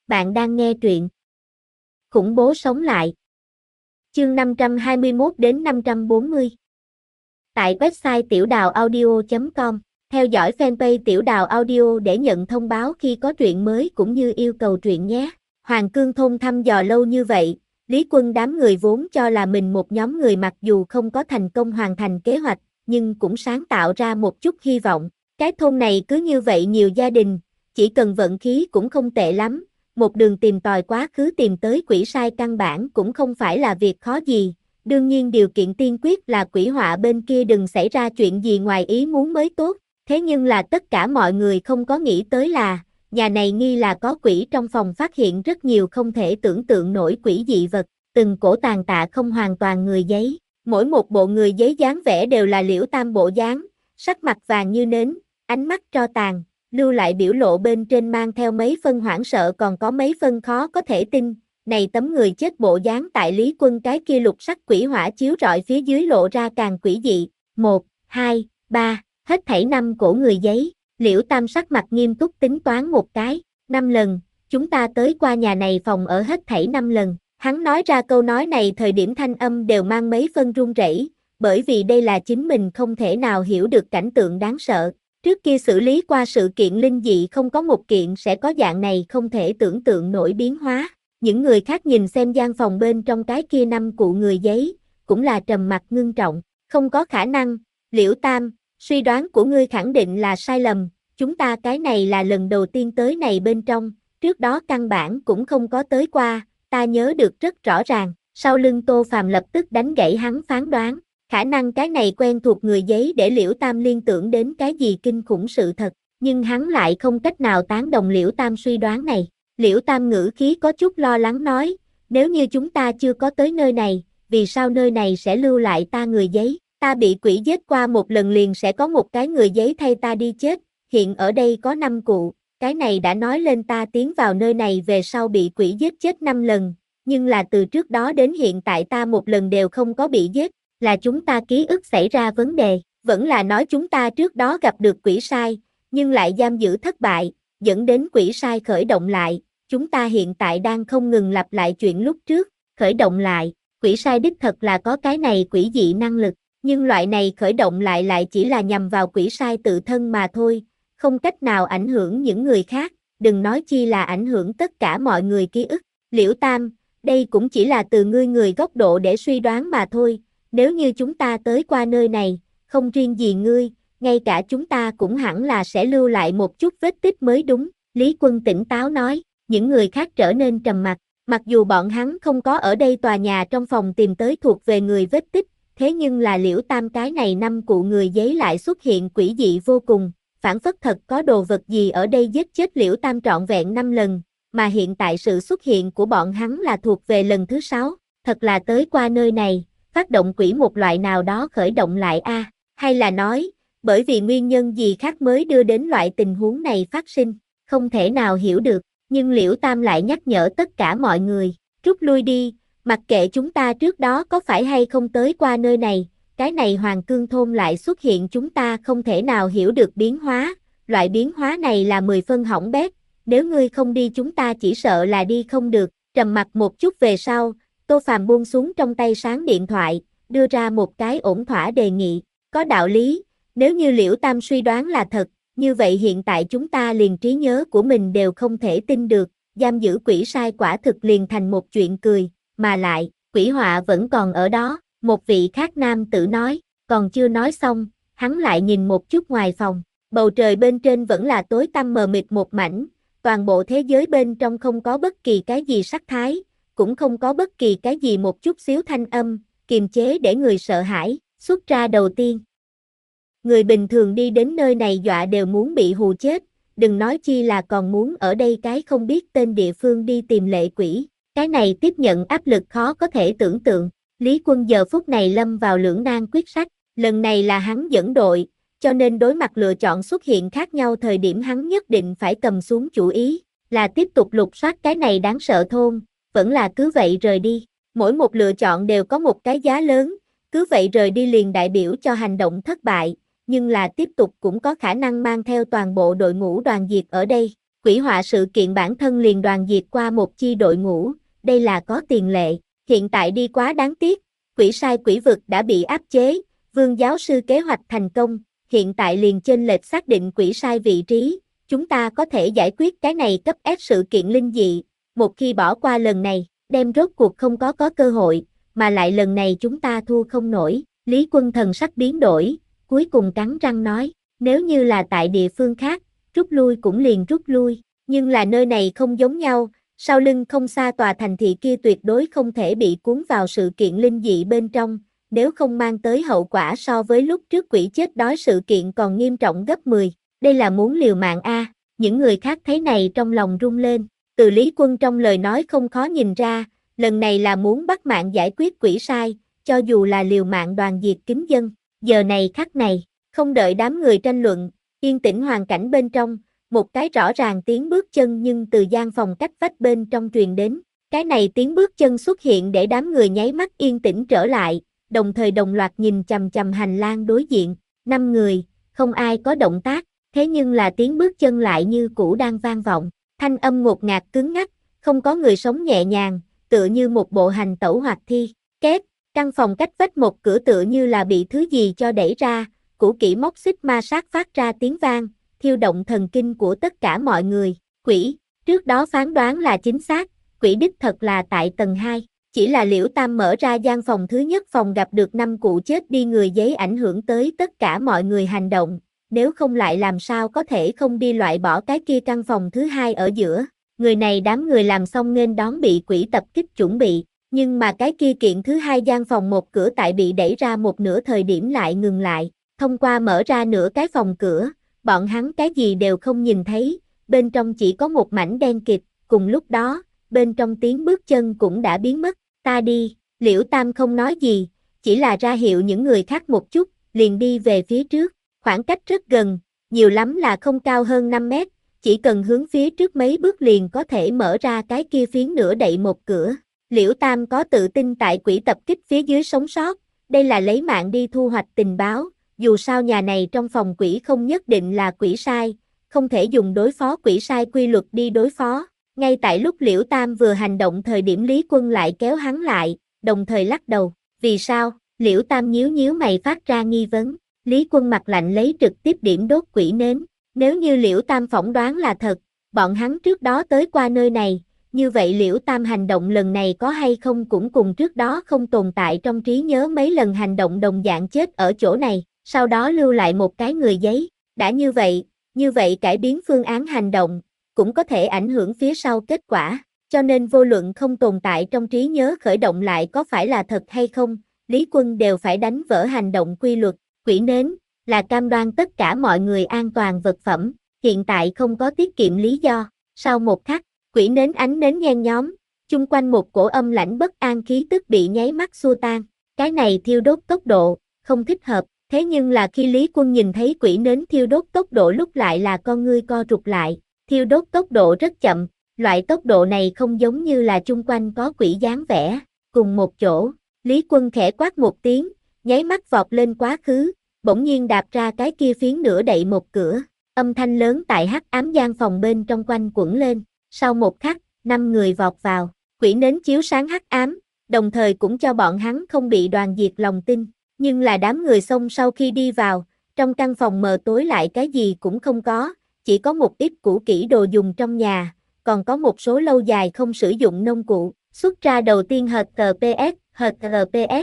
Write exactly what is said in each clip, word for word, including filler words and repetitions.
Bạn đang nghe truyện Khủng bố sống lại. Chương năm trăm hai mươi mốt đến năm trăm bốn mươi. Tại website tiểu đào audio chấm com, theo dõi fanpage Tiểu Đào Audio để nhận thông báo khi có truyện mới cũng như yêu cầu truyện nhé. Hoàng Cương Thôn thăm dò lâu như vậy, Lý Quân đám người vốn cho là mình một nhóm người mặc dù không có thành công hoàn thành kế hoạch, nhưng cũng sáng tạo ra một chút hy vọng. Cái thôn này cứ như vậy nhiều gia đình, chỉ cần vận khí cũng không tệ lắm. Một đường tìm tòi quá khứ tìm tới quỷ sai căn bản cũng không phải là việc khó gì, đương nhiên điều kiện tiên quyết là quỷ họa bên kia đừng xảy ra chuyện gì ngoài ý muốn mới tốt. Thế nhưng là tất cả mọi người không có nghĩ tới là, nhà này nghi là có quỷ. Trong phòng phát hiện rất nhiều không thể tưởng tượng nổi quỷ dị vật, từng cổ tàn tạ không hoàn toàn người giấy, mỗi một bộ người giấy dáng vẻ đều là Liễu Tam bộ dáng, sắc mặt vàng như nến, ánh mắt tro tàn, lưu lại biểu lộ bên trên mang theo mấy phân hoảng sợ còn có mấy phân khó có thể tin. Này tấm người chết bộ dáng tại Lý Quân cái kia lục sắc quỷ hỏa chiếu rọi phía dưới lộ ra càng quỷ dị. Một, hai, ba, hết thảy năm cổ người giấy. Liễu Tam sắc mặt nghiêm túc tính toán một cái. Năm lần, chúng ta tới qua nhà này phòng ở hết thảy năm lần. Hắn nói ra câu nói này thời điểm thanh âm đều mang mấy phân run rẩy, bởi vì đây là chính mình không thể nào hiểu được cảnh tượng đáng sợ. Trước kia xử lý qua sự kiện linh dị không có một kiện sẽ có dạng này không thể tưởng tượng nổi biến hóa. Những người khác nhìn xem gian phòng bên trong cái kia năm cụ người giấy, cũng là trầm mặc ngưng trọng. Không có khả năng, Liễu Tam, suy đoán của ngươi khẳng định là sai lầm, chúng ta cái này là lần đầu tiên tới này bên trong, trước đó căn bản cũng không có tới qua, ta nhớ được rất rõ ràng. Sau lưng Tô Phàm lập tức đánh gãy hắn phán đoán. Khả năng cái này quen thuộc người giấy để Liễu Tam liên tưởng đến cái gì kinh khủng sự thật, nhưng hắn lại không cách nào tán đồng Liễu Tam suy đoán này. Liễu Tam ngữ khí có chút lo lắng nói, nếu như chúng ta chưa có tới nơi này, vì sao nơi này sẽ lưu lại ta người giấy? Ta bị quỷ giết qua một lần liền sẽ có một cái người giấy thay ta đi chết, hiện ở đây có năm cụ, cái này đã nói lên ta tiến vào nơi này về sau bị quỷ giết chết năm lần, nhưng là từ trước đó đến hiện tại ta một lần đều không có bị giết. Là chúng ta ký ức xảy ra vấn đề, vẫn là nói chúng ta trước đó gặp được quỷ sai, nhưng lại giam giữ thất bại, dẫn đến quỷ sai khởi động lại, chúng ta hiện tại đang không ngừng lặp lại chuyện lúc trước, khởi động lại, quỷ sai đích thật là có cái này quỷ dị năng lực, nhưng loại này khởi động lại lại chỉ là nhằm vào quỷ sai tự thân mà thôi, không cách nào ảnh hưởng những người khác, đừng nói chi là ảnh hưởng tất cả mọi người ký ức. Liễu Tam, đây cũng chỉ là từ ngươi người góc độ để suy đoán mà thôi. Nếu như chúng ta tới qua nơi này, không riêng gì ngươi, ngay cả chúng ta cũng hẳn là sẽ lưu lại một chút vết tích mới đúng. Lý Quân tỉnh táo nói, những người khác trở nên trầm mặc, mặc dù bọn hắn không có ở đây tòa nhà trong phòng tìm tới thuộc về người vết tích, thế nhưng là Liễu Tam cái này năm cụ người giấy lại xuất hiện quỷ dị vô cùng, phản phất thật có đồ vật gì ở đây giết chết Liễu Tam trọn vẹn năm lần, mà hiện tại sự xuất hiện của bọn hắn là thuộc về lần thứ sáu, thật là tới qua nơi này. Phát động quỷ một loại nào đó khởi động lại a, à? Hay là nói, bởi vì nguyên nhân gì khác mới đưa đến loại tình huống này phát sinh, không thể nào hiểu được, nhưng Liễu Tam lại nhắc nhở tất cả mọi người, rút lui đi, mặc kệ chúng ta trước đó có phải hay không tới qua nơi này, cái này Hoàng Cương Thôn lại xuất hiện chúng ta không thể nào hiểu được biến hóa, loại biến hóa này là mười phân hỏng bét, nếu ngươi không đi chúng ta chỉ sợ là đi không được. Trầm mặc một chút về sau, Tô Phàm buông xuống trong tay sáng điện thoại, đưa ra một cái ổn thỏa đề nghị, có đạo lý, nếu như Liễu Tam suy đoán là thật, như vậy hiện tại chúng ta liền trí nhớ của mình đều không thể tin được, giam giữ quỷ sai quả thực liền thành một chuyện cười, mà lại, quỷ họa vẫn còn ở đó, một vị khác nam tử nói, còn chưa nói xong, hắn lại nhìn một chút ngoài phòng, bầu trời bên trên vẫn là tối tăm mờ mịt một mảnh, toàn bộ thế giới bên trong không có bất kỳ cái gì sắc thái, cũng không có bất kỳ cái gì một chút xíu thanh âm, kiềm chế để người sợ hãi. Xuất ra đầu tiên, người bình thường đi đến nơi này dọa đều muốn bị hù chết, đừng nói chi là còn muốn ở đây cái không biết tên địa phương đi tìm lệ quỷ, cái này tiếp nhận áp lực khó có thể tưởng tượng. Lý Quân giờ phút này lâm vào lưỡng nan quyết sách, lần này là hắn dẫn đội, cho nên đối mặt lựa chọn xuất hiện khác nhau thời điểm hắn nhất định phải cầm xuống chủ ý, là tiếp tục lục soát cái này đáng sợ thôn, vẫn là cứ vậy rời đi. Mỗi một lựa chọn đều có một cái giá lớn, cứ vậy rời đi liền đại biểu cho hành động thất bại, nhưng là tiếp tục cũng có khả năng mang theo toàn bộ đội ngũ đoàn diệt ở đây. Quỷ họa sự kiện bản thân liền đoàn diệt qua một chi đội ngũ, đây là có tiền lệ, hiện tại đi quá đáng tiếc, quỷ sai quỷ vực đã bị áp chế, Vương giáo sư kế hoạch thành công, hiện tại liền chênh lệch xác định quỷ sai vị trí, chúng ta có thể giải quyết cái này cấp S sự kiện linh dị, một khi bỏ qua lần này, đem rốt cuộc không có có cơ hội, mà lại lần này chúng ta thua không nổi, Lý Quân thần sắc biến đổi, cuối cùng cắn răng nói, nếu như là tại địa phương khác, rút lui cũng liền rút lui, nhưng là nơi này không giống nhau, sau lưng không xa tòa thành thị kia tuyệt đối không thể bị cuốn vào sự kiện linh dị bên trong, nếu không mang tới hậu quả so với lúc trước quỷ chết đói sự kiện còn nghiêm trọng gấp mười, đây là muốn liều mạng a. Những người khác thấy này trong lòng rung lên, từ Lý Quân trong lời nói không khó nhìn ra, lần này là muốn bắt mạng giải quyết quỷ sai, cho dù là liều mạng đoàn diệt kính dân, giờ này khắc này, không đợi đám người tranh luận, yên tĩnh hoàn cảnh bên trong, một cái rõ ràng tiếng bước chân nhưng từ gian phòng cách vách bên trong truyền đến, cái này tiếng bước chân xuất hiện để đám người nháy mắt yên tĩnh trở lại, đồng thời đồng loạt nhìn chằm chằm hành lang đối diện, năm người, không ai có động tác, thế nhưng là tiếng bước chân lại như cũ đang vang vọng, thanh âm ngột ngạt cứng ngắc, không có người sống nhẹ nhàng, tựa như một bộ hành tẩu hoạt thi, két, căn phòng cách vách một cửa tựa như là bị thứ gì cho đẩy ra, cũ kỹ móc xích ma sát phát ra tiếng vang, thiêu động thần kinh của tất cả mọi người, quỷ, trước đó phán đoán là chính xác, quỷ đích thật là tại tầng hai, chỉ là Liễu Tam mở ra gian phòng thứ nhất phòng gặp được năm cụ chết đi người giấy ảnh hưởng tới tất cả mọi người hành động, nếu không lại làm sao có thể không đi loại bỏ cái kia căn phòng thứ hai ở giữa, người này đám người làm xong nên đón bị quỷ tập kích chuẩn bị, nhưng mà cái kia kiện thứ hai gian phòng một cửa tại bị đẩy ra một nửa thời điểm lại ngừng lại, thông qua mở ra nửa cái phòng cửa, bọn hắn cái gì đều không nhìn thấy, bên trong chỉ có một mảnh đen kịt, cùng lúc đó, bên trong tiếng bước chân cũng đã biến mất, ta đi, Liễu Tam không nói gì, chỉ là ra hiệu những người khác một chút, liền đi về phía trước, khoảng cách rất gần, nhiều lắm là không cao hơn năm mét, chỉ cần hướng phía trước mấy bước liền có thể mở ra cái kia phiến nửa đậy một cửa. Liễu Tam có tự tin tại quỷ tập kích phía dưới sống sót, đây là lấy mạng đi thu hoạch tình báo, dù sao nhà này trong phòng quỷ không nhất định là quỷ sai, không thể dùng đối phó quỷ sai quy luật đi đối phó. Ngay tại lúc Liễu Tam vừa hành động thời điểm Lý Quân lại kéo hắn lại, đồng thời lắc đầu, vì sao? Liễu Tam nhíu nhíu mày phát ra nghi vấn, Lý Quân mặt lạnh lấy trực tiếp điểm đốt quỷ nến, nếu như Liễu Tam phỏng đoán là thật, bọn hắn trước đó tới qua nơi này, như vậy Liễu Tam hành động lần này có hay không cũng cùng trước đó không tồn tại trong trí nhớ mấy lần hành động đồng dạng chết ở chỗ này, sau đó lưu lại một cái người giấy, đã như vậy, như vậy cải biến phương án hành động, cũng có thể ảnh hưởng phía sau kết quả, cho nên vô luận không tồn tại trong trí nhớ khởi động lại có phải là thật hay không, Lý Quân đều phải đánh vỡ hành động quy luật, quỷ nến, là cam đoan tất cả mọi người an toàn vật phẩm, hiện tại không có tiết kiệm lý do, sau một khắc, quỷ nến ánh nến nhen nhóm, chung quanh một cổ âm lãnh bất an khí tức bị nháy mắt xua tan, cái này thiêu đốt tốc độ, không thích hợp, thế nhưng là khi Lý Quân nhìn thấy quỷ nến thiêu đốt tốc độ lúc lại là con ngươi co rụt lại, thiêu đốt tốc độ rất chậm, loại tốc độ này không giống như là chung quanh có quỷ dáng vẻ, cùng một chỗ, Lý Quân khẽ quát một tiếng, nháy mắt vọt lên quá khứ, bỗng nhiên đạp ra cái kia phiến nửa đậy một cửa, âm thanh lớn tại hắc ám gian phòng bên trong quanh quẩn lên, sau một khắc, năm người vọt vào, quỷ nến chiếu sáng hắc ám, đồng thời cũng cho bọn hắn không bị đoàn diệt lòng tin, nhưng là đám người xông sau khi đi vào, trong căn phòng mờ tối lại cái gì cũng không có, chỉ có một ít cũ kỹ đồ dùng trong nhà, còn có một số lâu dài không sử dụng nông cụ, xuất ra đầu tiên hờ tê pê ét, hờ tê pê ét.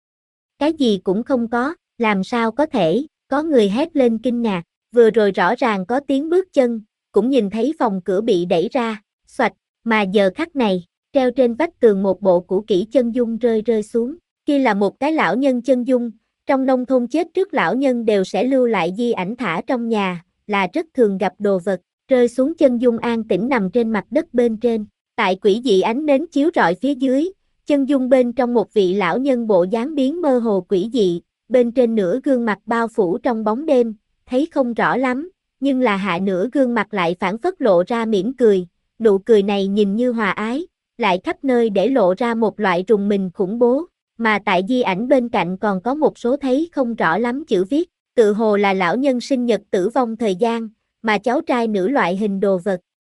Cái gì cũng không có, làm sao có thể, có người hét lên kinh ngạc, vừa rồi rõ ràng có tiếng bước chân, cũng nhìn thấy phòng cửa bị đẩy ra, xoạch, mà giờ khắc này, treo trên vách tường một bộ cũ kỹ chân dung rơi rơi xuống, kia là một cái lão nhân chân dung, trong nông thôn chết trước lão nhân đều sẽ lưu lại di ảnh thả trong nhà, là rất thường gặp đồ vật, rơi xuống chân dung an tĩnh nằm trên mặt đất bên trên, tại quỷ dị ánh nến chiếu rọi phía dưới, chân dung bên trong một vị lão nhân bộ dáng biến mơ hồ quỷ dị, bên trên nửa gương mặt bao phủ trong bóng đêm, thấy không rõ lắm, nhưng là hạ nửa gương mặt lại phản phất lộ ra mỉm cười, nụ cười này nhìn như hòa ái, lại khắp nơi để lộ ra một loại rùng mình khủng bố, mà tại di ảnh bên cạnh còn có một số thấy không rõ lắm chữ viết, tự hồ là lão nhân sinh nhật tử vong thời gian, mà cháu trai nữ loại hình đồ vật,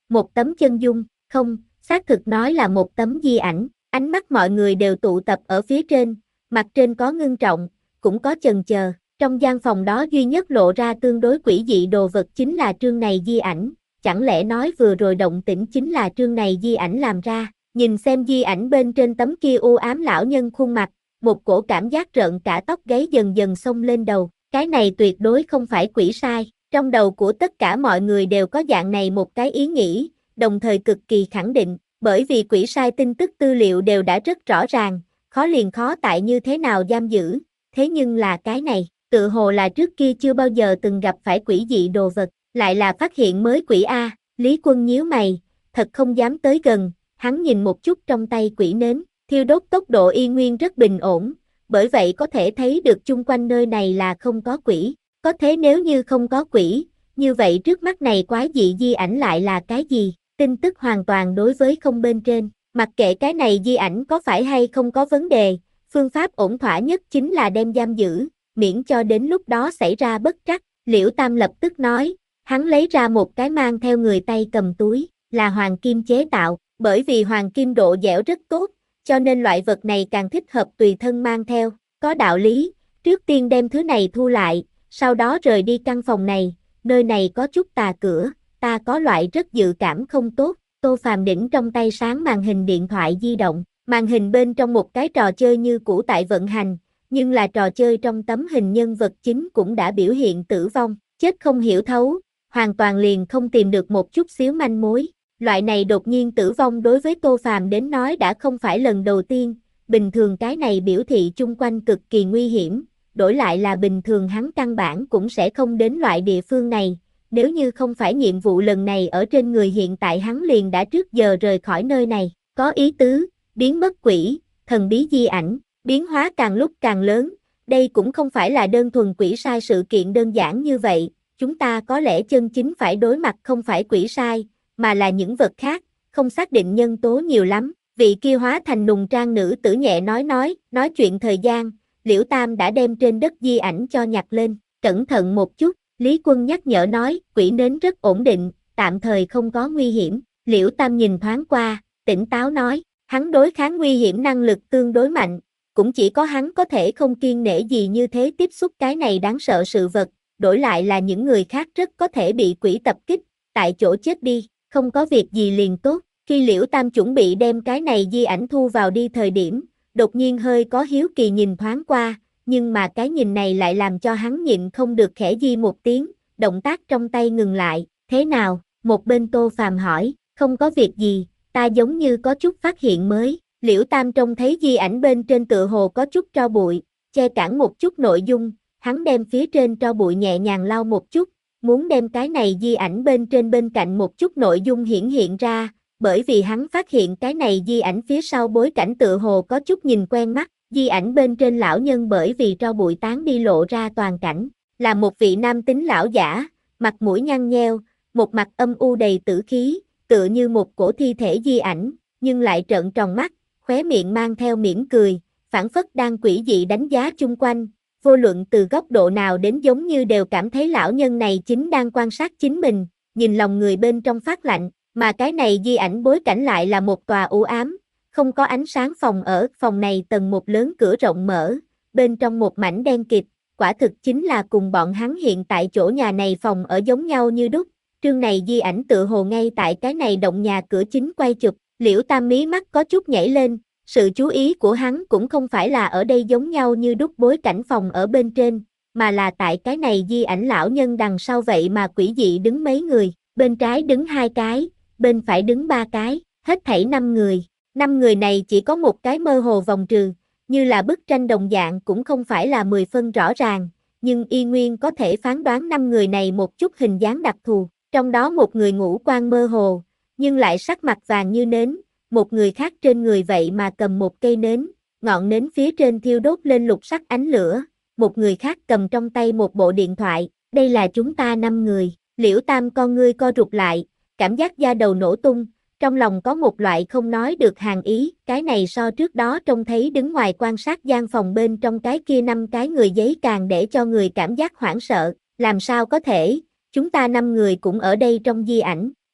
một tấm chân dung, không, xác thực nói là một tấm di ảnh, ánh mắt mọi người đều tụ tập ở phía trên, mặt trên có ngưng trọng, cũng có chần chờ, trong gian phòng đó duy nhất lộ ra tương đối quỷ dị đồ vật chính là trương này di ảnh, chẳng lẽ nói vừa rồi động tĩnh chính là trương này di ảnh làm ra, nhìn xem di ảnh bên trên tấm kia u ám lão nhân khuôn mặt, một cổ cảm giác rợn cả tóc gáy dần dần xông lên đầu, cái này tuyệt đối không phải quỷ sai, trong đầu của tất cả mọi người đều có dạng này một cái ý nghĩ, đồng thời cực kỳ khẳng định, bởi vì quỷ sai tin tức tư liệu đều đã rất rõ ràng, khó liền khó tại như thế nào giam giữ, thế nhưng là cái này, tự hồ là trước kia chưa bao giờ từng gặp phải quỷ dị đồ vật, lại là phát hiện mới quỷ A, Lý Quân nhíu mày, thật không dám tới gần, hắn nhìn một chút trong tay quỷ nến, thiêu đốt tốc độ y nguyên rất bình ổn, bởi vậy có thể thấy được chung quanh nơi này là không có quỷ, có thế nếu như không có quỷ, như vậy trước mắt này quái dị di ảnh lại là cái gì, tin tức hoàn toàn đối với không bên trên, mặc kệ cái này di ảnh có phải hay không có vấn đề, phương pháp ổn thỏa nhất chính là đem giam giữ, miễn cho đến lúc đó xảy ra bất trắc, Liễu Tam lập tức nói, hắn lấy ra một cái mang theo người tay cầm túi, là hoàng kim chế tạo, bởi vì hoàng kim độ dẻo rất tốt, cho nên loại vật này càng thích hợp tùy thân mang theo, có đạo lý, trước tiên đem thứ này thu lại, sau đó rời đi căn phòng này, nơi này có chút tà cửa, ta có loại rất dự cảm không tốt, Tô Phàm đỉnh trong tay sáng màn hình điện thoại di động, màn hình bên trong một cái trò chơi như cũ tại vận hành, nhưng là trò chơi trong tấm hình nhân vật chính cũng đã biểu hiện tử vong, chết không hiểu thấu, hoàn toàn liền không tìm được một chút xíu manh mối. Loại này đột nhiên tử vong đối với Tô Phàm đến nói đã không phải lần đầu tiên, bình thường cái này biểu thị chung quanh cực kỳ nguy hiểm, đổi lại là bình thường hắn căn bản cũng sẽ không đến loại địa phương này, nếu như không phải nhiệm vụ lần này ở trên người hiện tại hắn liền đã trước giờ rời khỏi nơi này, có ý tứ, biến mất quỷ, thần bí di ảnh, biến hóa càng lúc càng lớn, đây cũng không phải là đơn thuần quỷ sai sự kiện đơn giản như vậy, chúng ta có lẽ chân chính phải đối mặt không phải quỷ sai, mà là những vật khác, không xác định nhân tố nhiều lắm, vị kia hóa thành nùng trang nữ tử nhẹ nói nói, nói chuyện thời gian, Liễu Tam đã đem trên đất di ảnh cho nhặt lên, cẩn thận một chút, Lý Quân nhắc nhở nói, quỷ nến rất ổn định, tạm thời không có nguy hiểm, Liễu Tam nhìn thoáng qua, tỉnh táo nói, hắn đối kháng nguy hiểm năng lực tương đối mạnh, cũng chỉ có hắn có thể không kiêng nể gì như thế tiếp xúc cái này đáng sợ sự vật, đổi lại là những người khác rất có thể bị quỷ tập kích, tại chỗ chết đi, không có việc gì liền tốt, khi Liễu Tam chuẩn bị đem cái này di ảnh thu vào đi thời điểm, đột nhiên hơi có hiếu kỳ nhìn thoáng qua, nhưng mà cái nhìn này lại làm cho hắn nhịn không được khẽ di một tiếng, động tác trong tay ngừng lại, thế nào, một bên Tô Phàm hỏi, không có việc gì, ta giống như có chút phát hiện mới, Liễu Tam trông thấy di ảnh bên trên tựa hồ có chút tro bụi, che cản một chút nội dung, hắn đem phía trên tro bụi nhẹ nhàng lau một chút, muốn đem cái này di ảnh bên trên bên cạnh một chút nội dung hiển hiện ra, bởi vì hắn phát hiện cái này di ảnh phía sau bối cảnh tựa hồ có chút nhìn quen mắt, di ảnh bên trên lão nhân bởi vì tro bụi tán đi lộ ra toàn cảnh, là một vị nam tính lão giả, mặt mũi nhăn nheo, một mặt âm u đầy tử khí, tựa như một cổ thi thể di ảnh, nhưng lại trợn tròn mắt, khóe miệng mang theo mỉm cười, phảng phất đang quỷ dị đánh giá chung quanh, vô luận từ góc độ nào đến giống như đều cảm thấy lão nhân này chính đang quan sát chính mình, nhìn lòng người bên trong phát lạnh, mà cái này di ảnh bối cảnh lại là một tòa u ám, không có ánh sáng phòng ở, phòng này tầng một lớn cửa rộng mở, bên trong một mảnh đen kịt, quả thực chính là cùng bọn hắn hiện tại chỗ nhà này phòng ở giống nhau như đúc, trương này di ảnh tựa hồ ngay tại cái này động nhà cửa chính quay chụp, Liễu Tam mí mắt có chút nhảy lên, sự chú ý của hắn cũng không phải là ở đây giống nhau như đúc bối cảnh phòng ở bên trên, mà là tại cái này di ảnh lão nhân đằng sau vậy mà quỷ dị đứng mấy người, bên trái đứng hai cái, bên phải đứng ba cái, hết thảy năm người, năm người này chỉ có một cái mơ hồ vòng trừ, như là bức tranh đồng dạng cũng không phải là mười phân rõ ràng, nhưng y nguyên có thể phán đoán năm người này một chút hình dáng đặc thù, trong đó một người ngũ quan mơ hồ, nhưng lại sắc mặt vàng như nến, một người khác trên người vậy mà cầm một cây nến, ngọn nến phía trên thiêu đốt lên lục sắc ánh lửa, một người khác cầm trong tay một bộ điện thoại, đây là chúng ta năm người, Liễu Tam con ngươi co rụt lại, cảm giác da đầu nổ tung, trong lòng có một loại không nói được hàn ý, cái này so trước đó trông thấy đứng ngoài quan sát gian phòng bên trong cái kia năm cái người giấy càng để cho người cảm giác hoảng sợ, làm sao có thể, chúng ta năm người cũng ở đây trong di ảnh,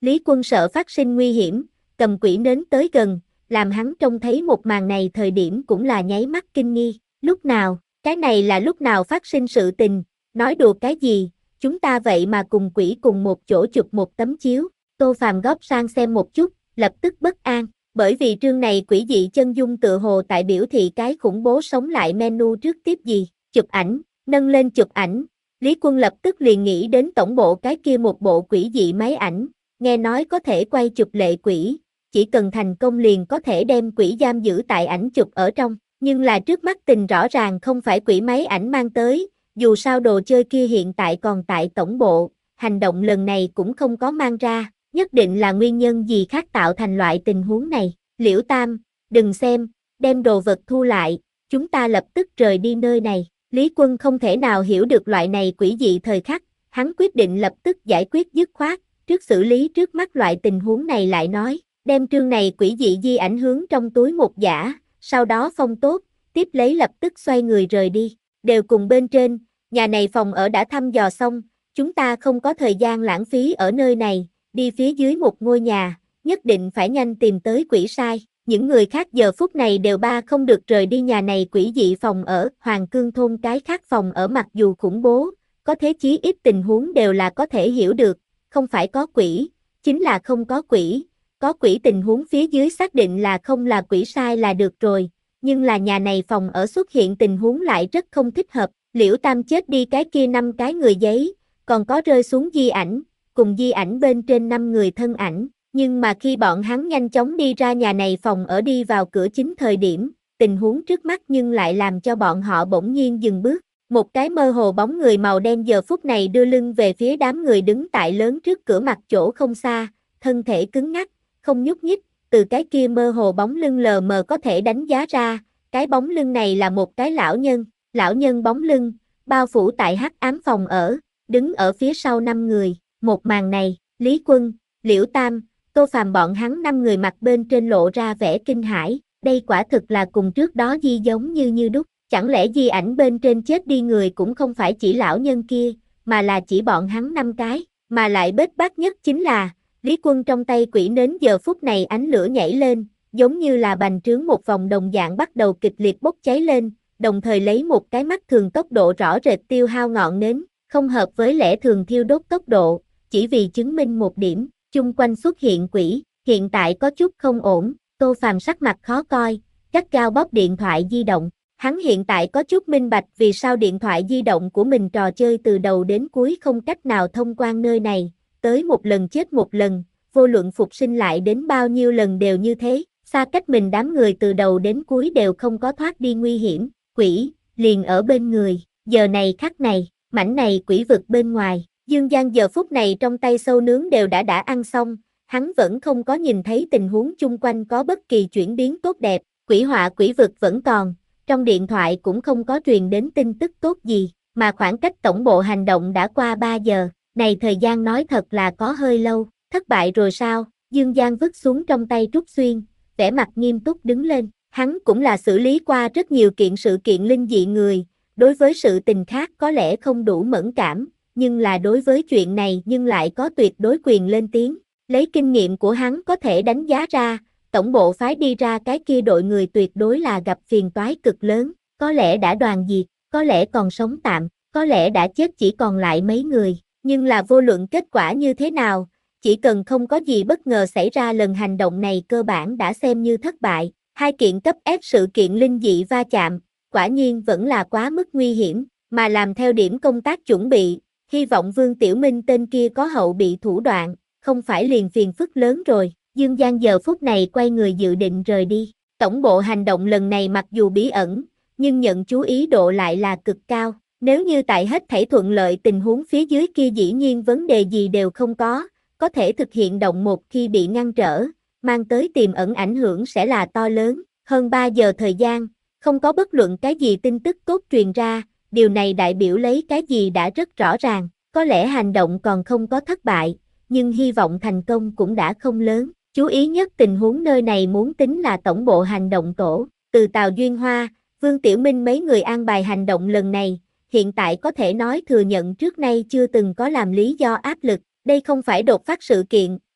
Lý Quân sợ phát sinh nguy hiểm, cầm quỷ nến tới gần, làm hắn trông thấy một màn này thời điểm cũng là nháy mắt kinh nghi. Lúc nào, cái này là lúc nào phát sinh sự tình, nói đùa cái gì, chúng ta vậy mà cùng quỷ cùng một chỗ chụp một tấm chiếu. Tô Phàm góp sang xem một chút, lập tức bất an, bởi vì trương này quỷ dị chân dung tựa hồ tại biểu thị cái khủng bố sống lại menu trước tiếp gì, chụp ảnh, nâng lên chụp ảnh. Lý Quân lập tức liền nghĩ đến tổng bộ cái kia một bộ quỷ dị máy ảnh, nghe nói có thể quay chụp lệ quỷ, chỉ cần thành công liền có thể đem quỷ giam giữ tại ảnh chụp ở trong, nhưng là trước mắt tình rõ ràng không phải quỷ máy ảnh mang tới, dù sao đồ chơi kia hiện tại còn tại tổng bộ, hành động lần này cũng không có mang ra, nhất định là nguyên nhân gì khác tạo thành loại tình huống này. Liễu Tam, đừng xem, đem đồ vật thu lại, chúng ta lập tức rời đi nơi này. Lý Quân không thể nào hiểu được loại này quỷ dị thời khắc, hắn quyết định lập tức giải quyết dứt khoát, trước xử lý trước mắt loại tình huống này lại nói, đem trương này quỷ dị di ảnh hướng trong túi một giả, sau đó phong tốt, tiếp lấy lập tức xoay người rời đi, đều cùng bên trên, nhà này phòng ở đã thăm dò xong, chúng ta không có thời gian lãng phí ở nơi này, đi phía dưới một ngôi nhà, nhất định phải nhanh tìm tới quỷ sai. Những người khác giờ phút này đều ba không được rời đi nhà này quỷ dị phòng ở Hoàng Cương thôn. Cái khác phòng ở mặc dù khủng bố, có thế chí ít tình huống đều là có thể hiểu được, không phải có quỷ, chính là không có quỷ, có quỷ tình huống phía dưới xác định là không là quỷ sai là được rồi, nhưng là nhà này phòng ở xuất hiện tình huống lại rất không thích hợp. Liễu Tam chết đi cái kia năm cái người giấy, còn có rơi xuống di ảnh, cùng di ảnh bên trên năm người thân ảnh. Nhưng mà khi bọn hắn nhanh chóng đi ra nhà này phòng ở đi vào cửa chính thời điểm, tình huống trước mắt nhưng lại làm cho bọn họ bỗng nhiên dừng bước. Một cái mơ hồ bóng người màu đen giờ phút này đưa lưng về phía đám người đứng tại lớn trước cửa mặt chỗ không xa, thân thể cứng ngắc, không nhúc nhích, từ cái kia mơ hồ bóng lưng lờ mờ có thể đánh giá ra, cái bóng lưng này là một cái lão nhân, lão nhân bóng lưng, bao phủ tại hắc ám phòng ở, đứng ở phía sau năm người. Một màn này, Lý Quân, Liễu Tam, Tô Phàm bọn hắn năm người mặt bên trên lộ ra vẻ kinh hãi, đây quả thực là cùng trước đó di giống như như đúc, chẳng lẽ di ảnh bên trên chết đi người cũng không phải chỉ lão nhân kia, mà là chỉ bọn hắn năm cái, mà lại bết bát nhất chính là, Lý Quân trong tay quỷ nến giờ phút này ánh lửa nhảy lên, giống như là bành trướng một vòng đồng dạng bắt đầu kịch liệt bốc cháy lên, đồng thời lấy một cái mắt thường tốc độ rõ rệt tiêu hao ngọn nến, không hợp với lẽ thường thiêu đốt tốc độ, chỉ vì chứng minh một điểm. Chung quanh xuất hiện quỷ, hiện tại có chút không ổn, Tô Phàm sắc mặt khó coi, gắt gao bóp điện thoại di động, hắn hiện tại có chút minh bạch vì sao điện thoại di động của mình trò chơi từ đầu đến cuối không cách nào thông quan nơi này, tới một lần chết một lần, vô luận phục sinh lại đến bao nhiêu lần đều như thế, xa cách mình đám người từ đầu đến cuối đều không có thoát đi nguy hiểm, quỷ, liền ở bên người, giờ này khắc này, mảnh này quỷ vực bên ngoài. Dương Giang giờ phút này trong tay sâu nướng đều đã đã ăn xong, hắn vẫn không có nhìn thấy tình huống chung quanh có bất kỳ chuyển biến tốt đẹp, quỷ họa quỷ vực vẫn còn, trong điện thoại cũng không có truyền đến tin tức tốt gì, mà khoảng cách tổng bộ hành động đã qua ba giờ, này thời gian nói thật là có hơi lâu, thất bại rồi sao? Dương Giang vứt xuống trong tay Trúc Xuyên, vẻ mặt nghiêm túc đứng lên, hắn cũng là xử lý qua rất nhiều kiện sự kiện linh dị người, đối với sự tình khác có lẽ không đủ mẫn cảm. Nhưng là đối với chuyện này nhưng lại có tuyệt đối quyền lên tiếng, lấy kinh nghiệm của hắn có thể đánh giá ra, tổng bộ phái đi ra cái kia đội người tuyệt đối là gặp phiền toái cực lớn, có lẽ đã đoàn diệt, có lẽ còn sống tạm, có lẽ đã chết chỉ còn lại mấy người, nhưng là vô luận kết quả như thế nào, chỉ cần không có gì bất ngờ xảy ra lần hành động này cơ bản đã xem như thất bại, hai kiện cấp ép sự kiện linh dị va chạm, quả nhiên vẫn là quá mức nguy hiểm, mà làm theo điểm công tác chuẩn bị. Hy vọng Vương Tiểu Minh tên kia có hậu bị thủ đoạn, không phải liền phiền phức lớn rồi. Dương Giang giờ phút này quay người dự định rời đi. Tổng bộ hành động lần này mặc dù bí ẩn, nhưng nhận chú ý độ lại là cực cao. Nếu như tại hết thảy thuận lợi tình huống phía dưới kia dĩ nhiên vấn đề gì đều không có, có thể thực hiện động một khi bị ngăn trở, mang tới tiềm ẩn ảnh hưởng sẽ là to lớn. Hơn ba giờ thời gian, không có bất luận cái gì tin tức tốt truyền ra. Điều này đại biểu lấy cái gì đã rất rõ ràng, có lẽ hành động còn không có thất bại, nhưng hy vọng thành công cũng đã không lớn. Chú ý nhất tình huống nơi này muốn tính là tổng bộ hành động tổ, từ Tào Duyên Hoa, Vương Tiểu Minh mấy người an bài hành động lần này, hiện tại có thể nói thừa nhận trước nay chưa từng có làm lý do áp lực, đây không phải đột phát sự kiện,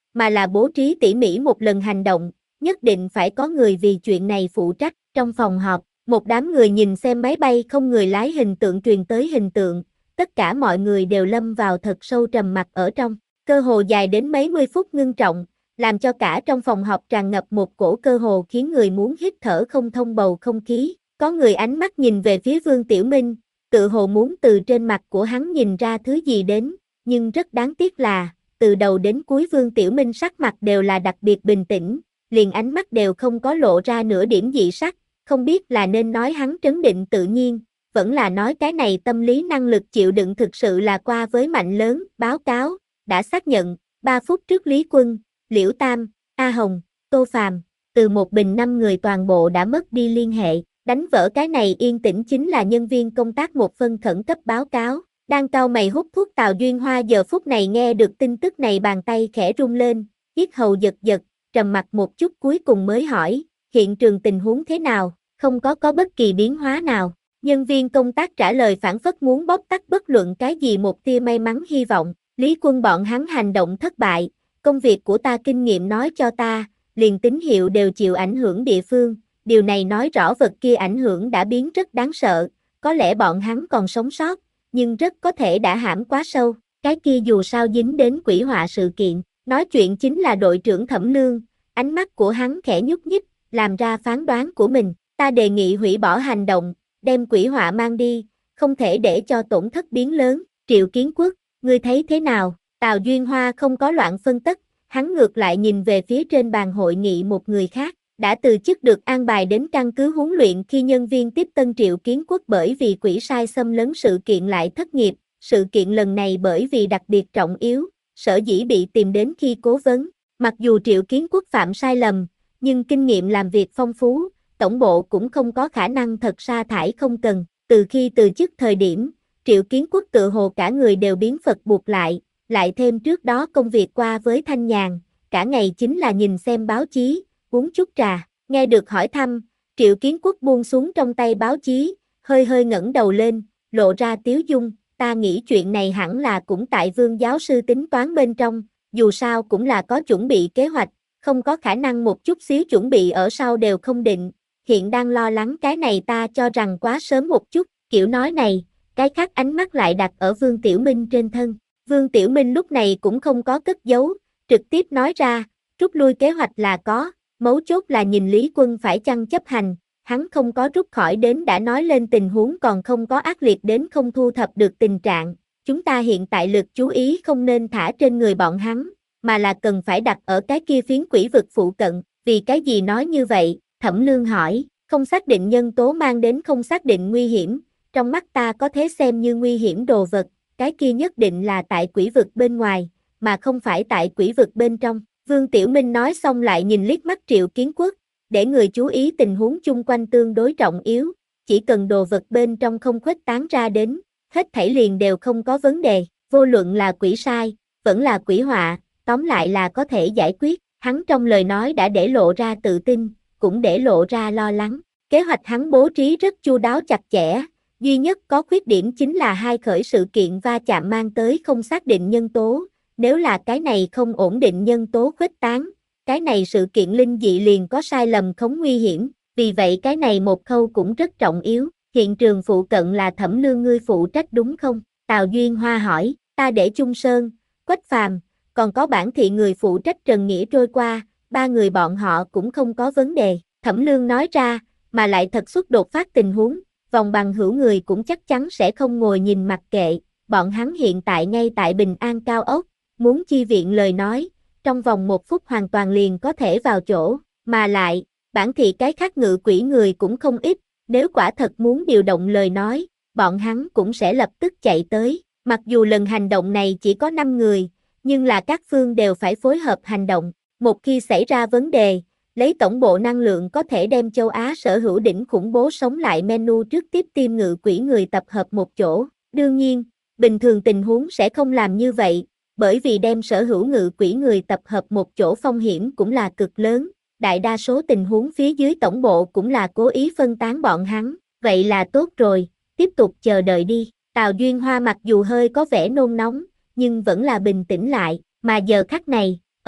mà là bố trí tỉ mỉ một lần hành động, nhất định phải có người vì chuyện này phụ trách. Trong phòng họp, một đám người nhìn xem máy bay không người lái hình tượng truyền tới hình tượng, tất cả mọi người đều lâm vào thật sâu trầm mặc ở trong, cơ hồ dài đến mấy mươi phút ngưng trọng, làm cho cả trong phòng họp tràn ngập một cổ cơ hồ khiến người muốn hít thở không thông bầu không khí. Có người ánh mắt nhìn về phía Vương Tiểu Minh, tự hồ muốn từ trên mặt của hắn nhìn ra thứ gì đến, nhưng rất đáng tiếc là, từ đầu đến cuối Vương Tiểu Minh sắc mặt đều là đặc biệt bình tĩnh, liền ánh mắt đều không có lộ ra nửa điểm dị sắc, không biết là nên nói hắn trấn định tự nhiên, vẫn là nói cái này tâm lý năng lực chịu đựng thực sự là qua với mạnh lớn. Báo cáo, đã xác nhận, ba phút trước Lý Quân, Liễu Tam, A Hồng, Tô Phàm, từ một bình năm người toàn bộ đã mất đi liên hệ. Đánh vỡ cái này yên tĩnh chính là nhân viên công tác một phân khẩn cấp báo cáo. Đang cau mày hút thuốc Tào Duyên Hoa giờ phút này nghe được tin tức này bàn tay khẽ run lên, yết hầu giật giật, trầm mặt một chút cuối cùng mới hỏi, hiện trường tình huống thế nào, không có có bất kỳ biến hóa nào. Nhân viên công tác trả lời phản phất muốn bóc tắt bất luận cái gì một tia may mắn hy vọng. Lý Quân bọn hắn hành động thất bại, công việc của ta kinh nghiệm nói cho ta, liền tín hiệu đều chịu ảnh hưởng địa phương. Điều này nói rõ vật kia ảnh hưởng đã biến rất đáng sợ, có lẽ bọn hắn còn sống sót, nhưng rất có thể đã hãm quá sâu, cái kia dù sao dính đến quỷ họa sự kiện. Nói chuyện chính là đội trưởng Thẩm Lương, ánh mắt của hắn khẽ nhúc nhích, làm ra phán đoán của mình. Ta đề nghị hủy bỏ hành động, đem quỷ họa mang đi, không thể để cho tổn thất biến lớn. Triệu Kiến Quốc, ngươi thấy thế nào? Tào Duyên Hoa không có loạn phân tất, hắn ngược lại nhìn về phía trên bàn hội nghị một người khác. Đã từ chức được an bài đến căn cứ huấn luyện khi nhân viên tiếp tân Triệu Kiến Quốc bởi vì quỷ sai xâm lấn sự kiện lại thất nghiệp. Sự kiện lần này bởi vì đặc biệt trọng yếu, sở dĩ bị tìm đến khi cố vấn. Mặc dù Triệu Kiến Quốc phạm sai lầm, nhưng kinh nghiệm làm việc phong phú, tổng bộ cũng không có khả năng thật sa thải không cần. Từ khi từ chức thời điểm, Triệu Kiến Quốc tự hồ cả người đều biến Phật buộc lại, lại thêm trước đó công việc qua với thanh nhàn, cả ngày chính là nhìn xem báo chí, uống chút trà. Nghe được hỏi thăm, Triệu Kiến Quốc buông xuống trong tay báo chí, hơi hơi ngẩng đầu lên, lộ ra tiếu dung. Ta nghĩ chuyện này hẳn là cũng tại Vương giáo sư tính toán bên trong, dù sao cũng là có chuẩn bị kế hoạch, không có khả năng một chút xíu chuẩn bị ở sau đều không định. Hiện đang lo lắng cái này ta cho rằng quá sớm một chút. Kiểu nói này, cái khác ánh mắt lại đặt ở Vương Tiểu Minh trên thân. Vương Tiểu Minh lúc này cũng không có cất giấu, trực tiếp nói ra, rút lui kế hoạch là có, mấu chốt là nhìn Lý Quân phải chăng chấp hành. Hắn không có rút khỏi đến đã nói lên tình huống còn không có ác liệt đến không thu thập được tình trạng. Chúng ta hiện tại lực chú ý không nên thả trên người bọn hắn, mà là cần phải đặt ở cái kia phiến quỷ vực phụ cận. Vì cái gì nói như vậy? Thẩm Lương hỏi. Không xác định nhân tố mang đến không xác định nguy hiểm, trong mắt ta có thể xem như nguy hiểm đồ vật, cái kia nhất định là tại quỷ vực bên ngoài, mà không phải tại quỷ vực bên trong. Vương Tiểu Minh nói xong lại nhìn liếc mắt Triệu Kiến Quốc, để người chú ý tình huống chung quanh tương đối trọng yếu, chỉ cần đồ vật bên trong không khuếch tán ra đến, hết thảy liền đều không có vấn đề, vô luận là quỷ sai, vẫn là quỷ họa, tóm lại là có thể giải quyết. Hắn trong lời nói đã để lộ ra tự tin, cũng để lộ ra lo lắng. Kế hoạch hắn bố trí rất chu đáo chặt chẽ, duy nhất có khuyết điểm chính là hai khởi sự kiện va chạm mang tới không xác định nhân tố. Nếu là cái này không ổn định nhân tố khuếch tán, cái này sự kiện linh dị liền có sai lầm không nguy hiểm, vì vậy cái này một khâu cũng rất trọng yếu. Hiện trường phụ cận là Thẩm Lương ngươi phụ trách đúng không? Tào Duyên Hoa hỏi. Ta để Trung Sơn, Quách Phàm, còn có bản thị người phụ trách Trần Nghĩa trôi qua, ba người bọn họ cũng không có vấn đề. Thẩm Lương nói ra, mà lại thật xuất đột phát tình huống, vòng bằng hữu người cũng chắc chắn sẽ không ngồi nhìn mặc kệ, bọn hắn hiện tại ngay tại Bình An Cao Ốc, muốn chi viện lời nói, trong vòng một phút hoàn toàn liền có thể vào chỗ, mà lại, bản thị cái khác ngự quỷ người cũng không ít, nếu quả thật muốn điều động lời nói, bọn hắn cũng sẽ lập tức chạy tới. Mặc dù lần hành động này chỉ có năm người, nhưng là các phương đều phải phối hợp hành động. Một khi xảy ra vấn đề, lấy tổng bộ năng lượng có thể đem châu Á sở hữu đỉnh khủng bố sống lại menu trước tiếp team ngự quỷ người tập hợp một chỗ. Đương nhiên, bình thường tình huống sẽ không làm như vậy, bởi vì đem sở hữu ngự quỷ người tập hợp một chỗ phong hiểm cũng là cực lớn. Đại đa số tình huống phía dưới tổng bộ cũng là cố ý phân tán bọn hắn. Vậy là tốt rồi, tiếp tục chờ đợi đi. Tào Duyên Hoa mặc dù hơi có vẻ nôn nóng, nhưng vẫn là bình tĩnh lại, mà giờ khắc này, ở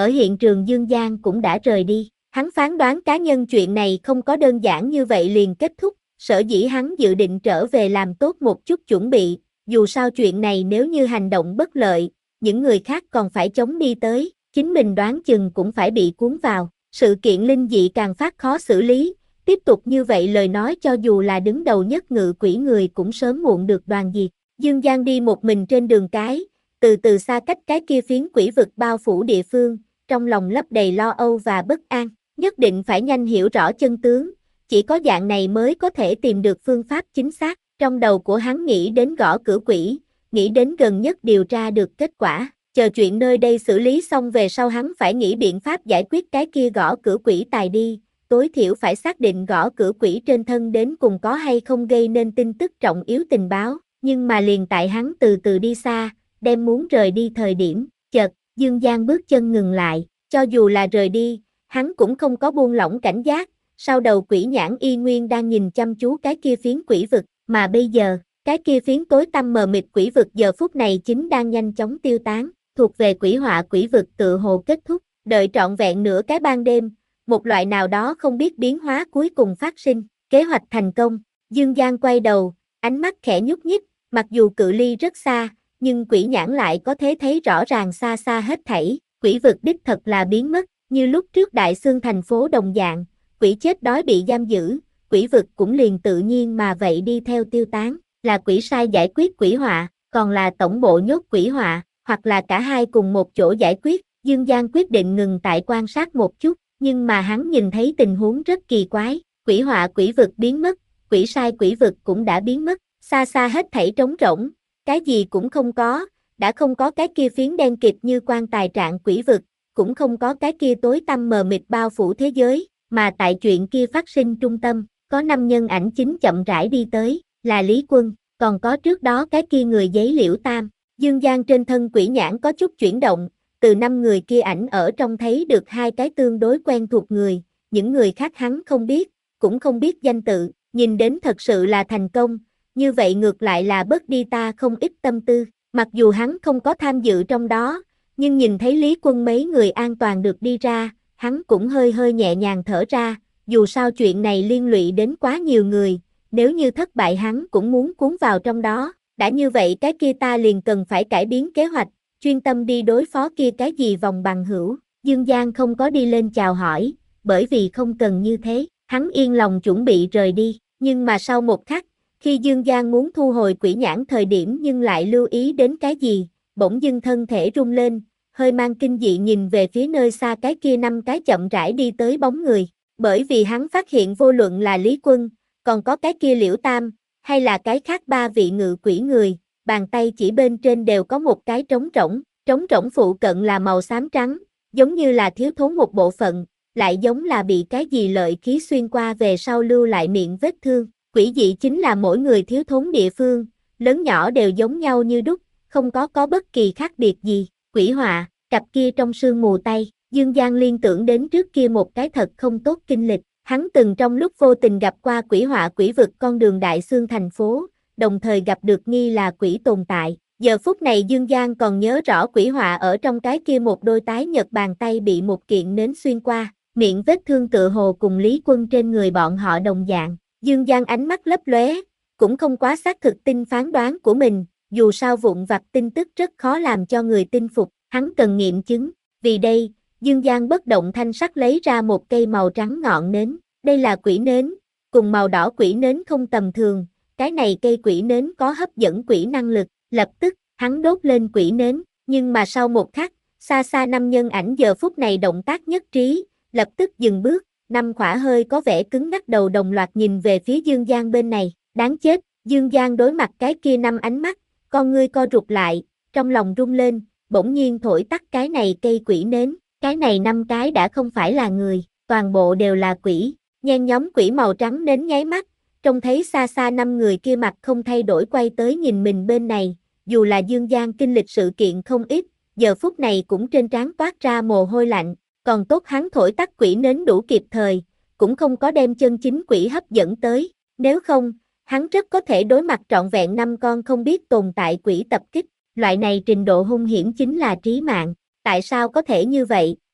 ở hiện trường Dương Giang cũng đã rời đi. Hắn phán đoán cá nhân chuyện này không có đơn giản như vậy liền kết thúc, sở dĩ hắn dự định trở về làm tốt một chút chuẩn bị, dù sao chuyện này nếu như hành động bất lợi, những người khác còn phải chống đi tới, chính mình đoán chừng cũng phải bị cuốn vào, sự kiện linh dị càng phát khó xử lý, tiếp tục như vậy lời nói cho dù là đứng đầu nhất ngự quỷ người cũng sớm muộn được đoàn diệt. Dương Giang đi một mình trên đường cái, từ từ xa cách cái kia phiến quỷ vực bao phủ địa phương, trong lòng lấp đầy lo âu và bất an, nhất định phải nhanh hiểu rõ chân tướng, chỉ có dạng này mới có thể tìm được phương pháp chính xác, trong đầu của hắn nghĩ đến gõ cửa quỷ, nghĩ đến gần nhất điều tra được kết quả, chờ chuyện nơi đây xử lý xong về sau hắn phải nghĩ biện pháp giải quyết cái kia gõ cửa quỷ tài đi, tối thiểu phải xác định gõ cửa quỷ trên thân đến cùng có hay không gây nên tin tức trọng yếu tình báo, nhưng mà liền tại hắn từ từ đi xa, đem muốn rời đi thời điểm, chợt, Dương Giang bước chân ngừng lại, cho dù là rời đi, hắn cũng không có buông lỏng cảnh giác, sau đầu quỷ nhãn y nguyên đang nhìn chăm chú cái kia phiến quỷ vực, mà bây giờ, cái kia phiến tối tăm mờ mịt quỷ vực giờ phút này chính đang nhanh chóng tiêu tán, thuộc về quỷ họa quỷ vực tự hồ kết thúc, đợi trọn vẹn nửa cái ban đêm, một loại nào đó không biết biến hóa cuối cùng phát sinh, kế hoạch thành công, Dương Giang quay đầu, ánh mắt khẽ nhúc nhích, mặc dù cự ly rất xa, nhưng quỷ nhãn lại có thể thấy rõ ràng xa xa hết thảy, quỷ vực đích thật là biến mất, như lúc trước Đại Xương thành phố đồng dạng, quỷ chết đói bị giam giữ, quỷ vực cũng liền tự nhiên mà vậy đi theo tiêu tán, là quỷ sai giải quyết quỷ họa, còn là tổng bộ nhốt quỷ họa, hoặc là cả hai cùng một chỗ giải quyết, Dương Giang quyết định ngừng tại quan sát một chút, nhưng mà hắn nhìn thấy tình huống rất kỳ quái, quỷ họa quỷ vực biến mất, quỷ sai quỷ vực cũng đã biến mất, xa xa hết thảy trống rỗng, cái gì cũng không có, đã không có cái kia phiến đen kịt như quan tài trạng quỷ vực, cũng không có cái kia tối tăm mờ mịt bao phủ thế giới, mà tại chuyện kia phát sinh trung tâm, có năm nhân ảnh chính chậm rãi đi tới, là Lý Quân, còn có trước đó cái kia người giấy Liễu Tam, Dương Giang trên thân quỷ nhãn có chút chuyển động, từ năm người kia ảnh ở trong thấy được hai cái tương đối quen thuộc người, những người khác hắn không biết, cũng không biết danh tự, nhìn đến thật sự là thành công, như vậy ngược lại là bớt đi ta không ít tâm tư, mặc dù hắn không có tham dự trong đó, nhưng nhìn thấy Lý Quân mấy người an toàn được đi ra, hắn cũng hơi hơi nhẹ nhàng thở ra, dù sao chuyện này liên lụy đến quá nhiều người, nếu như thất bại hắn cũng muốn cuốn vào trong đó, đã như vậy cái kia ta liền cần phải cải biến kế hoạch, chuyên tâm đi đối phó kia cái gì vòng bằng hữu, Dương Giang không có đi lên chào hỏi, bởi vì không cần như thế, hắn yên lòng chuẩn bị rời đi, nhưng mà sau một khắc, khi Dương Giang muốn thu hồi quỷ nhãn thời điểm nhưng lại lưu ý đến cái gì, bỗng dưng thân thể rung lên, hơi mang kinh dị nhìn về phía nơi xa cái kia năm cái chậm rãi đi tới bóng người, bởi vì hắn phát hiện vô luận là Lý Quân, còn có cái kia Liễu Tam, hay là cái khác ba vị ngự quỷ người, bàn tay chỉ bên trên đều có một cái trống rỗng, trống rỗng phụ cận là màu xám trắng, giống như là thiếu thốn một bộ phận, lại giống là bị cái gì lợi khí xuyên qua về sau lưu lại miệng vết thương. Quỷ dị chính là mỗi người thiếu thốn địa phương, lớn nhỏ đều giống nhau như đúc, không có có bất kỳ khác biệt gì. Quỷ họa, cặp kia trong sương mù tay, Dương Giang liên tưởng đến trước kia một cái thật không tốt kinh lịch. Hắn từng trong lúc vô tình gặp qua quỷ họa quỷ vực con đường Đại Xương thành phố, đồng thời gặp được nghi là quỷ tồn tại. Giờ phút này Dương Giang còn nhớ rõ quỷ họa ở trong cái kia một đôi tái nhợt bàn tay bị một kiện nến xuyên qua, miệng vết thương tựa hồ cùng Lý Quân trên người bọn họ đồng dạng. Dương Giang ánh mắt lấp lóe, cũng không quá xác thực tin phán đoán của mình, dù sao vụn vặt tin tức rất khó làm cho người tin phục, hắn cần nghiệm chứng, vì đây, Dương Giang bất động thanh sắc lấy ra một cây màu trắng ngọn nến, đây là quỷ nến, cùng màu đỏ quỷ nến không tầm thường, cái này cây quỷ nến có hấp dẫn quỷ năng lực, lập tức, hắn đốt lên quỷ nến, nhưng mà sau một khắc, xa xa năm nhân ảnh giờ phút này động tác nhất trí, lập tức dừng bước, năm khỏa hơi có vẻ cứng ngắc đầu đồng loạt nhìn về phía Dương Giang bên này, đáng chết, Dương Giang đối mặt cái kia năm ánh mắt, con ngươi co rụt lại, trong lòng rung lên, bỗng nhiên thổi tắt cái này cây quỷ nến, cái này năm cái đã không phải là người, toàn bộ đều là quỷ, nhen nhóm quỷ màu trắng nến nháy mắt, trông thấy xa xa năm người kia mặt không thay đổi quay tới nhìn mình bên này, dù là Dương Giang kinh lịch sự kiện không ít, giờ phút này cũng trên trán toát ra mồ hôi lạnh, còn tốt hắn thổi tắt quỷ nến đủ kịp thời, cũng không có đem chân chính quỷ hấp dẫn tới, nếu không, hắn rất có thể đối mặt trọn vẹn năm con không biết tồn tại quỷ tập kích, loại này trình độ hung hiểm chính là trí mạng, tại sao có thể như vậy,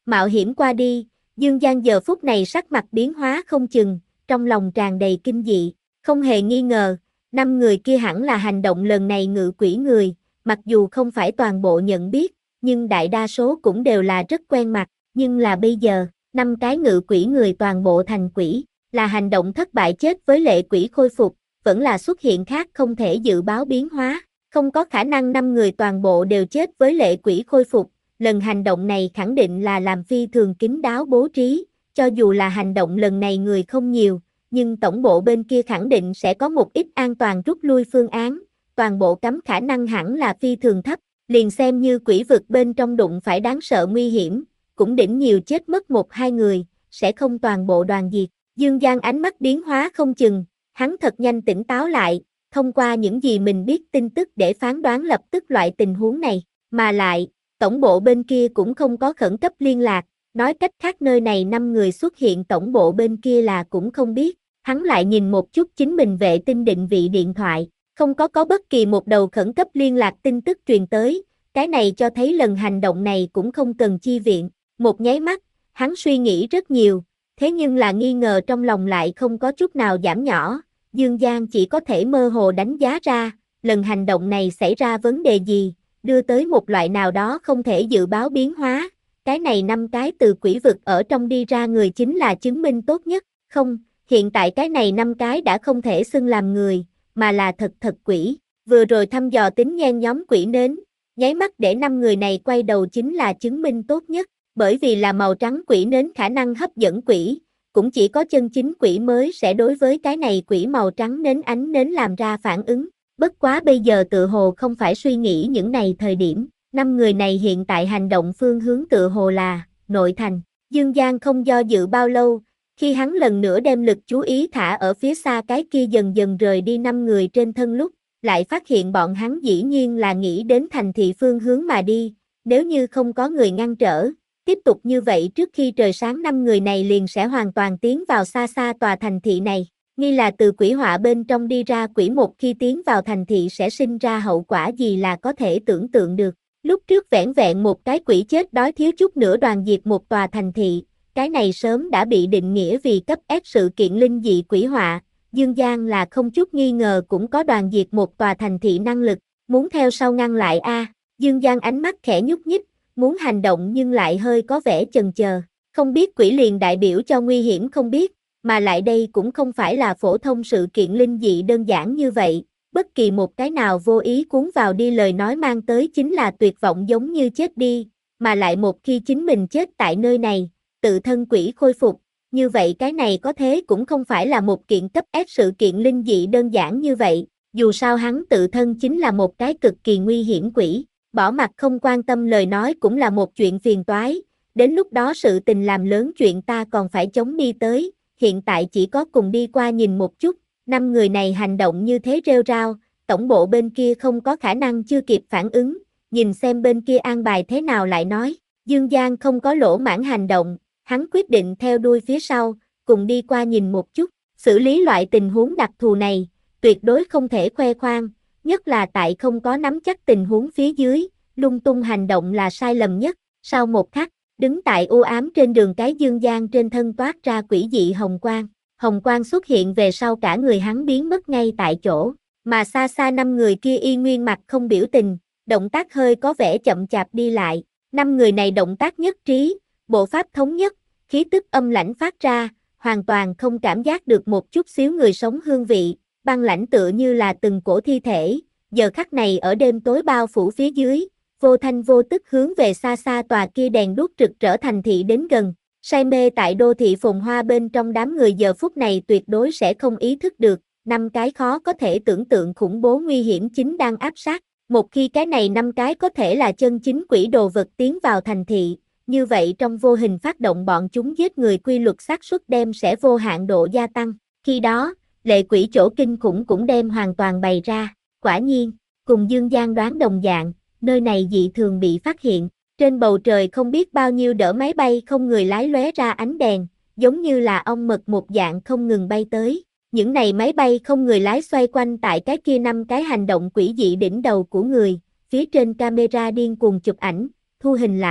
Mạo hiểm qua đi, Dương Giang giờ phút này sắc mặt biến hóa không chừng, trong lòng tràn đầy kinh dị, không hề nghi ngờ, năm người kia hẳn là hành động lần này ngự quỷ người, mặc dù không phải toàn bộ nhận biết, nhưng đại đa số cũng đều là rất quen mặt, nhưng là bây giờ, năm cái ngự quỷ người toàn bộ thành quỷ, là hành động thất bại chết với lệ quỷ khôi phục, vẫn là xuất hiện khác không thể dự báo biến hóa, không có khả năng năm người toàn bộ đều chết với lệ quỷ khôi phục, lần hành động này khẳng định là làm phi thường kín đáo bố trí, cho dù là hành động lần này người không nhiều, nhưng tổng bộ bên kia khẳng định sẽ có một ít an toàn rút lui phương án, toàn bộ cấm khả năng hẳn là phi thường thấp, liền xem như quỷ vực bên trong đụng phải đáng sợ nguy hiểm, cũng đỉnh nhiều chết mất một hai người, sẽ không toàn bộ đoàn diệt. Dương Giang ánh mắt biến hóa không chừng, hắn thật nhanh tỉnh táo lại, thông qua những gì mình biết tin tức để phán đoán lập tức loại tình huống này, mà lại, tổng bộ bên kia cũng không có khẩn cấp liên lạc, nói cách khác nơi này năm người xuất hiện tổng bộ bên kia là cũng không biết, hắn lại nhìn một chút chính mình vệ tinh định vị điện thoại, không có có bất kỳ một đầu khẩn cấp liên lạc tin tức truyền tới, cái này cho thấy lần hành động này cũng không cần chi viện, một nháy mắt, hắn suy nghĩ rất nhiều, thế nhưng là nghi ngờ trong lòng lại không có chút nào giảm nhỏ, Dương Giang chỉ có thể mơ hồ đánh giá ra, lần hành động này xảy ra vấn đề gì, đưa tới một loại nào đó không thể dự báo biến hóa, cái này năm cái từ quỷ vực ở trong đi ra người chính là chứng minh tốt nhất, không, hiện tại cái này năm cái đã không thể xưng làm người, mà là thật thật quỷ, vừa rồi thăm dò tính nhen nhóm quỷ nến, nháy mắt để năm người này quay đầu chính là chứng minh tốt nhất, bởi vì là màu trắng quỷ nến khả năng hấp dẫn quỷ, cũng chỉ có chân chính quỷ mới sẽ đối với cái này quỷ màu trắng nến ánh nến làm ra phản ứng, bất quá bây giờ tự hồ không phải suy nghĩ những này thời điểm, năm người này hiện tại hành động phương hướng tự hồ là, nội thành, Dương Giang không do dự bao lâu, khi hắn lần nữa đem lực chú ý thả ở phía xa cái kia dần dần rời đi năm người trên thân lúc, lại phát hiện bọn hắn dĩ nhiên là nghĩ đến thành thị phương hướng mà đi, nếu như không có người ngăn trở, tiếp tục như vậy trước khi trời sáng năm người này liền sẽ hoàn toàn tiến vào xa xa tòa thành thị này, nghi là từ quỷ họa bên trong đi ra quỷ một khi tiến vào thành thị sẽ sinh ra hậu quả gì là có thể tưởng tượng được, lúc trước vẻn vẹn một cái quỷ chết đói thiếu chút nữa đoàn diệt một tòa thành thị, cái này sớm đã bị định nghĩa vì cấp S sự kiện linh dị quỷ họa, Dương Giang là không chút nghi ngờ cũng có đoàn diệt một tòa thành thị năng lực, muốn theo sau ngăn lại a, Dương Giang ánh mắt khẽ nhúc nhích, muốn hành động nhưng lại hơi có vẻ chần chờ, không biết quỷ liền đại biểu cho nguy hiểm không biết, mà lại đây cũng không phải là phổ thông sự kiện linh dị đơn giản như vậy, bất kỳ một cái nào vô ý cuốn vào đi lời nói mang tới chính là tuyệt vọng giống như chết đi, mà lại một khi chính mình chết tại nơi này, tự thân quỷ khôi phục, như vậy cái này có thế cũng không phải là một kiện cấp S sự kiện linh dị đơn giản như vậy, dù sao hắn tự thân chính là một cái cực kỳ nguy hiểm quỷ, bỏ mặt không quan tâm lời nói cũng là một chuyện phiền toái, đến lúc đó sự tình làm lớn chuyện ta còn phải chống đi tới, hiện tại chỉ có cùng đi qua nhìn một chút, năm người này hành động như thế rêu rao, tổng bộ bên kia không có khả năng chưa kịp phản ứng, nhìn xem bên kia an bài thế nào lại nói, Dương Giang không có lỗ mãng hành động, hắn quyết định theo đuôi phía sau, cùng đi qua nhìn một chút, xử lý loại tình huống đặc thù này, tuyệt đối không thể khoe khoang, nhất là tại không có nắm chắc tình huống phía dưới, lung tung hành động là sai lầm nhất, sau một khắc, đứng tại u ám trên đường cái Dương Giang trên thân toát ra quỷ dị hồng quang, hồng quang xuất hiện về sau cả người hắn biến mất ngay tại chỗ, mà xa xa năm người kia y nguyên mặt không biểu tình, động tác hơi có vẻ chậm chạp đi lại, năm người này động tác nhất trí, bộ pháp thống nhất, khí tức âm lãnh phát ra, hoàn toàn không cảm giác được một chút xíu người sống hương vị, băng lãnh tựa như là từng cổ thi thể, giờ khắc này ở đêm tối bao phủ phía dưới, vô thanh vô tức hướng về xa xa tòa kia đèn đuốc rực rỡ thành thị đến gần, say mê tại đô thị phồn hoa bên trong đám người giờ phút này tuyệt đối sẽ không ý thức được, năm cái khó có thể tưởng tượng khủng bố nguy hiểm chính đang áp sát, một khi cái này năm cái có thể là chân chính quỷ đồ vật tiến vào thành thị, như vậy trong vô hình phát động bọn chúng giết người quy luật xác suất đem sẽ vô hạn độ gia tăng, khi đó, lệ quỷ chỗ kinh khủng cũng đem hoàn toàn bày ra, quả nhiên, cùng Dương Giang đoán đồng dạng, nơi này dị thường bị phát hiện, trên bầu trời không biết bao nhiêu đỡ máy bay không người lái lóe ra ánh đèn, giống như là ong mật một dạng không ngừng bay tới, những này máy bay không người lái xoay quanh tại cái kia năm cái hành động quỷ dị đỉnh đầu của người, phía trên camera điên cuồng chụp ảnh, thu hình lại,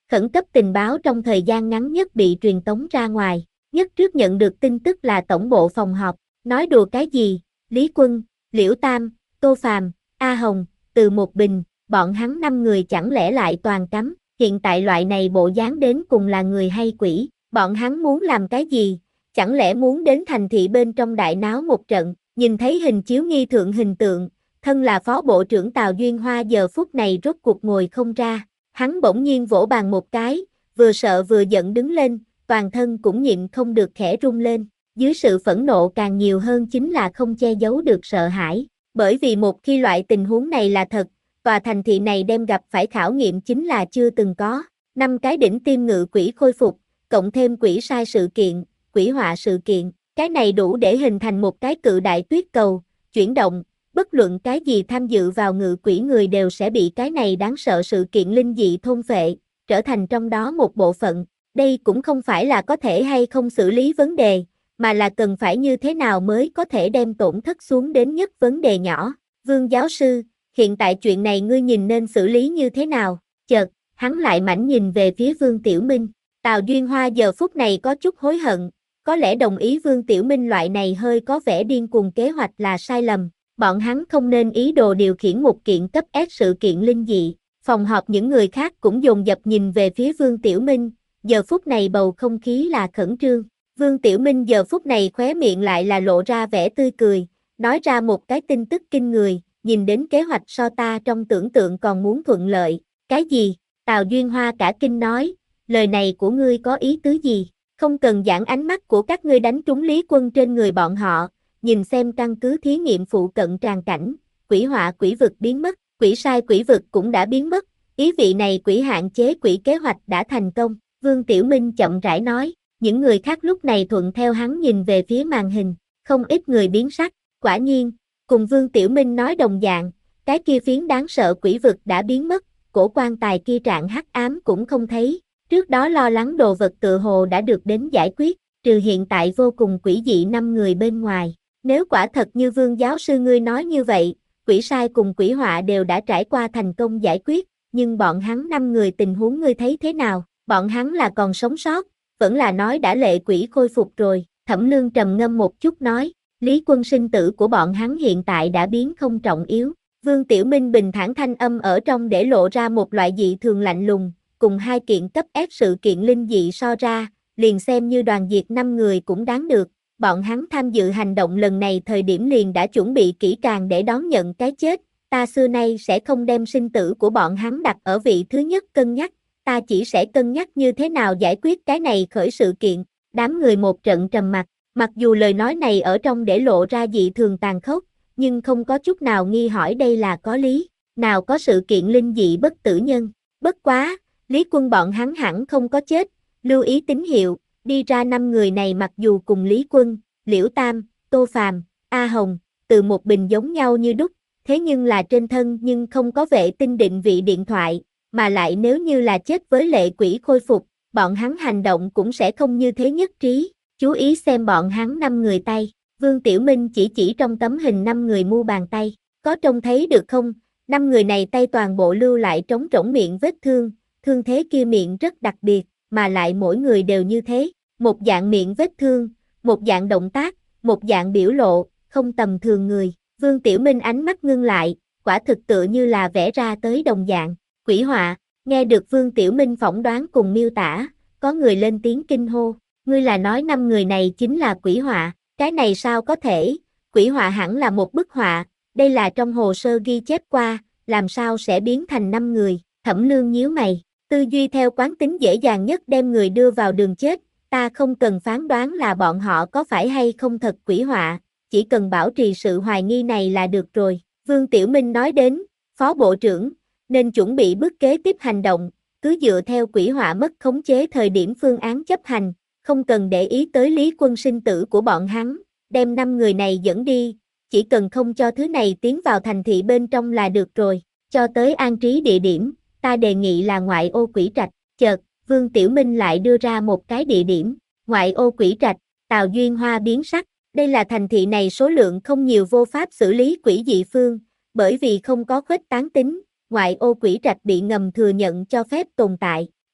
Khẩn cấp tình báo trong thời gian ngắn nhất bị truyền tống ra ngoài. Nhất trước nhận được tin tức là tổng bộ phòng họp. Nói đùa cái gì? Lý Quân, Liễu Tam, Tô Phàm, A Hồng, Từ Một Bình, bọn hắn năm người chẳng lẽ lại toàn cắm. Hiện tại loại này bộ dáng đến cùng là người hay quỷ. Bọn hắn muốn làm cái gì? Chẳng lẽ muốn đến thành thị bên trong đại náo một trận? Nhìn thấy hình chiếu nghi thượng hình tượng, thân là phó bộ trưởng Tào Duyên Hoa giờ phút này rốt cuộc ngồi không ra. Hắn bỗng nhiên vỗ bàn một cái, vừa sợ vừa giận đứng lên, toàn thân cũng nhịn không được khẽ rung lên. Dưới sự phẫn nộ càng nhiều hơn chính là không che giấu được sợ hãi. Bởi vì một khi loại tình huống này là thật, tòa thành thị này đem gặp phải khảo nghiệm chính là chưa từng có. Năm cái đỉnh tiêm ngự quỷ khôi phục, cộng thêm quỷ sai sự kiện, quỷ họa sự kiện, cái này đủ để hình thành một cái cự đại tuyết cầu, chuyển động, bất luận cái gì tham dự vào ngự quỷ người đều sẽ bị cái này đáng sợ sự kiện linh dị thôn phệ, trở thành trong đó một bộ phận. Đây cũng không phải là có thể hay không xử lý vấn đề, mà là cần phải như thế nào mới có thể đem tổn thất xuống đến nhất vấn đề nhỏ. Vương giáo sư, hiện tại chuyện này ngươi nhìn nên xử lý như thế nào? Chợt, hắn lại mảnh nhìn về phía Vương Tiểu Minh. Tào Duyên Hoa giờ phút này có chút hối hận, có lẽ đồng ý Vương Tiểu Minh loại này hơi có vẻ điên cuồng kế hoạch là sai lầm. Bọn hắn không nên ý đồ điều khiển một kiện cấp S sự kiện linh dị. Phòng họp những người khác cũng dồn dập nhìn về phía Vương Tiểu Minh, giờ phút này bầu không khí là khẩn trương. Vương Tiểu Minh giờ phút này khóe miệng lại là lộ ra vẻ tươi cười, nói ra một cái tin tức kinh người, nhìn đến kế hoạch so ta trong tưởng tượng còn muốn thuận lợi. Cái gì? Tào Duyên Hoa cả kinh nói, lời này của ngươi có ý tứ gì? Không cần giảng ánh mắt của các ngươi đánh trúng Lý Quân trên người bọn họ, nhìn xem căn cứ thí nghiệm phụ cận tràn cảnh, quỷ họa quỷ vực biến mất, quỷ sai quỷ vực cũng đã biến mất, ý vị này quỷ hạn chế quỷ kế hoạch đã thành công. Vương Tiểu Minh chậm rãi nói, những người khác lúc này thuận theo hắn nhìn về phía màn hình, không ít người biến sắc, quả nhiên, cùng Vương Tiểu Minh nói đồng dạng, cái kia phiến đáng sợ quỷ vực đã biến mất, cổ quan tài kia trạng hắc ám cũng không thấy, trước đó lo lắng đồ vật tự hồ đã được đến giải quyết, trừ hiện tại vô cùng quỷ dị năm người bên ngoài. Nếu quả thật như Vương giáo sư ngươi nói như vậy, quỷ sai cùng quỷ họa đều đã trải qua thành công giải quyết, nhưng bọn hắn năm người tình huống ngươi thấy thế nào? Bọn hắn là còn sống sót, vẫn là nói đã lệ quỷ khôi phục rồi? Thẩm Lương trầm ngâm một chút nói, Lý Quân sinh tử của bọn hắn hiện tại đã biến không trọng yếu. Vương Tiểu Minh bình thản thanh âm ở trong để lộ ra một loại dị thường lạnh lùng, cùng hai kiện cấp S sự kiện linh dị so ra, liền xem như đoàn diệt năm người cũng đáng được. Bọn hắn tham dự hành động lần này thời điểm liền đã chuẩn bị kỹ càng để đón nhận cái chết, ta xưa nay sẽ không đem sinh tử của bọn hắn đặt ở vị thứ nhất cân nhắc, ta chỉ sẽ cân nhắc như thế nào giải quyết cái này khởi sự kiện. Đám người một trận trầm mặc, mặc dù lời nói này ở trong để lộ ra dị thường tàn khốc, nhưng không có chút nào nghi hỏi đây là có lý, nào có sự kiện linh dị bất tử nhân. Bất quá, Lý Quân bọn hắn hẳn không có chết, lưu ý tín hiệu. Đi ra năm người này mặc dù cùng Lý Quân, Liễu Tam, Tô Phàm, A Hồng, Từ Một Bình giống nhau như đúc, thế nhưng là trên thân nhưng không có vệ tinh định vị điện thoại, mà lại nếu như là chết với lệ quỷ khôi phục, bọn hắn hành động cũng sẽ không như thế nhất trí. Chú ý xem bọn hắn năm người tay, Vương Tiểu Minh chỉ chỉ trong tấm hình năm người mu bàn tay, có trông thấy được không? Năm người này tay toàn bộ lưu lại trống rỗng miệng vết thương, thương thế kia miệng rất đặc biệt, mà lại mỗi người đều như thế. Một dạng miệng vết thương, một dạng động tác, một dạng biểu lộ, không tầm thường người. Vương Tiểu Minh ánh mắt ngưng lại, quả thực tựa như là vẽ ra tới đồng dạng. Quỷ họa, nghe được Vương Tiểu Minh phỏng đoán cùng miêu tả, có người lên tiếng kinh hô. Ngươi là nói năm người này chính là quỷ họa, cái này sao có thể? Quỷ họa hẳn là một bức họa, đây là trong hồ sơ ghi chép qua, làm sao sẽ biến thành năm người? Thẩm Lương nhíu mày, tư duy theo quán tính dễ dàng nhất đem người đưa vào đường chết. Ta không cần phán đoán là bọn họ có phải hay không thật quỷ họa, chỉ cần bảo trì sự hoài nghi này là được rồi. Vương Tiểu Minh nói đến, Phó Bộ trưởng, nên chuẩn bị bước kế tiếp hành động, cứ dựa theo quỷ họa mất khống chế thời điểm phương án chấp hành, không cần để ý tới Lý Quân sinh tử của bọn hắn, đem năm người này dẫn đi, chỉ cần không cho thứ này tiến vào thành thị bên trong là được rồi. Cho tới an trí địa điểm, ta đề nghị là ngoại ô Quỷ Trạch. Chợt, Vương Tiểu Minh lại đưa ra một cái địa điểm, ngoại ô Quỷ Trạch. Tào Duyên Hoa biến sắc, đây là thành thị này số lượng không nhiều vô pháp xử lý quỷ dị phương, bởi vì không có khuếch tán tính, ngoại ô Quỷ Trạch bị ngầm thừa nhận cho phép tồn tại,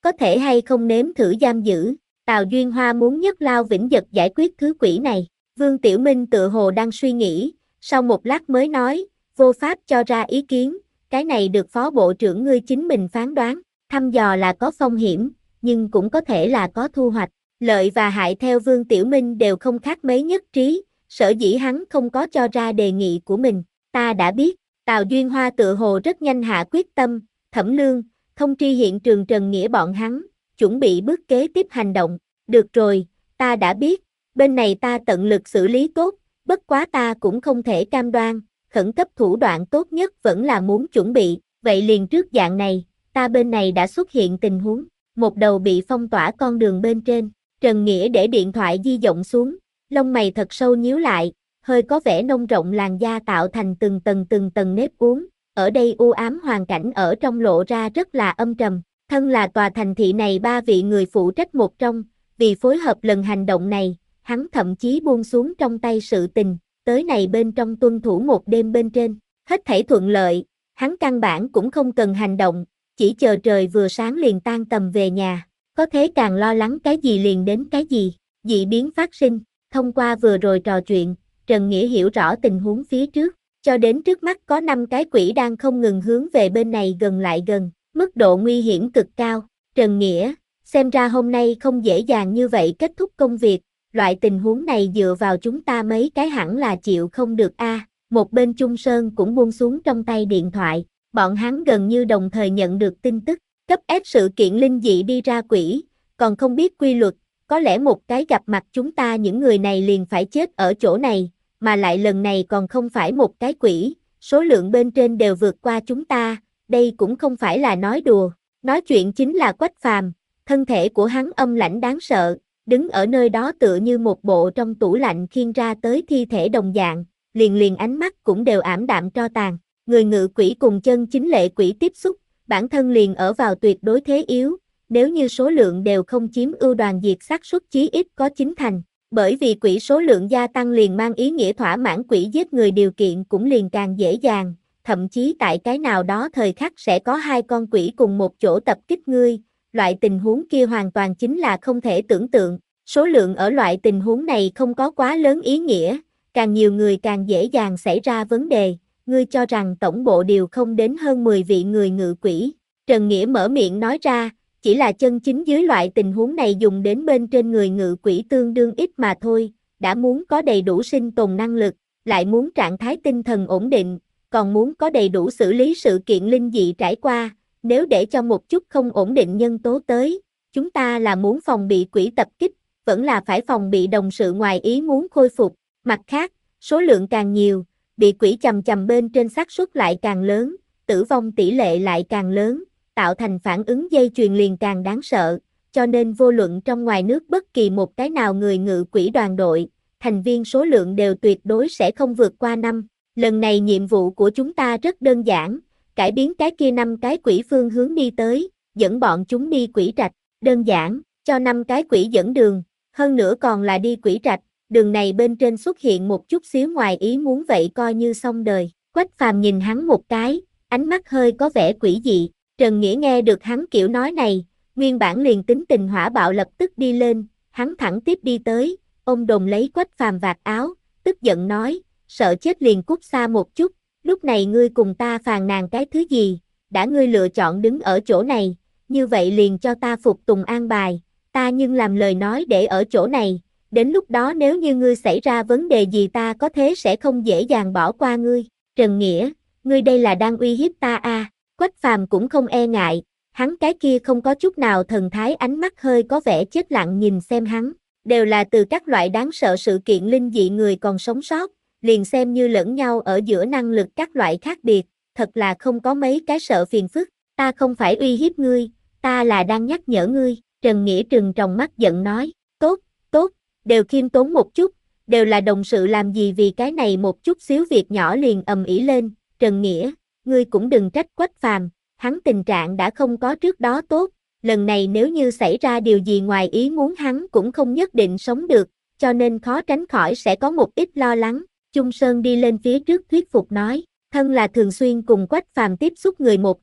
có thể hay không nếm thử giam giữ. Tào Duyên Hoa muốn nhất lao vĩnh giật giải quyết thứ quỷ này. Vương Tiểu Minh tựa hồ đang suy nghĩ, sau một lát mới nói, vô pháp cho ra ý kiến, cái này được phó bộ trưởng ngươi chính mình phán đoán, thăm dò là có phong hiểm, nhưng cũng có thể là có thu hoạch, lợi và hại theo Vương Tiểu Minh đều không khác mấy nhất trí, sở dĩ hắn không có cho ra đề nghị của mình, ta đã biết, Tào Duyên Hoa tựa hồ rất nhanh hạ quyết tâm, Thẩm Lương, thông tri hiện trường Trần Nghĩa bọn hắn, chuẩn bị bước kế tiếp hành động, được rồi, ta đã biết, bên này ta tận lực xử lý tốt, bất quá ta cũng không thể cam đoan, khẩn cấp thủ đoạn tốt nhất vẫn là muốn chuẩn bị, vậy liền trước dạng này, ta bên này đã xuất hiện tình huống, một đầu bị phong tỏa con đường bên trên, Trần Nghĩa để điện thoại di động xuống, lông mày thật sâu nhíu lại, hơi có vẻ nông rộng làn da tạo thành từng tầng từng tầng nếp uốn, ở đây u ám hoàn cảnh ở trong lộ ra rất là âm trầm, thân là tòa thành thị này ba vị người phụ trách một trong, vì phối hợp lần hành động này, hắn thậm chí buông xuống trong tay sự tình, tới này bên trong tuân thủ một đêm bên trên, hết thảy thuận lợi, hắn căn bản cũng không cần hành động, chỉ chờ trời vừa sáng liền tan tầm về nhà, có thế càng lo lắng cái gì liền đến cái gì, dị biến phát sinh, thông qua vừa rồi trò chuyện, Trần Nghĩa hiểu rõ tình huống phía trước, cho đến trước mắt có năm cái quỷ đang không ngừng hướng về bên này gần lại gần, mức độ nguy hiểm cực cao, Trần Nghĩa, xem ra hôm nay không dễ dàng như vậy kết thúc công việc, loại tình huống này dựa vào chúng ta mấy cái hẳn là chịu không được a. À, một bên Trung Sơn cũng buông xuống trong tay điện thoại, bọn hắn gần như đồng thời nhận được tin tức, cấp S sự kiện linh dị đi ra quỷ, còn không biết quy luật, có lẽ một cái gặp mặt chúng ta những người này liền phải chết ở chỗ này, mà lại lần này còn không phải một cái quỷ, số lượng bên trên đều vượt qua chúng ta, đây cũng không phải là nói đùa, nói chuyện chính là Quách Phàm, thân thể của hắn âm lãnh đáng sợ, đứng ở nơi đó tựa như một bộ trong tủ lạnh khiêng ra tới thi thể đồng dạng, liền liền ánh mắt cũng đều ảm đạm tro tàn, người ngự quỷ cùng chân chính lệ quỷ tiếp xúc, bản thân liền ở vào tuyệt đối thế yếu, nếu như số lượng đều không chiếm ưu đoàn diệt xác suất chí ít có chín thành, bởi vì quỷ số lượng gia tăng liền mang ý nghĩa thỏa mãn quỷ giết người điều kiện cũng liền càng dễ dàng, thậm chí tại cái nào đó thời khắc sẽ có hai con quỷ cùng một chỗ tập kích ngươi, loại tình huống kia hoàn toàn chính là không thể tưởng tượng, số lượng ở loại tình huống này không có quá lớn ý nghĩa, càng nhiều người càng dễ dàng xảy ra vấn đề, ngươi cho rằng tổng bộ điều không đến hơn mười vị người ngự quỷ, Trần Nghĩa mở miệng nói ra, chỉ là chân chính dưới loại tình huống này dùng đến bên trên người ngự quỷ tương đương ít mà thôi, đã muốn có đầy đủ sinh tồn năng lực, lại muốn trạng thái tinh thần ổn định, còn muốn có đầy đủ xử lý sự kiện linh dị trải qua, nếu để cho một chút không ổn định nhân tố tới, chúng ta là muốn phòng bị quỷ tập kích, vẫn là phải phòng bị đồng sự ngoài ý muốn khôi phục, mặt khác, số lượng càng nhiều, bị quỷ chầm chầm bên trên xác suất lại càng lớn, tử vong tỷ lệ lại càng lớn, tạo thành phản ứng dây chuyền liền càng đáng sợ, cho nên vô luận trong ngoài nước bất kỳ một cái nào người ngự quỷ đoàn đội, thành viên số lượng đều tuyệt đối sẽ không vượt qua năm. Lần này nhiệm vụ của chúng ta rất đơn giản, cải biến cái kia năm cái quỷ phương hướng đi tới, dẫn bọn chúng đi quỷ trạch, đơn giản, cho năm cái quỷ dẫn đường, hơn nữa còn là đi quỷ trạch, đường này bên trên xuất hiện một chút xíu ngoài ý muốn vậy coi như xong đời. Quách Phàm nhìn hắn một cái, ánh mắt hơi có vẻ quỷ dị, Trần Nghĩa nghe được hắn kiểu nói này, nguyên bản liền tính tình hỏa bạo lập tức đi lên, hắn thẳng tiếp đi tới, ôm đồm lấy Quách Phàm vạt áo, tức giận nói, sợ chết liền cút xa một chút, lúc này ngươi cùng ta phàn nàn cái thứ gì, đã ngươi lựa chọn đứng ở chỗ này, như vậy liền cho ta phục tùng an bài, ta nhưng làm lời nói để ở chỗ này, đến lúc đó nếu như ngươi xảy ra vấn đề gì ta có thế sẽ không dễ dàng bỏ qua ngươi, Trần Nghĩa, ngươi đây là đang uy hiếp ta à, Quách Phàm cũng không e ngại, hắn cái kia không có chút nào thần thái ánh mắt hơi có vẻ chết lặng nhìn xem hắn, đều là từ các loại đáng sợ sự kiện linh dị người còn sống sót, liền xem như lẫn nhau ở giữa năng lực các loại khác biệt, thật là không có mấy cái sợ phiền phức, ta không phải uy hiếp ngươi, ta là đang nhắc nhở ngươi, Trần Nghĩa trừng tròng mắt giận nói, tốt, tốt, đều khiêm tốn một chút, đều là đồng sự làm gì vì cái này một chút xíu việc nhỏ liền ầm ĩ lên, Trần Nghĩa, ngươi cũng đừng trách Quách Phàm, hắn tình trạng đã không có trước đó tốt, lần này nếu như xảy ra điều gì ngoài ý muốn hắn cũng không nhất định sống được, cho nên khó tránh khỏi sẽ có một ít lo lắng. Trung Sơn đi lên phía trước thuyết phục nói, thân là thường xuyên cùng Quách Phàm tiếp xúc người một trong,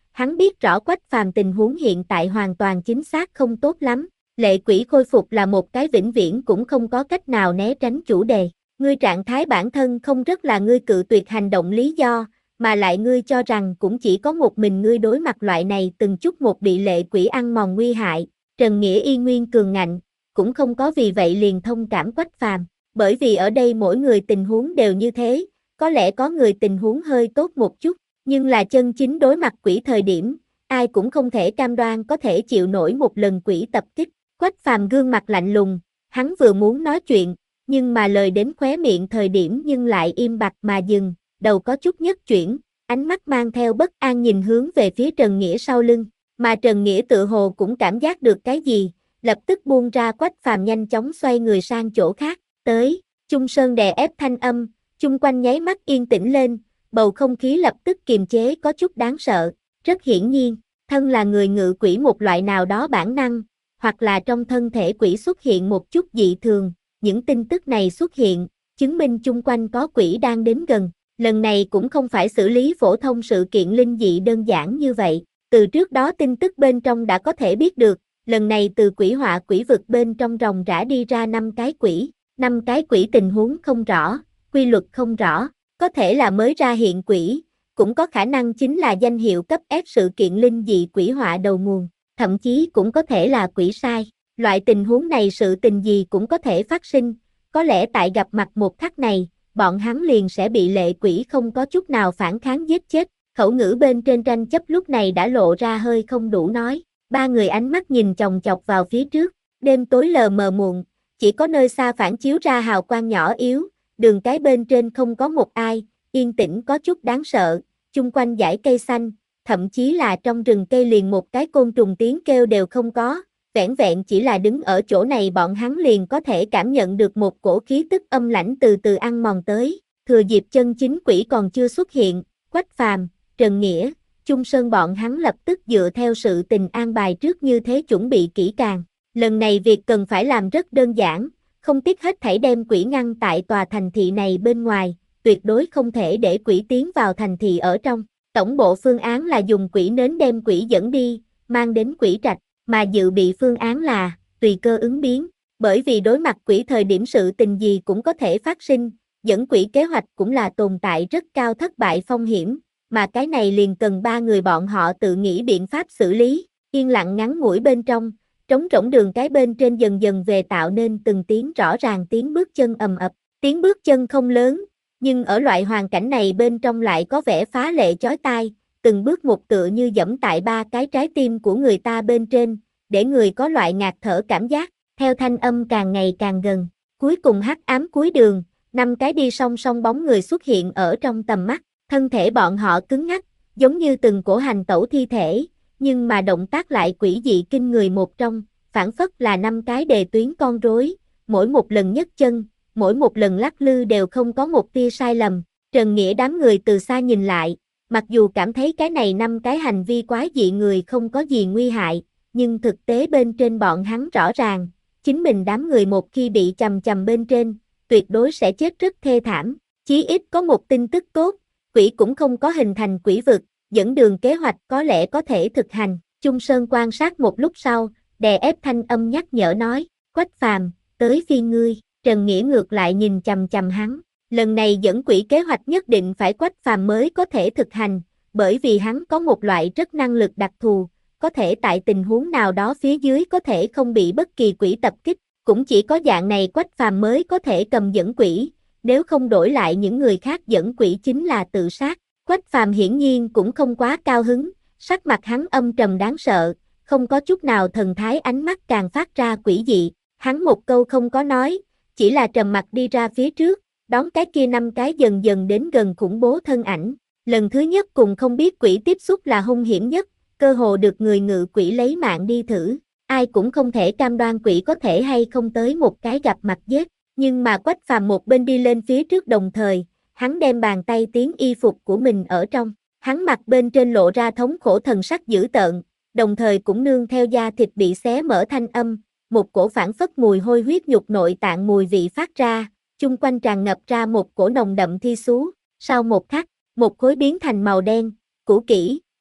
hắn biết rõ Quách Phàm tình huống hiện tại hoàn toàn chính xác không tốt lắm. Lệ quỷ khôi phục là một cái vĩnh viễn cũng không có cách nào né tránh chủ đề. Ngươi trạng thái bản thân không rất là ngươi cự tuyệt hành động lý do, mà lại ngươi cho rằng cũng chỉ có một mình ngươi đối mặt loại này từng chút một bị lệ quỷ ăn mòn nguy hại. Trần Nghĩa y nguyên cường ngạnh, cũng không có vì vậy liền thông cảm Quách Phàm, bởi vì ở đây mỗi người tình huống đều như thế, có lẽ có người tình huống hơi tốt một chút, nhưng là chân chính đối mặt quỷ thời điểm, ai cũng không thể cam đoan có thể chịu nổi một lần quỷ tập kích. Quách Phàm gương mặt lạnh lùng, hắn vừa muốn nói chuyện, nhưng mà lời đến khóe miệng thời điểm nhưng lại im bặt mà dừng, đầu có chút nhất chuyển, ánh mắt mang theo bất an nhìn hướng về phía Trần Nghĩa sau lưng, mà Trần Nghĩa tự hồ cũng cảm giác được cái gì, lập tức buông ra Quách Phàm nhanh chóng xoay người sang chỗ khác, tới, Chung Sơn đè ép thanh âm, chung quanh nháy mắt yên tĩnh lên, bầu không khí lập tức kiềm chế có chút đáng sợ, rất hiển nhiên, thân là người ngự quỷ một loại nào đó bản năng, hoặc là trong thân thể quỷ xuất hiện một chút dị thường, những tin tức này xuất hiện, chứng minh chung quanh có quỷ đang đến gần, lần này cũng không phải xử lý phổ thông sự kiện linh dị đơn giản như vậy, từ trước đó tin tức bên trong đã có thể biết được, lần này từ quỷ họa quỷ vực bên trong ròng rã đi ra năm cái quỷ, năm cái quỷ tình huống không rõ, quy luật không rõ, có thể là mới ra hiện quỷ, cũng có khả năng chính là danh hiệu cấp ép sự kiện linh dị quỷ họa đầu nguồn, thậm chí cũng có thể là quỷ sai. Loại tình huống này sự tình gì cũng có thể phát sinh, có lẽ tại gặp mặt một khắc này, bọn hắn liền sẽ bị lệ quỷ không có chút nào phản kháng giết chết. Khẩu ngữ bên trên tranh chấp lúc này đã lộ ra hơi không đủ nói, ba người ánh mắt nhìn chòng chọc vào phía trước, đêm tối lờ mờ muộn, chỉ có nơi xa phản chiếu ra hào quang nhỏ yếu, đường cái bên trên không có một ai, yên tĩnh có chút đáng sợ, chung quanh dãy cây xanh, thậm chí là trong rừng cây liền một cái côn trùng tiếng kêu đều không có, vẻn vẹn chỉ là đứng ở chỗ này bọn hắn liền có thể cảm nhận được một cổ khí tức âm lãnh từ từ ăn mòn tới, thừa dịp chân chính quỷ còn chưa xuất hiện, Quách Phàm, Trần Nghĩa, Chung Sơn bọn hắn lập tức dựa theo sự tình an bài trước như thế chuẩn bị kỹ càng. Lần này việc cần phải làm rất đơn giản, không tiếc hết thảy đem quỷ ngăn tại tòa thành thị này bên ngoài, tuyệt đối không thể để quỷ tiến vào thành thị ở trong. Tổng bộ phương án là dùng quỷ nến đem quỷ dẫn đi, mang đến quỷ trạch, mà dự bị phương án là tùy cơ ứng biến, bởi vì đối mặt quỷ thời điểm sự tình gì cũng có thể phát sinh, dẫn quỷ kế hoạch cũng là tồn tại rất cao thất bại phong hiểm, mà cái này liền cần ba người bọn họ tự nghĩ biện pháp xử lý, yên lặng ngắn ngủi bên trong, trống rỗng đường cái bên trên dần dần về tạo nên từng tiếng rõ ràng tiếng bước chân ầm ập, tiếng bước chân không lớn, nhưng ở loại hoàn cảnh này bên trong lại có vẻ phá lệ chói tai, từng bước một tựa như dẫm tại ba cái trái tim của người ta bên trên, để người có loại ngạt thở cảm giác, theo thanh âm càng ngày càng gần, cuối cùng hắc ám cuối đường, năm cái đi song song bóng người xuất hiện ở trong tầm mắt, thân thể bọn họ cứng ngắc, giống như từng cổ hành tẩu thi thể, nhưng mà động tác lại quỷ dị kinh người một trong, phản phất là năm cái đề tuyến con rối, mỗi một lần nhấc chân, mỗi một lần lắc lư đều không có một tia sai lầm. Trần Nghĩa đám người từ xa nhìn lại, mặc dù cảm thấy cái này năm cái hành vi quái dị người không có gì nguy hại, nhưng thực tế bên trên bọn hắn rõ ràng, chính mình đám người một khi bị chầm chầm bên trên, tuyệt đối sẽ chết rất thê thảm. Chí ít có một tin tức tốt, quỷ cũng không có hình thành quỷ vực, dẫn đường kế hoạch có lẽ có thể thực hành. Chung Sơn quan sát một lúc sau, đè ép thanh âm nhắc nhở nói, Quách Phàm, tới phiên ngươi. Trần Nghĩa ngược lại nhìn chằm chằm hắn, lần này dẫn quỷ kế hoạch nhất định phải Quách Phàm mới có thể thực hành, bởi vì hắn có một loại rất năng lực đặc thù, có thể tại tình huống nào đó phía dưới có thể không bị bất kỳ quỷ tập kích, cũng chỉ có dạng này Quách Phàm mới có thể cầm dẫn quỷ, nếu không đổi lại những người khác dẫn quỷ chính là tự sát. Quách Phàm hiển nhiên cũng không quá cao hứng, sắc mặt hắn âm trầm đáng sợ, không có chút nào thần thái, ánh mắt càng phát ra quỷ dị, hắn một câu không có nói, chỉ là trầm mặt đi ra phía trước, đón cái kia năm cái dần dần đến gần khủng bố thân ảnh. Lần thứ nhất cùng không biết quỷ tiếp xúc là hung hiểm nhất, cơ hồ được người ngự quỷ lấy mạng đi thử, ai cũng không thể cam đoan quỷ có thể hay không tới một cái gặp mặt giết, nhưng mà Quách Phàm một bên đi lên phía trước đồng thời, hắn đem bàn tay tiến y phục của mình ở trong, hắn mặt bên trên lộ ra thống khổ thần sắc dữ tợn, đồng thời cũng nương theo da thịt bị xé mở thanh âm, một cổ phản phất mùi hôi huyết nhục nội tạng mùi vị phát ra, chung quanh tràn ngập ra một cổ nồng đậm thi xú, sau một khắc, một khối biến thành màu đen, cũ kỹ,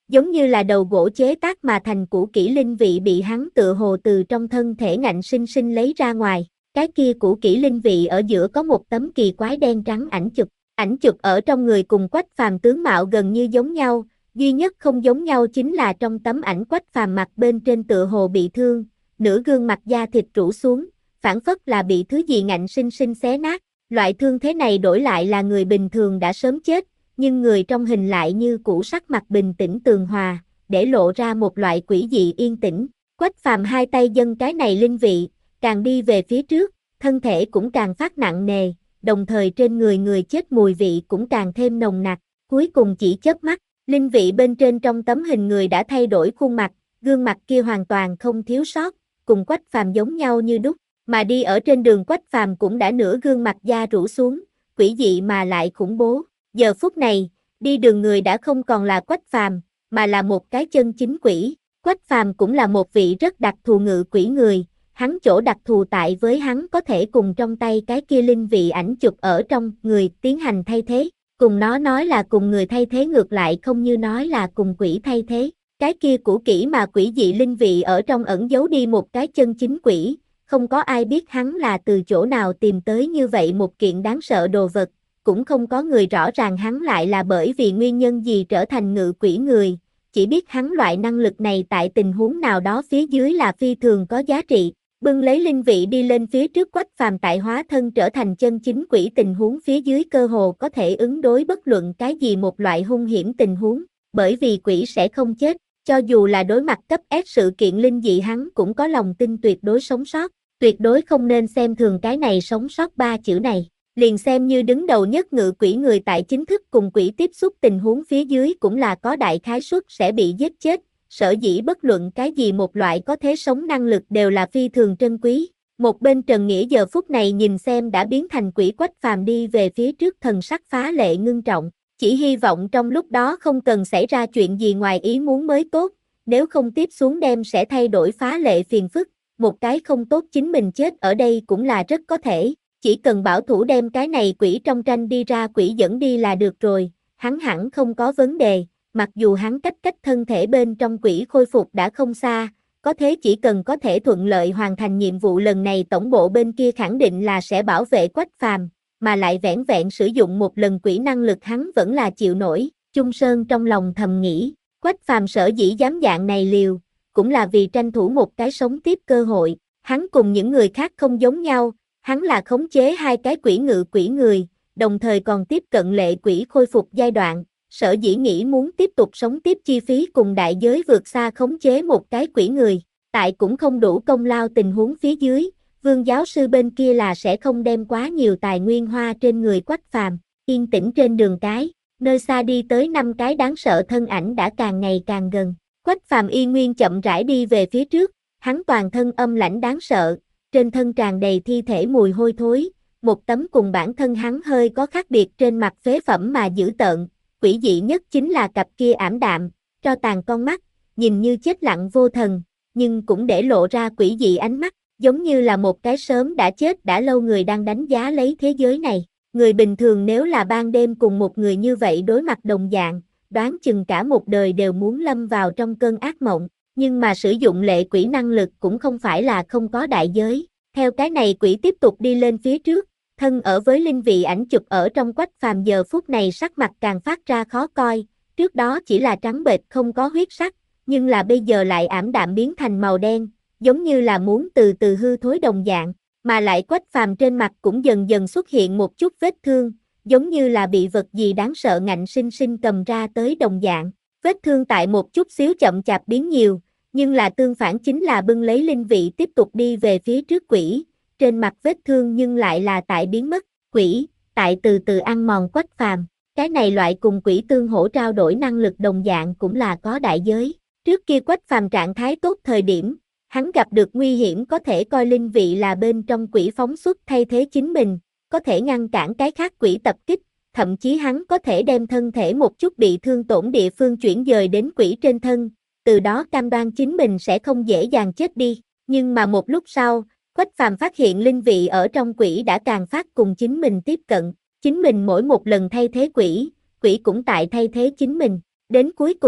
giống như là đầu gỗ chế tác mà thành cũ kỹ linh vị bị hắn tựa hồ từ trong thân thể ngạnh sinh sinh lấy ra ngoài. Cái kia cũ kỹ linh vị ở giữa có một tấm kỳ quái đen trắng ảnh chụp, ảnh chụp ở trong người cùng Quách Phàm tướng mạo gần như giống nhau, duy nhất không giống nhau chính là trong tấm ảnh Quách Phàm mặt bên trên tựa hồ bị thương, nửa gương mặt da thịt rũ xuống, phảng phất là bị thứ gì ngạnh sinh sinh xé nát. Loại thương thế này đổi lại là người bình thường đã sớm chết, nhưng người trong hình lại như cũ sắc mặt bình tĩnh tường hòa, để lộ ra một loại quỷ dị yên tĩnh. Quách Phàm hai tay dâng cái này linh vị, càng đi về phía trước, thân thể cũng càng phát nặng nề, đồng thời trên người người chết mùi vị cũng càng thêm nồng nặc, cuối cùng chỉ chớp mắt, linh vị bên trên trong tấm hình người đã thay đổi khuôn mặt, gương mặt kia hoàn toàn không thiếu sót, cùng Quách Phàm giống nhau như đúc, mà đi ở trên đường Quách Phàm cũng đã nửa gương mặt da rũ xuống, quỷ dị mà lại khủng bố. Giờ phút này, đi đường người đã không còn là Quách Phàm, mà là một cái chân chính quỷ. Quách Phàm cũng là một vị rất đặc thù ngự quỷ người, hắn chỗ đặc thù tại với hắn có thể cùng trong tay cái kia linh vị ảnh chụp ở trong người tiến hành thay thế, cùng nó nói là cùng người thay thế ngược lại không như nói là cùng quỷ thay thế. Cái kia cũ kỹ mà quỷ dị linh vị ở trong ẩn giấu đi một cái chân chính quỷ, không có ai biết hắn là từ chỗ nào tìm tới như vậy một kiện đáng sợ đồ vật, cũng không có người rõ ràng hắn lại là bởi vì nguyên nhân gì trở thành ngự quỷ người, chỉ biết hắn loại năng lực này tại tình huống nào đó phía dưới là phi thường có giá trị. Bưng lấy linh vị đi lên phía trước Quách Phàm tại hóa thân trở thành chân chính quỷ tình huống phía dưới cơ hồ có thể ứng đối bất luận cái gì một loại hung hiểm tình huống, bởi vì quỷ sẽ không chết, cho dù là đối mặt cấp S sự kiện linh dị hắn cũng có lòng tin tuyệt đối sống sót, tuyệt đối không nên xem thường cái này sống sót ba chữ này. Liền xem như đứng đầu nhất ngự quỷ người tại chính thức cùng quỷ tiếp xúc tình huống phía dưới cũng là có đại khái suất sẽ bị giết chết, sở dĩ bất luận cái gì một loại có thế sống năng lực đều là phi thường trân quý. Một bên Trần Nghĩa giờ phút này nhìn xem đã biến thành quỷ Quách Phàm đi về phía trước thần sắc phá lệ ngưng trọng, chỉ hy vọng trong lúc đó không cần xảy ra chuyện gì ngoài ý muốn mới tốt, nếu không tiếp xuống đem sẽ thay đổi phá lệ phiền phức, một cái không tốt chính mình chết ở đây cũng là rất có thể. Chỉ cần bảo thủ đem cái này quỷ trong tranh đi ra quỷ dẫn đi là được rồi, hắn hẳn không có vấn đề, mặc dù hắn cách cách thân thể bên trong quỷ khôi phục đã không xa, có thế chỉ cần có thể thuận lợi hoàn thành nhiệm vụ lần này tổng bộ bên kia khẳng định là sẽ bảo vệ Quách Phàm, mà lại vẻn vẹn sử dụng một lần quỷ năng lực hắn vẫn là chịu nổi. Chung Sơn trong lòng thầm nghĩ, Quách Phàm sở dĩ dám dạng này liều, cũng là vì tranh thủ một cái sống tiếp cơ hội, hắn cùng những người khác không giống nhau. Hắn là khống chế hai cái quỷ ngự quỷ người, đồng thời còn tiếp cận lệ quỷ khôi phục giai đoạn, sở dĩ nghĩ muốn tiếp tục sống tiếp chi phí cùng đại giới vượt xa khống chế một cái quỷ người, tại cũng không đủ công lao tình huống phía dưới, Vương giáo sư bên kia là sẽ không đem quá nhiều tài nguyên hoa trên người Quách Phàm. Yên tĩnh trên đường cái, nơi xa đi tới năm cái đáng sợ thân ảnh đã càng ngày càng gần, Quách Phàm y nguyên chậm rãi đi về phía trước, hắn toàn thân âm lãnh đáng sợ. Trên thân tràn đầy thi thể mùi hôi thối, một tấm cùng bản thân hắn hơi có khác biệt trên mặt phế phẩm mà dữ tợn, quỷ dị nhất chính là cặp kia ảm đạm, tro tàn con mắt, nhìn như chết lặng vô thần, nhưng cũng để lộ ra quỷ dị ánh mắt, giống như là một cái sớm đã chết đã lâu người đang đánh giá lấy thế giới này. Người bình thường nếu là ban đêm cùng một người như vậy đối mặt đồng dạng, đoán chừng cả một đời đều muốn lâm vào trong cơn ác mộng. Nhưng mà sử dụng lệ quỷ năng lực cũng không phải là không có đại giới. Theo cái này quỷ tiếp tục đi lên phía trước, thân ở với linh vị ảnh chụp ở trong Quách Phàm giờ phút này sắc mặt càng phát ra khó coi, trước đó chỉ là trắng bệch không có huyết sắc, nhưng là bây giờ lại ảm đạm biến thành màu đen, giống như là muốn từ từ hư thối đồng dạng, mà lại Quách Phàm trên mặt cũng dần dần xuất hiện một chút vết thương, giống như là bị vật gì đáng sợ ngạnh sinh sinh cầm ra tới đồng dạng. Vết thương tại một chút xíu chậm chạp biến nhiều, nhưng là tương phản chính là bưng lấy linh vị tiếp tục đi về phía trước quỷ, trên mặt vết thương nhưng lại là tại biến mất, quỷ, tại từ từ ăn mòn Quách Phàm, cái này loại cùng quỷ tương hỗ trao đổi năng lực đồng dạng cũng là có đại giới. Trước kia Quách Phàm trạng thái tốt thời điểm, hắn gặp được nguy hiểm có thể coi linh vị là bên trong quỷ phóng xuất thay thế chính mình, có thể ngăn cản cái khác quỷ tập kích, thậm chí hắn có thể đem thân thể một chút bị thương tổn địa phương chuyển dời đến quỷ trên thân, từ đó cam đoan chính mình sẽ không dễ dàng chết đi. Nhưng mà một lúc sau, Quách Phàm phát hiện linh vị ở trong quỷ đã càng phát cùng chính mình tiếp cận, chính mình mỗi một lần thay thế quỷ, quỷ cũng tại thay thế chính mình, đến cuối cùng,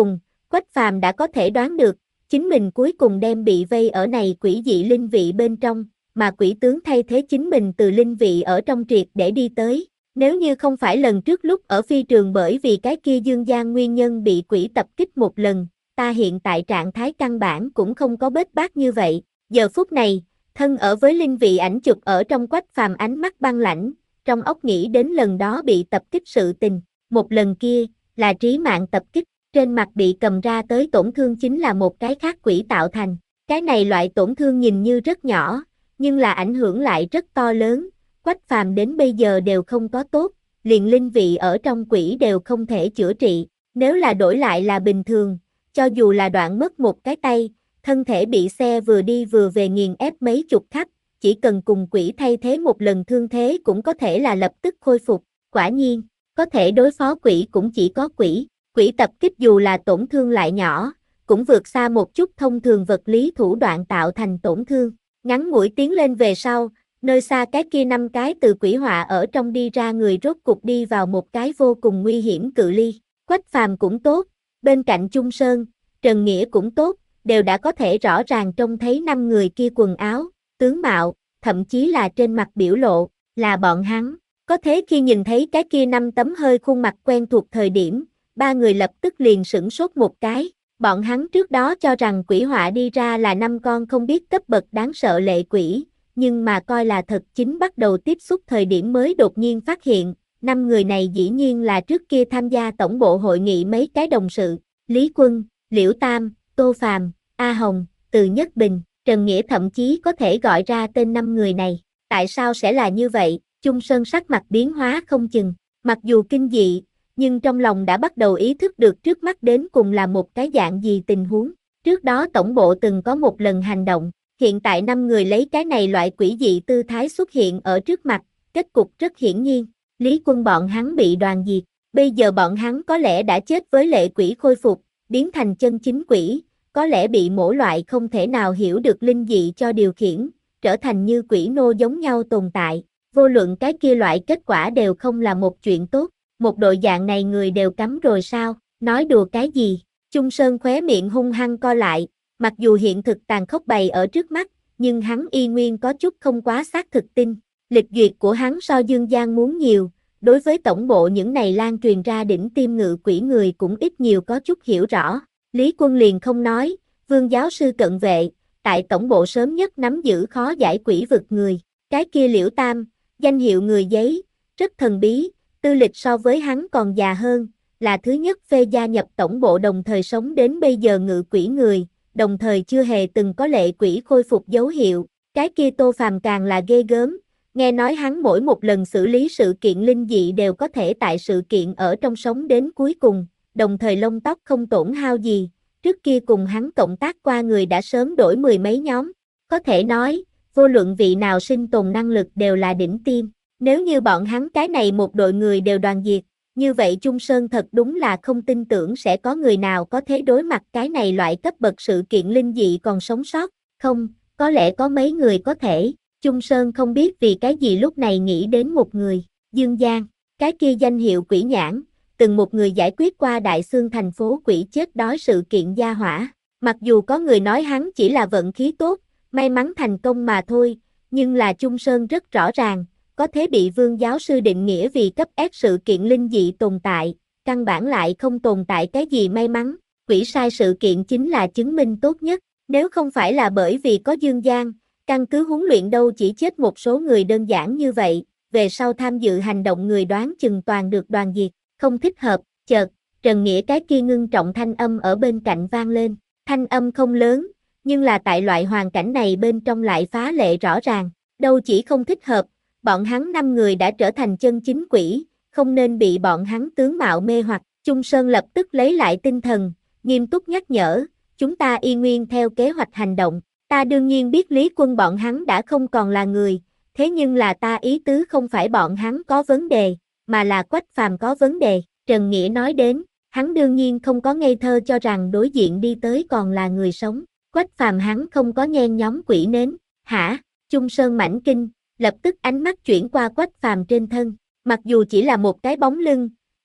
Quách Phàm đã có thể đoán được, chính mình cuối cùng đem bị vây ở này quỷ dị linh vị bên trong, mà quỷ tướng thay thế chính mình từ linh vị ở trong triệt để đi tới. Nếu như không phải lần trước lúc ở phi trường bởi vì cái kia Dương Giang nguyên nhân bị quỷ tập kích một lần, ta hiện tại trạng thái căn bản cũng không có bết bát như vậy. Giờ phút này, thân ở với linh vị ảnh chụp ở trong Quách Phàm ánh mắt băng lãnh, trong óc nghĩ đến lần đó bị tập kích sự tình, một lần kia, là trí mạng tập kích, trên mặt bị cầm ra tới tổn thương chính là một cái khác quỷ tạo thành. Cái này loại tổn thương nhìn như rất nhỏ, nhưng là ảnh hưởng lại rất to lớn. Quách Phàm đến bây giờ đều không có tốt, liền linh vị ở trong quỷ đều không thể chữa trị. Nếu là đổi lại là bình thường, cho dù là đoạn mất một cái tay, thân thể bị xe vừa đi vừa về nghiền ép mấy chục khắp, chỉ cần cùng quỷ thay thế một lần thương thế cũng có thể là lập tức khôi phục. Quả nhiên, có thể đối phó quỷ cũng chỉ có quỷ. Quỷ tập kích dù là tổn thương lại nhỏ, cũng vượt xa một chút thông thường vật lý thủ đoạn tạo thành tổn thương. Ngắn ngủi tiến lên về sau, nơi xa cái kia năm cái từ quỷ họa ở trong đi ra người rốt cục đi vào một cái vô cùng nguy hiểm cự ly. Quách Phàm cũng tốt, bên cạnh Chung Sơn, Trần Nghĩa cũng tốt, đều đã có thể rõ ràng trông thấy năm người kia quần áo, tướng mạo, thậm chí là trên mặt biểu lộ, là bọn hắn. Có thế khi nhìn thấy cái kia năm tấm hơi khuôn mặt quen thuộc thời điểm, ba người lập tức liền sửng sốt một cái. Bọn hắn trước đó cho rằng quỷ họa đi ra là năm con không biết cấp bậc đáng sợ lệ quỷ, nhưng mà coi là thật chính bắt đầu tiếp xúc thời điểm mới đột nhiên phát hiện, năm người này dĩ nhiên là trước kia tham gia tổng bộ hội nghị mấy cái đồng sự, Lý Quân, Liễu Tam, Tô Phàm, A Hồng, Từ Nhất Bình, Trần Nghĩa thậm chí có thể gọi ra tên năm người này. Tại sao sẽ là như vậy? Chung Sơn sắc mặt biến hóa không chừng, mặc dù kinh dị, nhưng trong lòng đã bắt đầu ý thức được trước mắt đến cùng là một cái dạng gì tình huống. Trước đó tổng bộ từng có một lần hành động, hiện tại năm người lấy cái này loại quỷ dị tư thái xuất hiện ở trước mặt, kết cục rất hiển nhiên, Lý Quân bọn hắn bị đoàn diệt, bây giờ bọn hắn có lẽ đã chết với lệ quỷ khôi phục, biến thành chân chính quỷ, có lẽ bị mỗi loại không thể nào hiểu được linh dị cho điều khiển, trở thành như quỷ nô giống nhau tồn tại, vô luận cái kia loại kết quả đều không là một chuyện tốt. Một đội dạng này người đều cấm rồi sao, nói đùa cái gì? Chung Sơn khóe miệng hung hăng co lại, mặc dù hiện thực tàn khốc bày ở trước mắt, nhưng hắn y nguyên có chút không quá xác thực tin. Lịch duyệt của hắn so Dương Giang muốn nhiều, đối với tổng bộ những này lan truyền ra đỉnh tiêm ngự quỷ người cũng ít nhiều có chút hiểu rõ. Lý Quân liền không nói, Vương giáo sư cận vệ, tại tổng bộ sớm nhất nắm giữ khó giải quỷ vực người. Cái kia Liễu Tam, danh hiệu người giấy, rất thần bí. Tư lịch so với hắn còn già hơn, là thứ nhất phê gia nhập tổng bộ đồng thời sống đến bây giờ ngự quỷ người, đồng thời chưa hề từng có lệ quỷ khôi phục dấu hiệu. Cái kia Tô Phàm càng là ghê gớm, nghe nói hắn mỗi một lần xử lý sự kiện linh dị đều có thể tại sự kiện ở trong sống đến cuối cùng, đồng thời lông tóc không tổn hao gì. Trước kia cùng hắn cộng tác qua người đã sớm đổi mười mấy nhóm, có thể nói, vô luận vị nào sinh tồn năng lực đều là đỉnh tiêm. Nếu như bọn hắn cái này một đội người đều đoàn diệt, như vậy Chung Sơn thật đúng là không tin tưởng sẽ có người nào có thể đối mặt cái này loại cấp bậc sự kiện linh dị còn sống sót. Không, có lẽ có mấy người có thể. Chung Sơn không biết vì cái gì lúc này nghĩ đến một người, Dương Giang, cái kia danh hiệu quỷ nhãn, từng một người giải quyết qua Đại Xương thành phố quỷ chết đói sự kiện gia hỏa. Mặc dù có người nói hắn chỉ là vận khí tốt, may mắn thành công mà thôi, nhưng là Chung Sơn rất rõ ràng, có thể bị Vương giáo sư định nghĩa vì cấp S sự kiện linh dị tồn tại, căn bản lại không tồn tại cái gì may mắn, quỷ sai sự kiện chính là chứng minh tốt nhất, nếu không phải là bởi vì có Dương Giang, căn cứ huấn luyện đâu chỉ chết một số người đơn giản như vậy, về sau tham dự hành động người đoán chừng toàn được đoàn diệt, không thích hợp. Chợt, Trần Nghĩa cái kia ngưng trọng thanh âm ở bên cạnh vang lên, thanh âm không lớn, nhưng là tại loại hoàn cảnh này bên trong lại phá lệ rõ ràng, đâu chỉ không thích hợp. Bọn hắn năm người đã trở thành chân chính quỷ, không nên bị bọn hắn tướng mạo mê hoặc. Chung Sơn lập tức lấy lại tinh thần, nghiêm túc nhắc nhở, chúng ta y nguyên theo kế hoạch hành động. Ta đương nhiên biết Lý Quân bọn hắn đã không còn là người, thế nhưng là ta ý tứ không phải bọn hắn có vấn đề, mà là Quách Phàm có vấn đề. Trần Nghĩa nói đến, hắn đương nhiên không có ngây thơ cho rằng đối diện đi tới còn là người sống. Quách Phàm hắn không có nhen nhóm quỷ nến, hả? Chung Sơn mảnh kinh. Lập tức ánh mắt chuyển qua Quách Phàm trên thân, mặc dù chỉ là một cái bóng lưng,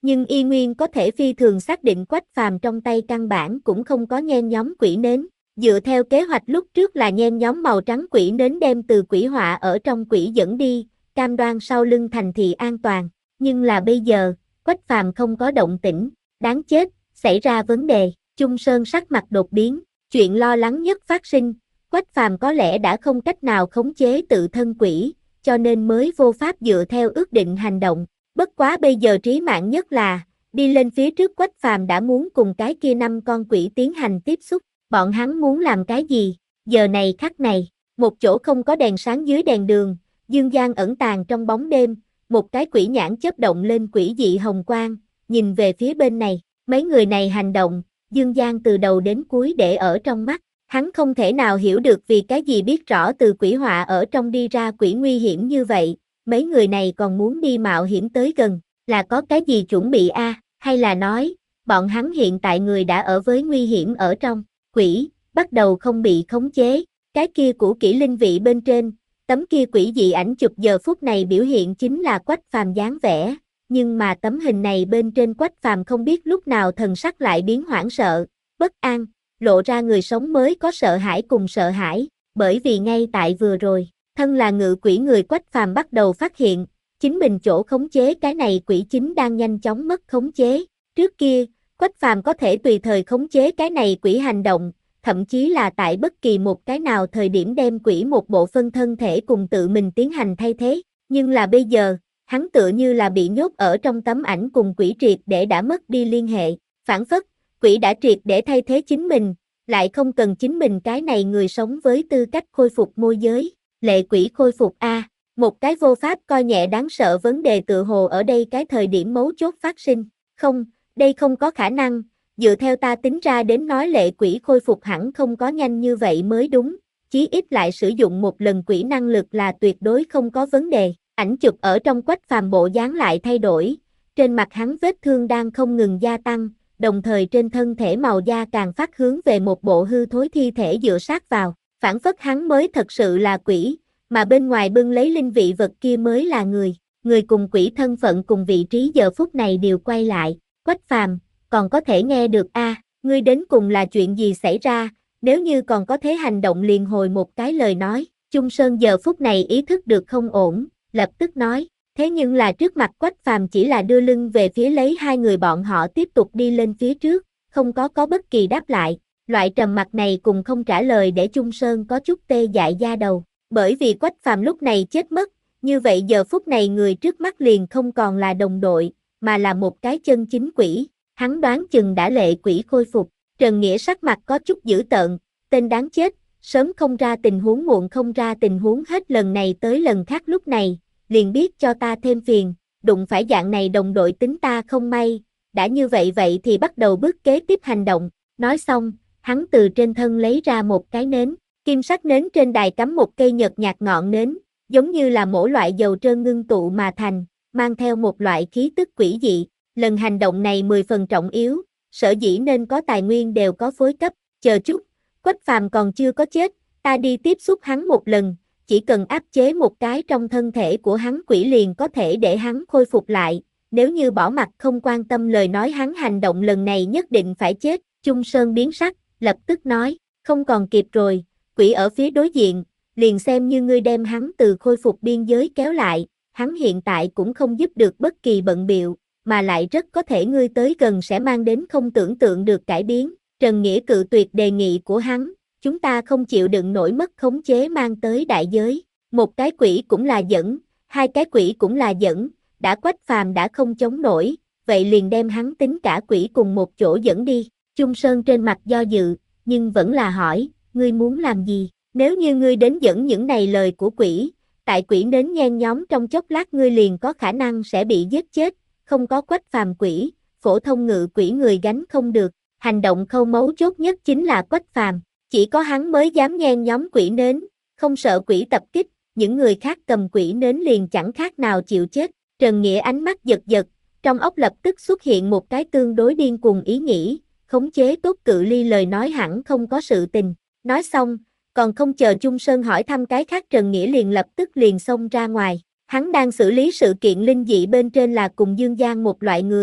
nhưng y nguyên có thể phi thường xác định Quách Phàm trong tay căn bản cũng không có nhen nhóm quỷ nến. Dựa theo kế hoạch lúc trước là nhen nhóm màu trắng quỷ nến đem từ quỷ họa ở trong quỷ dẫn đi, cam đoan sau lưng thành thị an toàn. Nhưng là bây giờ, Quách Phàm không có động tĩnh, đáng chết, xảy ra vấn đề. Chung Sơn sắc mặt đột biến, chuyện lo lắng nhất phát sinh, Quách Phàm có lẽ đã không cách nào khống chế tự thân quỷ, cho nên mới vô pháp dựa theo ước định hành động. Bất quá bây giờ trí mạng nhất là, đi lên phía trước Quách Phàm đã muốn cùng cái kia năm con quỷ tiến hành tiếp xúc, bọn hắn muốn làm cái gì? Giờ này khắc này, một chỗ không có đèn sáng dưới đèn đường, Dương Giang ẩn tàng trong bóng đêm, một cái quỷ nhãn chớp động lên quỷ dị hồng quang, nhìn về phía bên này, mấy người này hành động, Dương Giang từ đầu đến cuối để ở trong mắt, hắn không thể nào hiểu được vì cái gì biết rõ từ quỷ họa ở trong đi ra quỷ nguy hiểm như vậy, mấy người này còn muốn đi mạo hiểm tới gần, là có cái gì chuẩn bị a, à, hay là nói, bọn hắn hiện tại người đã ở với nguy hiểm ở trong, quỷ, bắt đầu không bị khống chế, cái kia cũ kỹ linh vị bên trên, tấm kia quỷ dị ảnh chụp giờ phút này biểu hiện chính là Quách Phàm dáng vẻ, nhưng mà tấm hình này bên trên Quách Phàm không biết lúc nào thần sắc lại biến hoảng sợ, bất an, lộ ra người sống mới có sợ hãi cùng sợ hãi, bởi vì ngay tại vừa rồi, thân là ngự quỷ người Quách Phàm bắt đầu phát hiện, chính mình chỗ khống chế cái này quỷ chính đang nhanh chóng mất khống chế, trước kia, Quách Phàm có thể tùy thời khống chế cái này quỷ hành động, thậm chí là tại bất kỳ một cái nào thời điểm đem quỷ một bộ phân thân thể cùng tự mình tiến hành thay thế, nhưng là bây giờ, hắn tựa như là bị nhốt ở trong tấm ảnh cùng quỷ triệt để đã mất đi liên hệ, phản phất, quỷ đã triệt để thay thế chính mình, lại không cần chính mình cái này người sống với tư cách khôi phục môi giới, lệ quỷ khôi phục a, một cái vô pháp coi nhẹ đáng sợ vấn đề tựa hồ ở đây cái thời điểm mấu chốt phát sinh, không, đây không có khả năng, dựa theo ta tính ra đến nói lệ quỷ khôi phục hẳn không có nhanh như vậy mới đúng, chí ít lại sử dụng một lần quỷ năng lực là tuyệt đối không có vấn đề, ảnh chụp ở trong Quách Phàm bộ dáng lại thay đổi, trên mặt hắn vết thương đang không ngừng gia tăng, đồng thời trên thân thể màu da càng phát hướng về một bộ hư thối thi thể dựa sát vào, phản phất hắn mới thật sự là quỷ, mà bên ngoài bưng lấy linh vị vật kia mới là người, người cùng quỷ thân phận cùng vị trí giờ phút này đều quay lại, Quách Phàm, còn có thể nghe được a, à, ngươi đến cùng là chuyện gì xảy ra, nếu như còn có thế hành động liền hồi một cái lời nói, Chung Sơn giờ phút này ý thức được không ổn, lập tức nói, thế nhưng là trước mặt Quách Phàm chỉ là đưa lưng về phía lấy hai người bọn họ tiếp tục đi lên phía trước, không có có bất kỳ đáp lại, loại trầm mặc này cùng không trả lời để Chung Sơn có chút tê dại da đầu, bởi vì Quách Phàm lúc này chết mất, như vậy giờ phút này người trước mắt liền không còn là đồng đội, mà là một cái chân chính quỷ, hắn đoán chừng đã lệ quỷ khôi phục, Trần Nghĩa sắc mặt có chút dữ tợn, tên đáng chết, sớm không ra tình huống muộn không ra tình huống hết lần này tới lần khác lúc này, liền biết cho ta thêm phiền, đụng phải dạng này đồng đội tính ta không may, đã như vậy vậy thì bắt đầu bước kế tiếp hành động, nói xong, hắn từ trên thân lấy ra một cái nến, kim sắc nến trên đài cắm một cây nhợt nhạt ngọn nến, giống như là mỗi loại dầu trơn ngưng tụ mà thành, mang theo một loại khí tức quỷ dị, lần hành động này mười phần trọng yếu, sở dĩ nên có tài nguyên đều có phối cấp, chờ chút, Quách Phàm còn chưa có chết, ta đi tiếp xúc hắn một lần, chỉ cần áp chế một cái trong thân thể của hắn quỷ liền có thể để hắn khôi phục lại, nếu như bỏ mặc không quan tâm lời nói hắn hành động lần này nhất định phải chết, Chung Sơn biến sắc, lập tức nói, không còn kịp rồi, quỷ ở phía đối diện, liền xem như ngươi đem hắn từ khôi phục biên giới kéo lại, hắn hiện tại cũng không giúp được bất kỳ bận biệu, mà lại rất có thể ngươi tới gần sẽ mang đến không tưởng tượng được cải biến, Trần Nghĩa cự tuyệt đề nghị của hắn, chúng ta không chịu đựng nổi mất khống chế mang tới đại giới, một cái quỷ cũng là dẫn, hai cái quỷ cũng là dẫn, đã Quách Phàm đã không chống nổi, vậy liền đem hắn tính cả quỷ cùng một chỗ dẫn đi, Chung Sơn trên mặt do dự, nhưng vẫn là hỏi, ngươi muốn làm gì, nếu như ngươi đến dẫn những này lời của quỷ, tại quỷ nến nhen nhóm trong chốc lát ngươi liền có khả năng sẽ bị giết chết, không có Quách Phàm quỷ, phổ thông ngự quỷ người gánh không được, hành động khâu mấu chốt nhất chính là Quách Phàm, chỉ có hắn mới dám nhen nhóm quỷ nến, không sợ quỷ tập kích, những người khác cầm quỷ nến liền chẳng khác nào chịu chết, Trần Nghĩa ánh mắt giật giật, trong óc lập tức xuất hiện một cái tương đối điên cuồng ý nghĩ, khống chế tốt cự ly lời nói hẳn không có sự tình, nói xong, còn không chờ Chung Sơn hỏi thăm cái khác Trần Nghĩa liền lập tức liền xông ra ngoài, hắn đang xử lý sự kiện linh dị bên trên là cùng Dương Giang một loại người,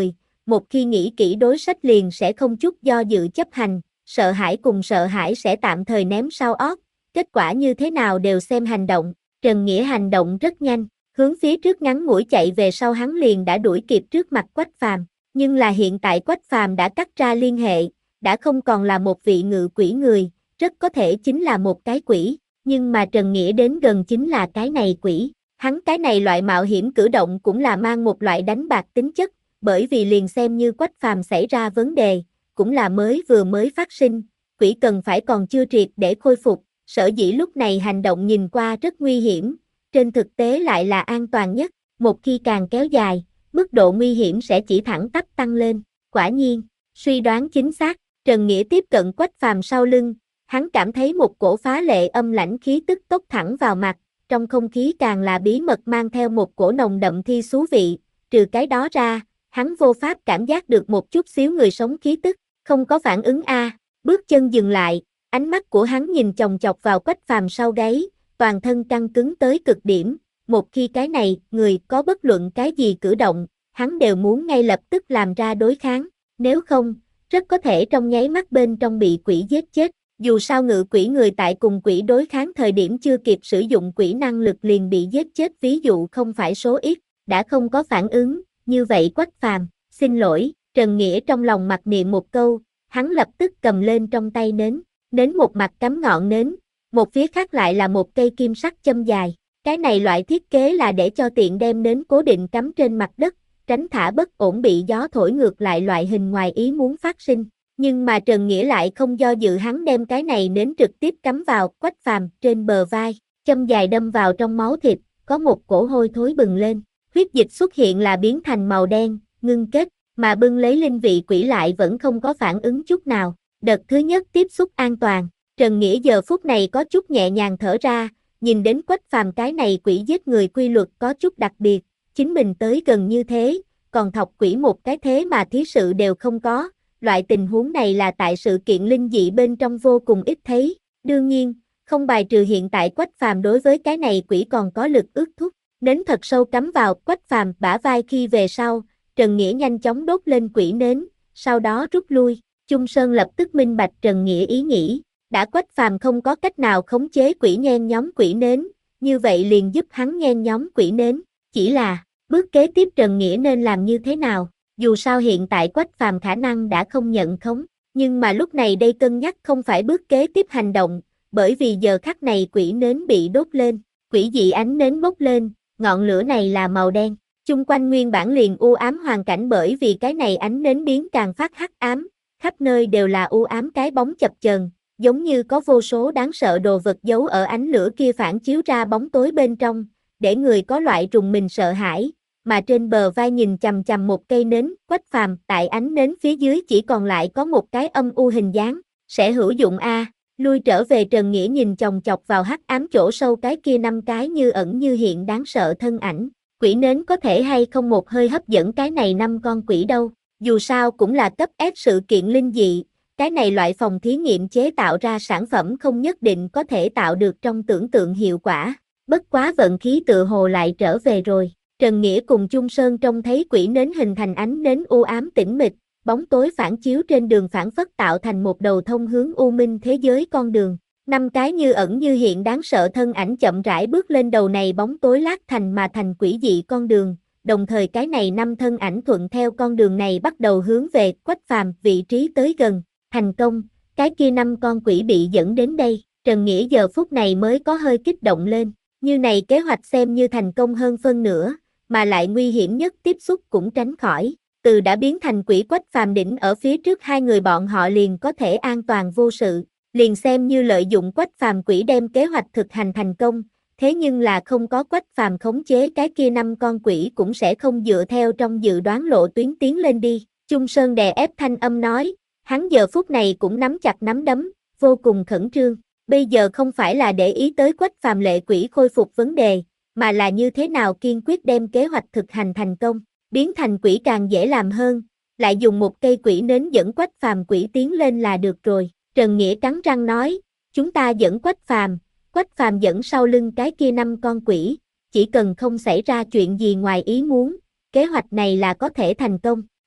một khi nghĩ kỹ đối sách liền sẽ không chút do dự chấp hành, sợ hãi cùng sợ hãi sẽ tạm thời ném sau ót, kết quả như thế nào đều xem hành động. Trần Nghĩa hành động rất nhanh, hướng phía trước ngắn ngủi chạy về sau hắn liền đã đuổi kịp trước mặt Quách Phàm, nhưng là hiện tại Quách Phàm đã cắt ra liên hệ, đã không còn là một vị ngự quỷ người, rất có thể chính là một cái quỷ, nhưng mà Trần Nghĩa đến gần chính là cái này quỷ, hắn cái này loại mạo hiểm cử động cũng là mang một loại đánh bạc tính chất, bởi vì liền xem như Quách Phàm xảy ra vấn đề, cũng là mới vừa mới phát sinh, quỷ cần phải còn chưa triệt để khôi phục, sở dĩ lúc này hành động nhìn qua rất nguy hiểm, trên thực tế lại là an toàn nhất, một khi càng kéo dài, mức độ nguy hiểm sẽ chỉ thẳng tắp tăng lên, quả nhiên, suy đoán chính xác, Trần Nghĩa tiếp cận Quách Phàm sau lưng, hắn cảm thấy một cổ phá lệ âm lãnh khí tức tốc thẳng vào mặt, trong không khí càng là bí mật mang theo một cổ nồng đậm thi xú vị, trừ cái đó ra, hắn vô pháp cảm giác được một chút xíu người sống khí tức, không có phản ứng a, bước chân dừng lại, ánh mắt của hắn nhìn chòng chọc vào Quách Phàm sau gáy, toàn thân căng cứng tới cực điểm, một khi cái này, người có bất luận cái gì cử động, hắn đều muốn ngay lập tức làm ra đối kháng, nếu không, rất có thể trong nháy mắt bên trong bị quỷ giết chết, dù sao ngự quỷ người tại cùng quỷ đối kháng thời điểm chưa kịp sử dụng quỷ năng lực liền bị giết chết ví dụ không phải số ít, đã không có phản ứng, như vậy Quách Phàm, xin lỗi, Trần Nghĩa trong lòng mặc niệm một câu, hắn lập tức cầm lên trong tay nến, nến một mặt cắm ngọn nến, một phía khác lại là một cây kim sắc châm dài, cái này loại thiết kế là để cho tiện đem nến cố định cắm trên mặt đất, tránh thả bất ổn bị gió thổi ngược lại loại hình ngoài ý muốn phát sinh. Nhưng mà Trần Nghĩa lại không do dự hắn đem cái này nến trực tiếp cắm vào Quách Phàm trên bờ vai, châm dài đâm vào trong máu thịt, có một cổ hôi thối bừng lên, huyết dịch xuất hiện là biến thành màu đen, ngưng kết, mà bưng lấy linh vị quỷ lại vẫn không có phản ứng chút nào. Đợt thứ nhất tiếp xúc an toàn, Trần Nghĩa giờ phút này có chút nhẹ nhàng thở ra, nhìn đến Quách Phàm cái này quỷ giết người quy luật có chút đặc biệt, chính mình tới gần như thế, còn thọc quỷ một cái thế mà thí sự đều không có. Loại tình huống này là tại sự kiện linh dị bên trong vô cùng ít thấy, đương nhiên, không bài trừ hiện tại Quách Phàm đối với cái này quỷ còn có lực ước thúc, nến thật sâu cắm vào Quách Phàm bả vai khi về sau, Trần Nghĩa nhanh chóng đốt lên quỷ nến, sau đó rút lui, Chung Sơn lập tức minh bạch Trần Nghĩa ý nghĩ, đã Quách Phàm không có cách nào khống chế quỷ nhen nhóm quỷ nến, như vậy liền giúp hắn nhen nhóm quỷ nến, chỉ là, bước kế tiếp Trần Nghĩa nên làm như thế nào? Dù sao hiện tại Quách Phàm khả năng đã không nhận khống, nhưng mà lúc này đây cân nhắc không phải bước kế tiếp hành động, bởi vì giờ khắc này quỷ nến bị đốt lên, quỷ dị ánh nến bốc lên, ngọn lửa này là màu đen, chung quanh nguyên bản liền u ám hoàn cảnh bởi vì cái này ánh nến biến càng phát hắc ám, khắp nơi đều là u ám cái bóng chập chờn, giống như có vô số đáng sợ đồ vật giấu ở ánh lửa kia phản chiếu ra bóng tối bên trong, để người có loại rùng mình sợ hãi. Mà trên bờ vai nhìn chằm chằm một cây nến, Quách Phàm tại ánh nến phía dưới chỉ còn lại có một cái âm u hình dáng, sẽ hữu dụng a. Lui trở về Trần Nghĩa nhìn chòng chọc vào hắc ám chỗ sâu cái kia năm cái như ẩn như hiện đáng sợ thân ảnh, quỷ nến có thể hay không một hơi hấp dẫn cái này năm con quỷ đâu, dù sao cũng là cấp ép sự kiện linh dị, cái này loại phòng thí nghiệm chế tạo ra sản phẩm không nhất định có thể tạo được trong tưởng tượng hiệu quả, bất quá vận khí tự hồ lại trở về rồi. Trần Nghĩa cùng Chung Sơn trông thấy quỷ nến hình thành ánh nến u ám tĩnh mịch, bóng tối phản chiếu trên đường phản phất tạo thành một đầu thông hướng u minh thế giới con đường. Năm cái như ẩn như hiện đáng sợ thân ảnh chậm rãi bước lên đầu này bóng tối lát thành mà thành quỷ dị con đường, đồng thời cái này năm thân ảnh thuận theo con đường này bắt đầu hướng về Quách Phàm vị trí tới gần, thành công, cái kia năm con quỷ bị dẫn đến đây, Trần Nghĩa giờ phút này mới có hơi kích động lên, như này kế hoạch xem như thành công hơn phân nửa. Mà lại nguy hiểm nhất tiếp xúc cũng tránh khỏi, từ đã biến thành quỷ Quách Phàm đỉnh ở phía trước hai người bọn họ liền có thể an toàn vô sự, liền xem như lợi dụng Quách Phàm quỷ đem kế hoạch thực hành thành công, thế nhưng là không có Quách Phàm khống chế cái kia năm con quỷ cũng sẽ không dựa theo trong dự đoán lộ tuyến tiến lên đi, Chung Sơn đè ép thanh âm nói, hắn giờ phút này cũng nắm chặt nắm đấm, vô cùng khẩn trương, bây giờ không phải là để ý tới Quách Phàm lệ quỷ khôi phục vấn đề, mà là như thế nào kiên quyết đem kế hoạch thực hành thành công, biến thành quỷ càng dễ làm hơn, lại dùng một cây quỷ nến dẫn Quách Phàm quỷ tiến lên là được rồi. Trần Nghĩa cắn răng nói, chúng ta dẫn Quách Phàm, Quách Phàm dẫn sau lưng cái kia năm con quỷ, chỉ cần không xảy ra chuyện gì ngoài ý muốn, kế hoạch này là có thể thành công.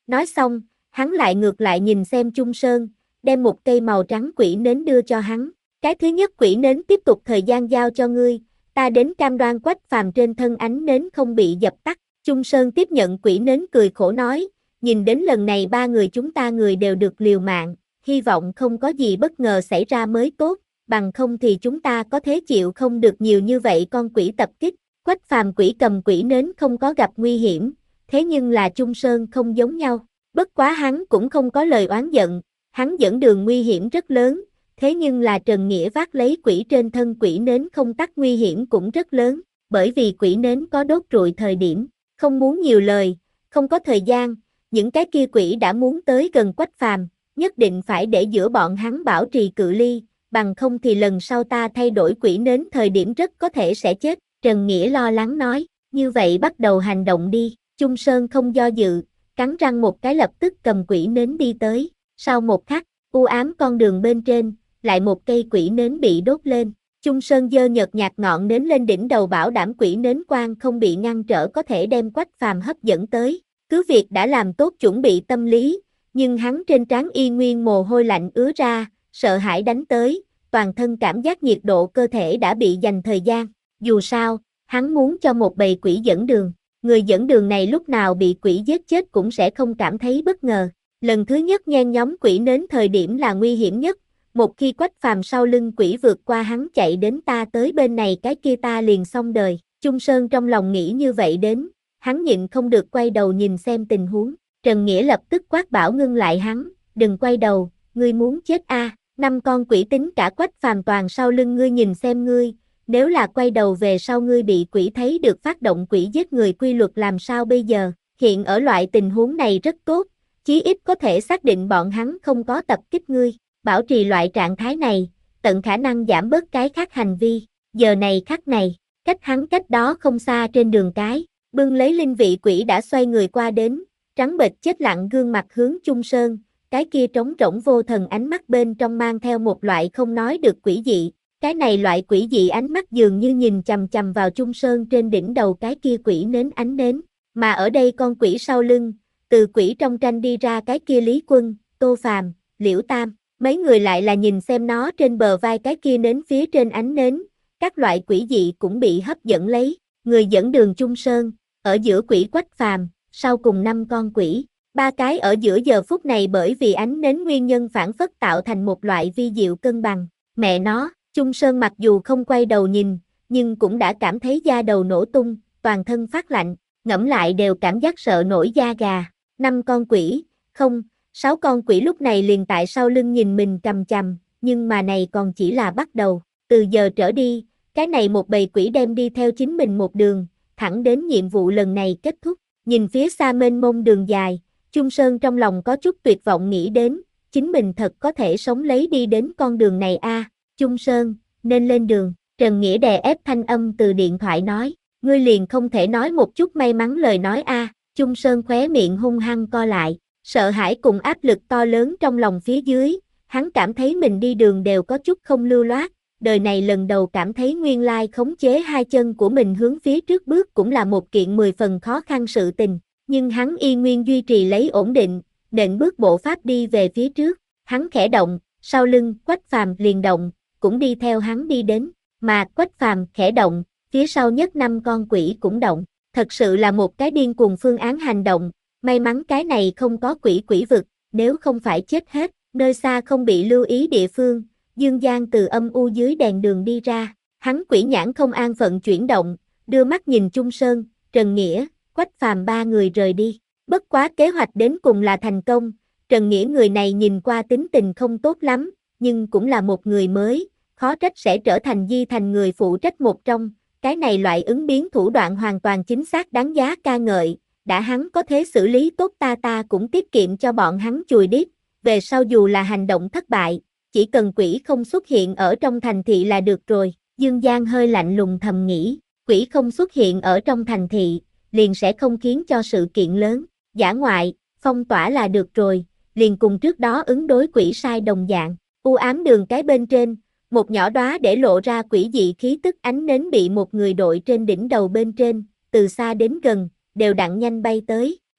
Nói xong, hắn lại ngược lại nhìn xem Chung Sơn, đem một cây màu trắng quỷ nến đưa cho hắn. Cái thứ nhất quỷ nến tiếp tục thời gian giao cho ngươi, ta đến cam đoan Quách Phàm trên thân ánh nến không bị dập tắt. Chung Sơn tiếp nhận quỷ nến cười khổ nói, nhìn đến lần này ba người chúng ta người đều được liều mạng, hy vọng không có gì bất ngờ xảy ra mới tốt, bằng không thì chúng ta có thế chịu không được nhiều như vậy con quỷ tập kích. Quách Phàm quỷ cầm quỷ nến không có gặp nguy hiểm, thế nhưng là Chung Sơn không giống nhau, bất quá hắn cũng không có lời oán giận, hắn dẫn đường nguy hiểm rất lớn, thế nhưng là Trần Nghĩa vác lấy quỷ trên thân quỷ nến không tắt nguy hiểm cũng rất lớn, bởi vì quỷ nến có đốt trụi thời điểm, không muốn nhiều lời, không có thời gian, những cái kia quỷ đã muốn tới gần Quách Phàm, nhất định phải để giữa bọn hắn bảo trì cự ly, bằng không thì lần sau ta thay đổi quỷ nến thời điểm rất có thể sẽ chết. Trần Nghĩa lo lắng nói, như vậy bắt đầu hành động đi. Chung Sơn không do dự, cắn răng một cái lập tức cầm quỷ nến đi tới. Sau một khắc, u ám con đường bên trên, lại một cây quỷ nến bị đốt lên. Chung Sơn giơ nhợt nhạt ngọn nến lên đỉnh đầu bảo đảm quỷ nến quang không bị ngăn trở có thể đem Quách Phàm hấp dẫn tới. Cứ việc đã làm tốt chuẩn bị tâm lý, nhưng hắn trên trán y nguyên mồ hôi lạnh ứa ra, sợ hãi đánh tới, toàn thân cảm giác nhiệt độ cơ thể đã bị dành thời gian. Dù sao, hắn muốn cho một bầy quỷ dẫn đường, người dẫn đường này lúc nào bị quỷ giết chết cũng sẽ không cảm thấy bất ngờ. Lần thứ nhất nhen nhóm quỷ nến thời điểm là nguy hiểm nhất, một khi Quách Phàm sau lưng quỷ vượt qua hắn chạy đến ta tới bên này cái kia ta liền xong đời. Chung Sơn trong lòng nghĩ như vậy đến, hắn nhịn không được quay đầu nhìn xem tình huống. Trần Nghĩa lập tức quát bảo ngưng lại hắn, đừng quay đầu, ngươi muốn chết a? À. Năm con quỷ tính cả Quách Phàm toàn sau lưng ngươi nhìn xem ngươi, nếu là quay đầu về sau ngươi bị quỷ thấy được phát động quỷ giết người quy luật làm sao bây giờ? Hiện ở loại tình huống này rất tốt, chí ít có thể xác định bọn hắn không có tập kích ngươi, bảo trì loại trạng thái này, tận khả năng giảm bớt cái khác hành vi. Giờ này khắc này, cách hắn cách đó không xa trên đường cái, bưng lấy linh vị quỷ đã xoay người qua đến, trắng bệch chết lặng gương mặt hướng Chung Sơn, cái kia trống rỗng vô thần ánh mắt bên trong mang theo một loại không nói được quỷ dị. Cái này loại quỷ dị ánh mắt dường như nhìn chằm chằm vào Chung Sơn trên đỉnh đầu cái kia quỷ nến ánh nến, mà ở đây con quỷ sau lưng, từ quỷ trong tranh đi ra cái kia Lý Quân, Tô Phàm, Liễu Tam, mấy người lại là nhìn xem nó trên bờ vai cái kia nến phía trên ánh nến, các loại quỷ dị cũng bị hấp dẫn lấy, người dẫn đường Chung Sơn, ở giữa quỷ Quách Phàm, sau cùng năm con quỷ, ba cái ở giữa giờ phút này bởi vì ánh nến nguyên nhân phản phất tạo thành một loại vi diệu cân bằng, mẹ nó. Chung Sơn mặc dù không quay đầu nhìn, nhưng cũng đã cảm thấy da đầu nổ tung, toàn thân phát lạnh, ngẫm lại đều cảm giác sợ nổi da gà. Năm con quỷ, không, sáu con quỷ lúc này liền tại sau lưng nhìn mình chằm chằm, nhưng mà này còn chỉ là bắt đầu. Từ giờ trở đi, cái này một bầy quỷ đem đi theo chính mình một đường, thẳng đến nhiệm vụ lần này kết thúc. Nhìn phía xa mênh mông đường dài, Chung Sơn trong lòng có chút tuyệt vọng nghĩ đến, chính mình thật có thể sống lấy đi đến con đường này a. À. Chung Sơn, nên lên đường, Trần Nghĩa đè ép thanh âm từ điện thoại nói, ngươi liền không thể nói một chút may mắn lời nói a. À. Chung Sơn khóe miệng hung hăng co lại, sợ hãi cùng áp lực to lớn trong lòng phía dưới, hắn cảm thấy mình đi đường đều có chút không lưu loát, đời này lần đầu cảm thấy nguyên lai khống chế hai chân của mình hướng phía trước bước cũng là một kiện mười phần khó khăn sự tình, nhưng hắn y nguyên duy trì lấy ổn định, nện bước bộ pháp đi về phía trước, hắn khẽ động, sau lưng Quách Phàm liền động, cũng đi theo hắn đi đến, mà Quách Phàm khẽ động, phía sau nhất năm con quỷ cũng động, thật sự là một cái điên cuồng phương án hành động, may mắn cái này không có quỷ quỷ vực, nếu không phải chết hết, nơi xa không bị lưu ý địa phương, Dương Giang từ âm u dưới đèn đường đi ra, hắn quỷ nhãn không an phận chuyển động, đưa mắt nhìn Chung Sơn, Trần Nghĩa, Quách Phàm ba người rời đi, bất quá kế hoạch đến cùng là thành công, Trần Nghĩa người này nhìn qua tính tình không tốt lắm, nhưng cũng là một người mới, khó trách sẽ trở thành Di Thành người phụ trách một trong, cái này loại ứng biến thủ đoạn hoàn toàn chính xác đáng giá ca ngợi, đã hắn có thế xử lý tốt ta ta cũng tiết kiệm cho bọn hắn chùi điếc, về sau dù là hành động thất bại, chỉ cần quỷ không xuất hiện ở trong thành thị là được rồi, Dương Giang hơi lạnh lùng thầm nghĩ, quỷ không xuất hiện ở trong thành thị, liền sẽ không khiến cho sự kiện lớn, dã ngoại, phong tỏa là được rồi, liền cùng trước đó ứng đối quỷ sai đồng dạng, u ám đường cái bên trên, một nhỏ đóa để lộ ra quỷ dị khí tức ánh nến bị một người đội trên đỉnh đầu bên trên, từ xa đến gần, đều đặn nhanh bay tới,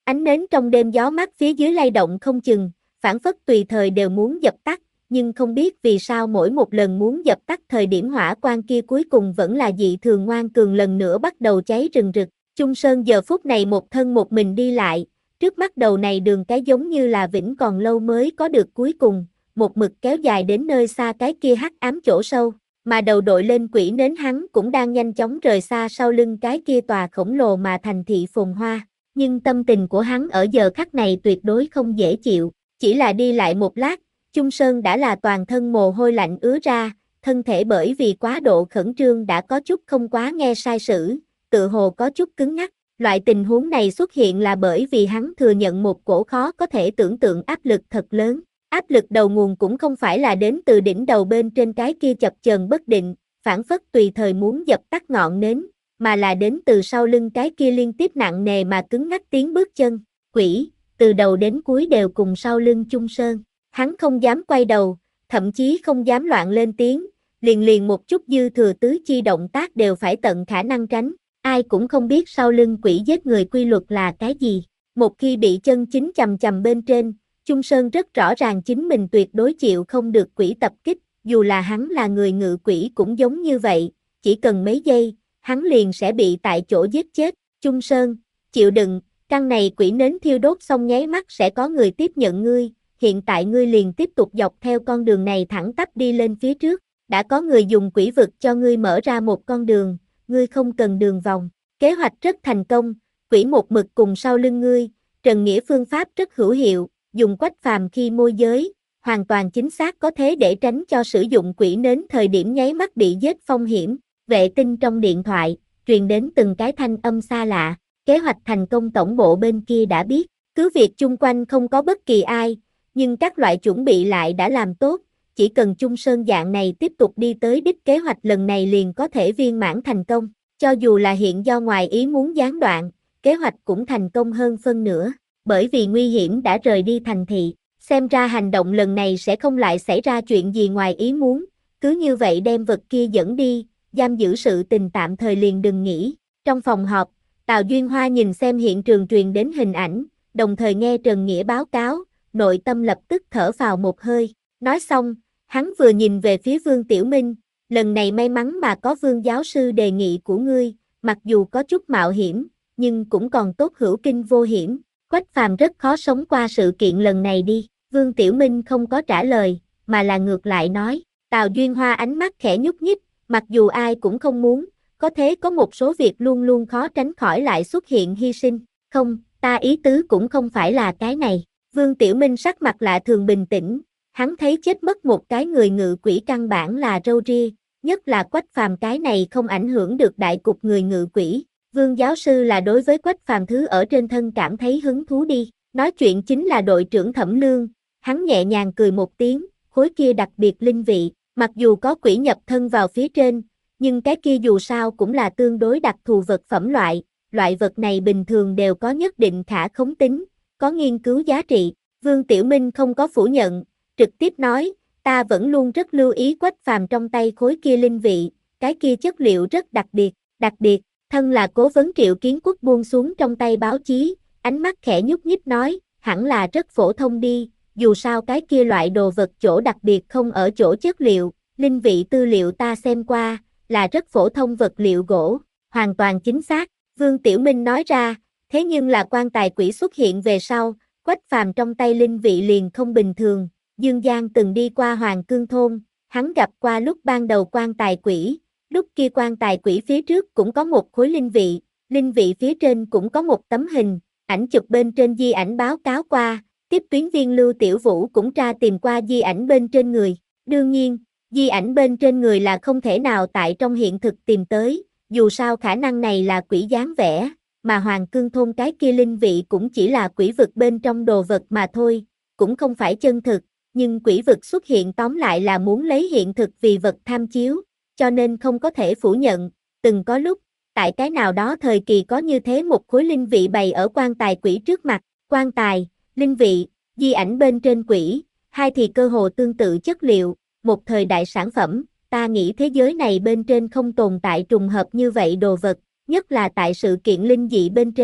Ánh nến trong đêm gió mát phía dưới lay động không chừng, phảng phất tùy thời đều muốn dập tắt, nhưng không biết vì sao mỗi một lần muốn dập tắt thời điểm hỏa quang kia cuối cùng vẫn là dị thường ngoan cường lần nữa bắt đầu cháy rừng rực. Chung Sơn giờ phút này một thân một mình đi lại, trước mắt đầu này đường cái giống như là vĩnh còn lâu mới có được cuối cùng, một mực kéo dài đến nơi xa cái kia hắc ám chỗ sâu, mà đầu đội lên quỷ nến hắn cũng đang nhanh chóng rời xa sau lưng cái kia tòa khổng lồ mà thành thị phồn hoa, nhưng tâm tình của hắn ở giờ khắc này tuyệt đối không dễ chịu, chỉ là đi lại một lát, Chung Sơn đã là toàn thân mồ hôi lạnh ứa ra, thân thể bởi vì quá độ khẩn trương đã có chút không quá nghe sai sử, tự hồ có chút cứng ngắc. Loại tình huống này xuất hiện là bởi vì hắn thừa nhận một cổ khó có thể tưởng tượng áp lực thật lớn. Áp lực đầu nguồn cũng không phải là đến từ đỉnh đầu bên trên cái kia chập chờn bất định, phảng phất tùy thời muốn dập tắt ngọn nến, mà là đến từ sau lưng cái kia liên tiếp nặng nề mà cứng ngắc tiếng bước chân. Quỷ, từ đầu đến cuối đều cùng sau lưng Chung Sơn. Hắn không dám quay đầu, thậm chí không dám loạn lên tiếng, liền liền một chút dư thừa tứ chi động tác đều phải tận khả năng tránh. Ai cũng không biết sau lưng quỷ giết người quy luật là cái gì. Một khi bị chân chính chầm chầm bên trên, Chung Sơn rất rõ ràng chính mình tuyệt đối chịu không được quỷ tập kích, dù là hắn là người ngự quỷ cũng giống như vậy, chỉ cần mấy giây, hắn liền sẽ bị tại chỗ giết chết. Chung Sơn, chịu đựng, căn này quỷ nến thiêu đốt xong nháy mắt sẽ có người tiếp nhận ngươi, hiện tại ngươi liền tiếp tục dọc theo con đường này thẳng tắp đi lên phía trước, đã có người dùng quỷ vực cho ngươi mở ra một con đường, ngươi không cần đường vòng. Kế hoạch rất thành công, quỷ một mực cùng sau lưng ngươi, Trần Nghĩa phương pháp rất hữu hiệu, dùng Quách Phàm khi môi giới, hoàn toàn chính xác có thế để tránh cho sử dụng quỷ nến thời điểm nháy mắt bị giết phong hiểm. Vệ tinh trong điện thoại, truyền đến từng cái thanh âm xa lạ, kế hoạch thành công tổng bộ bên kia đã biết, cứ việc chung quanh không có bất kỳ ai, nhưng các loại chuẩn bị lại đã làm tốt, chỉ cần Chung Sơn dạng này tiếp tục đi tới đích kế hoạch lần này liền có thể viên mãn thành công, cho dù là hiện do ngoài ý muốn gián đoạn, kế hoạch cũng thành công hơn phân nửa, bởi vì nguy hiểm đã rời đi thành thị, xem ra hành động lần này sẽ không lại xảy ra chuyện gì ngoài ý muốn, cứ như vậy đem vật kia dẫn đi, giam giữ sự tình tạm thời liền đừng nghĩ. Trong phòng họp, Tào Duyên Hoa nhìn xem hiện trường truyền đến hình ảnh, đồng thời nghe Trần Nghĩa báo cáo, nội tâm lập tức thở phào một hơi, nói xong, hắn vừa nhìn về phía Vương Tiểu Minh, lần này may mắn mà có Vương giáo sư đề nghị của ngươi, mặc dù có chút mạo hiểm, nhưng cũng còn tốt hữu kinh vô hiểm, Quách Phàm rất khó sống qua sự kiện lần này đi. Vương Tiểu Minh không có trả lời, mà là ngược lại nói, Tào Duyên Hoa ánh mắt khẽ nhúc nhích, mặc dù ai cũng không muốn, có thế có một số việc luôn luôn khó tránh khỏi lại xuất hiện hy sinh, không, ta ý tứ cũng không phải là cái này. Vương Tiểu Minh sắc mặt lạ thường bình tĩnh, hắn thấy chết mất một cái người ngự quỷ căn bản là râu ria, nhất là Quách Phàm cái này không ảnh hưởng được đại cục người ngự quỷ. Vương giáo sư là đối với Quách Phàm thứ ở trên thân cảm thấy hứng thú đi, nói chuyện chính là đội trưởng Thẩm Lương, hắn nhẹ nhàng cười một tiếng, khối kia đặc biệt linh vị, mặc dù có quỷ nhập thân vào phía trên, nhưng cái kia dù sao cũng là tương đối đặc thù vật phẩm loại, loại vật này bình thường đều có nhất định khả khống tính, có nghiên cứu giá trị. Vương Tiểu Minh không có phủ nhận, trực tiếp nói, ta vẫn luôn rất lưu ý Quách Phàm trong tay khối kia linh vị, cái kia chất liệu rất đặc biệt, đặc biệt, thân là cố vấn Triệu Kiến Quốc buông xuống trong tay báo chí, ánh mắt khẽ nhúc nhích nói, hẳn là rất phổ thông đi, dù sao cái kia loại đồ vật chỗ đặc biệt không ở chỗ chất liệu, linh vị tư liệu ta xem qua, là rất phổ thông vật liệu gỗ, hoàn toàn chính xác, Vương Tiểu Minh nói ra, thế nhưng là quan tài quỷ xuất hiện về sau, Quách Phàm trong tay linh vị liền không bình thường, Dương Giang từng đi qua Hoàng Cương Thôn, hắn gặp qua lúc ban đầu quan tài quỷ, lúc kia quan tài quỷ phía trước cũng có một khối linh vị, linh vị phía trên cũng có một tấm hình, ảnh chụp bên trên di ảnh báo cáo qua, tiếp tuyến viên Lưu Tiểu Vũ cũng tra tìm qua di ảnh bên trên người, đương nhiên, di ảnh bên trên người là không thể nào tại trong hiện thực tìm tới, dù sao khả năng này là quỷ dáng vẽ, mà Hoàng Cương Thôn cái kia linh vị cũng chỉ là quỷ vực bên trong đồ vật mà thôi, cũng không phải chân thực, nhưng quỷ vực xuất hiện tóm lại là muốn lấy hiện thực vì vật tham chiếu, cho nên không có thể phủ nhận, từng có lúc, tại cái nào đó thời kỳ có như thế một khối linh vị bày ở quan tài quỷ trước mặt, quan tài, linh vị, di ảnh bên trên quỷ, hai thì cơ hồ tương tự chất liệu, một thời đại sản phẩm, ta nghĩ thế giới này bên trên không tồn tại trùng hợp như vậy đồ vật, nhất là tại sự kiện linh dị bên trên.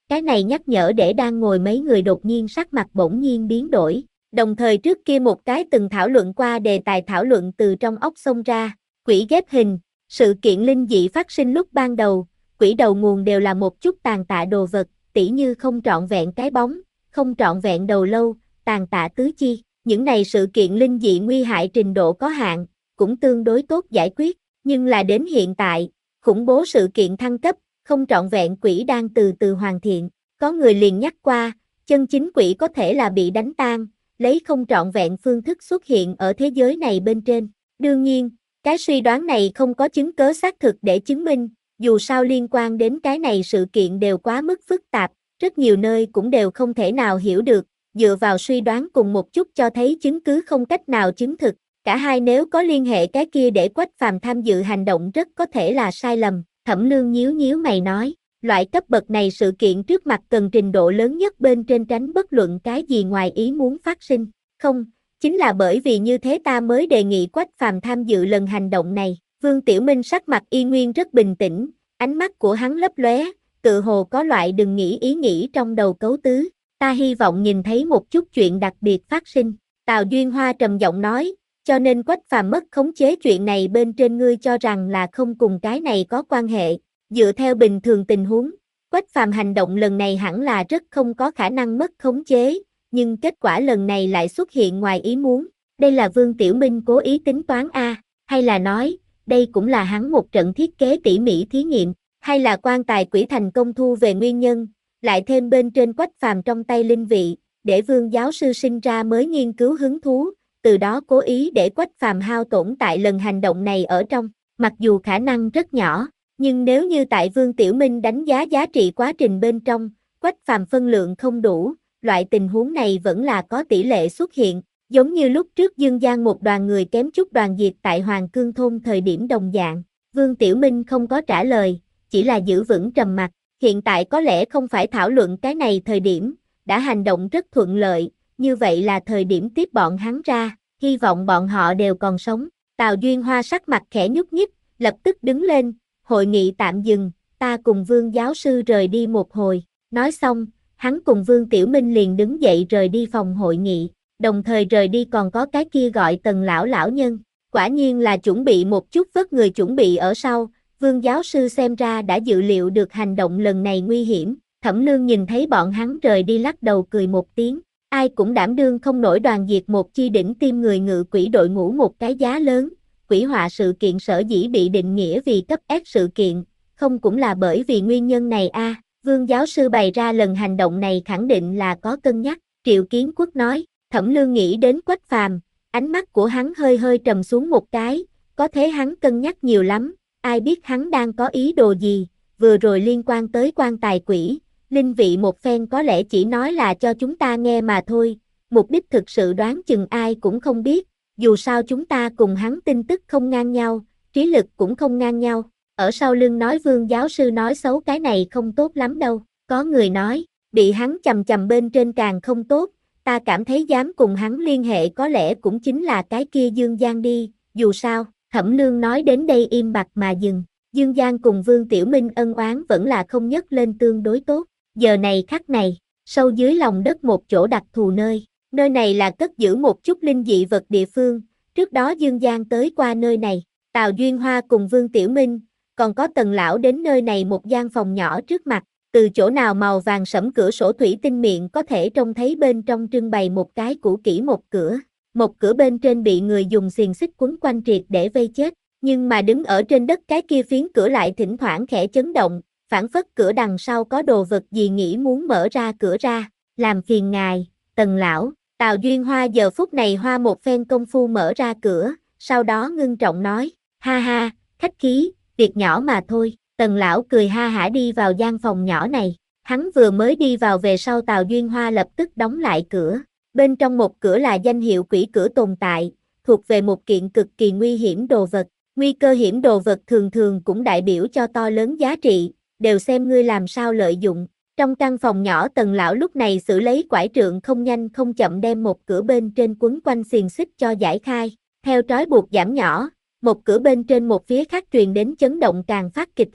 Cái này nhắc nhở để đang ngồi mấy người đột nhiên sắc mặt bỗng nhiên biến đổi. Đồng thời trước kia một cái từng thảo luận qua đề tài thảo luận từ trong óc xông ra, quỷ ghép hình, sự kiện linh dị phát sinh lúc ban đầu, quỷ đầu nguồn đều là một chút tàn tạ đồ vật, tỉ như không trọn vẹn cái bóng, không trọn vẹn đầu lâu, tàn tạ tứ chi, những này sự kiện linh dị nguy hại trình độ có hạn, cũng tương đối tốt giải quyết, nhưng là đến hiện tại, khủng bố sự kiện thăng cấp, không trọn vẹn quỷ đang từ từ hoàn thiện, có người liền nhắc qua, chân chính quỷ có thể là bị đánh tan, lấy không trọn vẹn phương thức xuất hiện ở thế giới này bên trên. Đương nhiên, cái suy đoán này không có chứng cớ xác thực để chứng minh, dù sao liên quan đến cái này sự kiện đều quá mức phức tạp, rất nhiều nơi cũng đều không thể nào hiểu được, dựa vào suy đoán cùng một chút cho thấy chứng cứ không cách nào chứng thực, cả hai nếu có liên hệ cái kia để Quách Phàm tham dự hành động rất có thể là sai lầm. Thẩm Lương nhíu nhíu mày nói, loại cấp bậc này sự kiện trước mặt cần trình độ lớn nhất bên trên tránh bất luận cái gì ngoài ý muốn phát sinh. Không, chính là bởi vì như thế ta mới đề nghị Quách Phàm tham dự lần hành động này. Vương Tiểu Minh sắc mặt y nguyên rất bình tĩnh, ánh mắt của hắn lấp lóe, tự hồ có loại đừng nghĩ ý nghĩ trong đầu cấu tứ. Ta hy vọng nhìn thấy một chút chuyện đặc biệt phát sinh. Tào Duyên Hoa trầm giọng nói, cho nên Quách Phàm mất khống chế chuyện này bên trên ngươi cho rằng là không cùng cái này có quan hệ. Dựa theo bình thường tình huống, Quách Phàm hành động lần này hẳn là rất không có khả năng mất khống chế, nhưng kết quả lần này lại xuất hiện ngoài ý muốn. Đây là Vương Tiểu Minh cố ý tính toán a, hay là nói, đây cũng là hắn một trận thiết kế tỉ mỉ thí nghiệm, hay là quan tài quỷ thành công thu về nguyên nhân, lại thêm bên trên Quách Phàm trong tay linh vị, để Vương giáo sư sinh ra mới nghiên cứu hứng thú, từ đó cố ý để Quách Phàm hao tổn tại lần hành động này ở trong, mặc dù khả năng rất nhỏ, nhưng nếu như tại Vương Tiểu Minh đánh giá giá trị quá trình bên trong, Quách Phàm phân lượng không đủ, loại tình huống này vẫn là có tỷ lệ xuất hiện, giống như lúc trước Dương Giang một đoàn người kém chút đoàn diệt tại Hoàng Cương thôn thời điểm đồng dạng. Vương Tiểu Minh không có trả lời, chỉ là giữ vững trầm mặc, hiện tại có lẽ không phải thảo luận cái này thời điểm, đã hành động rất thuận lợi, như vậy là thời điểm tiếp bọn hắn ra, hy vọng bọn họ đều còn sống. Tào Duyên Hoa sắc mặt khẽ nhúc nhích, lập tức đứng lên, hội nghị tạm dừng, ta cùng Vương giáo sư rời đi một hồi, nói xong, hắn cùng Vương Tiểu Minh liền đứng dậy rời đi phòng hội nghị, đồng thời rời đi còn có cái kia gọi Tần lão lão nhân, quả nhiên là chuẩn bị một chút vất người chuẩn bị ở sau, Vương giáo sư xem ra đã dự liệu được hành động lần này nguy hiểm, Thẩm Lương nhìn thấy bọn hắn rời đi lắc đầu cười một tiếng, ai cũng đảm đương không nổi đoàn diệt một chi đỉnh tim người ngự quỷ đội ngũ một cái giá lớn, quỷ họa sự kiện sở dĩ bị định nghĩa vì cấp S sự kiện, không cũng là bởi vì nguyên nhân này a. À, Vương giáo sư bày ra lần hành động này khẳng định là có cân nhắc, Triệu Kiến Quốc nói, Thẩm Lương nghĩ đến Quách Phàm, ánh mắt của hắn hơi hơi trầm xuống một cái, có thế hắn cân nhắc nhiều lắm, ai biết hắn đang có ý đồ gì, vừa rồi liên quan tới quan tài quỷ, linh vị một phen có lẽ chỉ nói là cho chúng ta nghe mà thôi, mục đích thực sự đoán chừng ai cũng không biết, dù sao chúng ta cùng hắn tin tức không ngang nhau, trí lực cũng không ngang nhau. Ở sau lưng nói Vương giáo sư nói xấu cái này không tốt lắm đâu, có người nói, bị hắn chầm chầm bên trên càng không tốt, ta cảm thấy dám cùng hắn liên hệ có lẽ cũng chính là cái kia Dương Giang đi, dù sao, Thẩm Lương nói đến đây im bặt mà dừng, Dương Giang cùng Vương Tiểu Minh ân oán vẫn là không nhất lên tương đối tốt, giờ này khắc này, sâu dưới lòng đất một chỗ đặc thù nơi, nơi này là cất giữ một chút linh dị vật địa phương, trước đó Dương Giang tới qua nơi này, Tào Duyên Hoa cùng Vương Tiểu Minh, còn có Tần lão đến nơi này một gian phòng nhỏ trước mặt, từ chỗ nào màu vàng sẫm cửa sổ thủy tinh miệng có thể trông thấy bên trong trưng bày một cái cũ kỹ một cửa, một cửa bên trên bị người dùng xiềng xích quấn quanh triệt để vây chết, nhưng mà đứng ở trên đất cái kia phiến cửa lại thỉnh thoảng khẽ chấn động, phản phất cửa đằng sau có đồ vật gì nghĩ muốn mở ra cửa ra, làm phiền ngài, Tần lão. Tào Duyên Hoa giờ phút này hoa một phen công phu mở ra cửa, sau đó ngưng trọng nói, ha ha, khách khí, việc nhỏ mà thôi, Tần lão cười ha hả đi vào gian phòng nhỏ này, hắn vừa mới đi vào về sau Tào Duyên Hoa lập tức đóng lại cửa, bên trong một cửa là danh hiệu quỷ cửa tồn tại, thuộc về một kiện cực kỳ nguy hiểm đồ vật, nguy cơ hiểm đồ vật thường thường cũng đại biểu cho to lớn giá trị, đều xem ngươi làm sao lợi dụng. Trong căn phòng nhỏ Tần lão lúc này xử lấy quải trượng không nhanh không chậm đem một cửa bên trên quấn quanh xiềng xích cho giải khai, theo trói buộc giảm nhỏ, một cửa bên trên một phía khác truyền đến chấn động càng phát kịch liệt,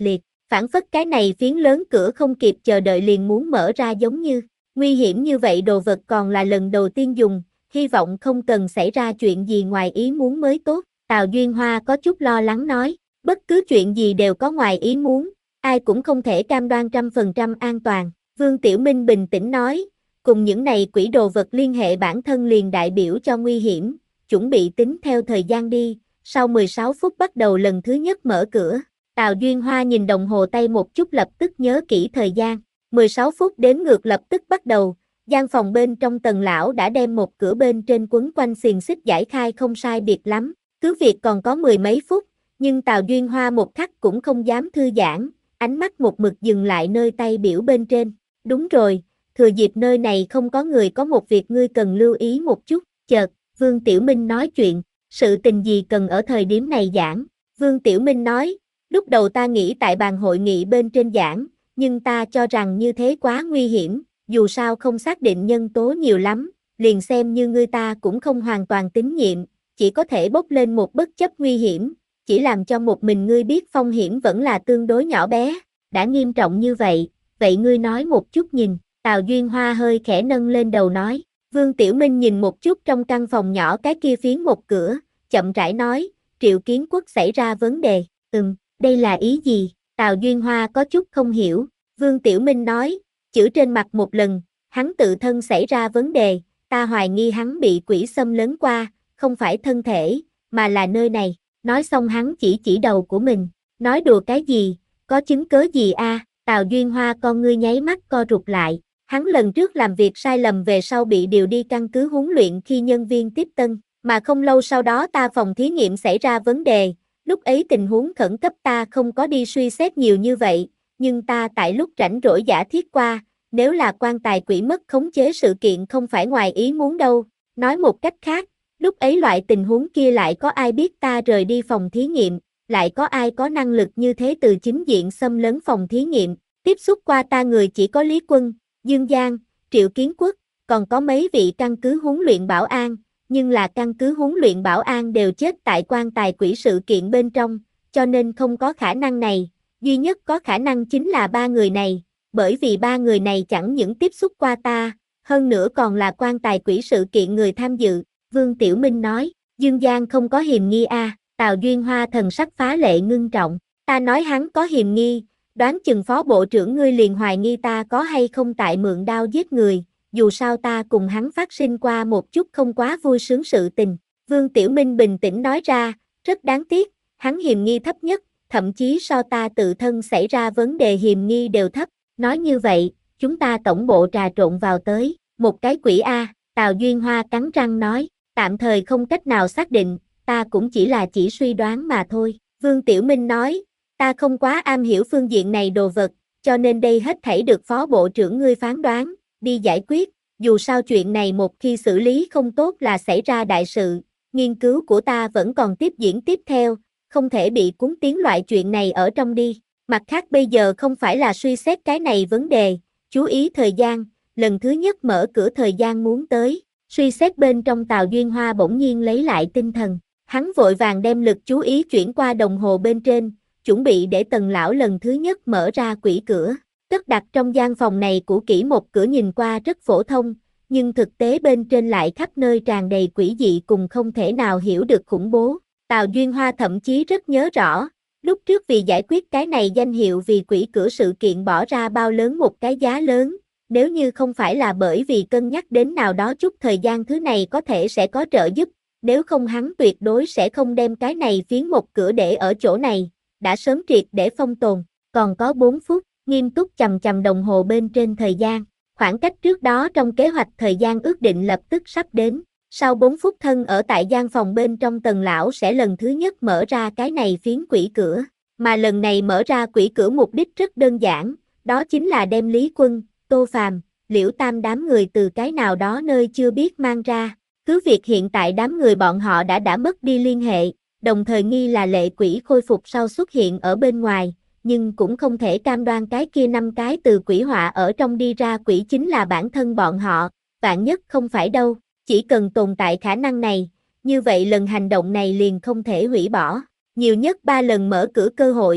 Phản phất cái này phiến lớn cửa không kịp chờ đợi liền muốn mở ra giống như, nguy hiểm như vậy đồ vật còn là lần đầu tiên dùng, hy vọng không cần xảy ra chuyện gì ngoài ý muốn mới tốt. Tào Duyên Hoa có chút lo lắng nói, bất cứ chuyện gì đều có ngoài ý muốn, ai cũng không thể cam đoan trăm phần trăm an toàn. Vương Tiểu Minh bình tĩnh nói, cùng những này quỷ đồ vật liên hệ bản thân liền đại biểu cho nguy hiểm, chuẩn bị tính theo thời gian đi, sau mười sáu phút bắt đầu lần thứ nhất mở cửa. Tào Duyên Hoa nhìn đồng hồ tay một chút lập tức nhớ kỹ thời gian, mười sáu phút đếm ngược lập tức bắt đầu, gian phòng bên trong Tần lão đã đem một cửa bên trên quấn quanh xiềng xích giải khai không sai biệt lắm, cứ việc còn có mười mấy phút, nhưng Tào Duyên Hoa một khắc cũng không dám thư giãn, ánh mắt một mực dừng lại nơi tay biểu bên trên. Đúng rồi, thừa dịp nơi này không có người có một việc ngươi cần lưu ý một chút. Chợt, Vương Tiểu Minh nói chuyện, sự tình gì cần ở thời điểm này giảng. Vương Tiểu Minh nói, lúc đầu ta nghĩ tại bàn hội nghị bên trên giảng, nhưng ta cho rằng như thế quá nguy hiểm, dù sao không xác định nhân tố nhiều lắm, liền xem như ngươi ta cũng không hoàn toàn tín nhiệm, chỉ có thể bốc lên một bất chấp nguy hiểm, chỉ làm cho một mình ngươi biết phong hiểm vẫn là tương đối nhỏ bé. Đã nghiêm trọng như vậy, vậy ngươi nói một chút nhìn. Tào Duyên Hoa hơi khẽ nâng lên đầu nói. Vương Tiểu Minh nhìn một chút trong căn phòng nhỏ cái kia phiến một cửa, chậm rãi nói, Triệu Kiến Quốc xảy ra vấn đề. Ừm, đây là ý gì? Tào Duyên Hoa có chút không hiểu. Vương Tiểu Minh nói, chữ trên mặt một lần, hắn tự thân xảy ra vấn đề, ta hoài nghi hắn bị quỷ xâm lấn qua, không phải thân thể, mà là nơi này. Nói xong hắn chỉ chỉ đầu của mình, nói đùa cái gì, có chứng cớ gì a? À? Tào Duyên Hoa con ngươi nháy mắt co rụt lại, hắn lần trước làm việc sai lầm về sau bị điều đi căn cứ huấn luyện khi nhân viên tiếp tân, mà không lâu sau đó ta phòng thí nghiệm xảy ra vấn đề, lúc ấy tình huống khẩn cấp ta không có đi suy xét nhiều như vậy, nhưng ta tại lúc rảnh rỗi giả thiết qua, nếu là quan tài quỷ mất khống chế sự kiện không phải ngoài ý muốn đâu, nói một cách khác, lúc ấy loại tình huống kia lại có ai biết ta rời đi phòng thí nghiệm, lại có ai có năng lực như thế từ chính diện xâm lấn phòng thí nghiệm, tiếp xúc qua ta người chỉ có Lý Quân, Dương Giang, Triệu Kiến Quốc, còn có mấy vị căn cứ huấn luyện bảo an, nhưng là căn cứ huấn luyện bảo an đều chết tại quan tài quỷ sự kiện bên trong, cho nên không có khả năng này, duy nhất có khả năng chính là ba người này, bởi vì ba người này chẳng những tiếp xúc qua ta, hơn nữa còn là quan tài quỷ sự kiện người tham dự. Vương Tiểu Minh nói, Dương Giang không có hiềm nghi a? À? Tào Duyên Hoa thần sắc phá lệ ngưng trọng, ta nói hắn có hiềm nghi, đoán chừng phó bộ trưởng ngươi liền hoài nghi ta có hay không tại mượn đao giết người, dù sao ta cùng hắn phát sinh qua một chút không quá vui sướng sự tình. Vương Tiểu Minh bình tĩnh nói ra, rất đáng tiếc, hắn hiềm nghi thấp nhất, thậm chí so ta tự thân xảy ra vấn đề hiềm nghi đều thấp, nói như vậy, chúng ta tổng bộ trà trộn vào tới, một cái quỷ A, Tào Duyên Hoa cắn răng nói, tạm thời không cách nào xác định, ta cũng chỉ là chỉ suy đoán mà thôi. Vương Tiểu Minh nói, ta không quá am hiểu phương diện này đồ vật, cho nên đây hết thảy được phó bộ trưởng ngươi phán đoán, đi giải quyết, dù sao chuyện này một khi xử lý không tốt là xảy ra đại sự, nghiên cứu của ta vẫn còn tiếp diễn tiếp theo, không thể bị cuốn tiến loại chuyện này ở trong đi. Mặt khác bây giờ không phải là suy xét cái này vấn đề, chú ý thời gian, lần thứ nhất mở cửa thời gian muốn tới, suy xét bên trong Tào Duyên Hoa bỗng nhiên lấy lại tinh thần, hắn vội vàng đem lực chú ý chuyển qua đồng hồ bên trên, chuẩn bị để Tần lão lần thứ nhất mở ra quỷ cửa. Cất đặt trong gian phòng này cũ kỹ một cửa nhìn qua rất phổ thông, nhưng thực tế bên trên lại khắp nơi tràn đầy quỷ dị cùng không thể nào hiểu được khủng bố. Tào Duyên Hoa thậm chí rất nhớ rõ, lúc trước vì giải quyết cái này danh hiệu vì quỷ cửa sự kiện bỏ ra bao lớn một cái giá lớn, nếu như không phải là bởi vì cân nhắc đến nào đó chút thời gian thứ này có thể sẽ có trợ giúp, nếu không hắn tuyệt đối sẽ không đem cái này phiến một cửa để ở chỗ này, đã sớm triệt để phong tồn, còn có bốn phút, nghiêm túc chằm chằm đồng hồ bên trên thời gian, khoảng cách trước đó trong kế hoạch thời gian ước định lập tức sắp đến, sau bốn phút thân ở tại gian phòng bên trong Tần lão sẽ lần thứ nhất mở ra cái này phiến quỷ cửa, mà lần này mở ra quỷ cửa mục đích rất đơn giản, đó chính là đem Lý Quân, Tô Phàm, Liễu Tam đám người từ cái nào đó nơi chưa biết mang ra, cứ việc hiện tại đám người bọn họ đã đã mất đi liên hệ, đồng thời nghi là lệ quỷ khôi phục sau xuất hiện ở bên ngoài, nhưng cũng không thể cam đoan cái kia năm cái từ quỷ họa ở trong đi ra quỷ chính là bản thân bọn họ, vạn nhất không phải đâu, chỉ cần tồn tại khả năng này, như vậy lần hành động này liền không thể hủy bỏ, nhiều nhất ba lần mở cửa cơ hội,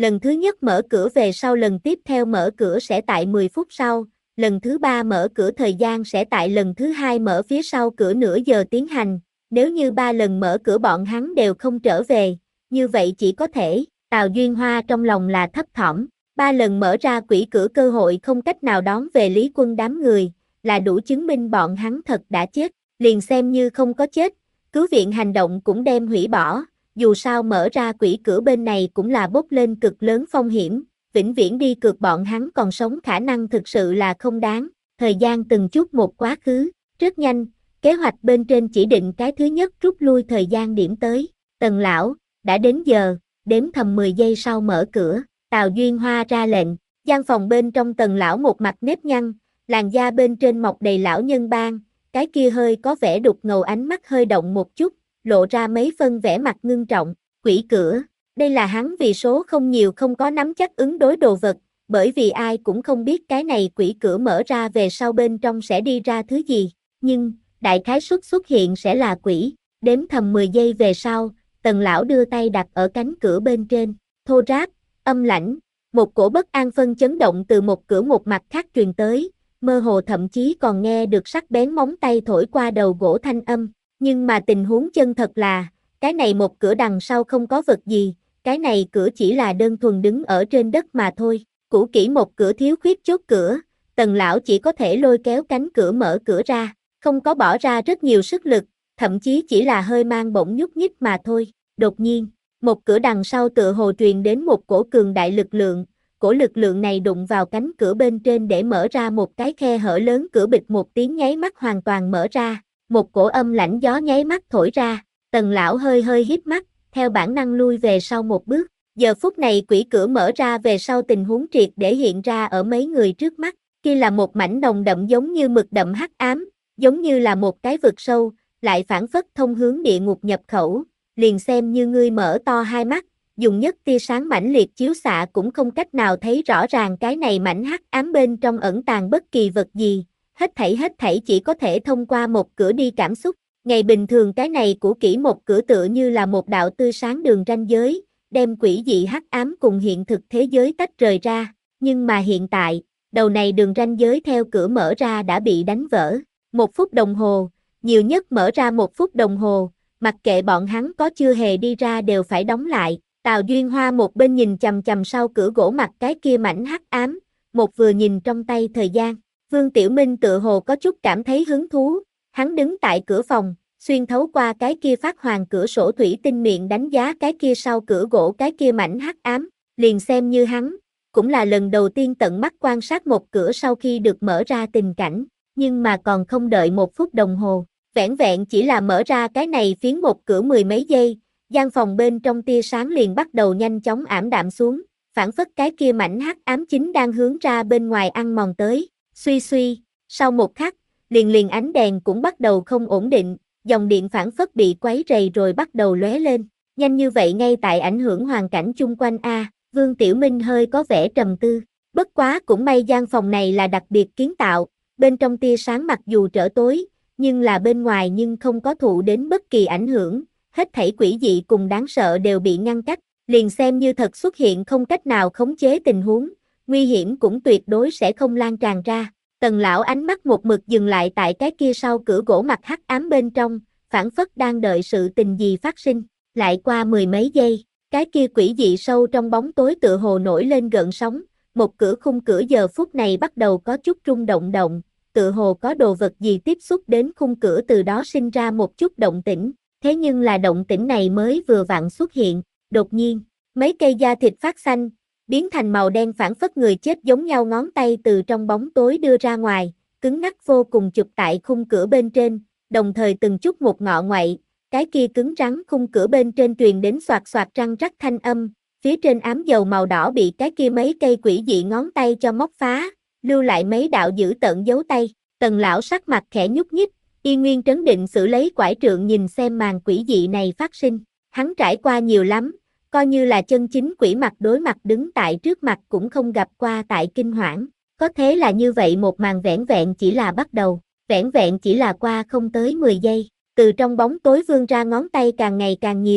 Lần thứ nhất mở cửa về sau lần tiếp theo mở cửa sẽ tại mười phút sau, lần thứ ba mở cửa thời gian sẽ tại lần thứ hai mở phía sau cửa nửa giờ tiến hành, nếu như ba lần mở cửa bọn hắn đều không trở về, như vậy chỉ có thể, Tào Duyên Hoa trong lòng là thấp thỏm, ba lần mở ra quỷ cửa cơ hội không cách nào đón về Lý Quân đám người, là đủ chứng minh bọn hắn thật đã chết, liền xem như không có chết, cứu viện hành động cũng đem hủy bỏ, dù sao mở ra quỷ cửa bên này cũng là bốc lên cực lớn phong hiểm, vĩnh viễn đi cược bọn hắn còn sống khả năng thực sự là không đáng, thời gian từng chút một quá khứ, rất nhanh, kế hoạch bên trên chỉ định cái thứ nhất rút lui thời gian điểm tới, Tần lão, đã đến giờ, đếm thầm mười giây sau mở cửa, Tào Duyên Hoa ra lệnh, gian phòng bên trong Tần lão một mặt nếp nhăn, làn da bên trên mọc đầy lão nhân ban, cái kia hơi có vẻ đục ngầu ánh mắt hơi động một chút, lộ ra mấy phân vẻ mặt ngưng trọng, quỷ cửa, đây là hắn vì số không nhiều không có nắm chắc ứng đối đồ vật, bởi vì ai cũng không biết cái này quỷ cửa mở ra về sau bên trong sẽ đi ra thứ gì, nhưng, đại khái suất xuất hiện sẽ là quỷ, đếm thầm mười giây về sau, Tần lão đưa tay đặt ở cánh cửa bên trên, thô ráp, âm lãnh, một cổ bất an phân chấn động từ một cửa một mặt khác truyền tới, mơ hồ thậm chí còn nghe được sắc bén móng tay thổi qua đầu gỗ thanh âm, nhưng mà tình huống chân thật là, cái này một cửa đằng sau không có vật gì, cái này cửa chỉ là đơn thuần đứng ở trên đất mà thôi, cũ kỹ một cửa thiếu khuyết chốt cửa, Tần lão chỉ có thể lôi kéo cánh cửa mở cửa ra, không có bỏ ra rất nhiều sức lực, thậm chí chỉ là hơi mang bổng nhúc nhích mà thôi, đột nhiên, một cửa đằng sau tựa hồ truyền đến một cổ cường đại lực lượng, cổ lực lượng này đụng vào cánh cửa bên trên để mở ra một cái khe hở lớn, cửa bịch một tiếng nháy mắt hoàn toàn mở ra, một cổ âm lãnh gió nháy mắt thổi ra, Tần lão hơi hơi híp mắt, theo bản năng lui về sau một bước, giờ phút này quỷ cửa mở ra về sau tình huống triệt để hiện ra ở mấy người trước mắt, kia là một mảnh nồng đậm giống như mực đậm hắc ám, giống như là một cái vực sâu, lại phản phất thông hướng địa ngục nhập khẩu, liền xem như ngươi mở to hai mắt, dùng nhất tia sáng mãnh liệt chiếu xạ cũng không cách nào thấy rõ ràng cái này mảnh hắc ám bên trong ẩn tàng bất kỳ vật gì, hết thảy hết thảy chỉ có thể thông qua một cửa đi cảm xúc, ngày bình thường cái này cũ kỹ một cửa tựa như là một đạo tươi sáng đường ranh giới, đem quỷ dị hắc ám cùng hiện thực thế giới tách rời ra, nhưng mà hiện tại, đầu này đường ranh giới theo cửa mở ra đã bị đánh vỡ, một phút đồng hồ, nhiều nhất mở ra một phút đồng hồ, mặc kệ bọn hắn có chưa hề đi ra đều phải đóng lại, Tào Duyên Hoa một bên nhìn chằm chằm sau cửa gỗ mặt cái kia mảnh hắc ám, một vừa nhìn trong tay thời gian, Vương Tiểu Minh tựa hồ có chút cảm thấy hứng thú, hắn đứng tại cửa phòng, xuyên thấu qua cái kia phát hoàng cửa sổ thủy tinh miệng đánh giá cái kia sau cửa gỗ cái kia mảnh hắc ám, liền xem như hắn, cũng là lần đầu tiên tận mắt quan sát một cửa sau khi được mở ra tình cảnh, nhưng mà còn không đợi một phút đồng hồ, vẻn vẹn chỉ là mở ra cái này phiến một cửa mười mấy giây, gian phòng bên trong tia sáng liền bắt đầu nhanh chóng ảm đạm xuống, phản phất cái kia mảnh hắc ám chính đang hướng ra bên ngoài ăn mòn tới, suy suy, sau một khắc, liền liền ánh đèn cũng bắt đầu không ổn định, dòng điện phản phất bị quấy rầy rồi bắt đầu lóe lên, nhanh như vậy ngay tại ảnh hưởng hoàn cảnh chung quanh a, Vương Tiểu Minh hơi có vẻ trầm tư, bất quá cũng may gian phòng này là đặc biệt kiến tạo, bên trong tia sáng mặc dù trở tối, nhưng là bên ngoài nhưng không có thụ đến bất kỳ ảnh hưởng, hết thảy quỷ dị cùng đáng sợ đều bị ngăn cách, liền xem như thật xuất hiện không cách nào khống chế tình huống, nguy hiểm cũng tuyệt đối sẽ không lan tràn ra. Tần lão ánh mắt một mực dừng lại tại cái kia sau cửa gỗ mặt hắc ám bên trong, phảng phất đang đợi sự tình gì phát sinh, lại qua mười mấy giây, cái kia quỷ dị sâu trong bóng tối tựa hồ nổi lên gợn sóng, một cửa khung cửa giờ phút này bắt đầu có chút rung động động, tựa hồ có đồ vật gì tiếp xúc đến khung cửa từ đó sinh ra một chút động tĩnh, thế nhưng là động tĩnh này mới vừa vặn xuất hiện, đột nhiên, mấy cây da thịt phát xanh, biến thành màu đen phản phất người chết giống nhau ngón tay từ trong bóng tối đưa ra ngoài, cứng ngắc vô cùng chụp tại khung cửa bên trên, đồng thời từng chút một ngọ ngoại, cái kia cứng rắn khung cửa bên trên truyền đến xoạt xoạt răng rắc thanh âm, phía trên ám dầu màu đỏ bị cái kia mấy cây quỷ dị ngón tay cho móc phá, lưu lại mấy đạo dữ tợn dấu tay, Tần lão sắc mặt khẽ nhúc nhích, y nguyên trấn định xử lấy quải trượng nhìn xem màn quỷ dị này phát sinh, hắn trải qua nhiều lắm, coi như là chân chính quỷ mặt đối mặt đứng tại trước mặt cũng không gặp qua tại kinh hoảng, có thế là như vậy một màn vẻn vẹn chỉ là bắt đầu, vẻn vẹn chỉ là qua không tới mười giây, từ trong bóng tối vươn ra ngón tay càng ngày càng nhiều,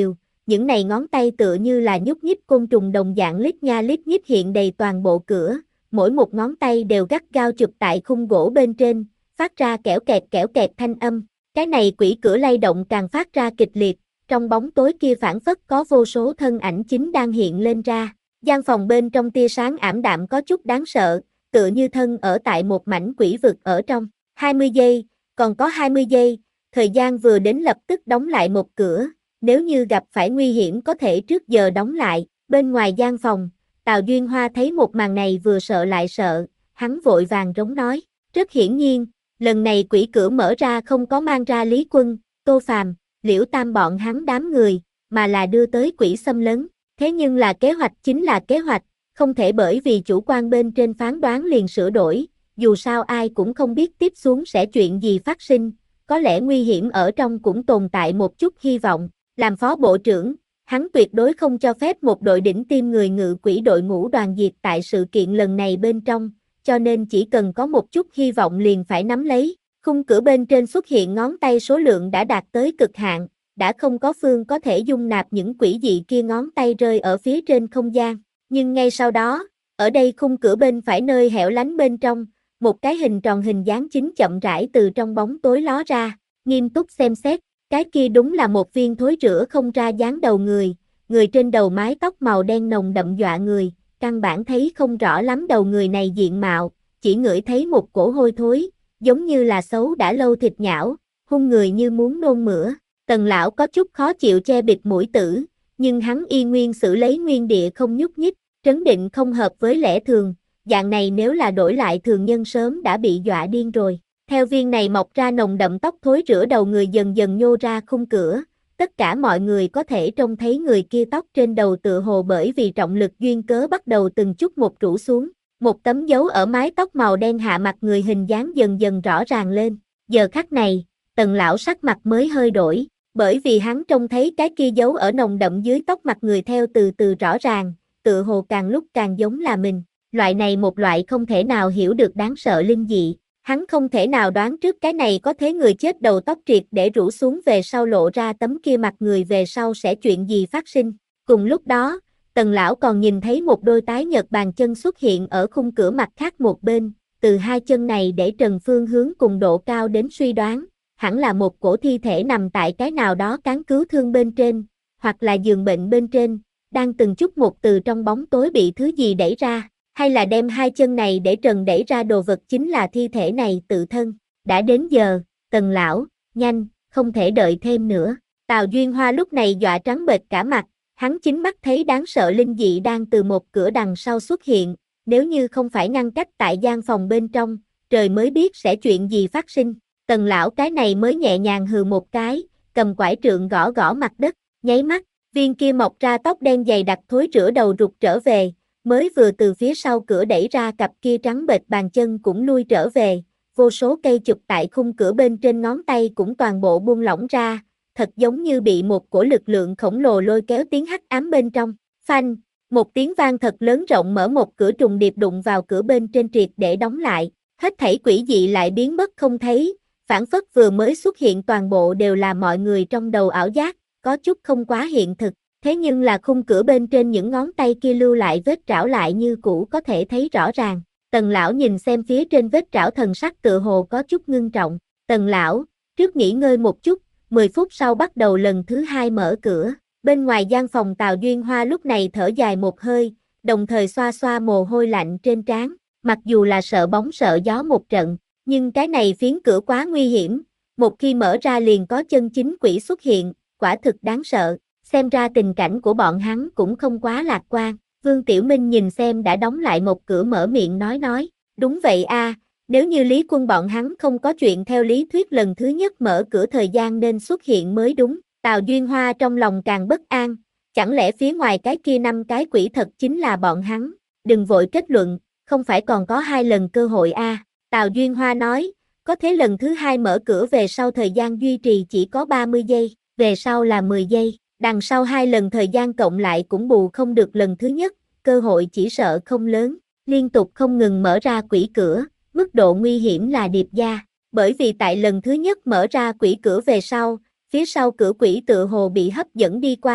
những này ngón tay tựa như là nhúc nhích côn trùng đồng dạng lít nha lít nhít hiện đầy toàn bộ cửa, mỗi một ngón tay đều gắt gao chụp tại khung gỗ bên trên, phát ra kẽo kẹt kẽo kẹt thanh âm. Cái này quỷ cửa lay động càng phát ra kịch liệt, trong bóng tối kia phảng phất có vô số thân ảnh chính đang hiện lên ra. Gian phòng bên trong tia sáng ảm đạm có chút đáng sợ, tựa như thân ở tại một mảnh quỷ vực ở trong. hai mươi giây, còn có hai mươi giây, thời gian vừa đến lập tức đóng lại một cửa, nếu như gặp phải nguy hiểm có thể trước giờ đóng lại. Bên ngoài gian phòng, Tào Duyên Hoa thấy một màn này vừa sợ lại sợ, hắn vội vàng rống nói. Rất hiển nhiên, lần này quỷ cửa mở ra không có mang ra Lý Quân, Tô Phàm, Liễu Tam bọn hắn đám người, mà là đưa tới quỷ xâm lấn. Thế nhưng là kế hoạch chính là kế hoạch, không thể bởi vì chủ quan bên trên phán đoán liền sửa đổi, dù sao ai cũng không biết tiếp xuống sẽ chuyện gì phát sinh, có lẽ nguy hiểm ở trong cũng tồn tại một chút hy vọng. Làm phó bộ trưởng, hắn tuyệt đối không cho phép một đội đỉnh tiêm người ngự quỷ đội ngũ đoàn diệt tại sự kiện lần này bên trong, cho nên chỉ cần có một chút hy vọng liền phải nắm lấy. Khung cửa bên trên xuất hiện ngón tay số lượng đã đạt tới cực hạn, đã không có phương có thể dung nạp những quỷ dị kia ngón tay rơi ở phía trên không gian. Nhưng ngay sau đó, ở đây khung cửa bên phải nơi hẻo lánh bên trong, một cái hình tròn hình dáng chính chậm rãi từ trong bóng tối ló ra, nghiêm túc xem xét, cái kia đúng là một viên thối rữa không ra dáng đầu người, người trên đầu mái tóc màu đen nồng đậm dọa người, căn bản thấy không rõ lắm đầu người này diện mạo, chỉ ngửi thấy một cổ hôi thối, giống như là xấu đã lâu thịt nhão, hung người như muốn nôn mửa. Tần lão có chút khó chịu che bịt mũi tử, nhưng hắn y nguyên xử lấy nguyên địa không nhúc nhích, trấn định không hợp với lẽ thường, dạng này nếu là đổi lại thường nhân sớm đã bị dọa điên rồi. Theo viên này mọc ra nồng đậm tóc thối rữa đầu người dần dần nhô ra khung cửa, tất cả mọi người có thể trông thấy người kia tóc trên đầu tựa hồ bởi vì trọng lực duyên cớ bắt đầu từng chút một rũ xuống, một tấm dấu ở mái tóc màu đen hạ mặt người hình dáng dần dần rõ ràng lên. Giờ khắc này, Tần lão sắc mặt mới hơi đổi, bởi vì hắn trông thấy cái kia dấu ở nồng đậm dưới tóc mặt người theo từ từ rõ ràng, tựa hồ càng lúc càng giống là mình. Loại này một loại không thể nào hiểu được đáng sợ linh dị, hắn không thể nào đoán trước cái này có thế người chết đầu tóc triệt để rũ xuống về sau lộ ra tấm kia mặt người về sau sẽ chuyện gì phát sinh. Cùng lúc đó, Tần lão còn nhìn thấy một đôi tái nhợt bàn chân xuất hiện ở khung cửa mặt khác một bên, từ hai chân này để trần phương hướng cùng độ cao đến suy đoán, hẳn là một cổ thi thể nằm tại cái nào đó cán cứu thương bên trên, hoặc là giường bệnh bên trên, đang từng chút một từ trong bóng tối bị thứ gì đẩy ra, hay là đem hai chân này để trần đẩy ra đồ vật chính là thi thể này tự thân. Đã đến giờ, Tần lão, nhanh, không thể đợi thêm nữa. Tào Duyên Hoa lúc này dọa trắng bệch cả mặt, hắn chính mắt thấy đáng sợ linh dị đang từ một cửa đằng sau xuất hiện, nếu như không phải ngăn cách tại gian phòng bên trong, trời mới biết sẽ chuyện gì phát sinh. Tần lão cái này mới nhẹ nhàng hừ một cái, cầm quải trượng gõ gõ mặt đất, nháy mắt, viên kia mọc ra tóc đen dày đặc thối rữa đầu rụt trở về, mới vừa từ phía sau cửa đẩy ra cặp kia trắng bệch bàn chân cũng lui trở về, vô số cây chụp tại khung cửa bên trên ngón tay cũng toàn bộ buông lỏng ra, thật giống như bị một cổ lực lượng khổng lồ lôi kéo tiến hắc ám bên trong. Phanh, một tiếng vang thật lớn rộng mở một cửa trùng điệp đụng vào cửa bên trên triệt để đóng lại, hết thảy quỷ dị lại biến mất không thấy, phảng phất vừa mới xuất hiện toàn bộ đều là mọi người trong đầu ảo giác, có chút không quá hiện thực, thế nhưng là khung cửa bên trên những ngón tay kia lưu lại vết trảo lại như cũ có thể thấy rõ ràng. Tần lão nhìn xem phía trên vết trảo thần sắc tựa hồ có chút ngưng trọng. Tần lão, trước nghỉ ngơi một chút, mười phút sau bắt đầu lần thứ hai mở cửa. Bên ngoài gian phòng Tào Duyên Hoa lúc này thở dài một hơi, đồng thời xoa xoa mồ hôi lạnh trên trán, mặc dù là sợ bóng sợ gió một trận, nhưng cái này phiến cửa quá nguy hiểm, một khi mở ra liền có chân chính quỷ xuất hiện, quả thực đáng sợ, xem ra tình cảnh của bọn hắn cũng không quá lạc quan. Vương Tiểu Minh nhìn xem đã đóng lại một cửa mở miệng nói nói, đúng vậy a, nếu như Lý Quân bọn hắn không có chuyện theo lý thuyết lần thứ nhất mở cửa thời gian nên xuất hiện mới đúng. Tào Duyên Hoa trong lòng càng bất an, chẳng lẽ phía ngoài cái kia năm cái quỷ thật chính là bọn hắn, đừng vội kết luận, không phải còn có hai lần cơ hội a. À. Tào Duyên Hoa nói, có thế lần thứ hai mở cửa về sau thời gian duy trì chỉ có ba mươi giây, về sau là mười giây, đằng sau hai lần thời gian cộng lại cũng bù không được lần thứ nhất, cơ hội chỉ sợ không lớn, liên tục không ngừng mở ra quỷ cửa, mức độ nguy hiểm là điệp gia, bởi vì tại lần thứ nhất mở ra quỷ cửa về sau, phía sau cửa quỷ tựa hồ bị hấp dẫn đi qua,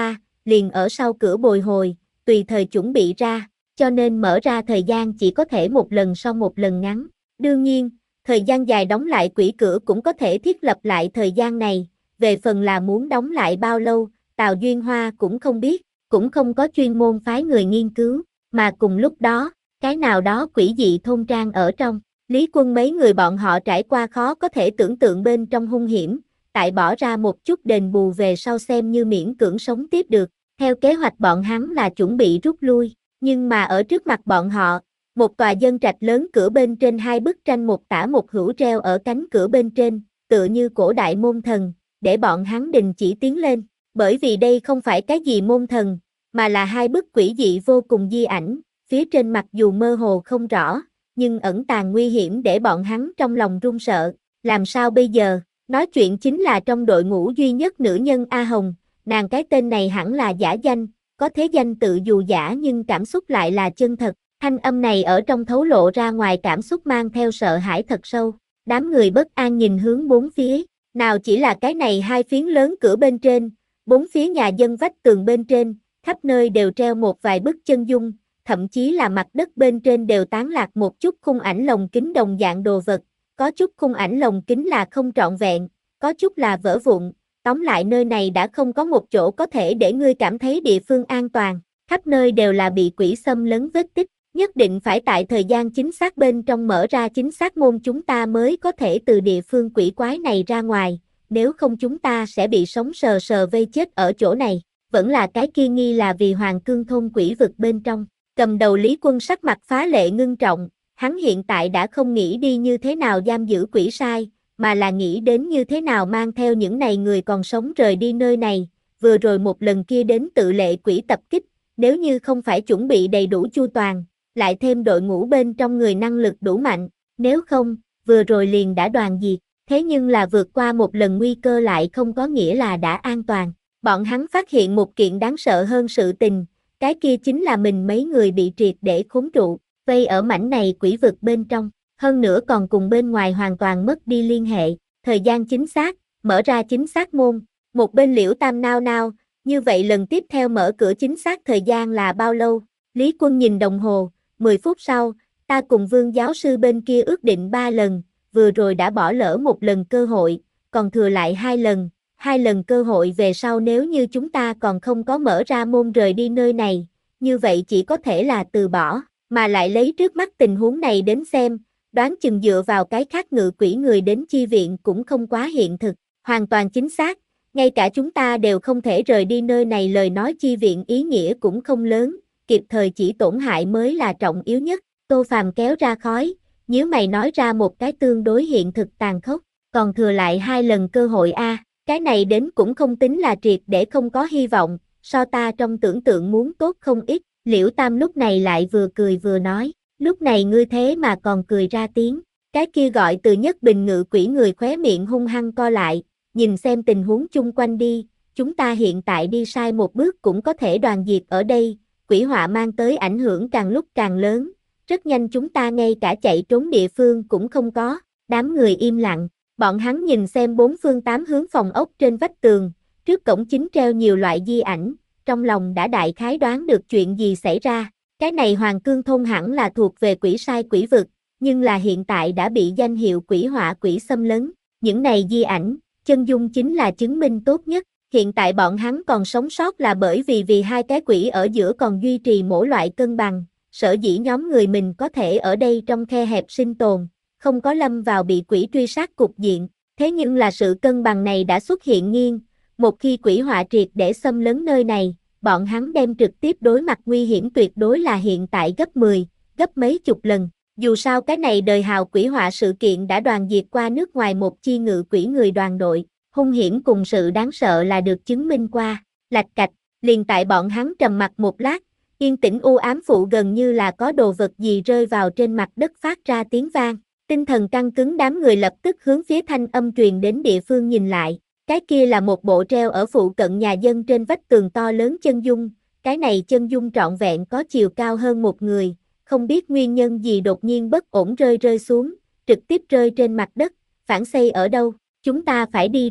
liền ở sau cửa bồi hồi, tùy thời chuẩn bị ra, cho nên mở ra thời gian chỉ có thể một lần sau một lần ngắn. Đương nhiên, thời gian dài đóng lại quỹ cửa cũng có thể thiết lập lại thời gian này, về phần là muốn đóng lại bao lâu, Tào Duyên Hoa cũng không biết, cũng không có chuyên môn phái người nghiên cứu, mà cùng lúc đó, cái nào đó quỷ dị thôn trang ở trong, Lý Quân mấy người bọn họ trải qua khó có thể tưởng tượng bên trong hung hiểm, tại bỏ ra một chút đền bù về sau xem như miễn cưỡng sống tiếp được, theo kế hoạch bọn hắn là chuẩn bị rút lui, nhưng mà ở trước mặt bọn họ, một tòa dân trạch lớn cửa bên trên hai bức tranh một tả một hữu treo ở cánh cửa bên trên, tựa như cổ đại môn thần, để bọn hắn đình chỉ tiến lên, bởi vì đây không phải cái gì môn thần, mà là hai bức quỷ dị vô cùng di ảnh, phía trên mặc dù mơ hồ không rõ, nhưng ẩn tàng nguy hiểm để bọn hắn trong lòng run sợ, làm sao bây giờ, nói chuyện chính là trong đội ngũ duy nhất nữ nhân A Hồng, nàng cái tên này hẳn là giả danh, có thế danh tự dù giả nhưng cảm xúc lại là chân thật, thanh âm này ở trong thấu lộ ra ngoài cảm xúc mang theo sợ hãi thật sâu, đám người bất an nhìn hướng bốn phía, nào chỉ là cái này hai phiến lớn cửa bên trên, bốn phía nhà dân vách tường bên trên, khắp nơi đều treo một vài bức chân dung, thậm chí là mặt đất bên trên đều tán lạc một chút khung ảnh lồng kính đồng dạng đồ vật, có chút khung ảnh lồng kính là không trọn vẹn, có chút là vỡ vụn, tóm lại nơi này đã không có một chỗ có thể để ngươi cảm thấy địa phương an toàn, khắp nơi đều là bị quỷ xâm lấn vết tích, nhất định phải tại thời gian chính xác bên trong mở ra chính xác môn chúng ta mới có thể từ địa phương quỷ quái này ra ngoài, nếu không chúng ta sẽ bị sống sờ sờ vây chết ở chỗ này, vẫn là cái kia nghi là vì Hoàng Cương thôn quỷ vực bên trong, cầm đầu Lý Quân sắc mặt phá lệ ngưng trọng, hắn hiện tại đã không nghĩ đi như thế nào giam giữ quỷ sai, mà là nghĩ đến như thế nào mang theo những này người còn sống rời đi nơi này, vừa rồi một lần kia đến tự lệ quỷ tập kích, nếu như không phải chuẩn bị đầy đủ chu toàn, lại thêm đội ngũ bên trong người năng lực đủ mạnh, nếu không, vừa rồi liền đã đoàn diệt, thế nhưng là vượt qua một lần nguy cơ lại không có nghĩa là đã an toàn, bọn hắn phát hiện một kiện đáng sợ hơn sự tình, cái kia chính là mình mấy người bị triệt để khốn trụ, vây ở mảnh này quỷ vực bên trong. Hơn nữa còn cùng bên ngoài hoàn toàn mất đi liên hệ, thời gian chính xác, mở ra chính xác môn, một bên Liễu Tam nao nao, như vậy lần tiếp theo mở cửa chính xác thời gian là bao lâu? Lý Quân nhìn đồng hồ, mười phút sau, ta cùng Vương giáo sư bên kia ước định ba lần, vừa rồi đã bỏ lỡ một lần cơ hội, còn thừa lại hai lần, hai lần cơ hội về sau nếu như chúng ta còn không có mở ra môn rời đi nơi này, như vậy chỉ có thể là từ bỏ, mà lại lấy trước mắt tình huống này đến xem, đoán chừng dựa vào cái khác ngự quỷ người đến chi viện cũng không quá hiện thực, hoàn toàn chính xác, ngay cả chúng ta đều không thể rời đi nơi này lời nói chi viện ý nghĩa cũng không lớn, kịp thời chỉ tổn hại mới là trọng yếu nhất, Tô Phàm kéo ra khói, nhíu mày nói ra một cái tương đối hiện thực tàn khốc, còn thừa lại hai lần cơ hội a, cái này đến cũng không tính là triệt để không có hy vọng, so ta trong tưởng tượng muốn tốt không ít, Liễu Tam lúc này lại vừa cười vừa nói. Lúc này ngươi thế mà còn cười ra tiếng, cái kia gọi từ nhất bình ngự quỷ người khóe miệng hung hăng co lại, nhìn xem tình huống chung quanh đi, chúng ta hiện tại đi sai một bước cũng có thể đoàn diệt ở đây, quỷ họa mang tới ảnh hưởng càng lúc càng lớn, rất nhanh chúng ta ngay cả chạy trốn địa phương cũng không có, đám người im lặng, bọn hắn nhìn xem bốn phương tám hướng phòng ốc trên vách tường, trước cổng chính treo nhiều loại di ảnh, trong lòng đã đại khái đoán được chuyện gì xảy ra. Cái này Hoàng Cương thôn hẳn là thuộc về quỷ sai quỷ vực, nhưng là hiện tại đã bị danh hiệu quỷ họa quỷ xâm lấn. Những này di ảnh, chân dung chính là chứng minh tốt nhất. Hiện tại bọn hắn còn sống sót là bởi vì vì hai cái quỷ ở giữa còn duy trì mỗi loại cân bằng. Sở dĩ nhóm người mình có thể ở đây trong khe hẹp sinh tồn, không có lâm vào bị quỷ truy sát cục diện. Thế nhưng là sự cân bằng này đã xuất hiện nghiêng. Một khi quỷ họa triệt để xâm lấn nơi này, bọn hắn đem trực tiếp đối mặt nguy hiểm tuyệt đối là hiện tại gấp mười, gấp mấy chục lần. Dù sao cái này đời hào quỷ họa sự kiện đã đoàn diệt qua nước ngoài một chi ngự quỷ người đoàn đội, hung hiểm cùng sự đáng sợ là được chứng minh qua. Lạch cạch, liền tại bọn hắn trầm mặc một lát, yên tĩnh u ám phụ gần như là có đồ vật gì rơi vào trên mặt đất phát ra tiếng vang. Tinh thần căng cứng đám người lập tức hướng phía thanh âm truyền đến địa phương nhìn lại. Cái kia là một bộ treo ở phụ cận nhà dân trên vách tường to lớn chân dung, cái này chân dung trọn vẹn có chiều cao hơn một người, không biết nguyên nhân gì đột nhiên bất ổn rơi rơi xuống, trực tiếp rơi trên mặt đất, phản xây ở đâu, chúng ta phải đi rồi,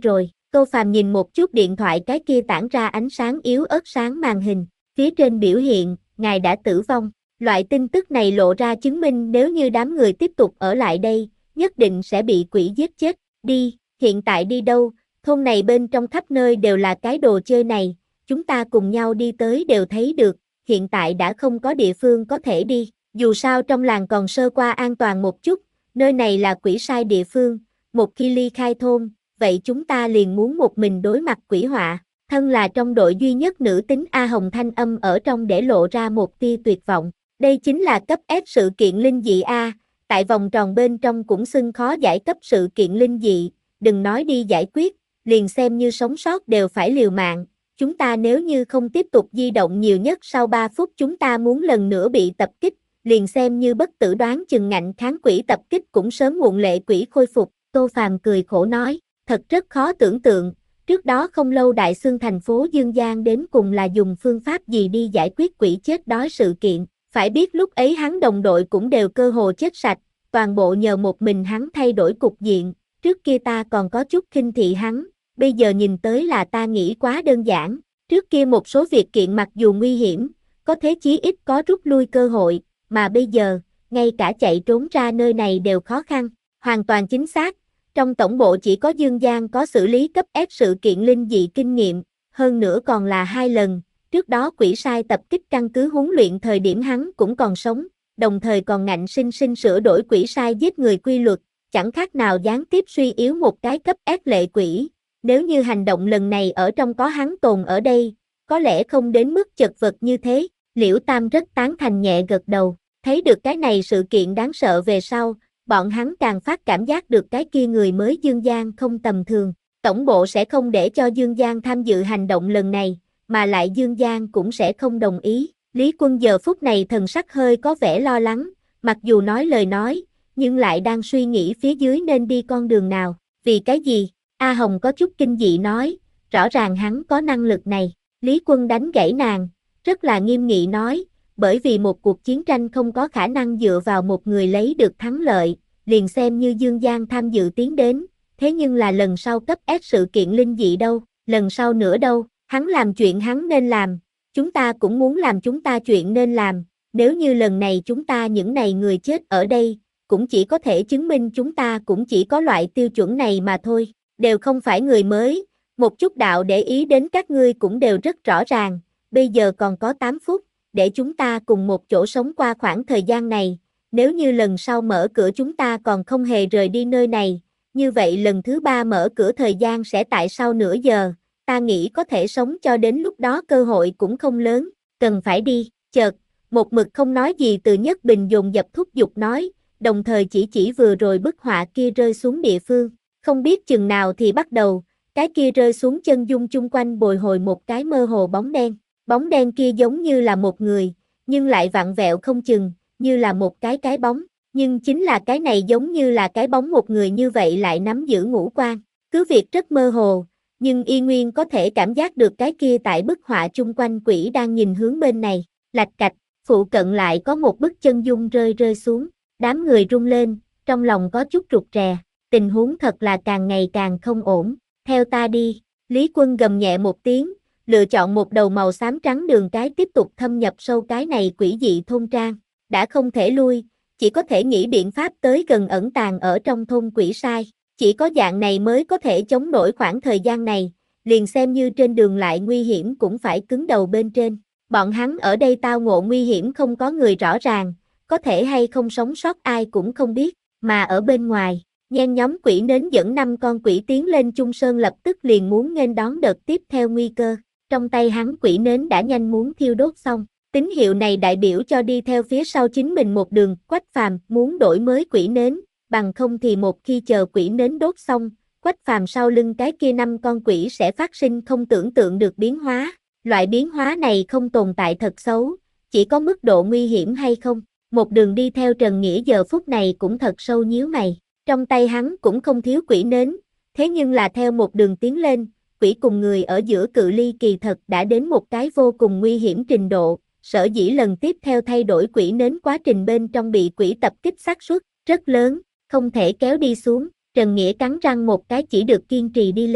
Tô Phàm nhìn một chút điện thoại cái kia tản ra ánh sáng yếu ớt sáng màn hình, phía trên biểu hiện, ngài đã tử vong. Loại tin tức này lộ ra chứng minh nếu như đám người tiếp tục ở lại đây, nhất định sẽ bị quỷ giết chết. Đi, hiện tại đi đâu, thôn này bên trong khắp nơi đều là cái đồ chơi này, chúng ta cùng nhau đi tới đều thấy được, hiện tại đã không có địa phương có thể đi, dù sao trong làng còn sơ qua an toàn một chút, nơi này là quỷ sai địa phương, một khi ly khai thôn, vậy chúng ta liền muốn một mình đối mặt quỷ họa. Thân là trong đội duy nhất nữ tính A Hồng thanh âm ở trong để lộ ra một tia tuyệt vọng. Đây chính là cấp S sự kiện linh dị A, tại vòng tròn bên trong cũng xưng khó giải cấp sự kiện linh dị, đừng nói đi giải quyết, liền xem như sống sót đều phải liều mạng. Chúng ta nếu như không tiếp tục di động nhiều nhất sau ba phút chúng ta muốn lần nữa bị tập kích, liền xem như bất tử đoán chừng ngạnh kháng quỷ tập kích cũng sớm muộn lệ quỷ khôi phục. Tô Phàm cười khổ nói, thật rất khó tưởng tượng, trước đó không lâu Đại Xương thành phố Dương Giang đến cùng là dùng phương pháp gì đi giải quyết quỷ chết đói sự kiện. Phải biết lúc ấy hắn đồng đội cũng đều cơ hồ chết sạch, toàn bộ nhờ một mình hắn thay đổi cục diện, trước kia ta còn có chút khinh thị hắn, bây giờ nhìn tới là ta nghĩ quá đơn giản, trước kia một số việc kiện mặc dù nguy hiểm, có thế chí ít có rút lui cơ hội, mà bây giờ, ngay cả chạy trốn ra nơi này đều khó khăn, hoàn toàn chính xác, trong tổng bộ chỉ có Dương Giang có xử lý cấp S sự kiện linh dị kinh nghiệm, hơn nữa còn là hai lần. Trước đó quỷ sai tập kích căn cứ huấn luyện thời điểm hắn cũng còn sống, đồng thời còn ngạnh sinh sinh sửa đổi quỷ sai giết người quy luật, chẳng khác nào gián tiếp suy yếu một cái cấp S lệ quỷ. Nếu như hành động lần này ở trong có hắn tồn ở đây, có lẽ không đến mức chật vật như thế. Liễu Tam rất tán thành nhẹ gật đầu, thấy được cái này sự kiện đáng sợ về sau, bọn hắn càng phát cảm giác được cái kia người mới Dương Giang không tầm thường. Tổng bộ sẽ không để cho Dương Giang tham dự hành động lần này, mà lại Dương Giang cũng sẽ không đồng ý. Lý Quân giờ phút này thần sắc hơi có vẻ lo lắng, mặc dù nói lời nói, nhưng lại đang suy nghĩ phía dưới nên đi con đường nào. Vì cái gì? A Hồng có chút kinh dị nói, rõ ràng hắn có năng lực này. Lý Quân đánh gãy nàng, rất là nghiêm nghị nói, bởi vì một cuộc chiến tranh không có khả năng dựa vào một người lấy được thắng lợi, liền xem như Dương Giang tham dự tiến đến, thế nhưng là lần sau cấp S sự kiện linh dị đâu, lần sau nữa đâu. Hắn làm chuyện hắn nên làm, chúng ta cũng muốn làm chúng ta chuyện nên làm, nếu như lần này chúng ta những này người chết ở đây, cũng chỉ có thể chứng minh chúng ta cũng chỉ có loại tiêu chuẩn này mà thôi, đều không phải người mới, một chút đạo để ý đến các ngươi cũng đều rất rõ ràng, bây giờ còn có tám phút, để chúng ta cùng một chỗ sống qua khoảng thời gian này, nếu như lần sau mở cửa chúng ta còn không hề rời đi nơi này, như vậy lần thứ ba mở cửa thời gian sẽ tại sau nửa giờ. Ta nghĩ có thể sống cho đến lúc đó cơ hội cũng không lớn, cần phải đi. Chợt, một mực không nói gì Từ Nhất Bình dồn dập thúc giục nói, đồng thời chỉ chỉ vừa rồi bức họa kia rơi xuống địa phương, không biết chừng nào thì bắt đầu, cái kia rơi xuống chân dung chung quanh bồi hồi một cái mơ hồ bóng đen, bóng đen kia giống như là một người, nhưng lại vặn vẹo không chừng, như là một cái cái bóng, nhưng chính là cái này giống như là cái bóng một người như vậy lại nắm giữ ngũ quan, cứ việc rất mơ hồ. Nhưng y nguyên có thể cảm giác được cái kia tại bức họa chung quanh quỷ đang nhìn hướng bên này, lạch cạch, phụ cận lại có một bức chân dung rơi rơi xuống, đám người rung lên, trong lòng có chút rụt rè, tình huống thật là càng ngày càng không ổn, theo ta đi, Lý Quân gầm nhẹ một tiếng, lựa chọn một đầu màu xám trắng đường cái tiếp tục thâm nhập sâu cái này quỷ dị thôn trang, đã không thể lui, chỉ có thể nghĩ biện pháp tới gần ẩn tàng ở trong thôn quỷ sai. Chỉ có dạng này mới có thể chống nổi khoảng thời gian này, liền xem như trên đường lại nguy hiểm cũng phải cứng đầu bên trên. Bọn hắn ở đây tao ngộ nguy hiểm không có người rõ ràng, có thể hay không sống sót ai cũng không biết, mà ở bên ngoài, nhen nhóm quỷ nến dẫn năm con quỷ tiến lên Trung Sơn lập tức liền muốn nghênh đón đợt tiếp theo nguy cơ. Trong tay hắn quỷ nến đã nhanh muốn thiêu đốt xong, tín hiệu này đại biểu cho đi theo phía sau chính mình một đường. Quách Phàm muốn đổi mới quỷ nến. Bằng không thì một khi chờ quỷ nến đốt xong, Quách Phàm sau lưng cái kia năm con quỷ sẽ phát sinh không tưởng tượng được biến hóa. Loại biến hóa này không tồn tại thật xấu, chỉ có mức độ nguy hiểm hay không. Một đường đi theo Trần Nghĩa giờ phút này cũng thật sâu nhíu mày. Trong tay hắn cũng không thiếu quỷ nến, thế nhưng là theo một đường tiến lên, quỷ cùng người ở giữa cự ly kỳ thật đã đến một cái vô cùng nguy hiểm trình độ. Sở dĩ lần tiếp theo thay đổi quỷ nến quá trình bên trong bị quỷ tập kích xác suất rất lớn. Không thể kéo đi xuống, Trần Nghĩa cắn răng một cái chỉ được kiên trì đi lên,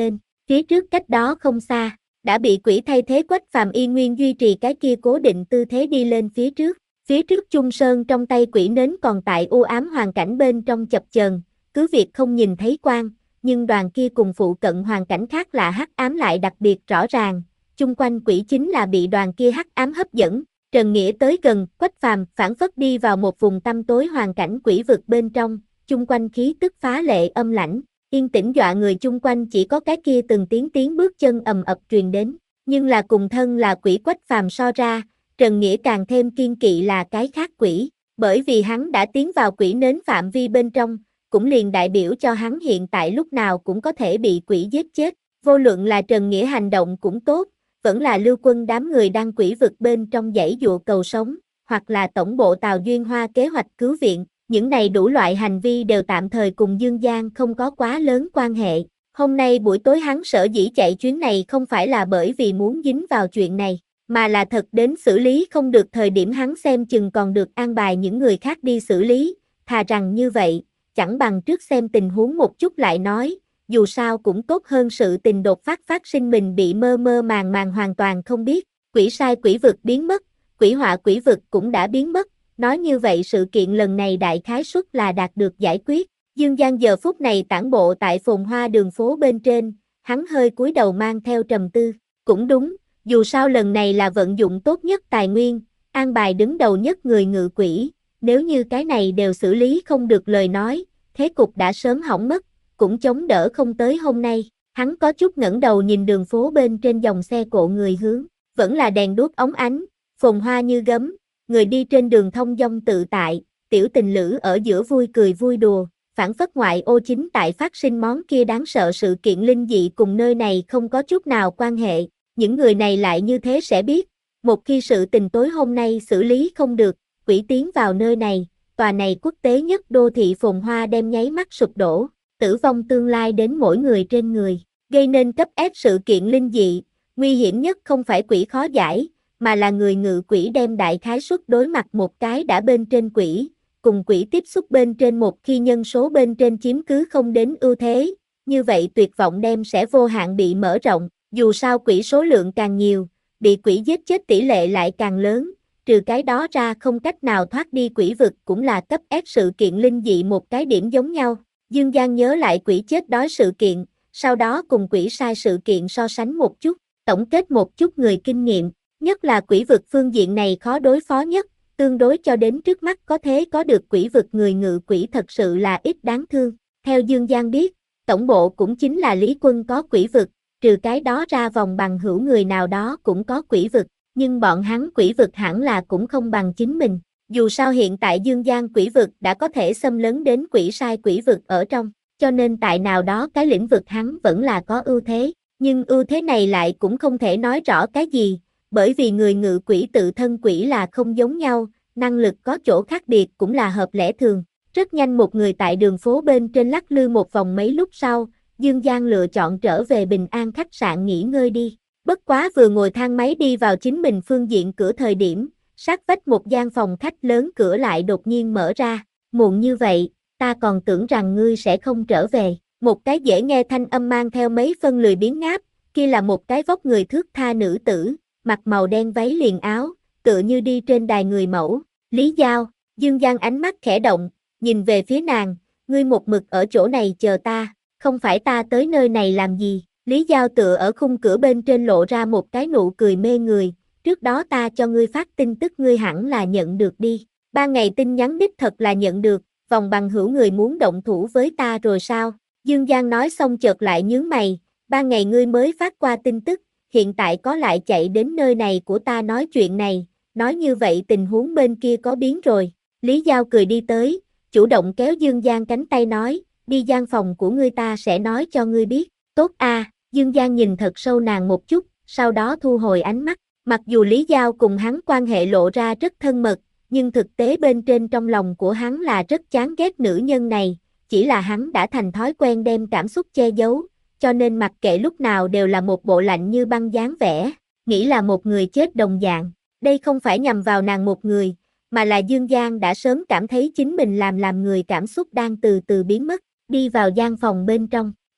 Phía trước cách đó không xa, đã bị quỷ thay thế Quách Phàm y nguyên duy trì cái kia cố định tư thế đi lên phía trước. Phía trước Chung Sơn trong tay quỷ nến còn tại u ám hoàn cảnh bên trong chập chờn, cứ việc không nhìn thấy quang, nhưng đoàn kia cùng phụ cận hoàn cảnh khác lạ hắc ám lại đặc biệt rõ ràng, chung quanh quỷ chính là bị đoàn kia hắc ám hấp dẫn. Trần Nghĩa tới gần, Quách Phàm phảng phất đi vào một vùng tăm tối hoàn cảnh quỷ vực bên trong, chung quanh khí tức phá lệ âm lãnh, yên tĩnh dọa người chung quanh chỉ có cái kia từng tiếng tiếng bước chân ầm ập truyền đến, nhưng là cùng thân là quỷ Quách Phàm so ra, Trần Nghĩa càng thêm kiên kỵ là cái khác quỷ, bởi vì hắn đã tiến vào quỷ nến phạm vi bên trong, cũng liền đại biểu cho hắn hiện tại lúc nào cũng có thể bị quỷ giết chết, vô luận là Trần Nghĩa hành động cũng tốt, vẫn là Lưu Quân đám người đang quỷ vực bên trong dãy dụa cầu sống, hoặc là tổng bộ Tào Duyên Hoa kế hoạch cứu viện, những này đủ loại hành vi đều tạm thời cùng Dương Giang không có quá lớn quan hệ. Hôm nay buổi tối hắn sở dĩ chạy chuyến này không phải là bởi vì muốn dính vào chuyện này, mà là thật đến xử lý không được thời điểm hắn xem chừng còn được an bài những người khác đi xử lý, thà rằng như vậy, chẳng bằng trước xem tình huống một chút lại nói, dù sao cũng tốt hơn sự tình đột phát phát sinh mình bị mơ mơ màng màng hoàn toàn không biết, quỷ sai quỷ vực biến mất, quỷ họa quỷ vực cũng đã biến mất, nói như vậy sự kiện lần này đại khái suất là đạt được giải quyết. Dương Giang giờ phút này tản bộ tại phồn hoa đường phố bên trên, hắn hơi cúi đầu mang theo trầm tư, cũng đúng, dù sao lần này là vận dụng tốt nhất tài nguyên, an bài đứng đầu nhất người ngự quỷ, nếu như cái này đều xử lý không được lời nói, thế cục đã sớm hỏng mất, cũng chống đỡ không tới hôm nay, hắn có chút ngẩng đầu nhìn đường phố bên trên dòng xe cộ người hướng, vẫn là đèn đuốc óng ánh, phồn hoa như gấm, người đi trên đường thông dong tự tại, tiểu tình lữ ở giữa vui cười vui đùa, phản phất ngoại ô chính tại phát sinh món kia đáng sợ sự kiện linh dị cùng nơi này không có chút nào quan hệ, những người này lại như thế sẽ biết, một khi sự tình tối hôm nay xử lý không được, quỷ tiến vào nơi này, tòa này quốc tế nhất đô thị phồn hoa đem nháy mắt sụp đổ, tử vong tương lai đến mỗi người trên người, gây nên cấp ép sự kiện linh dị, nguy hiểm nhất không phải quỷ khó giải, mà là người ngự quỷ đem đại khái suất đối mặt một cái đã bên trên quỷ, cùng quỷ tiếp xúc bên trên một khi nhân số bên trên chiếm cứ không đến ưu thế, như vậy tuyệt vọng đem sẽ vô hạn bị mở rộng, dù sao quỷ số lượng càng nhiều, bị quỷ giết chết tỷ lệ lại càng lớn, trừ cái đó ra không cách nào thoát đi quỷ vực cũng là cấp ép sự kiện linh dị một cái điểm giống nhau. Dương Giang nhớ lại quỷ chết đói sự kiện, sau đó cùng quỷ sai sự kiện so sánh một chút, tổng kết một chút người kinh nghiệm, nhất là quỷ vực phương diện này khó đối phó nhất, tương đối cho đến trước mắt có thế có được quỷ vực người ngự quỷ thật sự là ít đáng thương. Theo Dương Giang biết, tổng bộ cũng chính là Lý Quân có quỷ vực, trừ cái đó ra vòng bằng hữu người nào đó cũng có quỷ vực, nhưng bọn hắn quỷ vực hẳn là cũng không bằng chính mình. Dù sao hiện tại Dương Giang quỷ vực đã có thể xâm lấn đến quỷ sai quỷ vực ở trong, cho nên tại nào đó cái lĩnh vực hắn vẫn là có ưu thế, nhưng ưu thế này lại cũng không thể nói rõ cái gì, bởi vì người ngự quỷ tự thân quỷ là không giống nhau, năng lực có chỗ khác biệt cũng là hợp lẽ thường. Rất nhanh một người tại đường phố bên trên lắc lư một vòng mấy lúc sau, Dương Giang lựa chọn trở về Bình An khách sạn nghỉ ngơi đi. Bất quá vừa ngồi thang máy đi vào chính mình phương diện cửa thời điểm, sát vách một gian phòng khách lớn cửa lại đột nhiên mở ra, muộn như vậy, ta còn tưởng rằng ngươi sẽ không trở về. Một cái dễ nghe thanh âm mang theo mấy phân lười biếng ngáp, kia là một cái vóc người thước tha nữ tử, mặc màu đen váy liền áo, tựa như đi trên đài người mẫu. Lý Giao, Dương Giang ánh mắt khẽ động, nhìn về phía nàng, ngươi một mực ở chỗ này chờ ta, không phải ta tới nơi này làm gì. Lý Giao tựa ở khung cửa bên trên lộ ra một cái nụ cười mê người, trước đó ta cho ngươi phát tin tức ngươi hẳn là nhận được đi. Ba ngày tin nhắn đích thật là nhận được, vòng bằng hữu người muốn động thủ với ta rồi sao? Dương Giang nói xong chợt lại nhướng mày, ba ngày ngươi mới phát qua tin tức, hiện tại có lại chạy đến nơi này của ta nói chuyện này, nói như vậy tình huống bên kia có biến rồi. Lý Giao cười đi tới, chủ động kéo Dương Giang cánh tay nói, đi gian phòng của ngươi ta sẽ nói cho ngươi biết. Tốt a, Dương Giang nhìn thật sâu nàng một chút, sau đó thu hồi ánh mắt, mặc dù Lý Giao cùng hắn quan hệ lộ ra rất thân mật, nhưng thực tế bên trên trong lòng của hắn là rất chán ghét nữ nhân này, chỉ là hắn đã thành thói quen đem cảm xúc che giấu, cho nên mặc kệ lúc nào đều là một bộ lạnh như băng dáng vẻ, nghĩ là một người chết đồng dạng, đây không phải nhằm vào nàng một người, mà là Dương Giang đã sớm cảm thấy chính mình làm làm người cảm xúc đang từ từ biến mất, đi vào gian phòng bên trong.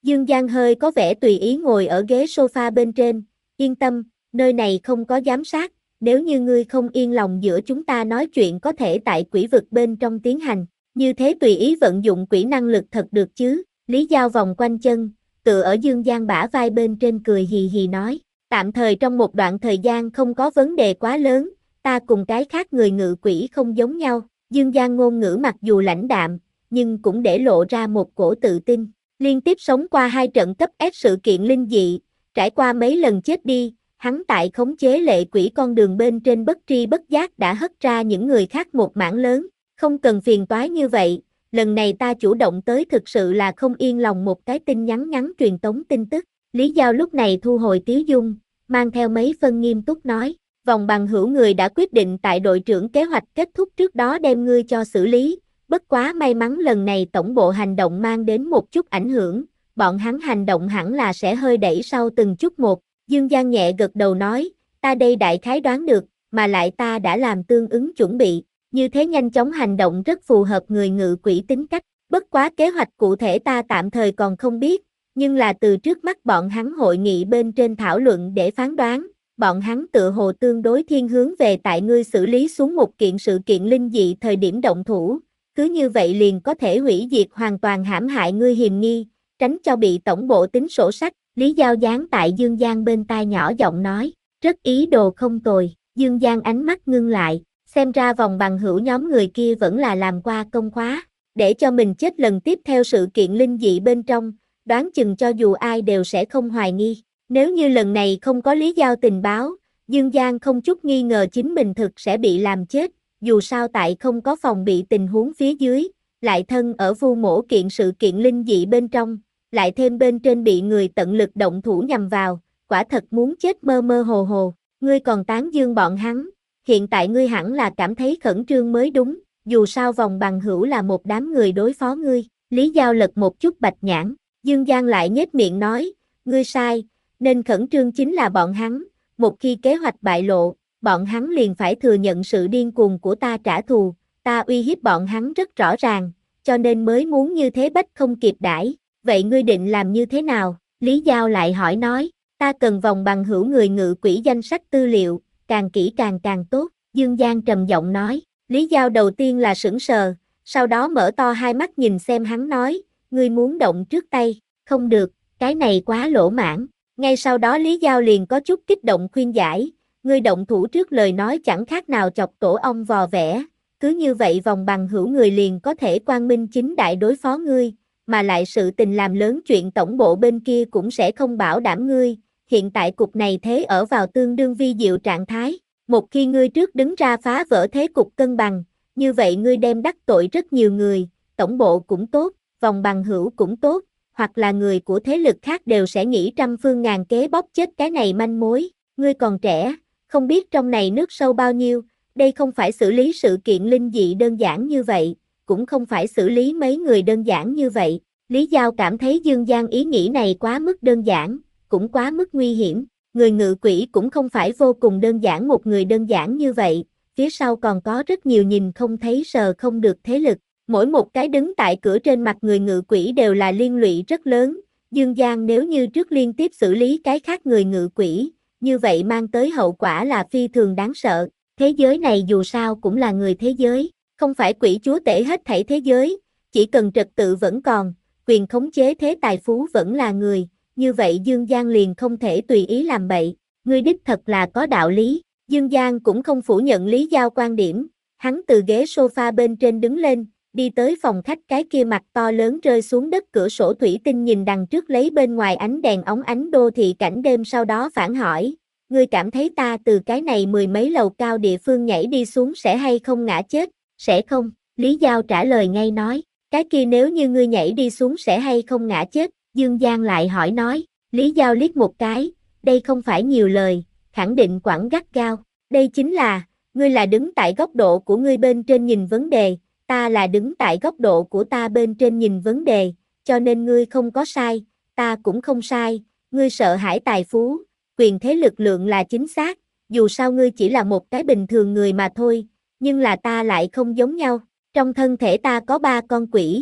Dương Giang hơi có vẻ tùy ý ngồi ở ghế sofa bên trên, yên tâm, nơi này không có giám sát, nếu như ngươi không yên lòng giữa chúng ta nói chuyện có thể tại quỷ vực bên trong tiến hành, như thế tùy ý vận dụng quỷ năng lực thật được chứ, Lý Giao vòng quanh chân, tựa ở Dương Giang bả vai bên trên cười hì hì nói, tạm thời trong một đoạn thời gian không có vấn đề quá lớn, ta cùng cái khác người ngự quỷ không giống nhau, Dương Giang ngôn ngữ mặc dù lãnh đạm, nhưng cũng để lộ ra một cổ tự tin, liên tiếp sống qua hai trận cấp S sự kiện linh dị, trải qua mấy lần chết đi, hắn tại khống chế lệ quỷ con đường bên trên bất tri bất giác đã hất ra những người khác một mảng lớn, không cần phiền toái như vậy, lần này ta chủ động tới thực sự là không yên lòng một cái tin nhắn ngắn truyền tống tin tức, Lý Giao lúc này thu hồi tiếu dung, mang theo mấy phân nghiêm túc nói, vòng bằng hữu người đã quyết định tại đội trưởng kế hoạch kết thúc trước đó đem ngươi cho xử lý, bất quá may mắn lần này tổng bộ hành động mang đến một chút ảnh hưởng, bọn hắn hành động hẳn là sẽ hơi đẩy sau từng chút một, Dương Giang nhẹ gật đầu nói, ta đây đại khái đoán được, mà lại ta đã làm tương ứng chuẩn bị, như thế nhanh chóng hành động rất phù hợp người ngự quỷ tính cách, bất quá kế hoạch cụ thể ta tạm thời còn không biết, nhưng là từ trước mắt bọn hắn hội nghị bên trên thảo luận để phán đoán, bọn hắn tựa hồ tương đối thiên hướng về tại ngươi xử lý xuống một kiện sự kiện linh dị thời điểm động thủ, cứ như vậy liền có thể hủy diệt hoàn toàn hãm hại ngươi hiềm nghi, tránh cho bị tổng bộ tính sổ sách, Lý Giao dán tại Dương Giang bên tai nhỏ giọng nói, rất ý đồ không tồi, Dương Giang ánh mắt ngưng lại, xem ra vòng bằng hữu nhóm người kia vẫn là làm qua công khóa, để cho mình chết lần tiếp theo sự kiện linh dị bên trong, đoán chừng cho dù ai đều sẽ không hoài nghi, nếu như lần này không có Lý Giao tình báo, Dương Giang không chút nghi ngờ chính mình thực sẽ bị làm chết, dù sao tại không có phòng bị tình huống phía dưới, lại thân ở vu mổ kiện sự kiện linh dị bên trong, lại thêm bên trên bị người tận lực động thủ nhằm vào, quả thật muốn chết mơ mơ hồ hồ, ngươi còn tán dương bọn hắn, hiện tại ngươi hẳn là cảm thấy khẩn trương mới đúng, dù sao vòng bằng hữu là một đám người đối phó ngươi, Lý Giao lật một chút bạch nhãn, Dương Giang lại nhếch miệng nói, ngươi sai, nên khẩn trương chính là bọn hắn, một khi kế hoạch bại lộ, bọn hắn liền phải thừa nhận sự điên cuồng của ta trả thù, ta uy hiếp bọn hắn rất rõ ràng, cho nên mới muốn như thế bách không kịp đãi. Vậy ngươi định làm như thế nào? Lý Giao lại hỏi nói, ta cần vòng bằng hữu người ngự quỷ danh sách tư liệu, càng kỹ càng càng tốt, Dương Giang trầm giọng nói, Lý Giao đầu tiên là sững sờ, sau đó mở to hai mắt nhìn xem hắn nói, ngươi muốn động trước tay, không được, cái này quá lỗ mãn, ngay sau đó Lý Giao liền có chút kích động khuyên giải, ngươi động thủ trước lời nói chẳng khác nào chọc tổ ong vò vẽ, cứ như vậy vòng bằng hữu người liền có thể quang minh chính đại đối phó ngươi, mà lại sự tình làm lớn chuyện tổng bộ bên kia cũng sẽ không bảo đảm ngươi, hiện tại cục này thế ở vào tương đương vi diệu trạng thái, một khi ngươi trước đứng ra phá vỡ thế cục cân bằng, như vậy ngươi đem đắc tội rất nhiều người, tổng bộ cũng tốt, vòng bằng hữu cũng tốt, hoặc là người của thế lực khác đều sẽ nghĩ trăm phương ngàn kế bóp chết cái này manh mối, ngươi còn trẻ, không biết trong này nước sâu bao nhiêu, đây không phải xử lý sự kiện linh dị đơn giản như vậy, cũng không phải xử lý mấy người đơn giản như vậy. Lý Giao cảm thấy Dương Giang ý nghĩ này quá mức đơn giản, cũng quá mức nguy hiểm, người ngự quỷ cũng không phải vô cùng đơn giản một người đơn giản như vậy, phía sau còn có rất nhiều nhìn không thấy sờ không được thế lực, mỗi một cái đứng tại cửa trên mặt người ngự quỷ đều là liên lụy rất lớn, Dương Giang nếu như trước liên tiếp xử lý cái khác người ngự quỷ, như vậy mang tới hậu quả là phi thường đáng sợ, thế giới này dù sao cũng là người thế giới, không phải quỷ chúa tể hết thảy thế giới, chỉ cần trật tự vẫn còn, quyền khống chế thế tài phú vẫn là người, như vậy Dương Giang liền không thể tùy ý làm bậy, ngươi đích thật là có đạo lý, Dương Giang cũng không phủ nhận Lý Giao quan điểm, hắn từ ghế sofa bên trên đứng lên, đi tới phòng khách cái kia mặt to lớn rơi xuống đất cửa sổ thủy tinh nhìn đằng trước lấy bên ngoài ánh đèn óng ánh đô thị cảnh đêm sau đó phản hỏi, ngươi cảm thấy ta từ cái này mười mấy lầu cao địa phương nhảy đi xuống sẽ hay không ngã chết, sẽ không, Lý Giao trả lời ngay nói, cái kia nếu như ngươi nhảy đi xuống sẽ hay không ngã chết, Dương Giang lại hỏi nói, Lý Giao liếc một cái, đây không phải nhiều lời, khẳng định quẳng gắt gao, đây chính là, ngươi là đứng tại góc độ của ngươi bên trên nhìn vấn đề, ta là đứng tại góc độ của ta bên trên nhìn vấn đề, cho nên ngươi không có sai, ta cũng không sai, ngươi sợ hãi tài phú, quyền thế lực lượng là chính xác, dù sao ngươi chỉ là một cái bình thường người mà thôi, nhưng là ta lại không giống nhau, trong thân thể ta có ba con quỷ,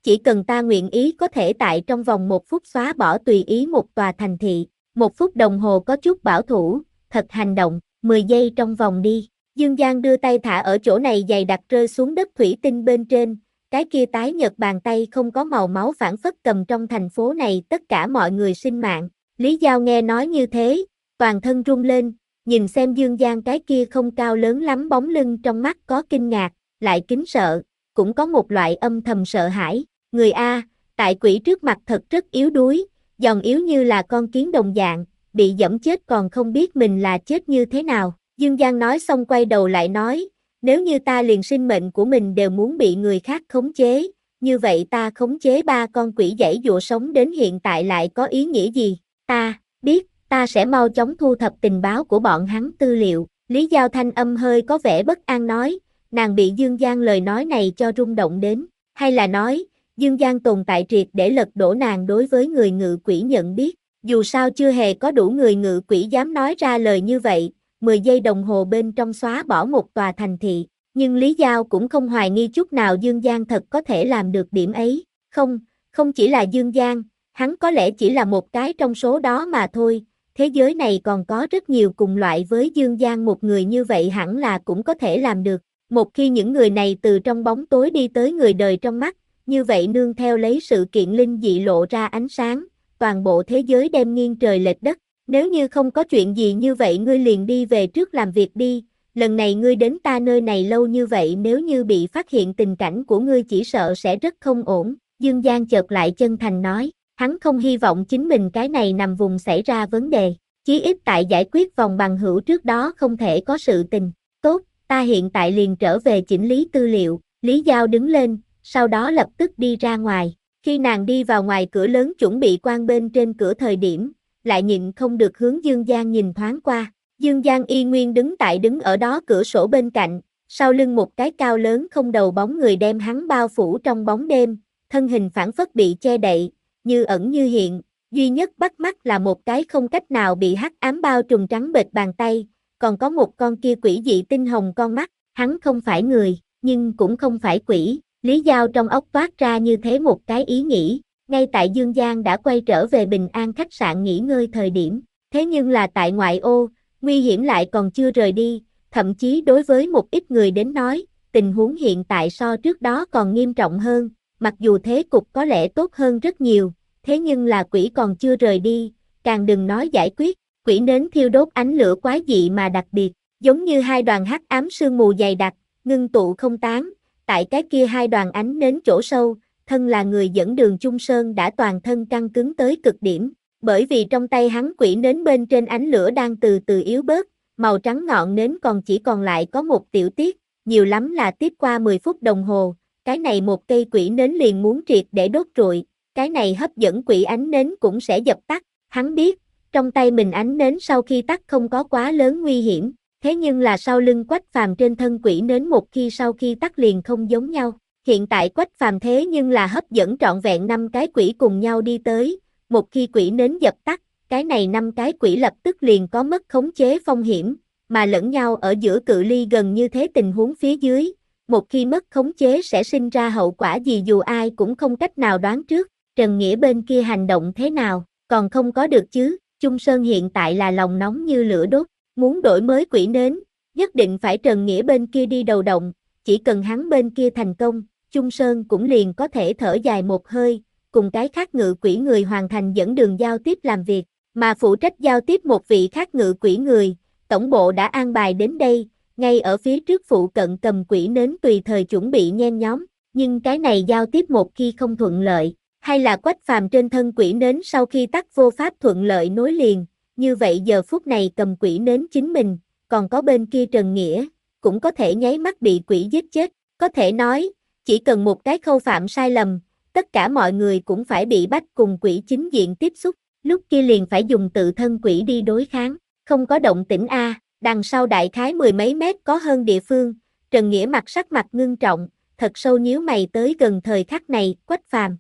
chỉ cần ta nguyện ý có thể tại trong vòng một phút xóa bỏ tùy ý một tòa thành thị. Một phút đồng hồ có chút bảo thủ, thật hành động, mười giây trong vòng đi. Dương Giang đưa tay thả ở chỗ này dày đặc rơi xuống đất thủy tinh bên trên, cái kia tái nhợt bàn tay không có màu máu phảng phất cầm trong thành phố này tất cả mọi người sinh mạng. Lý Giao nghe nói như thế, toàn thân run lên, nhìn xem Dương Giang cái kia không cao lớn lắm bóng lưng trong mắt có kinh ngạc, lại kính sợ, cũng có một loại âm thầm sợ hãi. Người A, tại quỷ trước mặt thật rất yếu đuối, giòn yếu như là con kiến đồng dạng, bị dẫm chết còn không biết mình là chết như thế nào. Dương Giang nói xong quay đầu lại nói, nếu như ta liền sinh mệnh của mình đều muốn bị người khác khống chế, như vậy ta khống chế ba con quỷ giãy giụa sống đến hiện tại lại có ý nghĩa gì? Ta biết, ta sẽ mau chóng thu thập tình báo của bọn hắn tư liệu. Lý Giao thanh âm hơi có vẻ bất an nói, nàng bị Dương Giang lời nói này cho rung động đến, hay là nói, Dương Giang tồn tại triệt để lật đổ nàng đối với người ngự quỷ nhận biết, dù sao chưa hề có đủ người ngự quỷ dám nói ra lời như vậy, mười giây đồng hồ bên trong xóa bỏ một tòa thành thị, nhưng Lý Giao cũng không hoài nghi chút nào Dương Giang thật có thể làm được điểm ấy, không, không chỉ là Dương Giang, hắn có lẽ chỉ là một cái trong số đó mà thôi, thế giới này còn có rất nhiều cùng loại với Dương Giang một người như vậy hẳn là cũng có thể làm được, một khi những người này từ trong bóng tối đi tới người đời trong mắt, như vậy nương theo lấy sự kiện linh dị lộ ra ánh sáng, toàn bộ thế giới đem nghiêng trời lệch đất. Nếu như không có chuyện gì như vậy ngươi liền đi về trước làm việc đi, lần này ngươi đến ta nơi này lâu như vậy nếu như bị phát hiện tình cảnh của ngươi chỉ sợ sẽ rất không ổn. Dương Giang chợt lại chân thành nói, hắn không hy vọng chính mình cái này nằm vùng xảy ra vấn đề, chí ít tại giải quyết vòng bằng hữu trước đó không thể có sự tình. Tốt, ta hiện tại liền trở về chỉnh lý tư liệu. Lý Giao đứng lên, sau đó lập tức đi ra ngoài. Khi nàng đi vào ngoài cửa lớn chuẩn bị quan bên trên cửa thời điểm, lại nhịn không được hướng Dương Giang nhìn thoáng qua. Dương Giang y nguyên đứng tại đứng ở đó cửa sổ bên cạnh, sau lưng một cái cao lớn không đầu bóng người đem hắn bao phủ trong bóng đêm, thân hình phảng phất bị che đậy, như ẩn như hiện, duy nhất bắt mắt là một cái không cách nào bị hắc ám bao trùm trắng bệch bàn tay, còn có một con kia quỷ dị tinh hồng con mắt, hắn không phải người, nhưng cũng không phải quỷ. Lý Giao trong óc toát ra như thế một cái ý nghĩ, ngay tại Dương Giang đã quay trở về Bình An khách sạn nghỉ ngơi thời điểm, thế nhưng là tại ngoại ô, nguy hiểm lại còn chưa rời đi, thậm chí đối với một ít người đến nói, tình huống hiện tại so trước đó còn nghiêm trọng hơn, mặc dù thế cục có lẽ tốt hơn rất nhiều, thế nhưng là quỷ còn chưa rời đi, càng đừng nói giải quyết, quỷ nến thiêu đốt ánh lửa quái dị mà đặc biệt, giống như hai đoàn hắc ám sương mù dày đặc, ngưng tụ không tán. Tại cái kia hai đoàn ánh nến chỗ sâu, thân là người dẫn đường Chung Sơn đã toàn thân căng cứng tới cực điểm, bởi vì trong tay hắn quỷ nến bên trên ánh lửa đang từ từ yếu bớt, màu trắng ngọn nến còn chỉ còn lại có một tiểu tiết, nhiều lắm là tiếp qua mười phút đồng hồ, cái này một cây quỷ nến liền muốn triệt để đốt trụi, cái này hấp dẫn quỷ ánh nến cũng sẽ dập tắt, hắn biết, trong tay mình ánh nến sau khi tắt không có quá lớn nguy hiểm. Thế nhưng là sau lưng Quách Phàm trên thân quỷ nến một khi sau khi tắt liền không giống nhau. Hiện tại Quách Phàm thế nhưng là hấp dẫn trọn vẹn năm cái quỷ cùng nhau đi tới. Một khi quỷ nến dập tắt, cái này năm cái quỷ lập tức liền có mất khống chế phong hiểm, mà lẫn nhau ở giữa cự ly gần như thế tình huống phía dưới. Một khi mất khống chế sẽ sinh ra hậu quả gì dù ai cũng không cách nào đoán trước. Trần Nghĩa bên kia hành động thế nào, còn không có được chứ. Chung Sơn hiện tại là lòng nóng như lửa đốt. Muốn đổi mới quỷ nến, nhất định phải Trần Nghĩa bên kia đi đầu động, chỉ cần hắn bên kia thành công, Chung Sơn cũng liền có thể thở dài một hơi, cùng cái khác ngự quỷ người hoàn thành dẫn đường giao tiếp làm việc, mà phụ trách giao tiếp một vị khác ngự quỷ người, tổng bộ đã an bài đến đây, ngay ở phía trước phụ cận cầm quỷ nến tùy thời chuẩn bị nhen nhóm, nhưng cái này giao tiếp một khi không thuận lợi, hay là Quách Phàm trên thân quỷ nến sau khi tắt vô pháp thuận lợi nối liền. Như vậy giờ phút này cầm quỷ nến chính mình, còn có bên kia Trần Nghĩa, cũng có thể nháy mắt bị quỷ giết chết. Có thể nói, chỉ cần một cái khâu phạm sai lầm, tất cả mọi người cũng phải bị bắt cùng quỷ chính diện tiếp xúc. Lúc kia liền phải dùng tự thân quỷ đi đối kháng. Không có động tĩnh A, đằng sau đại khái mười mấy mét có hơn địa phương, Trần Nghĩa mặt sắc mặt ngưng trọng, thật sâu nhíu mày tới gần thời khắc này, Quách Phàm.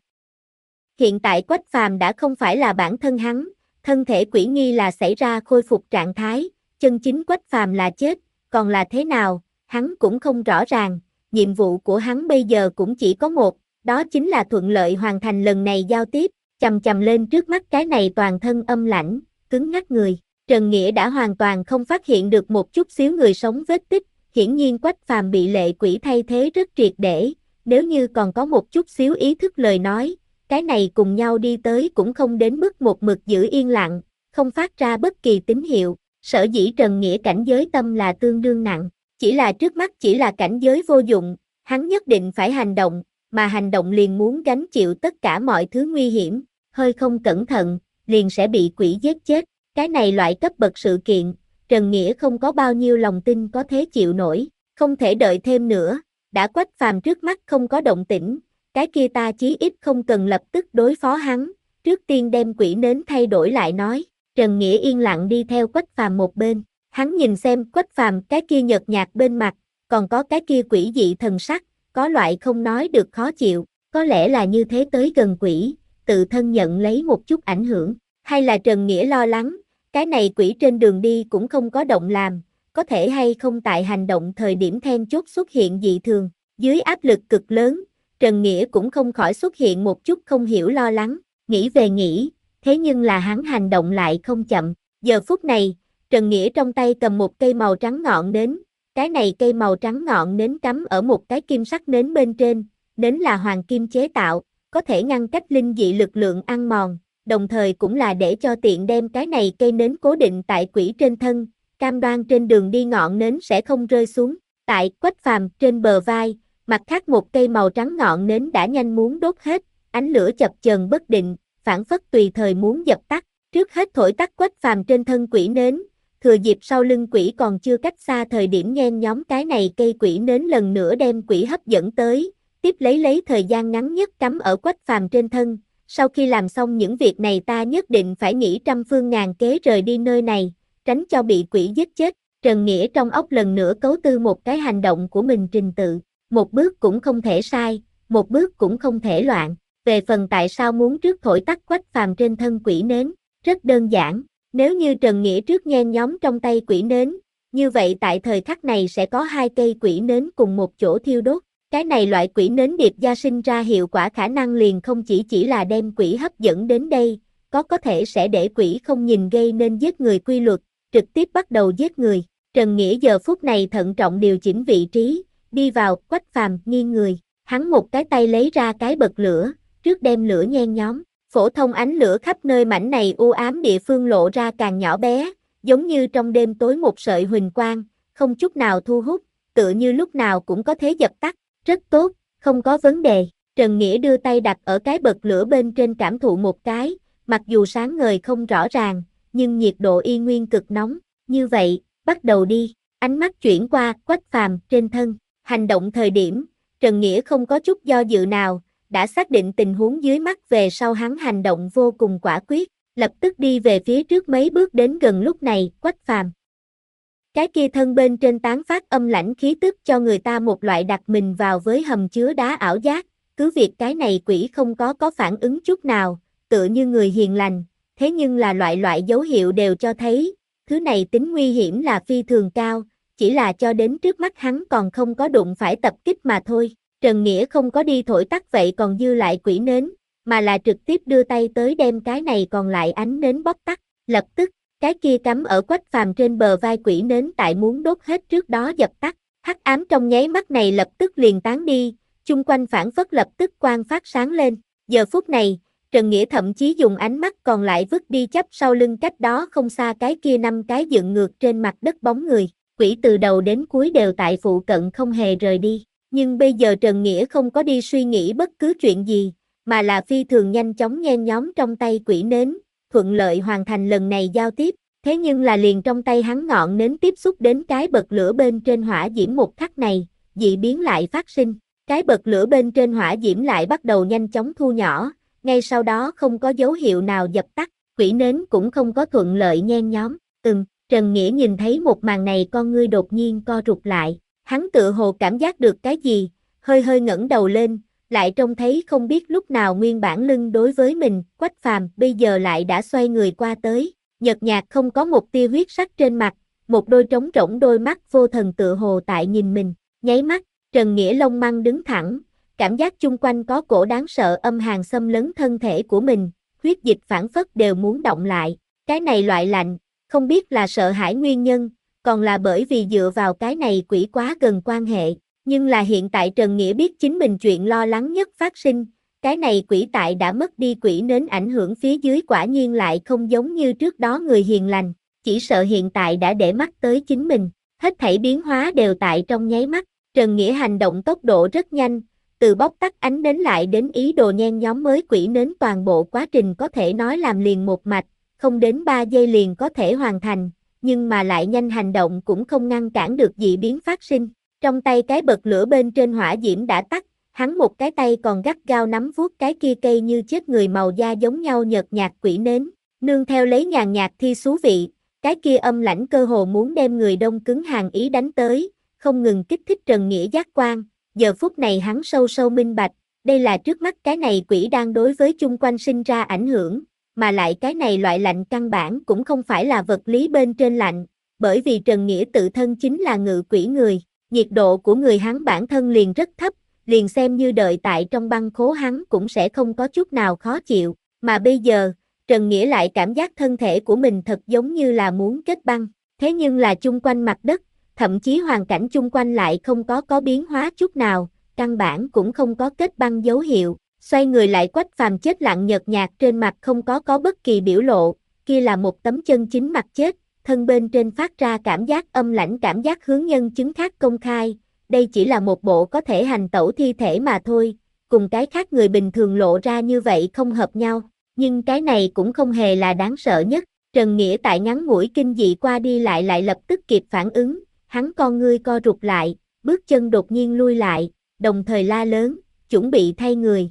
Hiện tại Quách Phàm đã không phải là bản thân hắn. Thân thể quỷ nghi là xảy ra khôi phục trạng thái, chân chính Quách Phàm là chết, còn là thế nào, hắn cũng không rõ ràng, nhiệm vụ của hắn bây giờ cũng chỉ có một, đó chính là thuận lợi hoàn thành lần này giao tiếp, chầm chầm lên trước mắt cái này toàn thân âm lãnh, cứng ngắc người. Trần Nghĩa đã hoàn toàn không phát hiện được một chút xíu người sống vết tích, hiển nhiên Quách Phàm bị lệ quỷ thay thế rất triệt để, nếu như còn có một chút xíu ý thức lời nói, cái này cùng nhau đi tới cũng không đến mức một mực giữ yên lặng, không phát ra bất kỳ tín hiệu, sở dĩ Trần Nghĩa cảnh giới tâm là tương đương nặng, chỉ là trước mắt chỉ là cảnh giới vô dụng, hắn nhất định phải hành động, mà hành động liền muốn gánh chịu tất cả mọi thứ nguy hiểm, hơi không cẩn thận, liền sẽ bị quỷ giết chết, cái này loại cấp bậc sự kiện, Trần Nghĩa không có bao nhiêu lòng tin có thể chịu nổi, không thể đợi thêm nữa, đã Quách Phàm trước mắt không có động tĩnh, cái kia ta chí ít không cần lập tức đối phó hắn, trước tiên đem quỷ nến thay đổi lại nói, Trần Nghĩa yên lặng đi theo Quách Phàm một bên, hắn nhìn xem Quách Phàm cái kia nhợt nhạt bên mặt, còn có cái kia quỷ dị thần sắc, có loại không nói được khó chịu, có lẽ là như thế tới gần quỷ, tự thân nhận lấy một chút ảnh hưởng, hay là Trần Nghĩa lo lắng, cái này quỷ trên đường đi cũng không có động làm, có thể hay không tại hành động thời điểm then chốt xuất hiện dị thường, dưới áp lực cực lớn, Trần Nghĩa cũng không khỏi xuất hiện một chút không hiểu lo lắng, nghĩ về nghĩ, thế nhưng là hắn hành động lại không chậm, giờ phút này, Trần Nghĩa trong tay cầm một cây màu trắng ngọn nến, cái này cây màu trắng ngọn nến cắm ở một cái kim sắc nến bên trên, nến là hoàng kim chế tạo, có thể ngăn cách linh dị lực lượng ăn mòn, đồng thời cũng là để cho tiện đem cái này cây nến cố định tại quỷ trên thân, cam đoan trên đường đi ngọn nến sẽ không rơi xuống, tại Quách Phàm trên bờ vai, mặt khác một cây màu trắng ngọn nến đã nhanh muốn đốt hết, ánh lửa chập chờn bất định, phản phất tùy thời muốn dập tắt, trước hết thổi tắt Quách Phàm trên thân quỷ nến, thừa dịp sau lưng quỷ còn chưa cách xa thời điểm nhen nhóm cái này cây quỷ nến lần nữa đem quỷ hấp dẫn tới, tiếp lấy lấy thời gian ngắn nhất cắm ở Quách Phàm trên thân, sau khi làm xong những việc này ta nhất định phải nghĩ trăm phương ngàn kế rời đi nơi này, tránh cho bị quỷ giết chết, Trần Nghĩa trong óc lần nữa cấu tư một cái hành động của mình trình tự, một bước cũng không thể sai, một bước cũng không thể loạn, về phần tại sao muốn trước thổi tắt Quách Phàm trên thân quỷ nến, rất đơn giản. Nếu như Trần Nghĩa trước nhen nhóm trong tay quỷ nến, như vậy tại thời khắc này sẽ có hai cây quỷ nến cùng một chỗ thiêu đốt. Cái này loại quỷ nến điệp gia sinh ra hiệu quả khả năng liền không chỉ chỉ là đem quỷ hấp dẫn đến đây, có có thể sẽ để quỷ không nhìn gây nên giết người quy luật, trực tiếp bắt đầu giết người. Trần Nghĩa giờ phút này thận trọng điều chỉnh vị trí, đi vào Quách Phàm nghiêng người, hắn một cái tay lấy ra cái bật lửa, trước đem lửa nhen nhóm. Phổ thông ánh lửa khắp nơi mảnh này u ám địa phương lộ ra càng nhỏ bé, giống như trong đêm tối một sợi huỳnh quang, không chút nào thu hút, tựa như lúc nào cũng có thể dập tắt, rất tốt, không có vấn đề. Trần Nghĩa đưa tay đặt ở cái bật lửa bên trên cảm thụ một cái, mặc dù sáng ngời không rõ ràng, nhưng nhiệt độ y nguyên cực nóng, như vậy, bắt đầu đi, ánh mắt chuyển qua Quách Phàm trên thân, hành động thời điểm, Trần Nghĩa không có chút do dự nào, đã xác định tình huống dưới mắt về sau hắn hành động vô cùng quả quyết, lập tức đi về phía trước mấy bước đến gần lúc này, Quách Phàm. Cái kia thân bên trên tán phát âm lãnh khí tức cho người ta một loại đặt mình vào với hầm chứa đá ảo giác, cứ việc cái này quỷ không có có phản ứng chút nào, tựa như người hiền lành, thế nhưng là loại loại dấu hiệu đều cho thấy, thứ này tính nguy hiểm là phi thường cao, chỉ là cho đến trước mắt hắn còn không có đụng phải tập kích mà thôi. Trần Nghĩa không có đi thổi tắt vậy còn dư lại quỷ nến, mà là trực tiếp đưa tay tới đem cái này còn lại ánh nến bóp tắt, lập tức, cái kia cắm ở Quách Phàm trên bờ vai quỷ nến tại muốn đốt hết trước đó dập tắt, hắc ám trong nháy mắt này lập tức liền tán đi, chung quanh phản phất lập tức quang phát sáng lên, giờ phút này, Trần Nghĩa thậm chí dùng ánh mắt còn lại vứt đi chắp sau lưng cách đó không xa cái kia năm cái dựng ngược trên mặt đất bóng người, quỷ từ đầu đến cuối đều tại phụ cận không hề rời đi. Nhưng bây giờ Trần Nghĩa không có đi suy nghĩ bất cứ chuyện gì, mà là phi thường nhanh chóng nhen nhóm trong tay quỷ nến, thuận lợi hoàn thành lần này giao tiếp, thế nhưng là liền trong tay hắn ngọn nến tiếp xúc đến cái bật lửa bên trên hỏa diễm một khắc này, dị biến lại phát sinh, cái bật lửa bên trên hỏa diễm lại bắt đầu nhanh chóng thu nhỏ, ngay sau đó không có dấu hiệu nào dập tắt, quỷ nến cũng không có thuận lợi nhen nhóm, ừm, Trần Nghĩa nhìn thấy một màn này con ngươi đột nhiên co rụt lại. Hắn tự hồ cảm giác được cái gì, hơi hơi ngẩng đầu lên, lại trông thấy không biết lúc nào nguyên bản lưng đối với mình, Quách Phàm bây giờ lại đã xoay người qua tới, nhợt nhạt không có một tia huyết sắc trên mặt, một đôi trống rỗng đôi mắt vô thần tự hồ tại nhìn mình, nháy mắt, Trần Nghĩa lông măng đứng thẳng, cảm giác chung quanh có cổ đáng sợ âm hàn xâm lấn thân thể của mình, huyết dịch phảng phất đều muốn động lại. Cái này loại lạnh, không biết là sợ hãi nguyên nhân, còn là bởi vì dựa vào cái này quỷ quá gần quan hệ. Nhưng là hiện tại Trần Nghĩa biết chính mình chuyện lo lắng nhất phát sinh, cái này quỷ tại đã mất đi quỷ nến ảnh hưởng phía dưới quả nhiên lại không giống như trước đó người hiền lành, chỉ sợ hiện tại đã để mắt tới chính mình, hết thảy biến hóa đều tại trong nháy mắt. Trần Nghĩa hành động tốc độ rất nhanh, từ bóc tắt ánh nến lại đến ý đồ nhen nhóm mới quỷ nến, toàn bộ quá trình có thể nói làm liền một mạch, không đến ba giây liền có thể hoàn thành, nhưng mà lại nhanh hành động cũng không ngăn cản được dị biến phát sinh. Trong tay cái bật lửa bên trên hỏa diễm đã tắt, hắn một cái tay còn gắt gao nắm vuốt cái kia cây như chết người màu da giống nhau nhợt nhạt quỷ nến, nương theo lấy nhàn nhạt thi xú vị, cái kia âm lãnh cơ hồ muốn đem người đông cứng hàn ý đánh tới, không ngừng kích thích Trần Nghĩa giác quan. Giờ phút này hắn sâu sâu minh bạch, đây là trước mắt cái này quỷ đang đối với chung quanh sinh ra ảnh hưởng, mà lại cái này loại lạnh căn bản cũng không phải là vật lý bên trên lạnh, bởi vì Trần Nghĩa tự thân chính là ngự quỷ người, nhiệt độ của người hắn bản thân liền rất thấp, liền xem như đợi tại trong băng khố hắn cũng sẽ không có chút nào khó chịu, mà bây giờ, Trần Nghĩa lại cảm giác thân thể của mình thật giống như là muốn kết băng, thế nhưng là chung quanh mặt đất, thậm chí hoàn cảnh chung quanh lại không có có biến hóa chút nào, căn bản cũng không có kết băng dấu hiệu. Xoay người lại Quách Phàm chết lặng nhợt nhạt trên mặt không có có bất kỳ biểu lộ, kia là một tấm chân chính mặt chết, thân bên trên phát ra cảm giác âm lãnh, cảm giác hướng nhân chứng khác công khai, đây chỉ là một bộ có thể hành tẩu thi thể mà thôi, cùng cái khác người bình thường lộ ra như vậy không hợp nhau, nhưng cái này cũng không hề là đáng sợ nhất. Trần Nghĩa tại ngắn ngủi kinh dị qua đi lại lại lập tức kịp phản ứng, hắn con ngươi co rụt lại, bước chân đột nhiên lui lại, đồng thời la lớn, chuẩn bị thay người.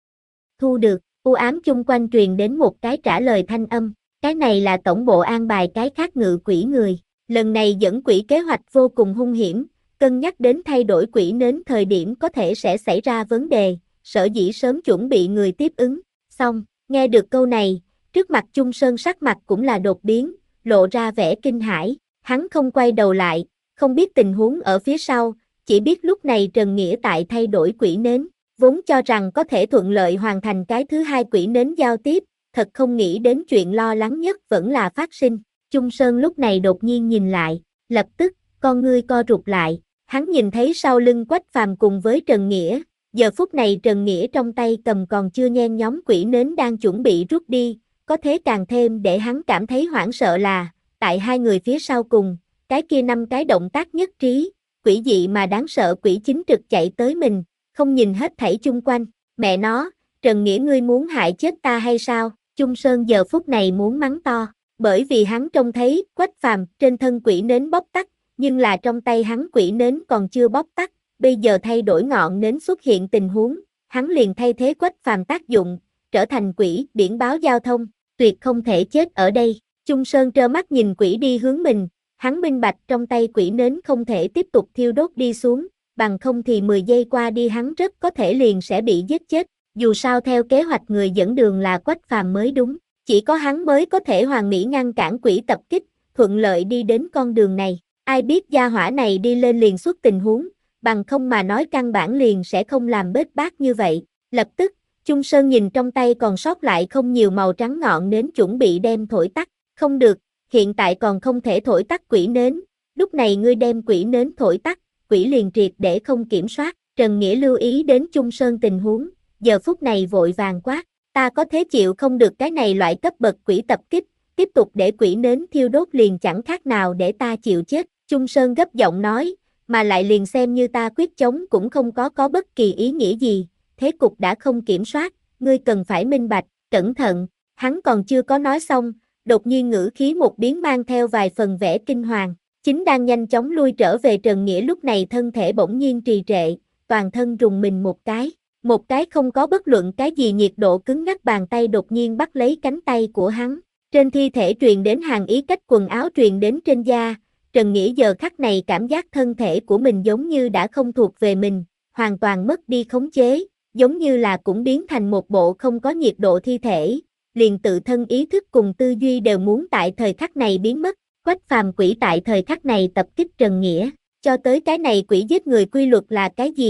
Thu được, u ám chung quanh truyền đến một cái trả lời thanh âm, cái này là tổng bộ an bài cái khác ngự quỷ người, lần này dẫn quỷ kế hoạch vô cùng hung hiểm, cân nhắc đến thay đổi quỷ nến thời điểm có thể sẽ xảy ra vấn đề, sở dĩ sớm chuẩn bị người tiếp ứng. Xong, nghe được câu này, trước mặt Chung Sơn sắc mặt cũng là đột biến, lộ ra vẻ kinh hãi, hắn không quay đầu lại, không biết tình huống ở phía sau, chỉ biết lúc này Trần Nghĩa tại thay đổi quỷ nến, vốn cho rằng có thể thuận lợi hoàn thành cái thứ hai quỷ nến giao tiếp, thật không nghĩ đến chuyện lo lắng nhất vẫn là phát sinh. Chung Sơn lúc này đột nhiên nhìn lại, lập tức, con ngươi co rụt lại, hắn nhìn thấy sau lưng Quách Phàm cùng với Trần Nghĩa, giờ phút này Trần Nghĩa trong tay cầm còn chưa nhen nhóm quỷ nến đang chuẩn bị rút đi, có thế càng thêm để hắn cảm thấy hoảng sợ là, tại hai người phía sau cùng, cái kia năm cái động tác nhất trí, quỷ dị mà đáng sợ quỷ chính trực chạy tới mình, không nhìn hết thảy chung quanh, mẹ nó, Trần Nghĩa ngươi muốn hại chết ta hay sao? Chung Sơn giờ phút này muốn mắng to, bởi vì hắn trông thấy Quách Phàm trên thân quỷ nến bốc tắt, nhưng là trong tay hắn quỷ nến còn chưa bốc tắt, bây giờ thay đổi ngọn nến xuất hiện tình huống, hắn liền thay thế Quách Phàm tác dụng, trở thành quỷ biển báo giao thông, tuyệt không thể chết ở đây. Chung Sơn trơ mắt nhìn quỷ đi hướng mình, hắn minh bạch trong tay quỷ nến không thể tiếp tục thiêu đốt đi xuống, bằng không thì mười giây qua đi hắn rất có thể liền sẽ bị giết chết. Dù sao theo kế hoạch người dẫn đường là Quách Phàm mới đúng, chỉ có hắn mới có thể hoàn mỹ ngăn cản quỷ tập kích, thuận lợi đi đến con đường này. Ai biết gia hỏa này đi lên liền xuất tình huống, bằng không mà nói căn bản liền sẽ không làm bết bát như vậy. Lập tức, Chung Sơn nhìn trong tay còn sót lại không nhiều màu trắng ngọn nến chuẩn bị đem thổi tắt, không được, hiện tại còn không thể thổi tắt quỷ nến, lúc này ngươi đem quỷ nến thổi tắt, quỷ liền triệt để không kiểm soát. Trần Nghĩa lưu ý đến Chung Sơn tình huống, giờ phút này vội vàng quát, ta có thế chịu không được cái này loại cấp bậc quỷ tập kích, tiếp tục để quỷ nến thiêu đốt liền chẳng khác nào để ta chịu chết. Chung Sơn gấp giọng nói, mà lại liền xem như ta quyết chống cũng không có có bất kỳ ý nghĩa gì, thế cục đã không kiểm soát, ngươi cần phải minh bạch, cẩn thận. Hắn còn chưa có nói xong, đột nhiên ngữ khí một biến mang theo vài phần vẻ kinh hoàng, chính đang nhanh chóng lui trở về Trần Nghĩa lúc này thân thể bỗng nhiên trì trệ, toàn thân rùng mình một cái, một cái không có bất luận cái gì nhiệt độ cứng ngắc bàn tay đột nhiên bắt lấy cánh tay của hắn, trên thi thể truyền đến hàn ý cách quần áo truyền đến trên da. Trần Nghĩa giờ khắc này cảm giác thân thể của mình giống như đã không thuộc về mình, hoàn toàn mất đi khống chế, giống như là cũng biến thành một bộ không có nhiệt độ thi thể, liền tự thân ý thức cùng tư duy đều muốn tại thời khắc này biến mất. Quách Phàm quỷ tại thời khắc này tập kích Trần Nghĩa, cho tới cái này quỷ giết người quy luật là cái gì,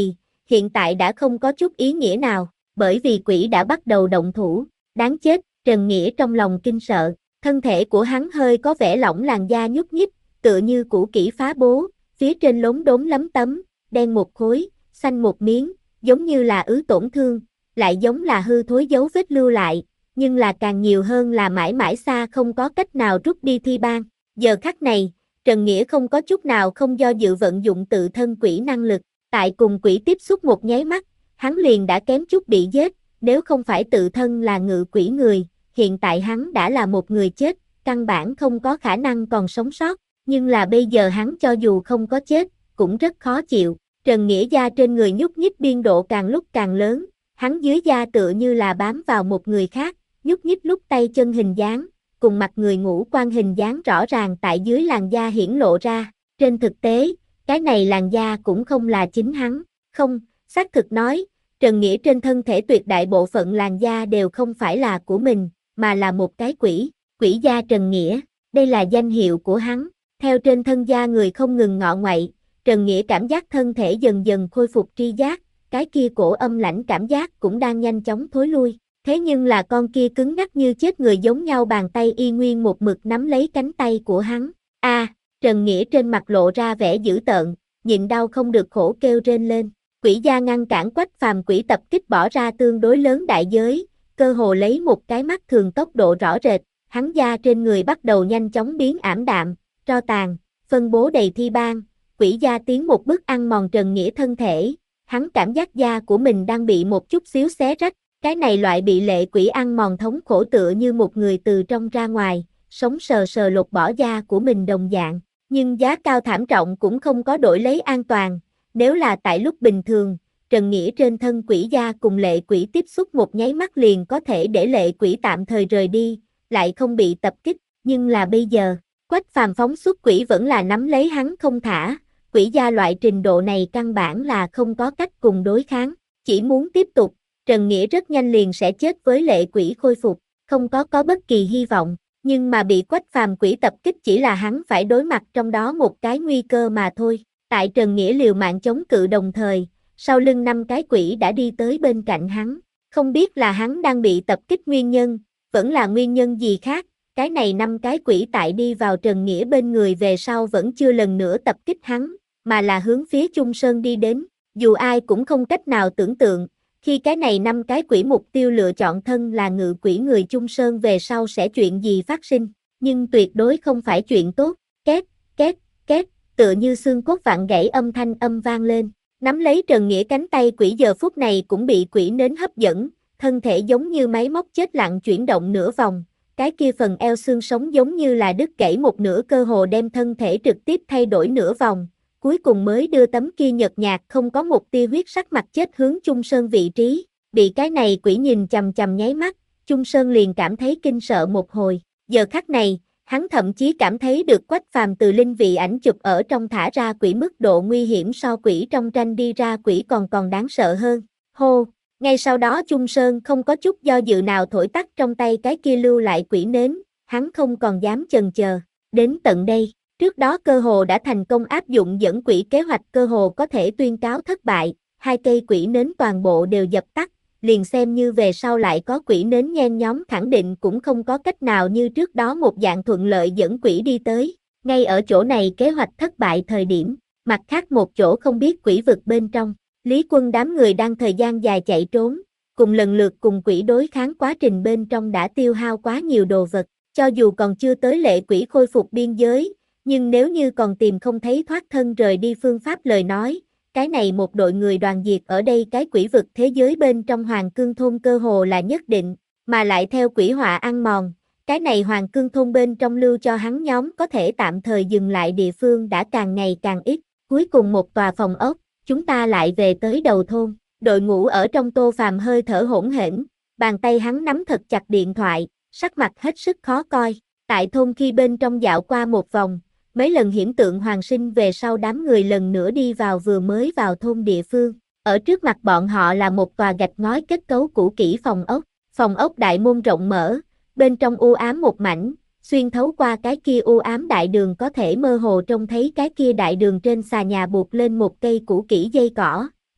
hiện tại đã không có chút ý nghĩa nào, bởi vì quỷ đã bắt đầu động thủ, đáng chết, Trần Nghĩa trong lòng kinh sợ, thân thể của hắn hơi có vẻ lỏng, làn da nhúc nhích, tựa như củ kỹ phá bố, phía trên lốm đốm lấm tấm, đen một khối, xanh một miếng, giống như là ứ tổn thương, lại giống là hư thối dấu vết lưu lại, nhưng là càng nhiều hơn là mãi mãi xa không có cách nào rút đi thi ban. Giờ khắc này, Trần Nghĩa không có chút nào không do dự vận dụng tự thân quỷ năng lực, tại cùng quỷ tiếp xúc một nháy mắt, hắn liền đã kém chút bị giết, nếu không phải tự thân là ngự quỷ người, hiện tại hắn đã là một người chết, căn bản không có khả năng còn sống sót, nhưng là bây giờ hắn cho dù không có chết, cũng rất khó chịu. Trần Nghĩa da trên người nhúc nhích biên độ càng lúc càng lớn, hắn dưới da tựa như là bám vào một người khác, nhúc nhích lúc tay chân hình dáng, cùng mặt người ngũ quan hình dáng rõ ràng tại dưới làn da hiển lộ ra. Trên thực tế, cái này làn da cũng không là chính hắn, không, xác thực nói, Trần Nghĩa trên thân thể tuyệt đại bộ phận làn da đều không phải là của mình, mà là một cái quỷ, quỷ da Trần Nghĩa, đây là danh hiệu của hắn. Theo trên thân da người không ngừng ngọ nguậy, Trần Nghĩa cảm giác thân thể dần dần khôi phục tri giác, cái kia cổ âm lãnh cảm giác cũng đang nhanh chóng thối lui. Thế nhưng là con kia cứng ngắc như chết người giống nhau bàn tay y nguyên một mực nắm lấy cánh tay của hắn. A, à, Trần Nghĩa trên mặt lộ ra vẻ dữ tợn, nhịn đau không được khổ kêu rên lên. Quỷ gia ngăn cản Quách Phàm quỷ tập kích bỏ ra tương đối lớn đại giới, cơ hồ lấy một cái mắt thường tốc độ rõ rệt, hắn da trên người bắt đầu nhanh chóng biến ảm đạm, tro tàn, phân bố đầy thi ban, quỷ gia tiến một bước ăn mòn Trần Nghĩa thân thể, hắn cảm giác da của mình đang bị một chút xíu xé rách, cái này loại bị lệ quỷ ăn mòn thống khổ tựa như một người từ trong ra ngoài, sống sờ sờ lột bỏ da của mình đồng dạng, nhưng giá cao thảm trọng cũng không có đổi lấy an toàn, nếu là tại lúc bình thường, Trần Nghĩa trên thân quỷ da cùng lệ quỷ tiếp xúc một nháy mắt liền có thể để lệ quỷ tạm thời rời đi, lại không bị tập kích, nhưng là bây giờ, Quách Phàm phóng xuất quỷ vẫn là nắm lấy hắn không thả, quỷ da loại trình độ này căn bản là không có cách cùng đối kháng, chỉ muốn tiếp tục, Trần Nghĩa rất nhanh liền sẽ chết với lệ quỷ khôi phục, không có có bất kỳ hy vọng, nhưng mà bị Quách Phàm quỷ tập kích chỉ là hắn phải đối mặt trong đó một cái nguy cơ mà thôi. Tại Trần Nghĩa liều mạng chống cự đồng thời, sau lưng năm cái quỷ đã đi tới bên cạnh hắn, không biết là hắn đang bị tập kích nguyên nhân, vẫn là nguyên nhân gì khác, cái này năm cái quỷ tại đi vào Trần Nghĩa bên người về sau vẫn chưa lần nữa tập kích hắn, mà là hướng phía Chung Sơn đi đến, dù ai cũng không cách nào tưởng tượng, khi cái này năm cái quỷ mục tiêu lựa chọn thân là ngự quỷ người Chung Sơn về sau sẽ chuyện gì phát sinh, nhưng tuyệt đối không phải chuyện tốt, két, két, két, tựa như xương cốt vặn gãy âm thanh âm vang lên, nắm lấy Trần Nghĩa cánh tay quỷ giờ phút này cũng bị quỷ nến hấp dẫn, thân thể giống như máy móc chết lặng chuyển động nửa vòng, cái kia phần eo xương sống giống như là đứt gãy một nửa cơ hồ đem thân thể trực tiếp thay đổi nửa vòng, cuối cùng mới đưa tấm kia nhợt nhạt không có một tia huyết sắc mặt chết hướng Chung Sơn vị trí, bị cái này quỷ nhìn chằm chằm nháy mắt, Chung Sơn liền cảm thấy kinh sợ một hồi, giờ khắc này, hắn thậm chí cảm thấy được Quách Phàm từ linh vị ảnh chụp ở trong thả ra quỷ mức độ nguy hiểm so quỷ trong tranh đi ra quỷ còn còn đáng sợ hơn, hô, ngay sau đó Chung Sơn không có chút do dự nào thổi tắt trong tay cái kia lưu lại quỷ nến, hắn không còn dám chần chờ, đến tận đây. Trước đó cơ hồ đã thành công áp dụng dẫn quỷ kế hoạch cơ hồ có thể tuyên cáo thất bại, hai cây quỷ nến toàn bộ đều dập tắt, liền xem như về sau lại có quỷ nến nhen nhóm khẳng định cũng không có cách nào như trước đó một dạng thuận lợi dẫn quỷ đi tới, ngay ở chỗ này kế hoạch thất bại thời điểm, mặt khác một chỗ không biết quỷ vực bên trong, Lý Quân đám người đang thời gian dài chạy trốn, cùng lần lượt cùng quỷ đối kháng quá trình bên trong đã tiêu hao quá nhiều đồ vật, cho dù còn chưa tới lệ quỷ khôi phục biên giới, nhưng nếu như còn tìm không thấy thoát thân rời đi phương pháp lời nói, cái này một đội người đoàn diệt ở đây cái quỷ vực thế giới bên trong Hoàng Cương Thôn cơ hồ là nhất định, mà lại theo quỷ họa ăn mòn, cái này Hoàng Cương Thôn bên trong lưu cho hắn nhóm có thể tạm thời dừng lại địa phương đã càng ngày càng ít, cuối cùng một tòa phòng ốc, chúng ta lại về tới đầu thôn, đội ngũ ở trong Tô Phàm hơi thở hỗn hển, bàn tay hắn nắm thật chặt điện thoại, sắc mặt hết sức khó coi, tại thôn khi bên trong dạo qua một vòng, mấy lần hiểm tượng hoàn sinh về sau đám người lần nữa đi vào vừa mới vào thôn địa phương, ở trước mặt bọn họ là một tòa gạch ngói kết cấu cũ kỹ phòng ốc, phòng ốc đại môn rộng mở, bên trong u ám một mảnh, xuyên thấu qua cái kia u ám đại đường có thể mơ hồ trông thấy cái kia đại đường trên xà nhà buộc lên một cây cũ kỹ dây cỏ,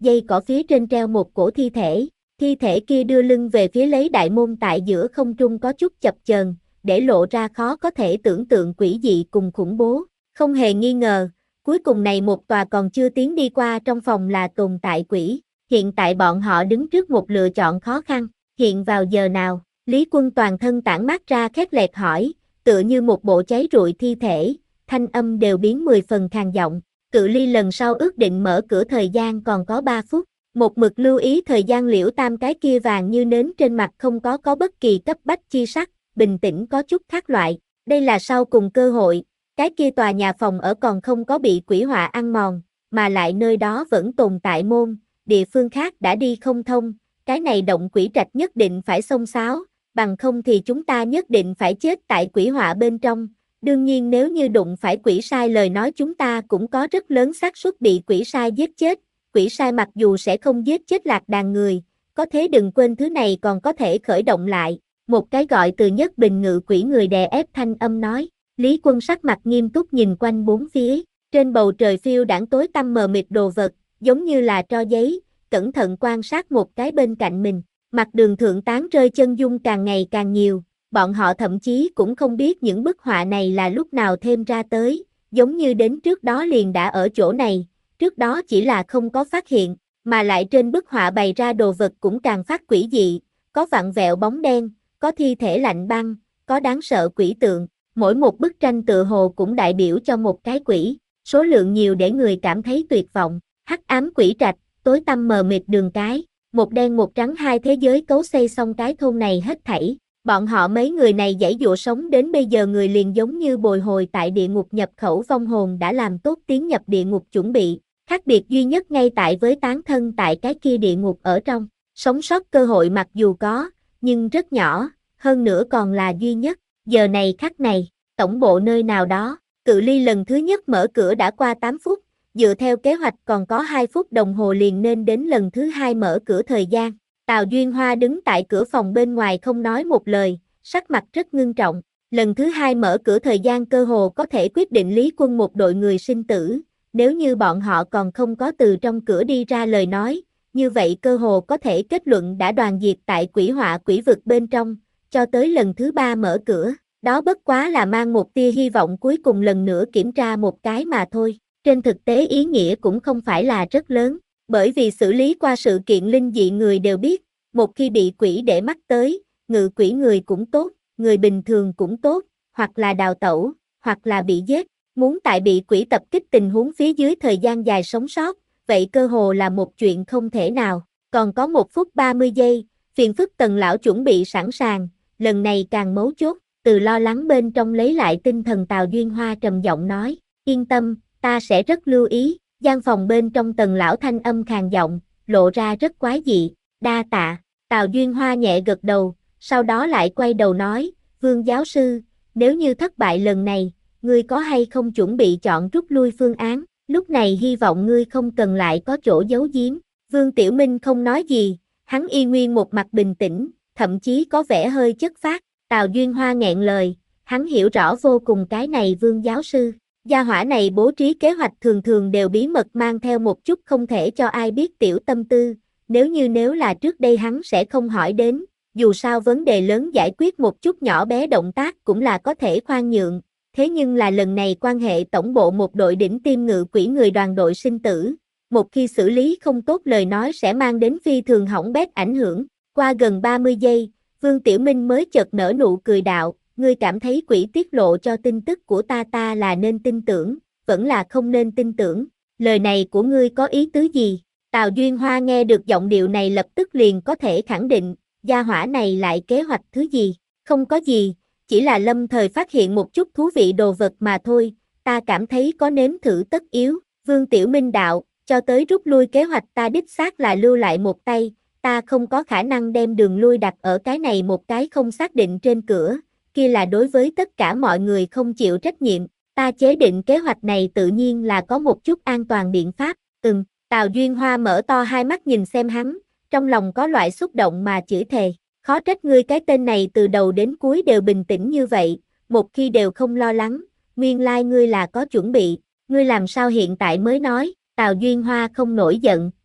dây cỏ phía trên treo một cổ thi thể, thi thể kia đưa lưng về phía lấy đại môn tại giữa không trung có chút chập chờn, để lộ ra khó có thể tưởng tượng quỷ dị cùng khủng bố. Không hề nghi ngờ, cuối cùng này một tòa còn chưa tiến đi qua trong phòng là tồn tại quỷ. Hiện tại bọn họ đứng trước một lựa chọn khó khăn. Hiện vào giờ nào? Lý Quân toàn thân tản mát ra khét lẹt hỏi, tựa như một bộ cháy rụi thi thể, thanh âm đều biến mười phần khàn giọng. Cự ly lần sau ước định mở cửa thời gian còn có ba phút. Một mực lưu ý thời gian Liễu Tam cái kia vàng như nến trên mặt không có có bất kỳ cấp bách chi sắc, bình tĩnh có chút khác loại. Đây là sau cùng cơ hội, cái kia tòa nhà phòng ở còn không có bị quỷ họa ăn mòn, mà lại nơi đó vẫn tồn tại môn, địa phương khác đã đi không thông, cái này động quỷ trạch nhất định phải xông xáo, bằng không thì chúng ta nhất định phải chết tại quỷ họa bên trong. Đương nhiên nếu như đụng phải quỷ sai lời nói chúng ta cũng có rất lớn xác suất bị quỷ sai giết chết. Quỷ sai mặc dù sẽ không giết chết lạc đàn người, có thế đừng quên thứ này còn có thể khởi động lại. Một cái gọi từ Nhất Bình ngự quỷ người đè ép thanh âm nói. Lý Quân sắc mặt nghiêm túc nhìn quanh bốn phía, trên bầu trời phiêu đãng tối tăm mờ mịt đồ vật, giống như là tro giấy, cẩn thận quan sát một cái bên cạnh mình. Mặt đường thượng tán rơi chân dung càng ngày càng nhiều, bọn họ thậm chí cũng không biết những bức họa này là lúc nào thêm ra tới, giống như đến trước đó liền đã ở chỗ này. Trước đó chỉ là không có phát hiện, mà lại trên bức họa bày ra đồ vật cũng càng phát quỷ dị, có vặn vẹo bóng đen, có thi thể lạnh băng, có đáng sợ quỷ tượng, mỗi một bức tranh tựa hồ cũng đại biểu cho một cái quỷ, số lượng nhiều để người cảm thấy tuyệt vọng. Hắc ám quỷ trạch, tối tăm mờ mịt đường cái, một đen một trắng hai thế giới cấu xây xong cái thôn này hết thảy. Bọn họ mấy người này giãy giụa sống đến bây giờ người liền giống như bồi hồi tại địa ngục nhập khẩu vong hồn đã làm tốt tiến nhập địa ngục chuẩn bị. Khác biệt duy nhất ngay tại với tán thân tại cái kia địa ngục ở trong, sống sót cơ hội mặc dù có, nhưng rất nhỏ, hơn nữa còn là duy nhất. Giờ này khắc này, tổng bộ nơi nào đó, cự ly lần thứ nhất mở cửa đã qua tám phút, dựa theo kế hoạch còn có hai phút đồng hồ liền nên đến lần thứ hai mở cửa thời gian. Tào Duyên Hoa đứng tại cửa phòng bên ngoài không nói một lời, sắc mặt rất ngưng trọng. Lần thứ hai mở cửa thời gian cơ hồ có thể quyết định Lý Quân một đội người sinh tử. Nếu như bọn họ còn không có từ trong cửa đi ra lời nói, như vậy cơ hồ có thể kết luận đã đoàn diệt tại quỷ họa quỷ vực bên trong, cho tới lần thứ ba mở cửa, đó bất quá là mang một tia hy vọng cuối cùng lần nữa kiểm tra một cái mà thôi. Trên thực tế ý nghĩa cũng không phải là rất lớn, bởi vì xử lý qua sự kiện linh dị người đều biết, một khi bị quỷ để mắt tới, ngự quỷ người cũng tốt, người bình thường cũng tốt, hoặc là đào tẩu, hoặc là bị giết. Muốn tại bị quỷ tập kích tình huống phía dưới thời gian dài sống sót, vậy cơ hồ là một chuyện không thể nào. Còn có một phút ba mươi giây, phiền phức Tần lão chuẩn bị sẵn sàng, lần này càng mấu chốt, từ lo lắng bên trong lấy lại tinh thần Tào Duyên Hoa trầm giọng nói, yên tâm, ta sẽ rất lưu ý. Gian phòng bên trong Tần lão thanh âm khàn giọng, lộ ra rất quái dị, đa tạ. Tào Duyên Hoa nhẹ gật đầu, sau đó lại quay đầu nói, Vương giáo sư, nếu như thất bại lần này, ngươi có hay không chuẩn bị chọn rút lui phương án, lúc này hy vọng ngươi không cần lại có chỗ giấu giếm. Vương Tiểu Minh không nói gì, hắn y nguyên một mặt bình tĩnh, thậm chí có vẻ hơi chất phác. Tào Duyên Hoa nghẹn lời, hắn hiểu rõ vô cùng cái này Vương giáo sư. Gia hỏa này bố trí kế hoạch thường thường đều bí mật mang theo một chút không thể cho ai biết tiểu tâm tư, nếu như nếu là trước đây hắn sẽ không hỏi đến, dù sao vấn đề lớn giải quyết một chút nhỏ bé động tác cũng là có thể khoan nhượng. Thế nhưng là lần này quan hệ tổng bộ một đội đỉnh tiêm ngự quỷ người đoàn đội sinh tử, một khi xử lý không tốt lời nói sẽ mang đến phi thường hỏng bét ảnh hưởng. Qua gần ba mươi giây, Vương Tiểu Minh mới chợt nở nụ cười đạo, ngươi cảm thấy quỷ tiết lộ cho tin tức của ta ta là nên tin tưởng, vẫn là không nên tin tưởng, lời này của ngươi có ý tứ gì? Tào Duyên Hoa nghe được giọng điệu này lập tức liền có thể khẳng định, gia hỏa này lại kế hoạch thứ gì, không có gì. Chỉ là lâm thời phát hiện một chút thú vị đồ vật mà thôi, ta cảm thấy có nếm thử tất yếu. Vương Tiểu Minh đạo, cho tới rút lui kế hoạch ta đích xác là lưu lại một tay, ta không có khả năng đem đường lui đặt ở cái này một cái không xác định trên cửa, kia là đối với tất cả mọi người không chịu trách nhiệm, ta chế định kế hoạch này tự nhiên là có một chút an toàn biện pháp. Ừm, Tào Duyên Hoa mở to hai mắt nhìn xem hắn, trong lòng có loại xúc động mà chửi thề. Khó trách ngươi cái tên này từ đầu đến cuối đều bình tĩnh như vậy, một khi đều không lo lắng, nguyên lai ngươi là có chuẩn bị, ngươi làm sao hiện tại mới nói. Tào Duyên Hoa không nổi giận,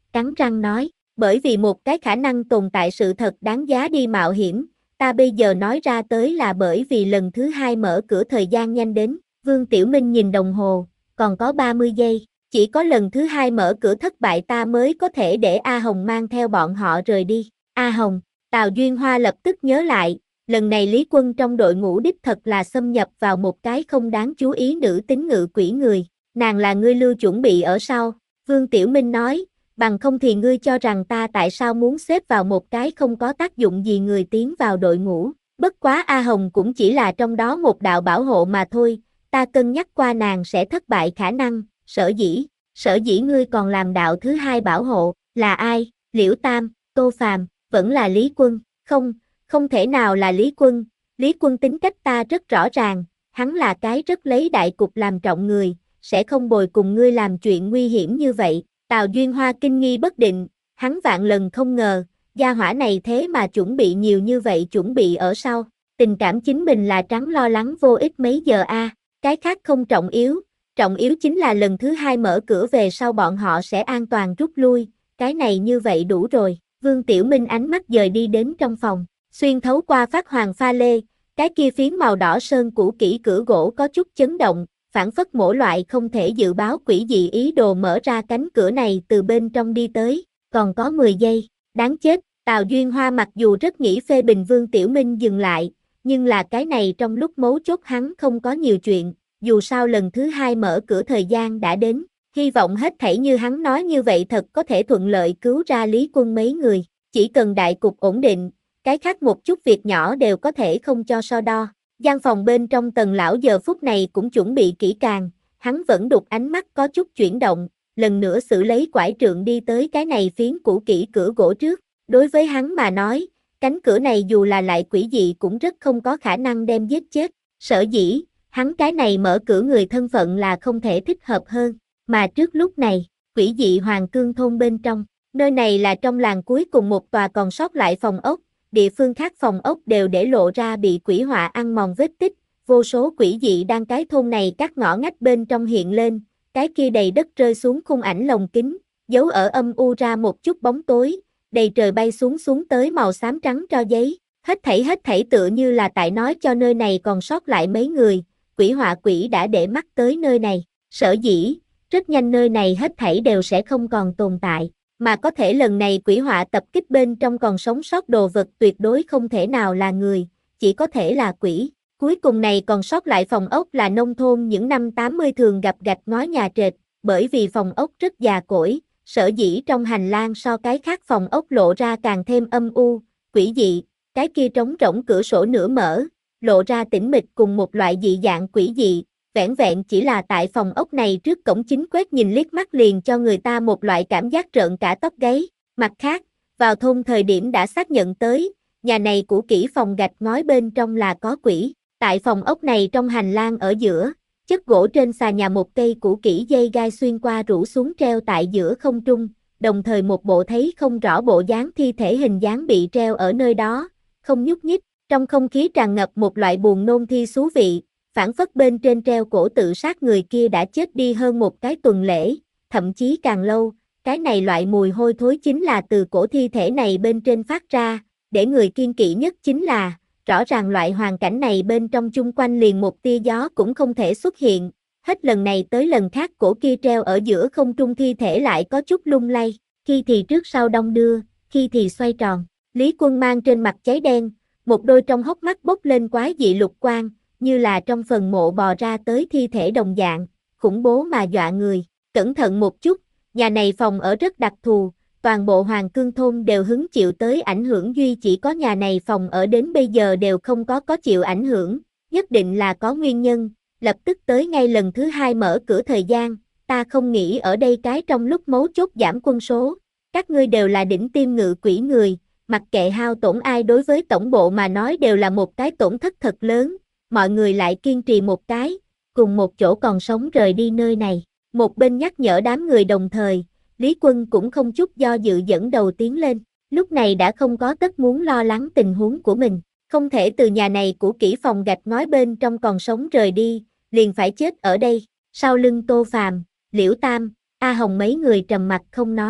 cắn răng nói, bởi vì một cái khả năng tồn tại sự thật đáng giá đi mạo hiểm, ta bây giờ nói ra tới là bởi vì lần thứ hai mở cửa thời gian nhanh đến. Vương Tiểu Minh nhìn đồng hồ, còn có ba mươi giây, chỉ có lần thứ hai mở cửa thất bại ta mới có thể để A Hồng mang theo bọn họ rời đi. A Hồng, Tào Duyên Hoa lập tức nhớ lại, lần này Lý Quân trong đội ngũ đích thật là xâm nhập vào một cái không đáng chú ý nữ tính ngự quỷ người, nàng là ngươi lưu chuẩn bị ở sau. Vương Tiểu Minh nói, bằng không thì ngươi cho rằng ta tại sao muốn xếp vào một cái không có tác dụng gì người tiến vào đội ngũ, bất quá A Hồng cũng chỉ là trong đó một đạo bảo hộ mà thôi, ta cân nhắc qua nàng sẽ thất bại khả năng, sở dĩ, sở dĩ ngươi còn làm đạo thứ hai bảo hộ, là ai, Liễu Tam, Tô Phàm, vẫn là Lý Quân, không, không thể nào là Lý Quân, Lý Quân tính cách ta rất rõ ràng, hắn là cái rất lấy đại cục làm trọng người, sẽ không bồi cùng ngươi làm chuyện nguy hiểm như vậy. Tào Duyên Hoa kinh nghi bất định, hắn vạn lần không ngờ, gia hỏa này thế mà chuẩn bị nhiều như vậy chuẩn bị ở sau, tình cảm chính mình là trắng lo lắng vô ích mấy giờ a, à. Cái khác không trọng yếu, trọng yếu chính là lần thứ hai mở cửa về sau bọn họ sẽ an toàn rút lui, cái này như vậy đủ rồi. Vương Tiểu Minh ánh mắt dời đi đến trong phòng, xuyên thấu qua phát hoàng pha lê, cái kia phiến màu đỏ sơn cũ kỹ cửa gỗ có chút chấn động, phản phất mỗi loại không thể dự báo quỷ dị ý đồ mở ra cánh cửa này từ bên trong đi tới, còn có mười giây, đáng chết, Tào Duyên Hoa mặc dù rất nghĩ phê bình Vương Tiểu Minh dừng lại, nhưng là cái này trong lúc mấu chốt hắn không có nhiều chuyện, dù sao lần thứ hai mở cửa thời gian đã đến, hy vọng hết thảy như hắn nói như vậy thật có thể thuận lợi cứu ra Lý Quân mấy người, chỉ cần đại cục ổn định, cái khác một chút việc nhỏ đều có thể không cho so đo. Gian phòng bên trong Tần lão giờ phút này cũng chuẩn bị kỹ càng, hắn vẫn đục ánh mắt có chút chuyển động, lần nữa xử lấy quải trượng đi tới cái này phiến cũ kỹ cửa gỗ trước, đối với hắn mà nói, cánh cửa này dù là lại quỷ dị cũng rất không có khả năng đem giết chết, sở dĩ, hắn cái này mở cửa người thân phận là không thể thích hợp hơn, mà trước lúc này, quỷ dị Hoàng Cương thôn bên trong, nơi này là trong làng cuối cùng một tòa còn sót lại phòng ốc, địa phương khác phòng ốc đều để lộ ra bị quỷ họa ăn mòn vết tích, vô số quỷ dị đang cái thôn này các ngõ ngách bên trong hiện lên, cái kia đầy đất rơi xuống khung ảnh lồng kính, giấu ở âm u ra một chút bóng tối, đầy trời bay xuống xuống tới màu xám trắng cho giấy, hết thảy hết thảy tựa như là tại nói cho nơi này còn sót lại mấy người, quỷ họa quỷ đã để mắt tới nơi này, sở dĩ, rất nhanh nơi này hết thảy đều sẽ không còn tồn tại. Mà có thể lần này quỷ họa tập kích bên trong còn sống sót đồ vật tuyệt đối không thể nào là người, chỉ có thể là quỷ. Cuối cùng này còn sót lại phòng ốc là nông thôn những năm tám mươi thường gặp gạch ngói nhà trệt, bởi vì phòng ốc rất già cỗi, sở dĩ trong hành lang so cái khác phòng ốc lộ ra càng thêm âm u, quỷ dị, cái kia trống rỗng cửa sổ nửa mở, lộ ra tĩnh mịch cùng một loại dị dạng quỷ dị. Vẻn vẹn chỉ là tại phòng ốc này trước cổng chính quét nhìn liếc mắt liền cho người ta một loại cảm giác rợn cả tóc gáy. Mặt khác, vào thôn thời điểm đã xác nhận tới, nhà này cũ kỹ phòng gạch ngói bên trong là có quỷ. Tại phòng ốc này trong hành lang ở giữa, chất gỗ trên xà nhà một cây cũ kỹ dây gai xuyên qua rủ xuống treo tại giữa không trung, đồng thời một bộ thấy không rõ bộ dáng thi thể hình dáng bị treo ở nơi đó, không nhúc nhích. Trong không khí tràn ngập một loại buồn nôn thi xú vị. Phản phất bên trên treo cổ tự sát người kia đã chết đi hơn một cái tuần lễ, thậm chí càng lâu, cái này loại mùi hôi thối chính là từ cổ thi thể này bên trên phát ra, để người kiêng kỵ nhất chính là, rõ ràng loại hoàn cảnh này bên trong chung quanh liền một tia gió cũng không thể xuất hiện, hết lần này tới lần khác cổ kia treo ở giữa không trung thi thể lại có chút lung lay, khi thì trước sau đong đưa, khi thì xoay tròn, Lý Quân mang trên mặt cháy đen, một đôi trong hốc mắt bốc lên quái dị lục quang, như là trong phần mộ bò ra tới thi thể đồng dạng, khủng bố mà dọa người. Cẩn thận một chút, nhà này phòng ở rất đặc thù, toàn bộ Hoàng Cương thôn đều hứng chịu tới ảnh hưởng duy chỉ có nhà này phòng ở đến bây giờ đều không có có chịu ảnh hưởng, nhất định là có nguyên nhân, lập tức tới ngay lần thứ hai mở cửa thời gian, ta không nghĩ ở đây cái trong lúc mấu chốt giảm quân số, các ngươi đều là đỉnh tiêm ngự quỷ người, mặc kệ hao tổn ai đối với tổng bộ mà nói đều là một cái tổn thất thật lớn. Mọi người lại kiên trì một cái, cùng một chỗ còn sống rời đi nơi này. Một bên nhắc nhở đám người đồng thời, Lý Quân cũng không chút do dự dẫn đầu tiến lên. Lúc này đã không có tất muốn lo lắng tình huống của mình. Không thể từ nhà này của kỹ phòng gạch ngói bên trong còn sống rời đi, liền phải chết ở đây. Sau lưng Tô Phàm, Liễu Tam, A Hồng mấy người trầm mặt không nói.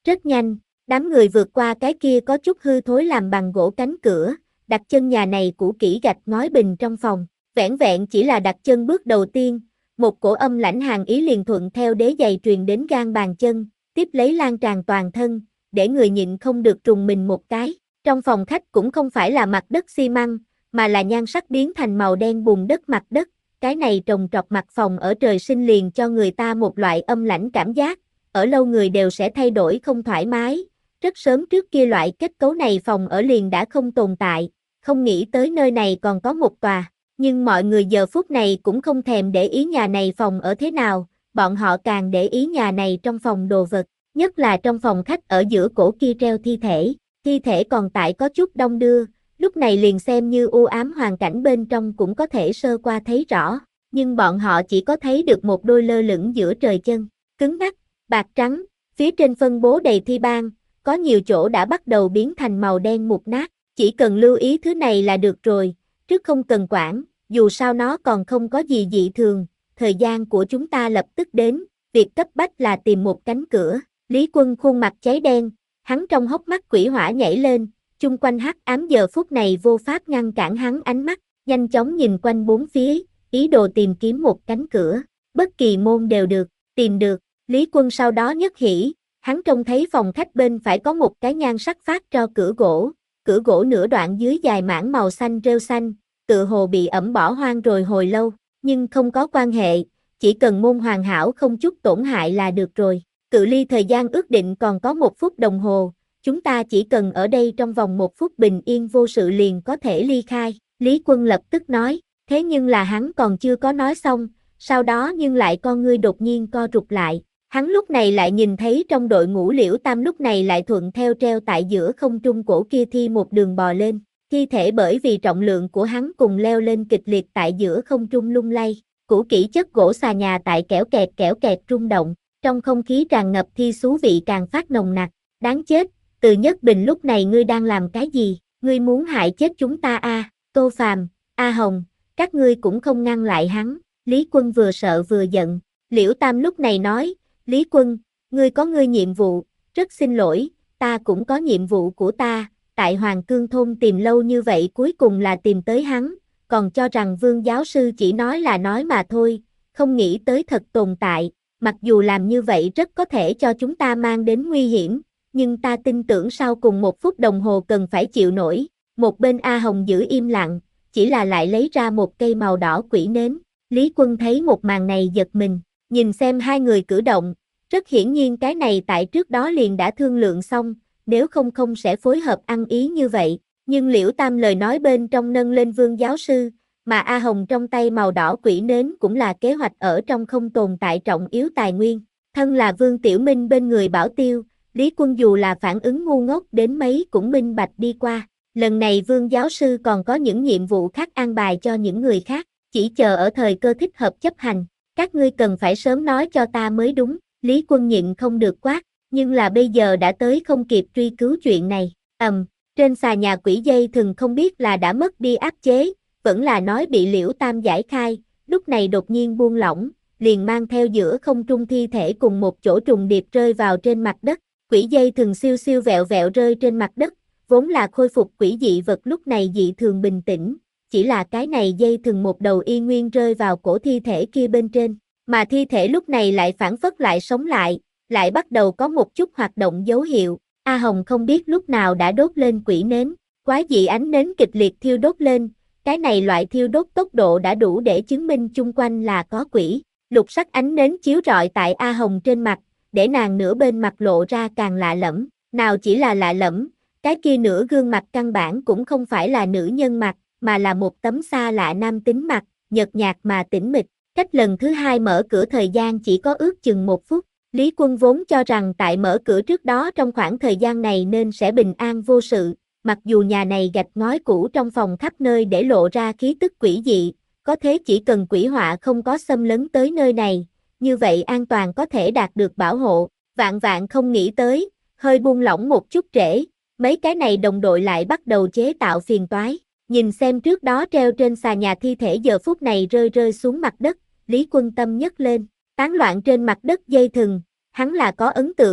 Rất nhanh, đám người vượt qua cái kia có chút hư thối làm bằng gỗ cánh cửa, đặt chân nhà này cũ kỹ gạch ngói bình trong phòng. Vẻn vẹn chỉ là đặt chân bước đầu tiên, một cổ âm lãnh hàn ý liền thuận theo đế giày truyền đến gan bàn chân, tiếp lấy lan tràn toàn thân, để người nhịn không được trùng mình một cái. Trong phòng khách cũng không phải là mặt đất xi măng, mà là nhan sắc biến thành màu đen bùn đất mặt đất. Cái này trồng trọt mặt phòng ở trời sinh liền cho người ta một loại âm lãnh cảm giác, ở lâu người đều sẽ thay đổi không thoải mái. Rất sớm trước kia loại kết cấu này phòng ở liền đã không tồn tại, không nghĩ tới nơi này còn có một tòa. Nhưng mọi người giờ phút này cũng không thèm để ý nhà này phòng ở thế nào, bọn họ càng để ý nhà này trong phòng đồ vật, nhất là trong phòng khách ở giữa cổ kia treo thi thể. Thi thể còn tại có chút đông đưa, lúc này liền xem như u ám hoàn cảnh bên trong cũng có thể sơ qua thấy rõ, nhưng bọn họ chỉ có thấy được một đôi lơ lửng giữa trời chân, cứng ngắc, bạc trắng, phía trên phân bố đầy thi ban, có nhiều chỗ đã bắt đầu biến thành màu đen mục nát, chỉ cần lưu ý thứ này là được rồi, trước không cần quản, dù sao nó còn không có gì dị thường, thời gian của chúng ta lập tức đến, việc cấp bách là tìm một cánh cửa. Lý Quân khuôn mặt cháy đen, hắn trong hốc mắt quỷ hỏa nhảy lên, chung quanh hắc ám giờ phút này vô pháp ngăn cản hắn ánh mắt, nhanh chóng nhìn quanh bốn phía, ý đồ tìm kiếm một cánh cửa, bất kỳ môn đều được, tìm được. Lý Quân sau đó nhất hỉ, hắn trông thấy phòng khách bên phải có một cái nhan sắc phát cho cửa gỗ, cửa gỗ nửa đoạn dưới dài mảng màu xanh rêu xanh, tựa hồ bị ẩm bỏ hoang rồi hồi lâu, nhưng không có quan hệ, chỉ cần môn hoàn hảo không chút tổn hại là được rồi. Cự ly thời gian ước định còn có một phút đồng hồ, chúng ta chỉ cần ở đây trong vòng một phút bình yên vô sự liền có thể ly khai. Lý Quân lập tức nói, thế nhưng là hắn còn chưa có nói xong, sau đó nhưng lại con ngươi đột nhiên co rụt lại. Hắn lúc này lại nhìn thấy trong đội ngũ Liễu Tam lúc này lại thuận theo treo tại giữa không trung cổ kia thi một đường bò lên. Thi thể bởi vì trọng lượng của hắn cùng leo lên kịch liệt tại giữa không trung lung lay, cũ kỹ chất gỗ xà nhà tại kẽo kẹt kẽo kẹt rung động, trong không khí tràn ngập thi xú vị càng phát nồng nặc. Đáng chết, Từ Nhất Bình lúc này ngươi đang làm cái gì, ngươi muốn hại chết chúng ta a? À? Tô Phàm, A Hồng, các ngươi cũng không ngăn lại hắn. Lý Quân vừa sợ vừa giận. Liễu Tam lúc này nói, Lý Quân, ngươi có ngươi nhiệm vụ, rất xin lỗi, ta cũng có nhiệm vụ của ta. Tại Hoàng Cương Thôn tìm lâu như vậy cuối cùng là tìm tới hắn, còn cho rằng Vương giáo sư chỉ nói là nói mà thôi, không nghĩ tới thật tồn tại, mặc dù làm như vậy rất có thể cho chúng ta mang đến nguy hiểm, nhưng ta tin tưởng sau cùng một phút đồng hồ cần phải chịu nổi. Một bên A Hồng giữ im lặng, chỉ là lại lấy ra một cây màu đỏ quỷ nến. Lý Quân thấy một màn này giật mình, nhìn xem hai người cử động, rất hiển nhiên cái này tại trước đó liền đã thương lượng xong, nếu không không sẽ phối hợp ăn ý như vậy, nhưng Liễu Tam lời nói bên trong nâng lên Vương giáo sư, mà A Hồng trong tay màu đỏ quỷ nến cũng là kế hoạch ở trong không tồn tại trọng yếu tài nguyên. Thân là Vương Tiểu Minh bên người bảo tiêu, Lý Quân dù là phản ứng ngu ngốc đến mấy cũng minh bạch đi qua, lần này Vương giáo sư còn có những nhiệm vụ khác an bài cho những người khác, chỉ chờ ở thời cơ thích hợp chấp hành, các ngươi cần phải sớm nói cho ta mới đúng. Lý Quân nhịn không được quát, nhưng là bây giờ đã tới không kịp truy cứu chuyện này. Ầm, um, trên xà nhà quỷ dây thừng không biết là đã mất đi áp chế, vẫn là nói bị Liễu Tam giải khai, lúc này đột nhiên buông lỏng, liền mang theo giữa không trung thi thể cùng một chỗ trùng điệp rơi vào trên mặt đất. Quỷ dây thừng siêu siêu vẹo vẹo rơi trên mặt đất, vốn là khôi phục quỷ dị vật lúc này dị thường bình tĩnh, chỉ là cái này dây thừng một đầu y nguyên rơi vào cổ thi thể kia bên trên, mà thi thể lúc này lại phản phất lại sống lại, lại bắt đầu có một chút hoạt động dấu hiệu. A Hồng không biết lúc nào đã đốt lên quỷ nến, quái dị ánh nến kịch liệt thiêu đốt lên, cái này loại thiêu đốt tốc độ đã đủ để chứng minh chung quanh là có quỷ. Lục sắc ánh nến chiếu rọi tại A Hồng trên mặt, để nàng nửa bên mặt lộ ra càng lạ lẫm, nào chỉ là lạ lẫm, cái kia nửa gương mặt căn bản cũng không phải là nữ nhân mặt, mà là một tấm xa lạ nam tính mặt, nhợt nhạt mà tĩnh mịch. Cách lần thứ hai mở cửa thời gian chỉ có ước chừng một phút. Lý Quân vốn cho rằng tại mở cửa trước đó trong khoảng thời gian này nên sẽ bình an vô sự, mặc dù nhà này gạch ngói cũ trong phòng khắp nơi để lộ ra khí tức quỷ dị, có thế chỉ cần quỷ họa không có xâm lấn tới nơi này, như vậy an toàn có thể đạt được bảo hộ. Vạn vạn không nghĩ tới, hơi buông lỏng một chút trễ, mấy cái này đồng đội lại bắt đầu chế tạo phiền toái. Nhìn xem trước đó treo trên xà nhà thi thể giờ phút này rơi rơi xuống mặt đất, Lý Quân tâm nhấc lên, tán loạn trên mặt đất dây thừng, hắn là có ấn tượng,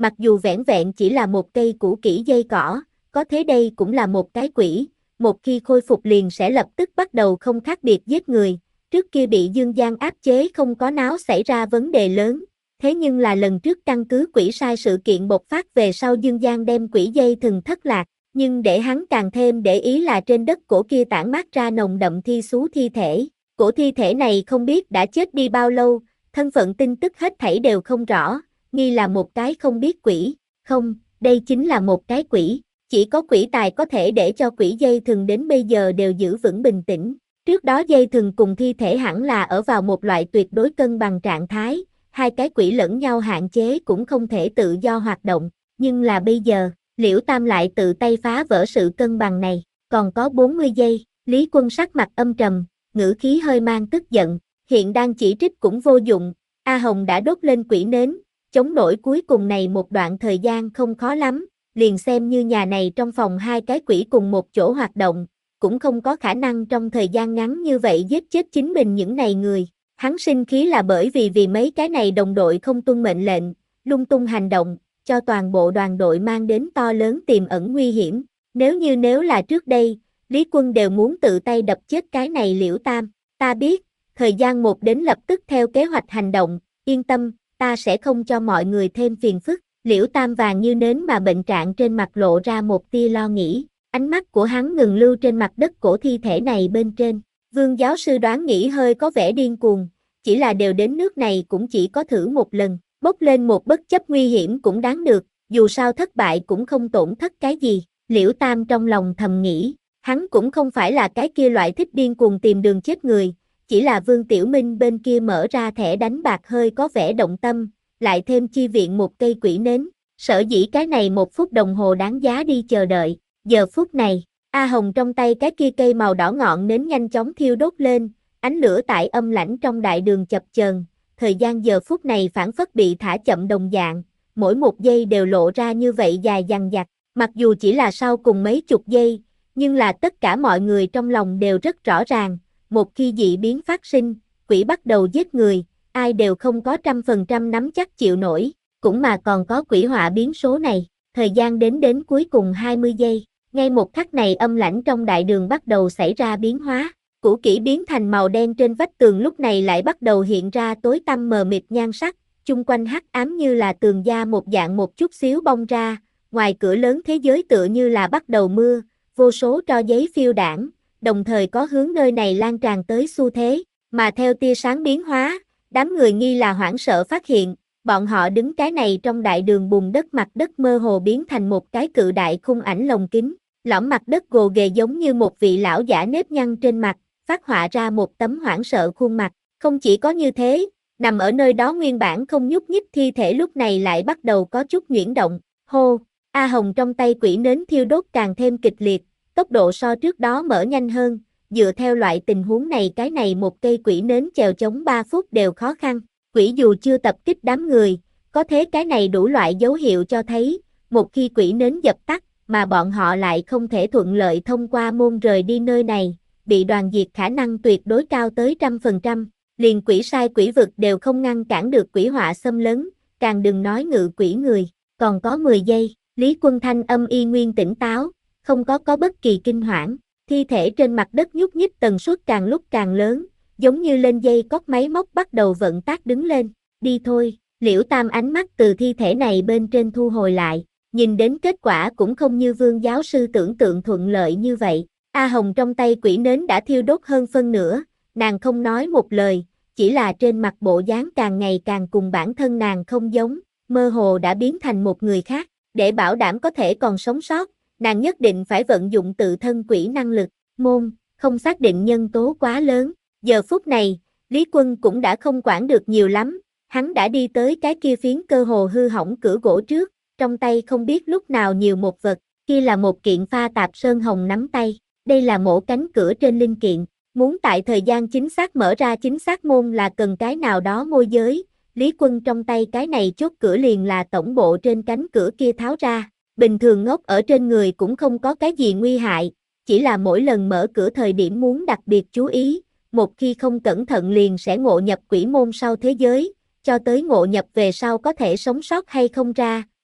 mặc dù vẻn vẹn chỉ là một cây củ kỹ dây cỏ, có thế đây cũng là một cái quỷ, một khi khôi phục liền sẽ lập tức bắt đầu không khác biệt giết người, trước kia bị Dương Giang áp chế không có náo xảy ra vấn đề lớn, thế nhưng là lần trước căn cứ quỷ sai sự kiện bộc phát về sau Dương Giang đem quỷ dây thừng thất lạc, nhưng để hắn càng thêm để ý là trên đất cổ kia tản mát ra nồng đậm thi xú thi thể, cổ thi thể này không biết đã chết đi bao lâu, thân phận tin tức hết thảy đều không rõ, nghi là một cái không biết quỷ, không, đây chính là một cái quỷ, chỉ có quỷ tài có thể để cho quỷ dây thừng đến bây giờ đều giữ vững bình tĩnh, trước đó dây thừng cùng thi thể hẳn là ở vào một loại tuyệt đối cân bằng trạng thái, hai cái quỷ lẫn nhau hạn chế cũng không thể tự do hoạt động, nhưng là bây giờ, Liễu Tam lại tự tay phá vỡ sự cân bằng này, còn có bốn mươi giây, Lý Quân sắc mặt âm trầm, ngữ khí hơi mang tức giận, hiện đang chỉ trích cũng vô dụng, A Hồng đã đốt lên quỷ nến, chống nổi cuối cùng này một đoạn thời gian không khó lắm, liền xem như nhà này trong phòng hai cái quỷ cùng một chỗ hoạt động, cũng không có khả năng trong thời gian ngắn như vậy giết chết chính mình những này người. Hắn sinh khí là bởi vì vì mấy cái này đồng đội không tuân mệnh lệnh, lung tung hành động, cho toàn bộ đoàn đội mang đến to lớn tiềm ẩn nguy hiểm. Nếu như nếu là trước đây, Lý Quân đều muốn tự tay đập chết cái này Liễu Tam. Ta biết, thời gian một đến lập tức theo kế hoạch hành động, yên tâm, ta sẽ không cho mọi người thêm phiền phức. Liễu Tam vàng như nến mà bệnh trạng trên mặt lộ ra một tia lo nghĩ, ánh mắt của hắn ngừng lưu trên mặt đất cổ thi thể này bên trên. Vương giáo sư đoán nghĩ hơi có vẻ điên cuồng, chỉ là đều đến nước này cũng chỉ có thử một lần, bốc lên một bất chấp nguy hiểm cũng đáng được, dù sao thất bại cũng không tổn thất cái gì. Liễu Tam trong lòng thầm nghĩ, hắn cũng không phải là cái kia loại thích điên cuồng tìm đường chết người, chỉ là Vương Tiểu Minh bên kia mở ra thẻ đánh bạc hơi có vẻ động tâm, lại thêm chi viện một cây quỷ nến, sở dĩ cái này một phút đồng hồ đáng giá đi chờ đợi, giờ phút này, A Hồng trong tay cái kia cây màu đỏ ngọn nến nhanh chóng thiêu đốt lên, ánh lửa tại âm lãnh trong đại đường chập chờn, thời gian giờ phút này phản phất bị thả chậm đồng dạng, mỗi một giây đều lộ ra như vậy dài dằng dặc, mặc dù chỉ là sau cùng mấy chục giây, nhưng là tất cả mọi người trong lòng đều rất rõ ràng, một khi dị biến phát sinh, quỷ bắt đầu giết người, ai đều không có trăm phần trăm nắm chắc chịu nổi, cũng mà còn có quỷ họa biến số này, thời gian đến đến cuối cùng hai mươi giây, ngay một khắc này âm lãnh trong đại đường bắt đầu xảy ra biến hóa. Cũ kỹ biến thành màu đen trên vách tường lúc này lại bắt đầu hiện ra tối tăm mờ mịt nhan sắc, chung quanh hắc ám như là tường da một dạng một chút xíu bong ra, ngoài cửa lớn thế giới tựa như là bắt đầu mưa, vô số tro giấy phiêu đảng, đồng thời có hướng nơi này lan tràn tới xu thế, mà theo tia sáng biến hóa, đám người nghi là hoảng sợ phát hiện, bọn họ đứng cái này trong đại đường bùn đất mặt đất mơ hồ biến thành một cái cự đại khung ảnh lồng kính, lõm mặt đất gồ ghề giống như một vị lão giả nếp nhăn trên mặt, phát họa ra một tấm hoảng sợ khuôn mặt, không chỉ có như thế, nằm ở nơi đó nguyên bản không nhúc nhích thi thể lúc này lại bắt đầu có chút nhuyễn động, hô, A Hồng trong tay quỷ nến thiêu đốt càng thêm kịch liệt, tốc độ so trước đó mở nhanh hơn, dựa theo loại tình huống này cái này một cây quỷ nến chèo chống ba phút đều khó khăn, quỷ dù chưa tập kích đám người, có thế cái này đủ loại dấu hiệu cho thấy, một khi quỷ nến dập tắt, mà bọn họ lại không thể thuận lợi thông qua môn rời đi nơi này, bị đoàn diệt khả năng tuyệt đối cao tới trăm phần trăm, liền quỷ sai quỷ vực đều không ngăn cản được quỷ họa xâm lấn, càng đừng nói ngự quỷ người, còn có mười giây, Lý Quân thanh âm y nguyên tỉnh táo, không có có bất kỳ kinh hoảng, thi thể trên mặt đất nhúc nhích tần suất càng lúc càng lớn, giống như lên dây cót máy móc bắt đầu vận tác đứng lên, đi thôi, Liễu Tam ánh mắt từ thi thể này bên trên thu hồi lại, nhìn đến kết quả cũng không như Vương giáo sư tưởng tượng thuận lợi như vậy. A Hồng trong tay quỷ nến đã thiêu đốt hơn phân nửa, nàng không nói một lời, chỉ là trên mặt bộ dáng càng ngày càng cùng bản thân nàng không giống, mơ hồ đã biến thành một người khác, để bảo đảm có thể còn sống sót, nàng nhất định phải vận dụng tự thân quỷ năng lực, môn, không xác định nhân tố quá lớn, giờ phút này, Lý Quân cũng đã không quản được nhiều lắm, hắn đã đi tới cái kia phiến cơ hồ hư hỏng cửa gỗ trước, trong tay không biết lúc nào nhiều một vật, kia là một kiện pha tạp sơn hồng nắm tay. Đây là mổ cánh cửa trên linh kiện, muốn tại thời gian chính xác mở ra chính xác môn là cần cái nào đó môi giới, Lý Quân trong tay cái này chốt cửa liền là tổng bộ trên cánh cửa kia tháo ra, bình thường ngốc ở trên người cũng không có cái gì nguy hại, chỉ là mỗi lần mở cửa thời điểm muốn đặc biệt chú ý, một khi không cẩn thận liền sẽ ngộ nhập quỷ môn sau thế giới, cho tới ngộ nhập về sau có thể sống sót hay không ra,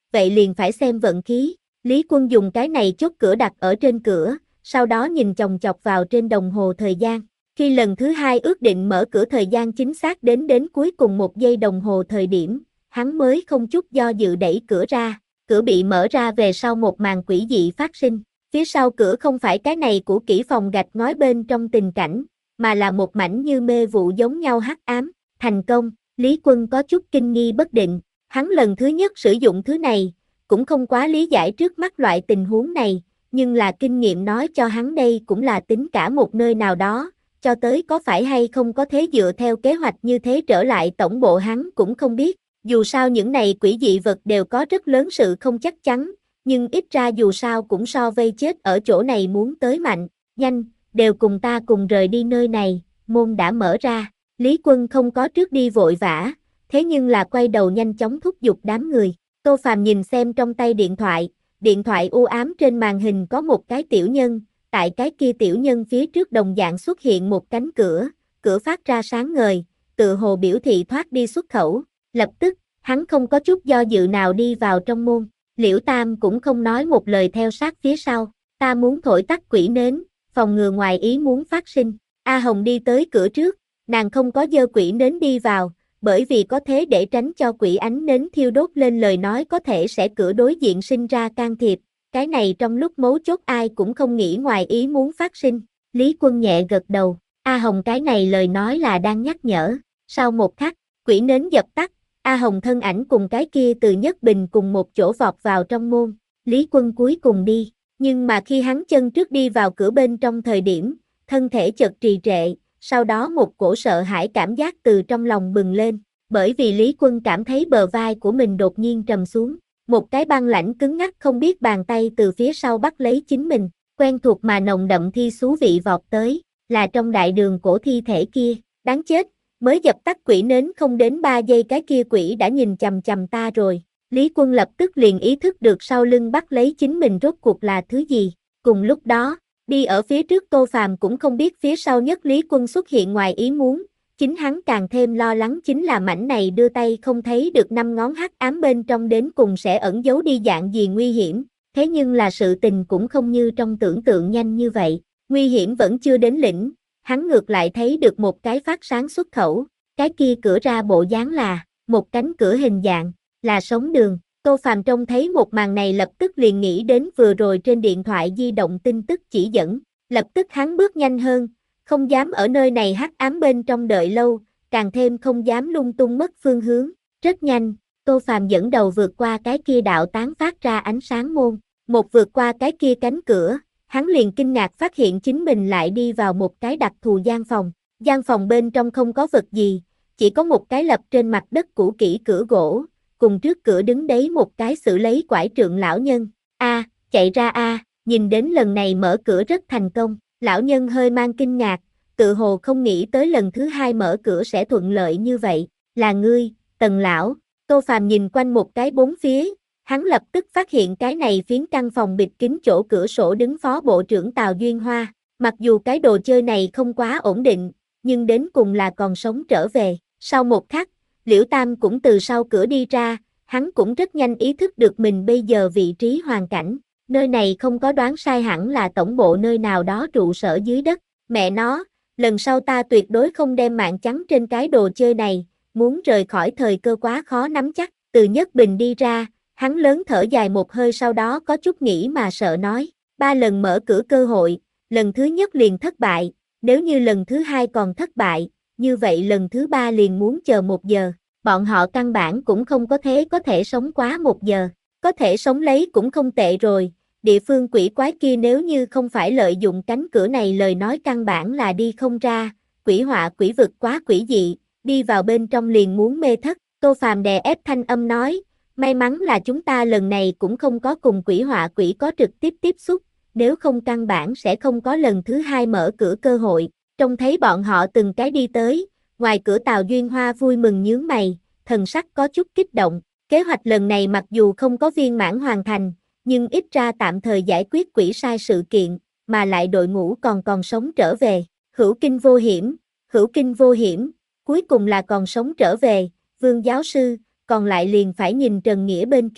vậy liền phải xem vận khí. Lý Quân dùng cái này chốt cửa đặt ở trên cửa, sau đó nhìn chòng chọc vào trên đồng hồ thời gian. Khi lần thứ hai ước định mở cửa thời gian chính xác đến đến cuối cùng một giây đồng hồ thời điểm, hắn mới không chút do dự đẩy cửa ra. Cửa bị mở ra về sau một màn quỷ dị phát sinh. Phía sau cửa không phải cái này của kỹ phòng gạch ngói bên trong tình cảnh, mà là một mảnh như mê vụ giống nhau hắc ám. Thành công, Lý Quân có chút kinh nghi bất định. Hắn lần thứ nhất sử dụng thứ này, cũng không quá lý giải trước mắt loại tình huống này, nhưng là kinh nghiệm nói cho hắn đây cũng là tính cả một nơi nào đó, cho tới có phải hay không có thế dựa theo kế hoạch như thế trở lại tổng bộ hắn cũng không biết. Dù sao những này quỷ dị vật đều có rất lớn sự không chắc chắn, nhưng ít ra dù sao cũng so vây chết ở chỗ này muốn tới mạnh. Nhanh, đều cùng ta cùng rời đi nơi này, môn đã mở ra. Lý Quân không có trước đi vội vã, thế nhưng là quay đầu nhanh chóng thúc giục đám người. Tô Phàm nhìn xem trong tay điện thoại, điện thoại u ám trên màn hình có một cái tiểu nhân, tại cái kia tiểu nhân phía trước đồng dạng xuất hiện một cánh cửa, cửa phát ra sáng ngời, tự hồ biểu thị thoát đi xuất khẩu. Lập tức, hắn không có chút do dự nào đi vào trong môn. Liễu Tam cũng không nói một lời theo sát phía sau. Ta muốn thổi tắt quỷ nến, phòng ngừa ngoài ý muốn phát sinh. A Hồng đi tới cửa trước, nàng không có giơ quỷ nến đi vào, bởi vì có thế để tránh cho quỷ ánh nến thiêu đốt lên lời nói có thể sẽ cửa đối diện sinh ra can thiệp. Cái này trong lúc mấu chốt ai cũng không nghĩ ngoài ý muốn phát sinh. Lý Quân nhẹ gật đầu. A Hồng cái này lời nói là đang nhắc nhở. Sau một khắc, quỷ nến dập tắt. A Hồng thân ảnh cùng cái kia từ Nhất Bình cùng một chỗ vọt vào trong môn. Lý Quân cuối cùng đi. Nhưng mà khi hắn chân trước đi vào cửa bên trong thời điểm, thân thể chợt trì trệ, sau đó một cổ sợ hãi cảm giác từ trong lòng bừng lên. Bởi vì Lý Quân cảm thấy bờ vai của mình đột nhiên trầm xuống. Một cái băng lãnh cứng ngắc không biết bàn tay từ phía sau bắt lấy chính mình. Quen thuộc mà nồng đậm thi xú vị vọt tới, là trong đại đường cổ thi thể kia. Đáng chết, mới dập tắt quỷ nến không đến ba giây cái kia quỷ đã nhìn chằm chằm ta rồi. Lý Quân lập tức liền ý thức được sau lưng bắt lấy chính mình rốt cuộc là thứ gì. Cùng lúc đó, đi ở phía trước Tô Phàm cũng không biết phía sau nhất Lý Quân xuất hiện ngoài ý muốn. Chính hắn càng thêm lo lắng chính là mảnh này đưa tay không thấy được năm ngón hắc ám bên trong đến cùng sẽ ẩn giấu đi dạng gì nguy hiểm. Thế nhưng là sự tình cũng không như trong tưởng tượng nhanh như vậy. Nguy hiểm vẫn chưa đến lĩnh, hắn ngược lại thấy được một cái phát sáng xuất khẩu. Cái kia cửa ra bộ dáng là một cánh cửa hình dạng, là sống đường. Tô Phàm trông thấy một màn này lập tức liền nghĩ đến vừa rồi trên điện thoại di động tin tức chỉ dẫn. Lập tức hắn bước nhanh hơn, không dám ở nơi này hắc ám bên trong đợi lâu, càng thêm không dám lung tung mất phương hướng. Rất nhanh, Tô Phàm dẫn đầu vượt qua cái kia đạo tán phát ra ánh sáng môn. Một vượt qua cái kia cánh cửa, hắn liền kinh ngạc phát hiện chính mình lại đi vào một cái đặc thù gian phòng. Gian phòng bên trong không có vật gì, chỉ có một cái lập trên mặt đất cũ kỹ cửa gỗ, cùng trước cửa đứng đấy một cái xử lấy quải trượng lão nhân. A, chạy ra a, nhìn đến lần này mở cửa rất thành công. Lão nhân hơi mang kinh ngạc, tự hồ không nghĩ tới lần thứ hai mở cửa sẽ thuận lợi như vậy. Là ngươi, Tần lão. Tô Phàm nhìn quanh một cái bốn phía, hắn lập tức phát hiện cái này phiến căn phòng bịt kín chỗ cửa sổ đứng phó bộ trưởng Tào Duyên Hoa. Mặc dù cái đồ chơi này không quá ổn định, nhưng đến cùng là còn sống trở về. Sau một khắc, Liễu Tam cũng từ sau cửa đi ra, hắn cũng rất nhanh ý thức được mình bây giờ vị trí hoàn cảnh. Nơi này không có đoán sai hẳn là tổng bộ nơi nào đó trụ sở dưới đất. Mẹ nó, lần sau ta tuyệt đối không đem mạng trắng trên cái đồ chơi này, muốn rời khỏi thời cơ quá khó nắm chắc. Từ Nhất Bình đi ra, hắn lớn thở dài một hơi sau đó có chút nghĩ mà sợ nói. Ba lần mở cửa cơ hội, lần thứ nhất liền thất bại, nếu như lần thứ hai còn thất bại, như vậy lần thứ ba liền muốn chờ một giờ. Bọn họ căn bản cũng không có thế có thể sống quá một giờ. Có thể sống lấy cũng không tệ rồi, địa phương quỷ quái kia nếu như không phải lợi dụng cánh cửa này lời nói căn bản là đi không ra, quỷ họa quỷ vực quá quỷ dị, đi vào bên trong liền muốn mê thất. Tô Phàm đè ép thanh âm nói, may mắn là chúng ta lần này cũng không có cùng quỷ họa quỷ có trực tiếp tiếp xúc, nếu không căn bản sẽ không có lần thứ hai mở cửa cơ hội. Trông thấy bọn họ từng cái đi tới, ngoài cửa Tào Duyên Hoa vui mừng nhướng mày, thần sắc có chút kích động. Kế hoạch lần này mặc dù không có viên mãn hoàn thành, nhưng ít ra tạm thời giải quyết quỷ sai sự kiện, mà lại đội ngũ còn còn sống trở về. Hữu kinh vô hiểm, hữu kinh vô hiểm, cuối cùng là còn sống trở về, Vương giáo sư, còn lại liền phải nhìn Trần Nghĩa bên kia.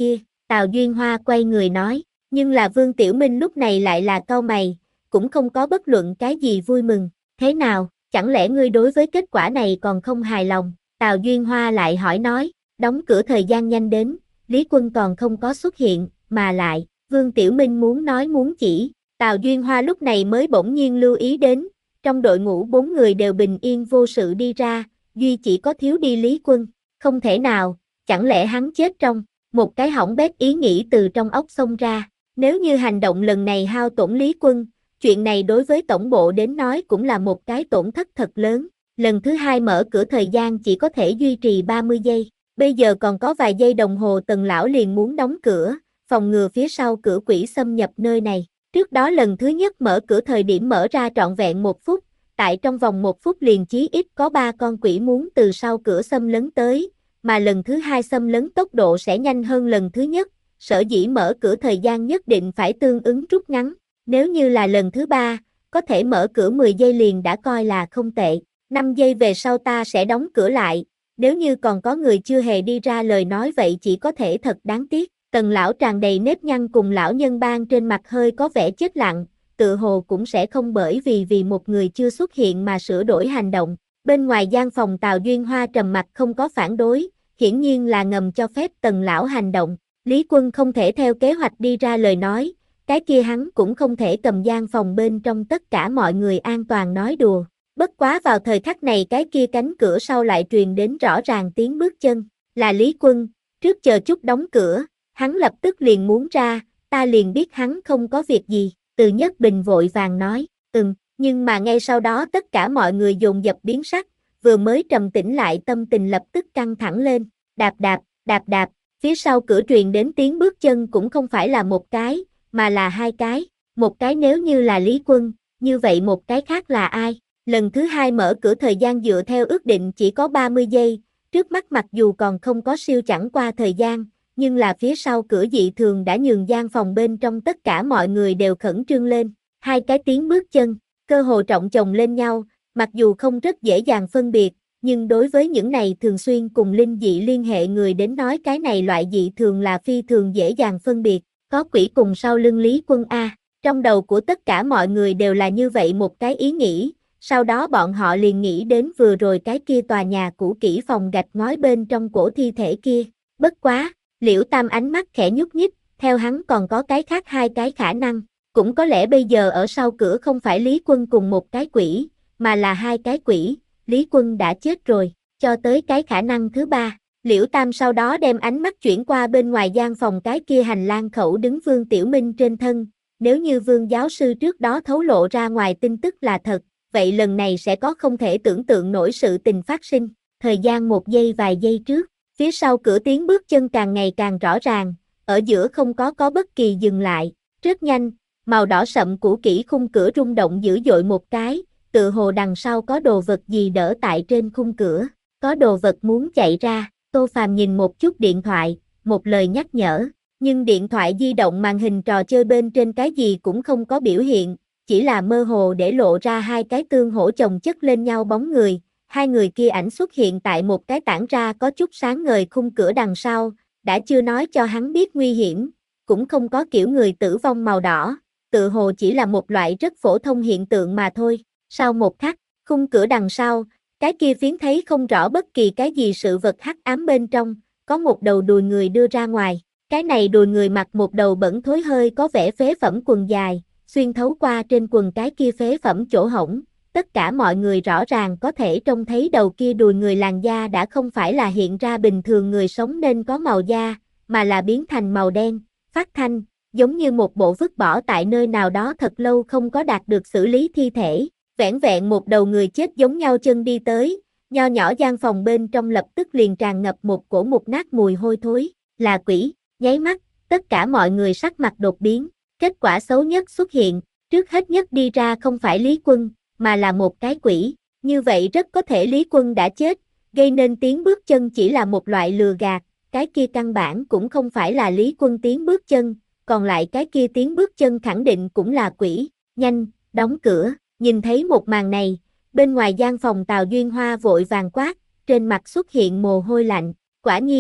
Tào Duyên Hoa quay người nói, nhưng là Vương Tiểu Minh lúc này lại là cau mày, cũng không có bất luận cái gì vui mừng, thế nào, chẳng lẽ ngươi đối với kết quả này còn không hài lòng, Tào Duyên Hoa lại hỏi nói, đóng cửa thời gian nhanh đến, Lý Quân còn không có xuất hiện, mà lại, Vương Tiểu Minh muốn nói muốn chỉ, Tào Duyên Hoa lúc này mới bỗng nhiên lưu ý đến, trong đội ngũ bốn người đều bình yên vô sự đi ra, duy chỉ có thiếu đi Lý Quân, không thể nào, chẳng lẽ hắn chết trong, một cái hỏng bét ý nghĩ từ trong óc xông ra, nếu như hành động lần này hao tổn Lý Quân, chuyện này đối với tổng bộ đến nói cũng là một cái tổn thất thật lớn, lần thứ hai mở cửa thời gian chỉ có thể duy trì ba mươi giây, bây giờ còn có vài giây đồng hồ Tần lão liền muốn đóng cửa, phòng ngừa phía sau cửa quỷ xâm nhập nơi này. Trước đó lần thứ nhất mở cửa thời điểm mở ra trọn vẹn một phút, tại trong vòng một phút liền chí ít có ba con quỷ muốn từ sau cửa xâm lấn tới, mà lần thứ hai xâm lấn tốc độ sẽ nhanh hơn lần thứ nhất, sở dĩ mở cửa thời gian nhất định phải tương ứng rút ngắn, nếu như là lần thứ ba, có thể mở cửa mười giây liền đã coi là không tệ, năm giây về sau ta sẽ đóng cửa lại, nếu như còn có người chưa hề đi ra lời nói vậy chỉ có thể thật đáng tiếc. Tần lão tràn đầy nếp nhăn cùng lão nhân ban trên mặt hơi có vẻ chết lặng, tự hồ cũng sẽ không bởi vì vì một người chưa xuất hiện mà sửa đổi hành động. Bên ngoài gian phòng Tào Duyên Hoa trầm mặt không có phản đối, hiển nhiên là ngầm cho phép Tần lão hành động. Lý Quân không thể theo kế hoạch đi ra lời nói, cái kia hắn cũng không thể cầm gian phòng bên trong tất cả mọi người an toàn nói đùa. Bất quá vào thời khắc này cái kia cánh cửa sau lại truyền đến rõ ràng tiếng bước chân, là Lý Quân, trước chờ chút đóng cửa. Hắn lập tức liền muốn ra, ta liền biết hắn không có việc gì, Từ Nhất Bình vội vàng nói, ừm, nhưng mà ngay sau đó tất cả mọi người dồn dập biến sắc, vừa mới trầm tĩnh lại tâm tình lập tức căng thẳng lên, đạp đạp, đạp đạp, phía sau cửa truyền đến tiếng bước chân cũng không phải là một cái, mà là hai cái, một cái nếu như là Lý Quân, như vậy một cái khác là ai, lần thứ hai mở cửa thời gian dựa theo ước định chỉ có ba mươi giây, trước mắt mặc dù còn không có siêu chẳng qua thời gian, nhưng là phía sau cửa dị thường đã nhường gian phòng bên trong tất cả mọi người đều khẩn trương lên, hai cái tiếng bước chân, cơ hồ trọng chồng lên nhau, mặc dù không rất dễ dàng phân biệt, nhưng đối với những này thường xuyên cùng linh dị liên hệ người đến nói cái này loại dị thường là phi thường dễ dàng phân biệt, có quỷ cùng sau lưng Lý Quân A, trong đầu của tất cả mọi người đều là như vậy một cái ý nghĩ, sau đó bọn họ liền nghĩ đến vừa rồi cái kia tòa nhà cũ kỹ phòng gạch ngói bên trong cổ thi thể kia, bất quá. Liễu Tam ánh mắt khẽ nhúc nhích, theo hắn còn có cái khác hai cái khả năng, cũng có lẽ bây giờ ở sau cửa không phải Lý Quân cùng một cái quỷ, mà là hai cái quỷ, Lý Quân đã chết rồi, cho tới cái khả năng thứ ba, Liễu Tam sau đó đem ánh mắt chuyển qua bên ngoài gian phòng cái kia hành lang khẩu đứng Vương Tiểu Minh trên thân, nếu như Vương giáo sư trước đó thấu lộ ra ngoài tin tức là thật, vậy lần này sẽ có không thể tưởng tượng nổi sự tình phát sinh, thời gian một giây vài giây trước. Phía sau cửa tiếng bước chân càng ngày càng rõ ràng, ở giữa không có có bất kỳ dừng lại, rất nhanh, màu đỏ sậm cũ kỹ khung cửa rung động dữ dội một cái, tự hồ đằng sau có đồ vật gì đỡ tại trên khung cửa, có đồ vật muốn chạy ra, Tô Phàm nhìn một chút điện thoại, một lời nhắc nhở, nhưng điện thoại di động màn hình trò chơi bên trên cái gì cũng không có biểu hiện, chỉ là mơ hồ để lộ ra hai cái tương hỗ chồng chất lên nhau bóng người. Hai người kia ảnh xuất hiện tại một cái tản ra có chút sáng ngời khung cửa đằng sau, đã chưa nói cho hắn biết nguy hiểm, cũng không có kiểu người tử vong màu đỏ, tự hồ chỉ là một loại rất phổ thông hiện tượng mà thôi. Sau một khắc, khung cửa đằng sau, cái kia phiến thấy không rõ bất kỳ cái gì sự vật hắc ám bên trong, có một đầu đùi người đưa ra ngoài, cái này đùi người mặc một đầu bẩn thối hơi có vẻ phế phẩm quần dài, xuyên thấu qua trên quần cái kia phế phẩm chỗ hổng. Tất cả mọi người rõ ràng có thể trông thấy đầu kia đùi người làn da đã không phải là hiện ra bình thường người sống nên có màu da, mà là biến thành màu đen, phát thanh, giống như một bộ vứt bỏ tại nơi nào đó thật lâu không có đạt được xử lý thi thể, vẻn vẹn một đầu người chết giống nhau chân đi tới, nho nhỏ gian phòng bên trong lập tức liền tràn ngập một cổ mục nát mùi hôi thối, là quỷ, nháy mắt, tất cả mọi người sắc mặt đột biến, kết quả xấu nhất xuất hiện, trước hết nhất đi ra không phải Lý Quân, mà là một cái quỷ, như vậy rất có thể Lý Quân đã chết, gây nên tiếng bước chân chỉ là một loại lừa gạt, cái kia căn bản cũng không phải là Lý Quân tiếng bước chân, còn lại cái kia tiếng bước chân khẳng định cũng là quỷ, nhanh, đóng cửa, nhìn thấy một màn này, bên ngoài gian phòng Tào Duyên Hoa vội vàng quát, trên mặt xuất hiện mồ hôi lạnh, quả nhiên,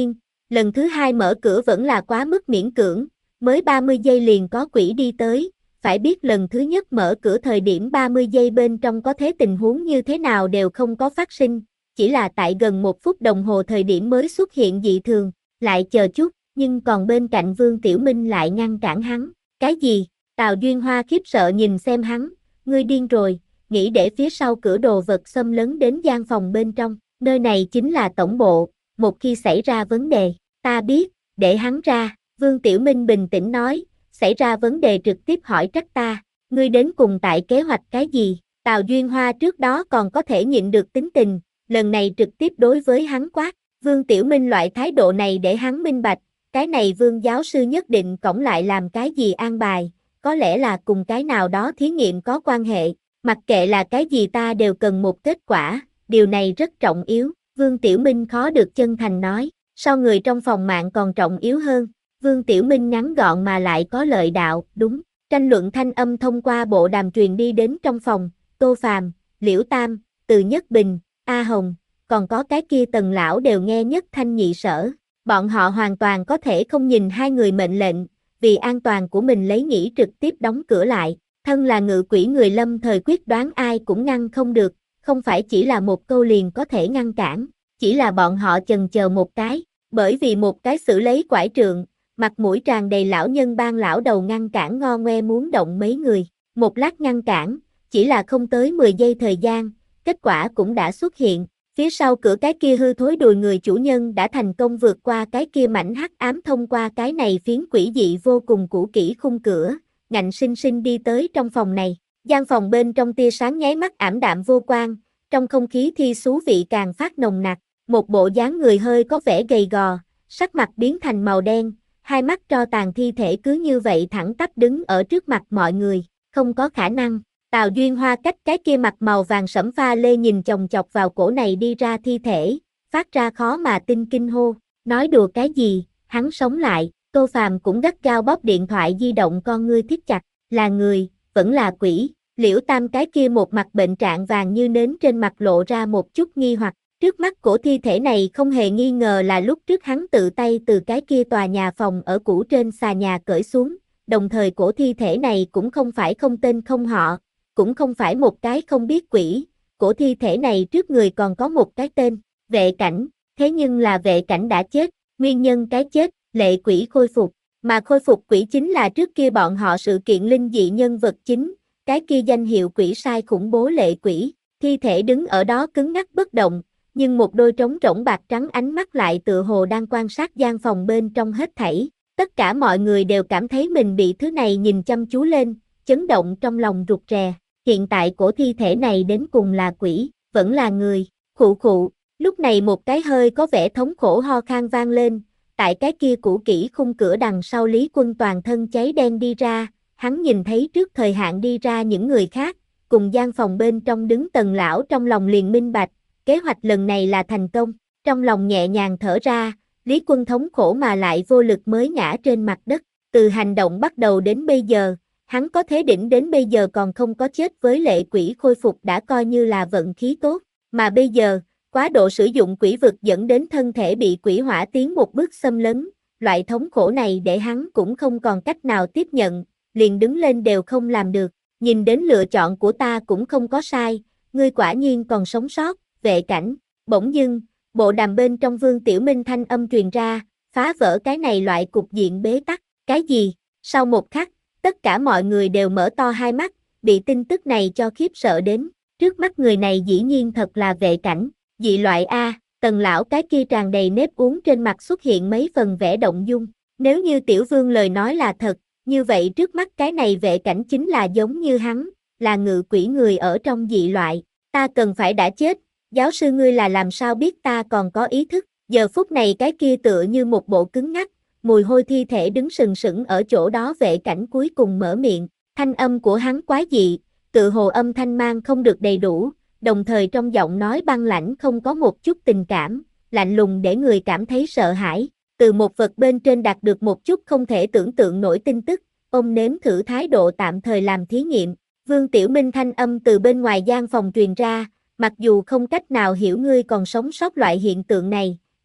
Lần thứ hai mở cửa vẫn là quá mức miễn cưỡng, mới ba mươi giây liền có quỷ đi tới, phải biết lần thứ nhất mở cửa thời điểm ba mươi giây bên trong có thế tình huống như thế nào đều không có phát sinh, chỉ là tại gần một phút đồng hồ thời điểm mới xuất hiện dị thường, lại chờ chút, nhưng còn bên cạnh Vương Tiểu Minh lại ngăn cản hắn, cái gì? Tào Duyên Hoa khiếp sợ nhìn xem hắn, ngươi điên rồi, nghĩ để phía sau cửa đồ vật xâm lấn đến gian phòng bên trong, nơi này chính là tổng bộ, một khi xảy ra vấn đề, ta biết, để hắn ra, Vương Tiểu Minh bình tĩnh nói, xảy ra vấn đề trực tiếp hỏi trách ta, ngươi đến cùng tại kế hoạch cái gì, Tào Duyên Hoa trước đó còn có thể nhịn được tính tình, lần này trực tiếp đối với hắn quát, Vương Tiểu Minh loại thái độ này để hắn minh bạch, cái này Vương giáo sư nhất định cõng lại làm cái gì an bài, có lẽ là cùng cái nào đó thí nghiệm có quan hệ, mặc kệ là cái gì ta đều cần một kết quả, điều này rất trọng yếu, Vương Tiểu Minh khó được chân thành nói, sao người trong phòng mạng còn trọng yếu hơn, Vương Tiểu Minh ngắn gọn mà lại có lợi đạo, đúng, tranh luận thanh âm thông qua bộ đàm truyền đi đến trong phòng, Tô Phàm, Liễu Tam, Từ Nhất Bình, A Hồng, còn có cái kia Tần lão đều nghe nhất thanh nhị sở, bọn họ hoàn toàn có thể không nhìn hai người mệnh lệnh, vì an toàn của mình lấy nghĩ trực tiếp đóng cửa lại, thân là ngự quỷ người lâm thời quyết đoán ai cũng ngăn không được, không phải chỉ là một câu liền có thể ngăn cản, chỉ là bọn họ chần chờ một cái, bởi vì một cái xử lấy quải trượng, mặt mũi tràn đầy lão nhân ban lão đầu ngăn cản ngo ngoe muốn động mấy người, một lát ngăn cản, chỉ là không tới mười giây thời gian, kết quả cũng đã xuất hiện, phía sau cửa cái kia hư thối đùi người chủ nhân đã thành công vượt qua cái kia mảnh hắc ám thông qua cái này phiến quỷ dị vô cùng cũ kỹ khung cửa, ngạnh sinh sinh đi tới trong phòng này, gian phòng bên trong tia sáng nháy mắt ảm đạm vô quang, trong không khí thi xú vị càng phát nồng nặc, một bộ dáng người hơi có vẻ gầy gò, sắc mặt biến thành màu đen, hai mắt tro tàn thi thể cứ như vậy thẳng tắp đứng ở trước mặt mọi người, không có khả năng. Tào Duyên Hoa cách cái kia mặt màu vàng sẫm pha lê nhìn chồng chọc vào cổ này đi ra thi thể, phát ra khó mà tin kinh hô, nói đùa cái gì, hắn sống lại, Tô Phàm cũng gắt gao bóp điện thoại di động con ngươi thiết chặt, là người, vẫn là quỷ, Liễu Tam cái kia một mặt bệnh trạng vàng như nến trên mặt lộ ra một chút nghi hoặc, trước mắt cổ thi thể này không hề nghi ngờ là lúc trước hắn tự tay từ cái kia tòa nhà phòng ở cũ trên xà nhà cởi xuống, đồng thời cổ thi thể này cũng không phải không tên không họ, cũng không phải một cái không biết quỷ, cổ thi thể này trước người còn có một cái tên, Vệ Cảnh, thế nhưng là Vệ Cảnh đã chết, nguyên nhân cái chết, lệ quỷ khôi phục, mà khôi phục quỷ chính là trước kia bọn họ sự kiện linh dị nhân vật chính, cái kia danh hiệu quỷ sai khủng bố lệ quỷ, thi thể đứng ở đó cứng ngắc bất động, nhưng một đôi trống rỗng bạc trắng ánh mắt lại tựa hồ đang quan sát gian phòng bên trong hết thảy, tất cả mọi người đều cảm thấy mình bị thứ này nhìn chăm chú lên, chấn động trong lòng rụt rè. Hiện tại cổ thi thể này đến cùng là quỷ, vẫn là người, khụ khụ, lúc này một cái hơi có vẻ thống khổ ho khan vang lên, tại cái kia cũ kỹ khung cửa đằng sau Lý Quân toàn thân cháy đen đi ra, hắn nhìn thấy trước thời hạn đi ra những người khác, cùng gian phòng bên trong đứng Tần lão trong lòng liền minh bạch, kế hoạch lần này là thành công, trong lòng nhẹ nhàng thở ra, Lý Quân thống khổ mà lại vô lực mới ngã trên mặt đất, từ hành động bắt đầu đến bây giờ, hắn có thế đỉnh đến bây giờ còn không có chết với lệ quỷ khôi phục đã coi như là vận khí tốt, mà bây giờ, quá độ sử dụng quỷ vực dẫn đến thân thể bị quỷ hỏa tiến một bước xâm lấn, loại thống khổ này để hắn cũng không còn cách nào tiếp nhận, liền đứng lên đều không làm được, nhìn đến lựa chọn của ta cũng không có sai, ngươi quả nhiên còn sống sót, Vệ Cảnh, bỗng dưng, bộ đàm bên trong Vương Tiểu Minh thanh âm truyền ra, phá vỡ cái này loại cục diện bế tắc, cái gì, sau một khắc, tất cả mọi người đều mở to hai mắt, bị tin tức này cho khiếp sợ đến, trước mắt người này dĩ nhiên thật là Vệ Cảnh, dị loại A, Tần lão cái kia tràn đầy nếp uốn trên mặt xuất hiện mấy phần vẻ động dung, nếu như Tiểu Vương lời nói là thật, như vậy trước mắt cái này Vệ Cảnh chính là giống như hắn, là ngự quỷ người ở trong dị loại, ta cần phải đã chết, giáo sư ngươi là làm sao biết ta còn có ý thức, giờ phút này cái kia tựa như một bộ cứng ngắc, mùi hôi thi thể đứng sừng sững ở chỗ đó Vệ Cảnh cuối cùng mở miệng, thanh âm của hắn quái dị, tự hồ âm thanh mang không được đầy đủ, đồng thời trong giọng nói băng lãnh không có một chút tình cảm, lạnh lùng để người cảm thấy sợ hãi, từ một vật bên trên đạt được một chút không thể tưởng tượng nổi tin tức, ông nếm thử thái độ tạm thời làm thí nghiệm, Vương Tiểu Minh thanh âm từ bên ngoài gian phòng truyền ra, mặc dù không cách nào hiểu ngươi còn sống sót loại hiện tượng này,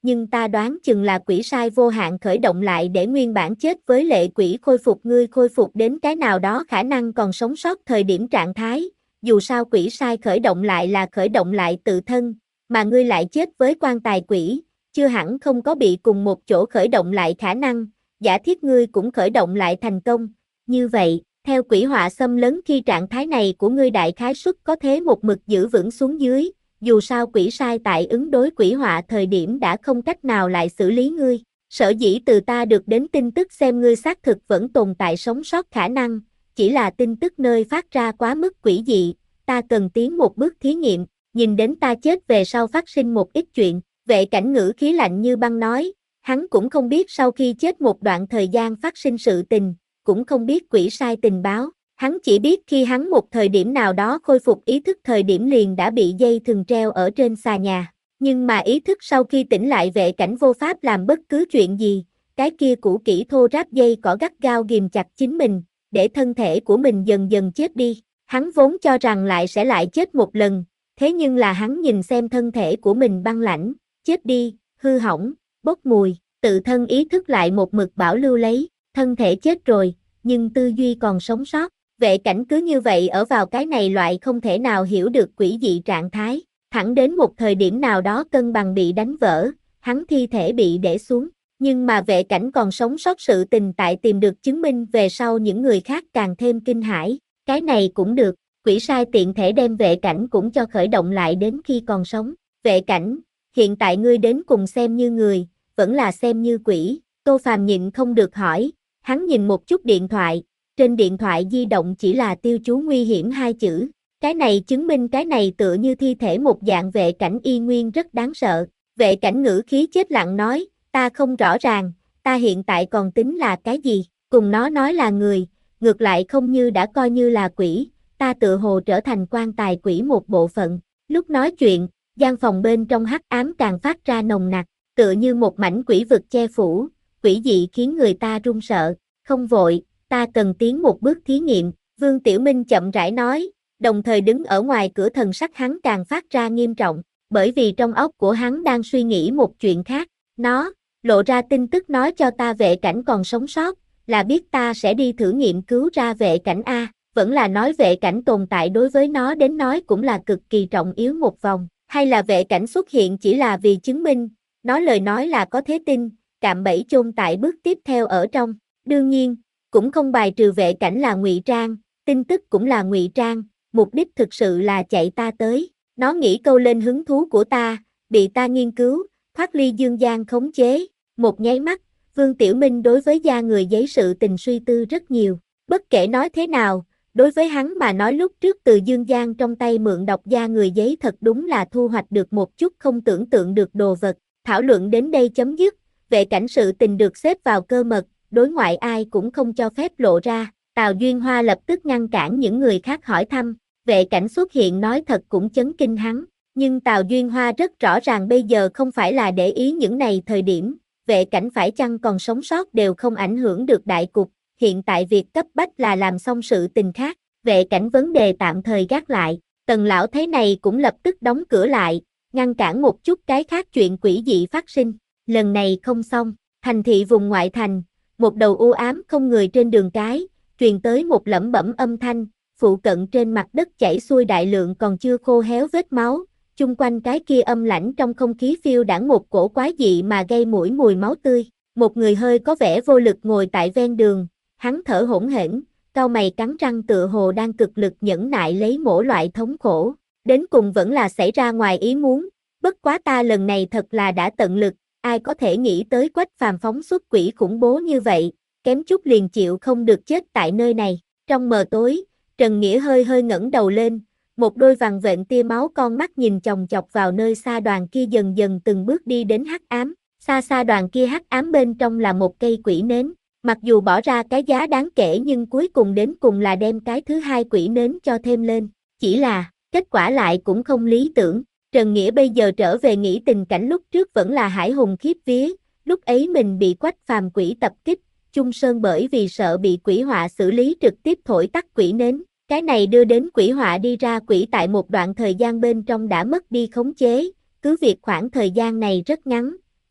nhưng ta đoán chừng là quỷ sai vô hạn khởi động lại để nguyên bản chết với lệ quỷ khôi phục ngươi khôi phục đến cái nào đó khả năng còn sống sót thời điểm trạng thái, dù sao quỷ sai khởi động lại là khởi động lại tự thân, mà ngươi lại chết với quan tài quỷ, chưa hẳn không có bị cùng một chỗ khởi động lại khả năng, giả thiết ngươi cũng khởi động lại thành công, như vậy, theo quỷ họa xâm lấn khi trạng thái này của ngươi đại khái suất có thế một mực giữ vững xuống dưới, dù sao quỷ sai tại ứng đối quỷ họa thời điểm đã không cách nào lại xử lý ngươi, sở dĩ từ ta được đến tin tức xem ngươi xác thực vẫn tồn tại sống sót khả năng, chỉ là tin tức nơi phát ra quá mức quỷ dị, ta cần tiến một bước thí nghiệm, nhìn đến ta chết về sau phát sinh một ít chuyện, vệ cảnh ngữ khí lạnh như băng nói, hắn cũng không biết sau khi chết một đoạn thời gian phát sinh sự tình, cũng không biết quỷ sai tình báo, hắn chỉ biết khi hắn một thời điểm nào đó khôi phục ý thức thời điểm liền đã bị dây thừng treo ở trên xà nhà, nhưng mà ý thức sau khi tỉnh lại vệ cảnh vô pháp làm bất cứ chuyện gì, cái kia cũ kỹ thô ráp dây cỏ gắt gao ghìm chặt chính mình, để thân thể của mình dần dần chết đi, hắn vốn cho rằng lại sẽ lại chết một lần, thế nhưng là hắn nhìn xem thân thể của mình băng lãnh, chết đi, hư hỏng, bốc mùi, tự thân ý thức lại một mực bảo lưu lấy, thân thể chết rồi, nhưng tư duy còn sống sót, vệ cảnh cứ như vậy ở vào cái này loại không thể nào hiểu được quỷ dị trạng thái, thẳng đến một thời điểm nào đó cân bằng bị đánh vỡ, hắn thi thể bị để xuống, nhưng mà vệ cảnh còn sống sót sự tình tại tìm được chứng minh về sau những người khác càng thêm kinh hãi, cái này cũng được, quỷ sai tiện thể đem vệ cảnh cũng cho khởi động lại đến khi còn sống, vệ cảnh, hiện tại ngươi đến cùng xem như người, vẫn là xem như quỷ, Tô Phàm nhịn không được hỏi, hắn nhìn một chút điện thoại, trên điện thoại di động chỉ là tiêu chú nguy hiểm hai chữ, cái này chứng minh cái này tựa như thi thể một dạng vệ cảnh y nguyên rất đáng sợ, vệ cảnh ngữ khí chết lặng nói, ta không rõ ràng, ta hiện tại còn tính là cái gì, cùng nó nói là người, ngược lại không như đã coi như là quỷ, ta tựa hồ trở thành quan tài quỷ một bộ phận, lúc nói chuyện, gian phòng bên trong hắc ám càng phát ra nồng nặc, tựa như một mảnh quỷ vực che phủ, quỷ dị khiến người ta run sợ, không vội, ta cần tiến một bước thí nghiệm, Vương Tiểu Minh chậm rãi nói, đồng thời đứng ở ngoài cửa thần sắc hắn càng phát ra nghiêm trọng, bởi vì trong óc của hắn đang suy nghĩ một chuyện khác, nó, lộ ra tin tức nói cho ta vệ cảnh còn sống sót, là biết ta sẽ đi thử nghiệm cứu ra vệ cảnh A, vẫn là nói vệ cảnh tồn tại đối với nó đến nói cũng là cực kỳ trọng yếu một vòng, hay là vệ cảnh xuất hiện chỉ là vì chứng minh, nói lời nói là có thế tin, cạm bẫy chôn tại bước tiếp theo ở trong, đương nhiên, cũng không bài trừ vệ cảnh là ngụy trang, tin tức cũng là ngụy trang, mục đích thực sự là chạy ta tới, nó nghĩ câu lên hứng thú của ta, bị ta nghiên cứu, thoát ly dương gian khống chế, một nháy mắt, Vương Tiểu Minh đối với da người giấy sự tình suy tư rất nhiều, bất kể nói thế nào, đối với hắn mà nói lúc trước từ dương gian trong tay mượn đọc da người giấy thật đúng là thu hoạch được một chút không tưởng tượng được đồ vật, thảo luận đến đây chấm dứt, vệ cảnh sự tình được xếp vào cơ mật, đối ngoại ai cũng không cho phép lộ ra, Tào Duyên Hoa lập tức ngăn cản những người khác hỏi thăm, vệ cảnh xuất hiện nói thật cũng chấn kinh hắn, nhưng Tào Duyên Hoa rất rõ ràng bây giờ không phải là để ý những này thời điểm, vệ cảnh phải chăng còn sống sót đều không ảnh hưởng được đại cục, hiện tại việc cấp bách là làm xong sự tình khác, vệ cảnh vấn đề tạm thời gác lại, Tần lão thấy này cũng lập tức đóng cửa lại, ngăn cản một chút cái khác chuyện quỷ dị phát sinh, lần này không xong, thành thị vùng ngoại thành, một đầu u ám không người trên đường cái, truyền tới một lẩm bẩm âm thanh, phụ cận trên mặt đất chảy xuôi đại lượng còn chưa khô héo vết máu, chung quanh cái kia âm lãnh trong không khí phiêu đãng một cổ quái dị mà gây mũi mùi máu tươi, một người hơi có vẻ vô lực ngồi tại ven đường, hắn thở hổn hển, cau mày cắn răng tựa hồ đang cực lực nhẫn nại lấy mỗi loại thống khổ, đến cùng vẫn là xảy ra ngoài ý muốn, bất quá ta lần này thật là đã tận lực, ai có thể nghĩ tới Quách Phàm phóng xuất quỷ khủng bố như vậy, kém chút liền chịu không được chết tại nơi này, trong mờ tối, Trần Nghĩa hơi hơi ngẩng đầu lên, một đôi vằn vện tia máu con mắt nhìn chòng chọc vào nơi xa đoàn kia dần dần từng bước đi đến hắc ám, xa xa đoàn kia hắc ám bên trong là một cây quỷ nến, mặc dù bỏ ra cái giá đáng kể nhưng cuối cùng đến cùng là đem cái thứ hai quỷ nến cho thêm lên, chỉ là, kết quả lại cũng không lý tưởng, Trần Nghĩa bây giờ trở về nghĩ tình cảnh lúc trước vẫn là hải hùng khiếp vía, lúc ấy mình bị Quách Phàm quỷ tập kích, Chung Sơn bởi vì sợ bị quỷ họa xử lý trực tiếp thổi tắt quỷ nến, cái này đưa đến quỷ họa đi ra quỷ tại một đoạn thời gian bên trong đã mất đi khống chế, cứ việc khoảng thời gian này rất ngắn,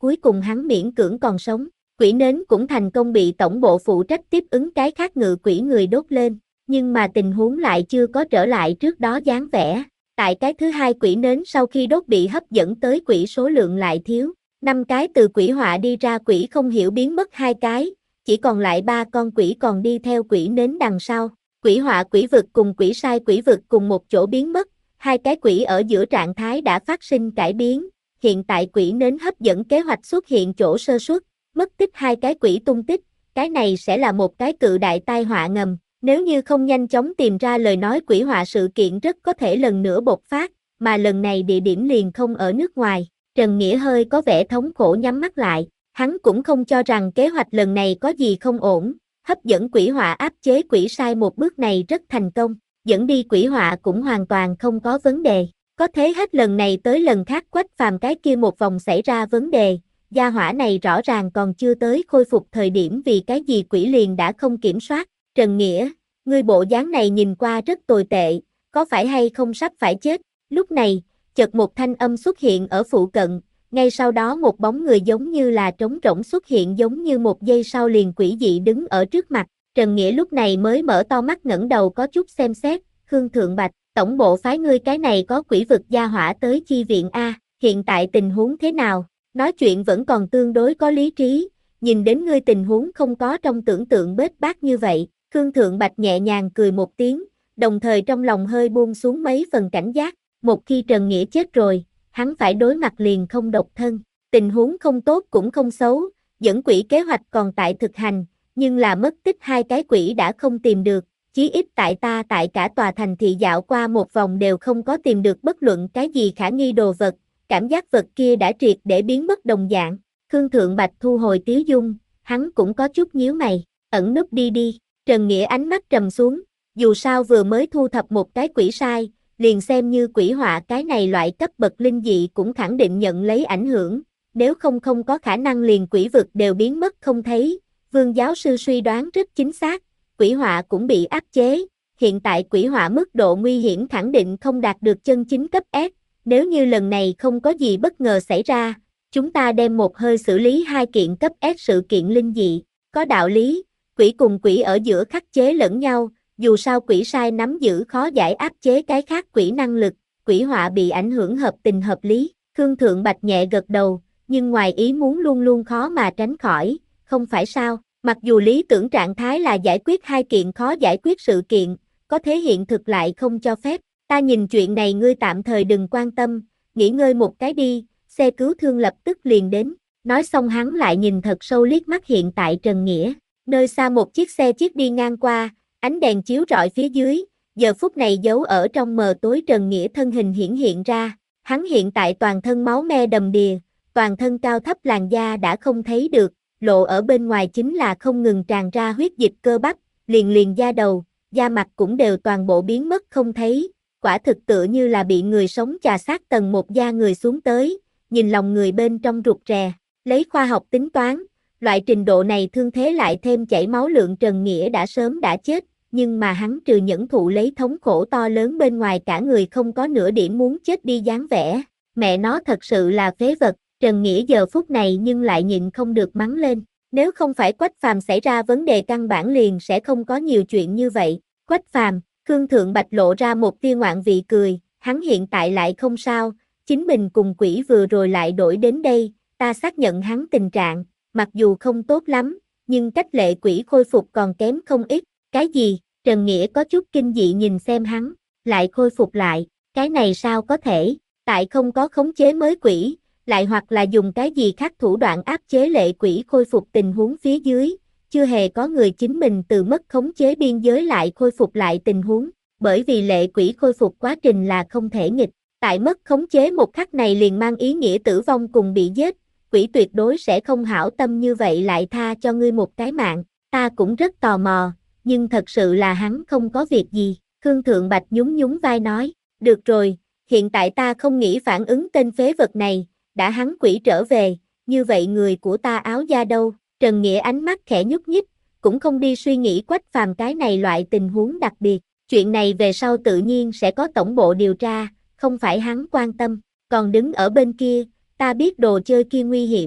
cuối cùng hắn miễn cưỡng còn sống. Quỷ nến cũng thành công bị tổng bộ phụ trách tiếp ứng cái khác ngự quỷ người đốt lên, nhưng mà tình huống lại chưa có trở lại trước đó dáng vẻ. Tại cái thứ hai quỷ nến sau khi đốt bị hấp dẫn tới quỷ số lượng lại thiếu, năm cái từ quỷ họa đi ra quỷ không hiểu biến mất hai cái, chỉ còn lại ba con quỷ còn đi theo quỷ nến đằng sau. Quỷ họa quỷ vực cùng quỷ sai quỷ vực cùng một chỗ biến mất, hai cái quỷ ở giữa trạng thái đã phát sinh cải biến, hiện tại quỷ nến hấp dẫn kế hoạch xuất hiện chỗ sơ suất, mất tích hai cái quỷ tung tích, cái này sẽ là một cái cự đại tai họa ngầm, nếu như không nhanh chóng tìm ra lời nói quỷ họa sự kiện rất có thể lần nữa bộc phát, mà lần này địa điểm liền không ở nước ngoài. Trần Nghĩa hơi có vẻ thống khổ nhắm mắt lại, hắn cũng không cho rằng kế hoạch lần này có gì không ổn, hấp dẫn quỷ họa áp chế quỷ sai một bước này rất thành công, dẫn đi quỷ họa cũng hoàn toàn không có vấn đề, có thế hết lần này tới lần khác Quách Phàm cái kia một vòng xảy ra vấn đề, gia hỏa này rõ ràng còn chưa tới khôi phục thời điểm vì cái gì quỷ liền đã không kiểm soát. Trần Nghĩa, ngươi bộ dáng này nhìn qua rất tồi tệ, có phải hay không sắp phải chết? Lúc này, chợt một thanh âm xuất hiện ở phụ cận, ngay sau đó một bóng người giống như là trống rỗng xuất hiện giống như một giây sau liền quỷ dị đứng ở trước mặt. Trần Nghĩa lúc này mới mở to mắt ngẩng đầu có chút xem xét, Khương Thượng Bạch, tổng bộ phái ngươi cái này có quỷ vực gia hỏa tới chi viện A, hiện tại tình huống thế nào? Nói chuyện vẫn còn tương đối có lý trí, nhìn đến ngươi tình huống không có trong tưởng tượng bết bát như vậy. Khương Thượng Bạch nhẹ nhàng cười một tiếng, đồng thời trong lòng hơi buông xuống mấy phần cảnh giác, một khi Trần Nghĩa chết rồi, hắn phải đối mặt liền không độc thân, tình huống không tốt cũng không xấu, dẫn quỷ kế hoạch còn tại thực hành, nhưng là mất tích hai cái quỷ đã không tìm được, chí ít tại ta tại cả tòa thành thị dạo qua một vòng đều không có tìm được bất luận cái gì khả nghi đồ vật, cảm giác vật kia đã triệt để biến mất đồng dạng. Khương Thượng Bạch thu hồi tiếu dung, hắn cũng có chút nhíu mày, ẩn núp đi đi. Trần Nghĩa ánh mắt trầm xuống, dù sao vừa mới thu thập một cái quỷ sai, liền xem như quỷ họa cái này loại cấp bậc linh dị cũng khẳng định nhận lấy ảnh hưởng, nếu không không có khả năng liền quỷ vực đều biến mất không thấy. Vương giáo sư suy đoán rất chính xác, quỷ họa cũng bị áp chế, hiện tại quỷ họa mức độ nguy hiểm khẳng định không đạt được chân chính cấp S, nếu như lần này không có gì bất ngờ xảy ra, chúng ta đem một hơi xử lý hai kiện cấp S sự kiện linh dị, có đạo lý. Quỷ cùng quỷ ở giữa khắc chế lẫn nhau, dù sao quỷ sai nắm giữ khó giải áp chế cái khác quỷ năng lực, quỷ họa bị ảnh hưởng hợp tình hợp lý. Khương Thượng Bạch nhẹ gật đầu, nhưng ngoài ý muốn luôn luôn khó mà tránh khỏi, không phải sao? Mặc dù lý tưởng trạng thái là giải quyết hai kiện khó giải quyết sự kiện, có thế hiện thực lại không cho phép. Ta nhìn chuyện này ngươi tạm thời đừng quan tâm, nghỉ ngơi một cái đi, xe cứu thương lập tức liền đến. Nói xong hắn lại nhìn thật sâu liếc mắt hiện tại Trần Nghĩa. Nơi xa một chiếc xe chiếc đi ngang qua, ánh đèn chiếu rọi phía dưới, giờ phút này giấu ở trong mờ tối Trần Nghĩa thân hình hiển hiện ra, hắn hiện tại toàn thân máu me đầm đìa, toàn thân cao thấp làn da đã không thấy được, lộ ở bên ngoài chính là không ngừng tràn ra huyết dịch cơ bắp, liền liền da đầu, da mặt cũng đều toàn bộ biến mất không thấy, quả thực tựa như là bị người sống chà sát tầng một da người xuống tới, nhìn lòng người bên trong rụt rè, lấy khoa học tính toán. Loại trình độ này thương thế lại thêm chảy máu lượng Trần Nghĩa đã sớm đã chết, nhưng mà hắn trừ nhẫn thụ lấy thống khổ to lớn bên ngoài cả người không có nửa điểm muốn chết đi dáng vẻ. Mẹ nó thật sự là phế vật, Trần Nghĩa giờ phút này nhưng lại nhịn không được mắng lên. Nếu không phải Quách Phàm xảy ra vấn đề căn bản liền sẽ không có nhiều chuyện như vậy. Quách Phàm, Khương Thượng Bạch lộ ra một tia ngoạn vị cười, hắn hiện tại lại không sao, chính mình cùng quỷ vừa rồi lại đổi đến đây, ta xác nhận hắn tình trạng. Mặc dù không tốt lắm, nhưng cách lệ quỷ khôi phục còn kém không ít. Cái gì? Trần Nghĩa có chút kinh dị nhìn xem hắn, lại khôi phục lại, cái này sao có thể? Tại không có khống chế mới quỷ, lại hoặc là dùng cái gì khác thủ đoạn áp chế lệ quỷ khôi phục tình huống phía dưới, chưa hề có người chính mình từ mất khống chế biên giới lại khôi phục lại tình huống, bởi vì lệ quỷ khôi phục quá trình là không thể nghịch. Tại mất khống chế một khắc này liền mang ý nghĩa tử vong cùng bị giết. Quỷ tuyệt đối sẽ không hảo tâm như vậy lại tha cho ngươi một cái mạng, ta cũng rất tò mò, nhưng thật sự là hắn không có việc gì. Khương Thượng Bạch nhún nhún vai nói, được rồi, hiện tại ta không nghĩ phản ứng tên phế vật này, đã hắn quỷ trở về, như vậy người của ta áo da đâu? Trần Nghĩa ánh mắt khẽ nhúc nhích, cũng không đi suy nghĩ Quách Phàm cái này loại tình huống đặc biệt, chuyện này về sau tự nhiên sẽ có tổng bộ điều tra, không phải hắn quan tâm, còn đứng ở bên kia. Ta biết đồ chơi kia nguy hiểm,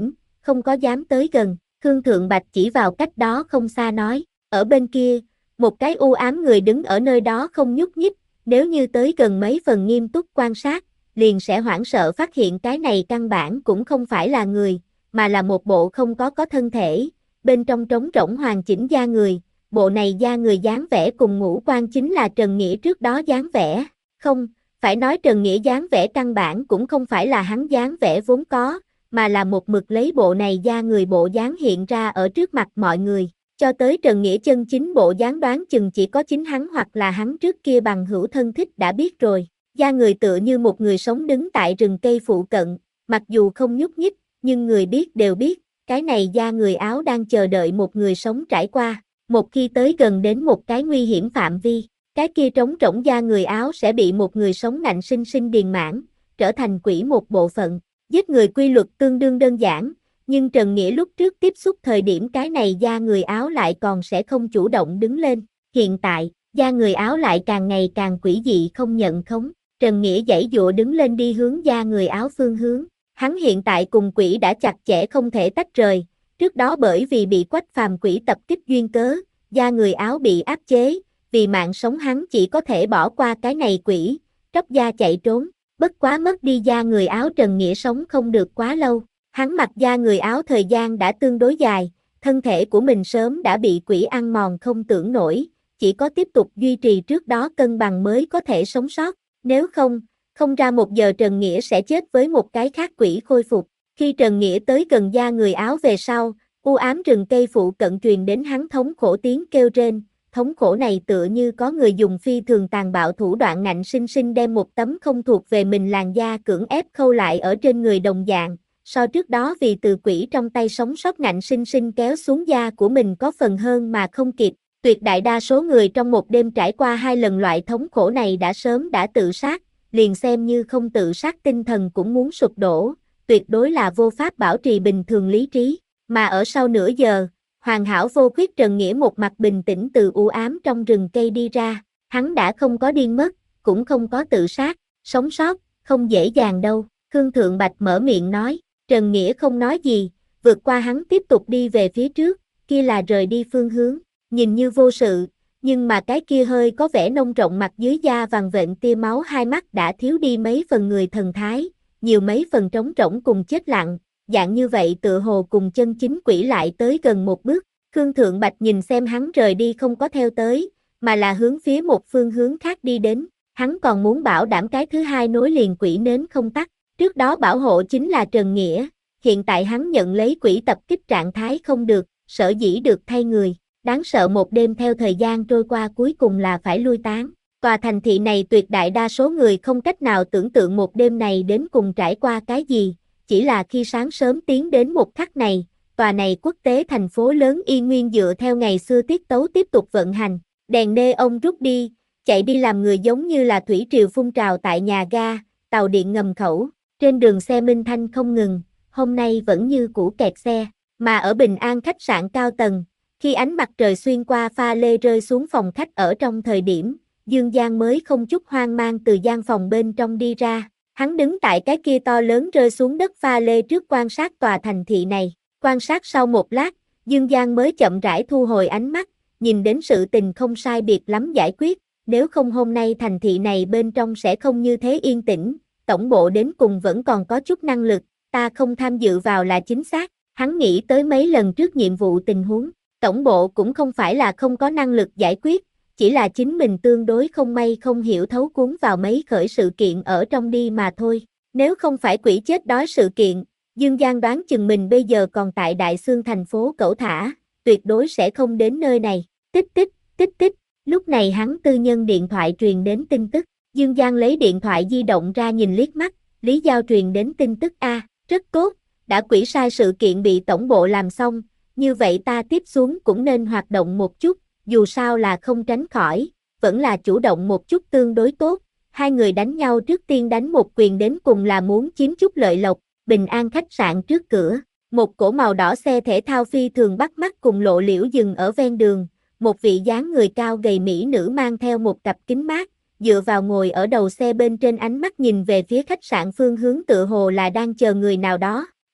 không có dám tới gần. Khương Thượng Bạch chỉ vào cách đó không xa nói, ở bên kia, một cái u ám người đứng ở nơi đó không nhúc nhích, nếu như tới gần mấy phần nghiêm túc quan sát, liền sẽ hoảng sợ phát hiện cái này căn bản cũng không phải là người, mà là một bộ không có có thân thể, bên trong trống rỗng hoàn chỉnh da người, bộ này da người dáng vẻ cùng ngũ quan chính là Trần Nghĩa trước đó dáng vẻ, không, phải nói Trần Nghĩa dáng vẻ căn bản cũng không phải là hắn dáng vẻ vốn có, mà là một mực lấy bộ này da người bộ dáng hiện ra ở trước mặt mọi người, cho tới Trần Nghĩa chân chính bộ dáng đoán chừng chỉ có chính hắn hoặc là hắn trước kia bằng hữu thân thích đã biết rồi, da người tựa như một người sống đứng tại rừng cây phụ cận, mặc dù không nhúc nhích, nhưng người biết đều biết, cái này da người áo đang chờ đợi một người sống trải qua, một khi tới gần đến một cái nguy hiểm phạm vi, cái kia trống rỗng da người áo sẽ bị một người sống ngạnh sinh sinh điền mãn, trở thành quỷ một bộ phận. Giết người quy luật tương đương đơn giản, nhưng Trần Nghĩa lúc trước tiếp xúc thời điểm cái này da người áo lại còn sẽ không chủ động đứng lên. Hiện tại, da người áo lại càng ngày càng quỷ dị không nhận khống. Trần Nghĩa giãy giụa đứng lên đi hướng da người áo phương hướng. Hắn hiện tại cùng quỷ đã chặt chẽ không thể tách rời. Trước đó bởi vì bị Quách Phàm quỷ tập kích duyên cớ, da người áo bị áp chế, vì mạng sống hắn chỉ có thể bỏ qua cái này quỷ, tróc da chạy trốn. Bất quá mất đi da người áo Trần Nghĩa sống không được quá lâu, hắn mặc da người áo thời gian đã tương đối dài, thân thể của mình sớm đã bị quỷ ăn mòn không tưởng nổi, chỉ có tiếp tục duy trì trước đó cân bằng mới có thể sống sót, nếu không, không ra một giờ Trần Nghĩa sẽ chết với một cái khác quỷ khôi phục. Khi Trần Nghĩa tới gần da người áo về sau, u ám rừng cây phụ cận truyền đến hắn thống khổ tiếng kêu rên. Thống khổ này tựa như có người dùng phi thường tàn bạo thủ đoạn ngạnh sinh sinh đem một tấm không thuộc về mình làn da cưỡng ép khâu lại ở trên người đồng dạng, so trước đó vì từ quỷ trong tay sống sót ngạnh sinh sinh kéo xuống da của mình có phần hơn mà không kịp. Tuyệt đại đa số người trong một đêm trải qua hai lần loại thống khổ này đã sớm đã tự sát, liền xem như không tự sát tinh thần cũng muốn sụp đổ, tuyệt đối là vô pháp bảo trì bình thường lý trí, mà ở sau nửa giờ, hoàn hảo vô khuyết Trần Nghĩa một mặt bình tĩnh từ u ám trong rừng cây đi ra, hắn đã không có điên mất, cũng không có tự sát, sống sót, không dễ dàng đâu, Khương Thượng Bạch mở miệng nói, Trần Nghĩa không nói gì, vượt qua hắn tiếp tục đi về phía trước, kia là rời đi phương hướng, nhìn như vô sự, nhưng mà cái kia hơi có vẻ nông rộng mặt dưới da vằn vện tia máu hai mắt đã thiếu đi mấy phần người thần thái, nhiều mấy phần trống rỗng cùng chết lặng. Dạng như vậy tựa hồ cùng chân chính quỷ lại tới gần một bước, Khương Thượng Bạch nhìn xem hắn rời đi không có theo tới, mà là hướng phía một phương hướng khác đi đến, hắn còn muốn bảo đảm cái thứ hai nối liền quỷ nến không tắt, trước đó bảo hộ chính là Trần Nghĩa, hiện tại hắn nhận lấy quỷ tập kích trạng thái không được, sở dĩ được thay người, đáng sợ một đêm theo thời gian trôi qua cuối cùng là phải lui tán. Tòa thành thị này tuyệt đại đa số người không cách nào tưởng tượng một đêm này đến cùng trải qua cái gì. Chỉ là khi sáng sớm tiến đến một khắc này, tòa này quốc tế thành phố lớn y nguyên dựa theo ngày xưa tiết tấu tiếp tục vận hành, đèn neon rút đi, chạy đi làm người giống như là thủy triều phun trào tại nhà ga, tàu điện ngầm khẩu, trên đường xe minh thanh không ngừng, hôm nay vẫn như cũ kẹt xe, mà ở Bình An khách sạn cao tầng, khi ánh mặt trời xuyên qua pha lê rơi xuống phòng khách ở trong thời điểm, Dương Giang mới không chút hoang mang từ gian phòng bên trong đi ra. Hắn đứng tại cái kia to lớn rơi xuống đất pha lê trước quan sát tòa thành thị này, quan sát sau một lát, Dương Giang mới chậm rãi thu hồi ánh mắt, nhìn đến sự tình không sai biệt lắm giải quyết, nếu không hôm nay thành thị này bên trong sẽ không như thế yên tĩnh, tổng bộ đến cùng vẫn còn có chút năng lực, ta không tham dự vào là chính xác, hắn nghĩ tới mấy lần trước nhiệm vụ tình huống, tổng bộ cũng không phải là không có năng lực giải quyết, chỉ là chính mình tương đối không may không hiểu thấu cuốn vào mấy khởi sự kiện ở trong đi mà thôi. Nếu không phải quỷ chết đói sự kiện, Dương Giang đoán chừng mình bây giờ còn tại Đại Xương thành phố Cẩu Thả, tuyệt đối sẽ không đến nơi này. Tích tích, tích tích, lúc này hắn tư nhân điện thoại truyền đến tin tức. Dương Giang lấy điện thoại di động ra nhìn liếc mắt, Lý Giao truyền đến tin tức A, rất tốt, đã quỷ sai sự kiện bị tổng bộ làm xong, như vậy ta tiếp xuống cũng nên hoạt động một chút. Dù sao là không tránh khỏi, vẫn là chủ động một chút tương đối tốt, hai người đánh nhau trước tiên đánh một quyền đến cùng là muốn chiếm chút lợi lộc, Bình An khách sạn trước cửa, một cổ màu đỏ xe thể thao phi thường bắt mắt cùng lộ liễu dừng ở ven đường, một vị dáng người cao gầy mỹ nữ mang theo một cặp kính mát, dựa vào ngồi ở đầu xe bên trên ánh mắt nhìn về phía khách sạn phương hướng tựa hồ là đang chờ người nào đó,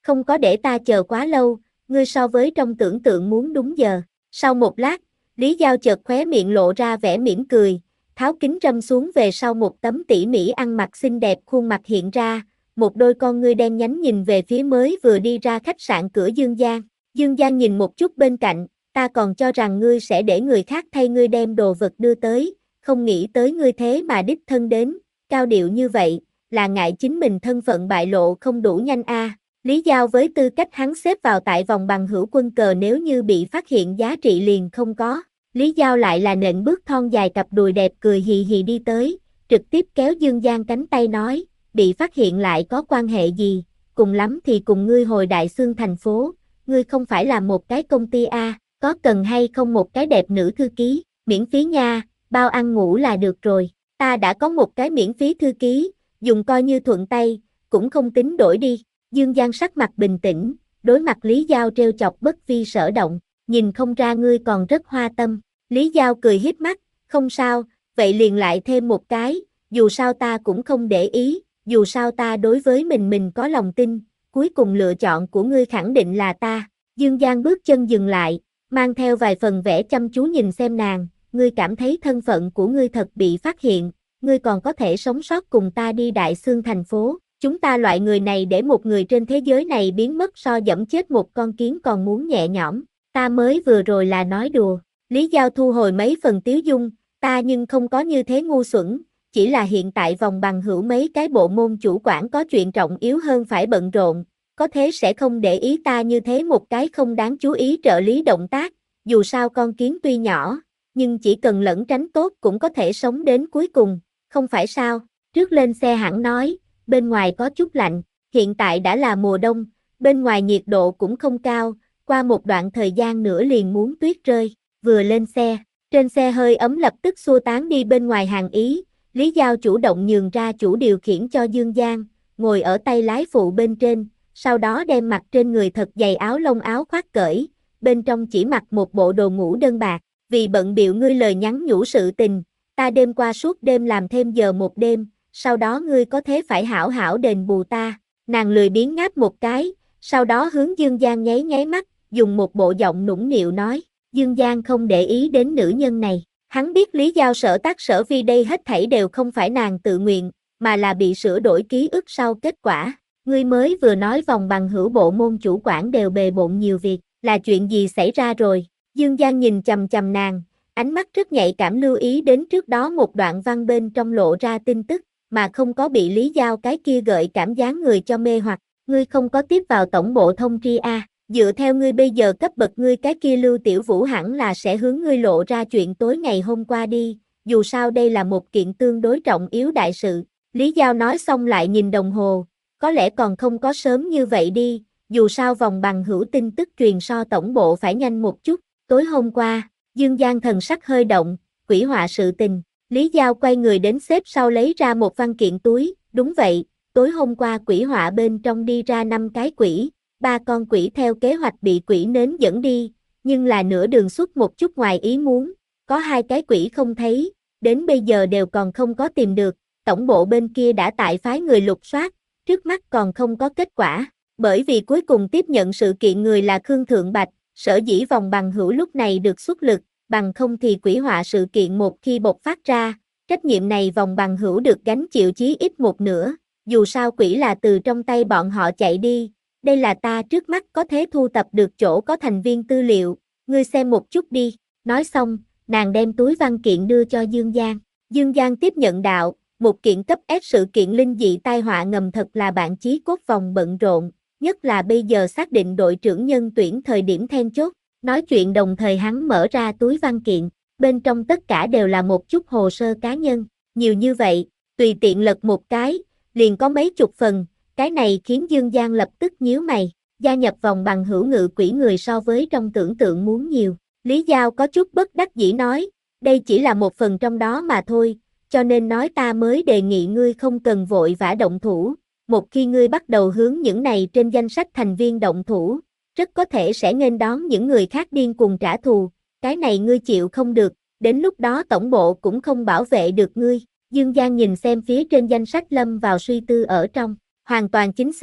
Không có để ta chờ quá lâu, ngươi so với trong tưởng tượng muốn đúng giờ. Sau một lát, Lý Giao chợt khóe miệng lộ ra vẻ mỉm cười, tháo kính râm xuống về sau một tấm tỉ mỉ ăn mặc xinh đẹp khuôn mặt hiện ra, một đôi con ngươi đen nhánh nhìn về phía mới vừa đi ra khách sạn cửa Dương Giang. Dương Giang nhìn một chút bên cạnh, ta còn cho rằng ngươi sẽ để người khác thay ngươi đem đồ vật đưa tới, không nghĩ tới ngươi thế mà đích thân đến, cao điệu như vậy, là ngại chính mình thân phận bại lộ không đủ nhanh a. À. Lý Giao với tư cách hắn xếp vào tại vòng bằng hữu quân cờ nếu như bị phát hiện giá trị liền không có. Lý Giao lại là nện bước thon dài cặp đùi đẹp cười hì hì đi tới, trực tiếp kéo Dương Giang cánh tay nói, bị phát hiện lại có quan hệ gì, cùng lắm thì cùng ngươi hồi Đại Xương thành phố, ngươi không phải là một cái công ty a, à, có cần hay không một cái đẹp nữ thư ký, miễn phí nha, bao ăn ngủ là được rồi, ta đã có một cái miễn phí thư ký, dùng coi như thuận tay, cũng không tính đổi đi. Dương Giang sắc mặt bình tĩnh, đối mặt Lý Giao trêu chọc bất vi sở động, nhìn không ra ngươi còn rất hoa tâm. Lý Giao cười híp mắt, không sao, vậy liền lại thêm một cái, dù sao ta cũng không để ý, dù sao ta đối với mình mình có lòng tin, cuối cùng lựa chọn của ngươi khẳng định là ta. Dương Giang bước chân dừng lại, mang theo vài phần vẻ chăm chú nhìn xem nàng, ngươi cảm thấy thân phận của ngươi thật bị phát hiện, ngươi còn có thể sống sót cùng ta đi Đại Xương thành phố. Chúng ta loại người này để một người trên thế giới này biến mất so dẫm chết một con kiến còn muốn nhẹ nhõm, ta mới vừa rồi là nói đùa. Lý Giao thu hồi mấy phần tiếu dung, ta nhưng không có như thế ngu xuẩn, chỉ là hiện tại vòng bằng hữu mấy cái bộ môn chủ quản có chuyện trọng yếu hơn phải bận rộn, có thế sẽ không để ý ta như thế một cái không đáng chú ý trợ lý động tác, dù sao con kiến tuy nhỏ, nhưng chỉ cần lẩn tránh tốt cũng có thể sống đến cuối cùng, không phải sao? Trước lên xe hẳn nói, bên ngoài có chút lạnh, hiện tại đã là mùa đông, bên ngoài nhiệt độ cũng không cao, qua một đoạn thời gian nữa liền muốn tuyết rơi, vừa lên xe, trên xe hơi ấm lập tức xua tán đi bên ngoài hàng ý, Lý Giao chủ động nhường ra chủ điều khiển cho Dương Giang, ngồi ở tay lái phụ bên trên, sau đó đem mặc trên người thật dày áo lông áo khoác cởi, bên trong chỉ mặc một bộ đồ ngủ đơn bạc, vì bận bịu ngươi lời nhắn nhủ sự tình, ta đêm qua suốt đêm làm thêm giờ một đêm, sau đó ngươi có thế phải hảo hảo đền bù ta. Nàng lười biếng ngáp một cái, sau đó hướng Dương Giang nháy nháy mắt, dùng một bộ giọng nũng nịu nói. Dương Giang không để ý đến nữ nhân này, hắn biết Lý Giao sở tác sở vi đây hết thảy đều không phải nàng tự nguyện, mà là bị sửa đổi ký ức sau kết quả. Ngươi mới vừa nói vòng bằng hữu bộ môn chủ quản đều bề bộn nhiều việc, là chuyện gì xảy ra rồi? Dương Giang nhìn chằm chằm nàng, ánh mắt rất nhạy cảm lưu ý đến trước đó một đoạn văn bên trong lộ ra tin tức, mà không có bị Lý Giao cái kia gợi cảm dáng người cho mê hoặc, ngươi không có tiếp vào tổng bộ thông tri a, à. Dựa theo ngươi bây giờ cấp bậc ngươi cái kia Lưu Tiểu Vũ hẳn là sẽ hướng ngươi lộ ra chuyện tối ngày hôm qua đi, dù sao đây là một kiện tương đối trọng yếu đại sự. Lý Giao nói xong lại nhìn đồng hồ, có lẽ còn không có sớm như vậy đi, dù sao vòng bằng hữu tin tức truyền so tổng bộ phải nhanh một chút. Tối hôm qua, Dương Giang thần sắc hơi động, quỷ họa sự tình. Lý Giao quay người đến xếp sau lấy ra một văn kiện túi, đúng vậy, tối hôm qua quỷ họa bên trong đi ra năm cái quỷ, ba con quỷ theo kế hoạch bị quỷ nến dẫn đi, nhưng là nửa đường xuất một chút ngoài ý muốn, có hai cái quỷ không thấy, đến bây giờ đều còn không có tìm được, tổng bộ bên kia đã tại phái người lục soát, trước mắt còn không có kết quả, bởi vì cuối cùng tiếp nhận sự kiện người là Khương Thượng Bạch, sở dĩ vòng bằng hữu lúc này được xuất lực, bằng không thì quỷ họa sự kiện một khi bộc phát ra, trách nhiệm này vòng bằng hữu được gánh chịu chí ít một nửa, dù sao quỷ là từ trong tay bọn họ chạy đi, đây là ta trước mắt có thể thu tập được chỗ có thành viên tư liệu, ngươi xem một chút đi, nói xong, nàng đem túi văn kiện đưa cho Dương Giang, Dương Giang tiếp nhận đạo, một kiện cấp S sự kiện linh dị tai họa ngầm thật là bạn chí cốt vòng bận rộn, nhất là bây giờ xác định đội trưởng nhân tuyển thời điểm then chốt. Nói chuyện đồng thời hắn mở ra túi văn kiện, bên trong tất cả đều là một chút hồ sơ cá nhân, nhiều như vậy, tùy tiện lật một cái, liền có mấy chục phần, cái này khiến Dương Giang lập tức nhíu mày, gia nhập vòng bằng hữu ngự quỷ người so với trong tưởng tượng muốn nhiều. Lý Giao có chút bất đắc dĩ nói, đây chỉ là một phần trong đó mà thôi, cho nên nói ta mới đề nghị ngươi không cần vội vã động thủ, một khi ngươi bắt đầu hướng những này trên danh sách thành viên động thủ, rất có thể sẽ nghênh đón những người khác điên cuồng trả thù, cái này ngươi chịu không được, đến lúc đó tổng bộ cũng không bảo vệ được ngươi. Dương Giang nhìn xem phía trên danh sách lâm vào suy tư ở trong, hoàn toàn chính xác,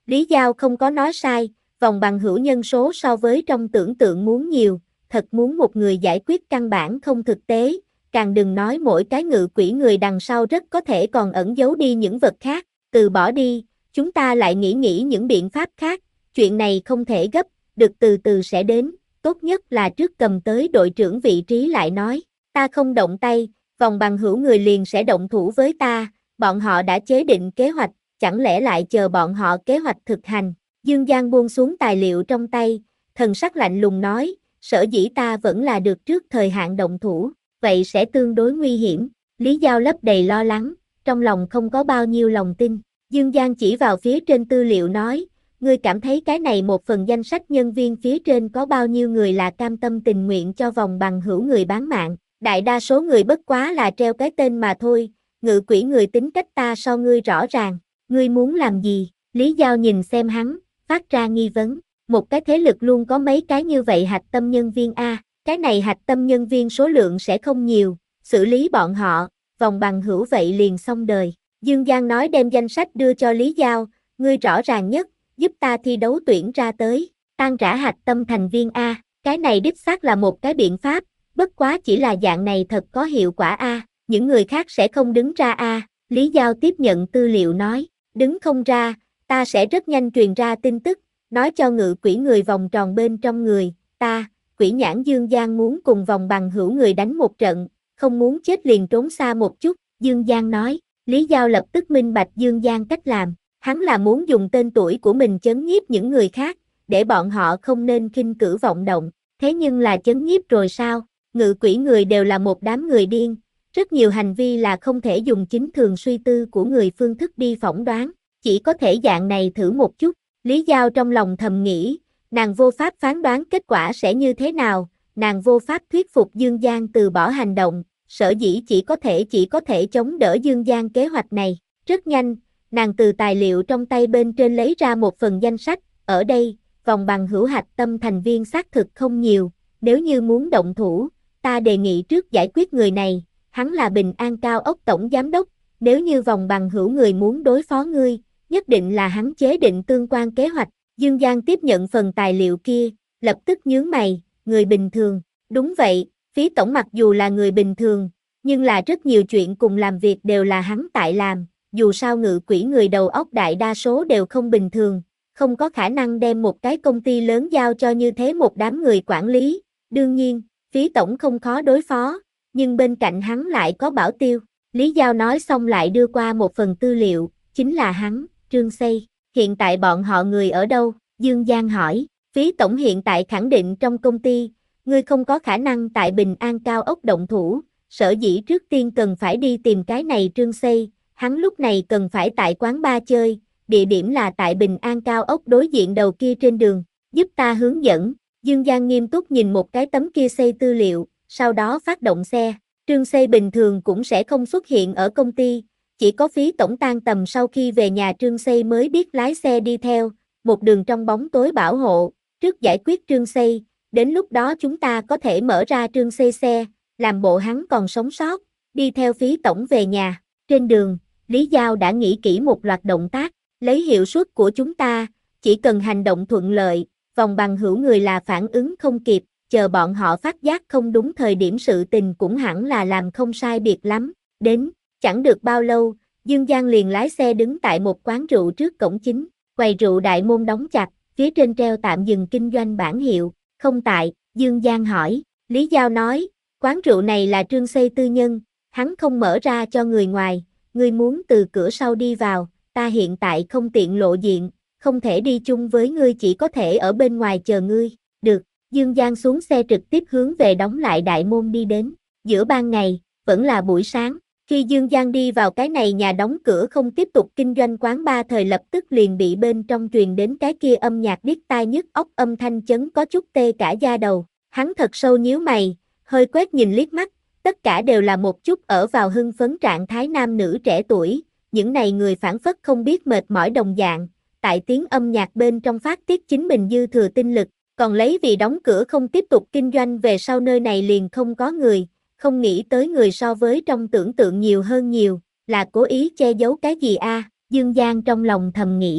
Lý Giao không có nói sai, vòng bằng hữu nhân số so với trong tưởng tượng muốn nhiều, thật muốn một người giải quyết căn bản không thực tế, càng đừng nói mỗi cái ngự quỷ người đằng sau rất có thể còn ẩn giấu đi những vật khác, từ bỏ đi, chúng ta lại nghĩ nghĩ những biện pháp khác, chuyện này không thể gấp, được từ từ sẽ đến, tốt nhất là trước cầm tới đội trưởng vị trí lại nói, ta không động tay, vòng bằng hữu người liền sẽ động thủ với ta, bọn họ đã chế định kế hoạch, chẳng lẽ lại chờ bọn họ kế hoạch thực hành. Dương Giang buông xuống tài liệu trong tay, thần sắc lạnh lùng nói, sở dĩ ta vẫn là được trước thời hạn động thủ, vậy sẽ tương đối nguy hiểm. Lý Giao lấp đầy lo lắng, trong lòng không có bao nhiêu lòng tin. Dương Giang chỉ vào phía trên tư liệu nói, ngươi cảm thấy cái này một phần danh sách nhân viên phía trên có bao nhiêu người là cam tâm tình nguyện cho vòng bằng hữu người bán mạng, đại đa số người bất quá là treo cái tên mà thôi, ngự quỷ người tính cách ta so ngươi rõ ràng, ngươi muốn làm gì? Lý Giao nhìn xem hắn, phát ra nghi vấn, một cái thế lực luôn có mấy cái như vậy hạch tâm nhân viên a, cái này hạch tâm nhân viên số lượng sẽ không nhiều, xử lý bọn họ, vòng bằng hữu vậy liền xong đời. Dương Giang nói đem danh sách đưa cho Lý Giao, ngươi rõ ràng nhất, giúp ta thi đấu tuyển ra tới, tan rã hạch tâm thành viên a, cái này đích xác là một cái biện pháp, bất quá chỉ là dạng này thật có hiệu quả a, những người khác sẽ không đứng ra a. Lý Giao tiếp nhận tư liệu nói, đứng không ra, ta sẽ rất nhanh truyền ra tin tức, nói cho ngự quỷ người vòng tròn bên trong người, ta, quỷ nhãn Dương Giang muốn cùng vòng bằng hữu người đánh một trận, không muốn chết liền trốn xa một chút, Dương Giang nói, Lý Giao lập tức minh bạch Dương Giang cách làm, hắn là muốn dùng tên tuổi của mình chấn nhiếp những người khác, để bọn họ không nên khinh cử vọng động, thế nhưng là chấn nhiếp rồi sao, ngự quỷ người đều là một đám người điên, rất nhiều hành vi là không thể dùng chính thường suy tư của người phương thức đi phỏng đoán, chỉ có thể dạng này thử một chút, Lý Giao trong lòng thầm nghĩ, nàng vô pháp phán đoán kết quả sẽ như thế nào, nàng vô pháp thuyết phục Dương Giang từ bỏ hành động, sở dĩ chỉ có thể chỉ có thể chống đỡ Dương Giang kế hoạch này, rất nhanh, nàng từ tài liệu trong tay bên trên lấy ra một phần danh sách, ở đây, vòng bằng hữu hạch tâm thành viên xác thực không nhiều, nếu như muốn động thủ, ta đề nghị trước giải quyết người này, hắn là Bình An Cao ốc tổng giám đốc, nếu như vòng bằng hữu người muốn đối phó ngươi, nhất định là hắn chế định tương quan kế hoạch. Dương Giang tiếp nhận phần tài liệu kia, lập tức nhướng mày, người bình thường, đúng vậy, Phí tổng mặc dù là người bình thường, nhưng là rất nhiều chuyện cùng làm việc đều là hắn tại làm, dù sao ngự quỷ người đầu óc đại đa số đều không bình thường, không có khả năng đem một cái công ty lớn giao cho như thế một đám người quản lý, đương nhiên, Phí tổng không khó đối phó, nhưng bên cạnh hắn lại có Bảo Tiêu. Lý Giao nói xong lại đưa qua một phần tư liệu, chính là hắn, Trương Xây. Hiện tại bọn họ người ở đâu? Dương Giang hỏi. Phí tổng hiện tại khẳng định trong công ty, ngươi không có khả năng tại Bình An Cao ốc động thủ, sở dĩ trước tiên cần phải đi tìm cái này Trương Xây, hắn lúc này cần phải tại quán bar chơi, địa điểm là tại Bình An Cao ốc đối diện đầu kia trên đường, giúp ta hướng dẫn. Dương Giang nghiêm túc nhìn một cái tấm kia Xây tư liệu, sau đó phát động xe. Trương Xây bình thường cũng sẽ không xuất hiện ở công ty, chỉ có Phí tổng tan tầm sau khi về nhà Trương Xây mới biết lái xe đi theo, một đường trong bóng tối bảo hộ, trước giải quyết Trương Xây, đến lúc đó chúng ta có thể mở ra Trương Xây xe, làm bộ hắn còn sống sót, đi theo Phí tổng về nhà. Trên đường, Lý Giao đã nghĩ kỹ một loạt động tác, lấy hiệu suất của chúng ta, chỉ cần hành động thuận lợi, vòng bằng hữu người là phản ứng không kịp, chờ bọn họ phát giác không đúng thời điểm sự tình cũng hẳn là làm không sai biệt lắm. Đến, chẳng được bao lâu, Dương Giang liền lái xe đứng tại một quán rượu trước cổng chính, quầy rượu đại môn đóng chặt, phía trên treo tạm dừng kinh doanh bảng hiệu, không tại, Dương Giang hỏi, Lý Giao nói, quán rượu này là Trương Xây tư nhân, hắn không mở ra cho người ngoài, ngươi muốn từ cửa sau đi vào, ta hiện tại không tiện lộ diện, không thể đi chung với ngươi chỉ có thể ở bên ngoài chờ ngươi, được. Dương Giang xuống xe trực tiếp hướng về đóng lại đại môn đi đến, giữa ban ngày, vẫn là buổi sáng, khi Dương Giang đi vào cái này nhà đóng cửa không tiếp tục kinh doanh quán bar thời lập tức liền bị bên trong truyền đến cái kia âm nhạc điếc tai nhức óc âm thanh chấn có chút tê cả da đầu, hắn thật sâu nhíu mày, hơi quét nhìn liếc mắt, tất cả đều là một chút ở vào hưng phấn trạng thái nam nữ trẻ tuổi, những này người phản phất không biết mệt mỏi đồng dạng, tại tiếng âm nhạc bên trong phát tiết chính mình dư thừa tinh lực. Còn lấy vì đóng cửa không tiếp tục kinh doanh về sau nơi này liền không có người, không nghĩ tới người so với trong tưởng tượng nhiều hơn nhiều, là cố ý che giấu cái gì a? Dương Giang trong lòng thầm nghĩ,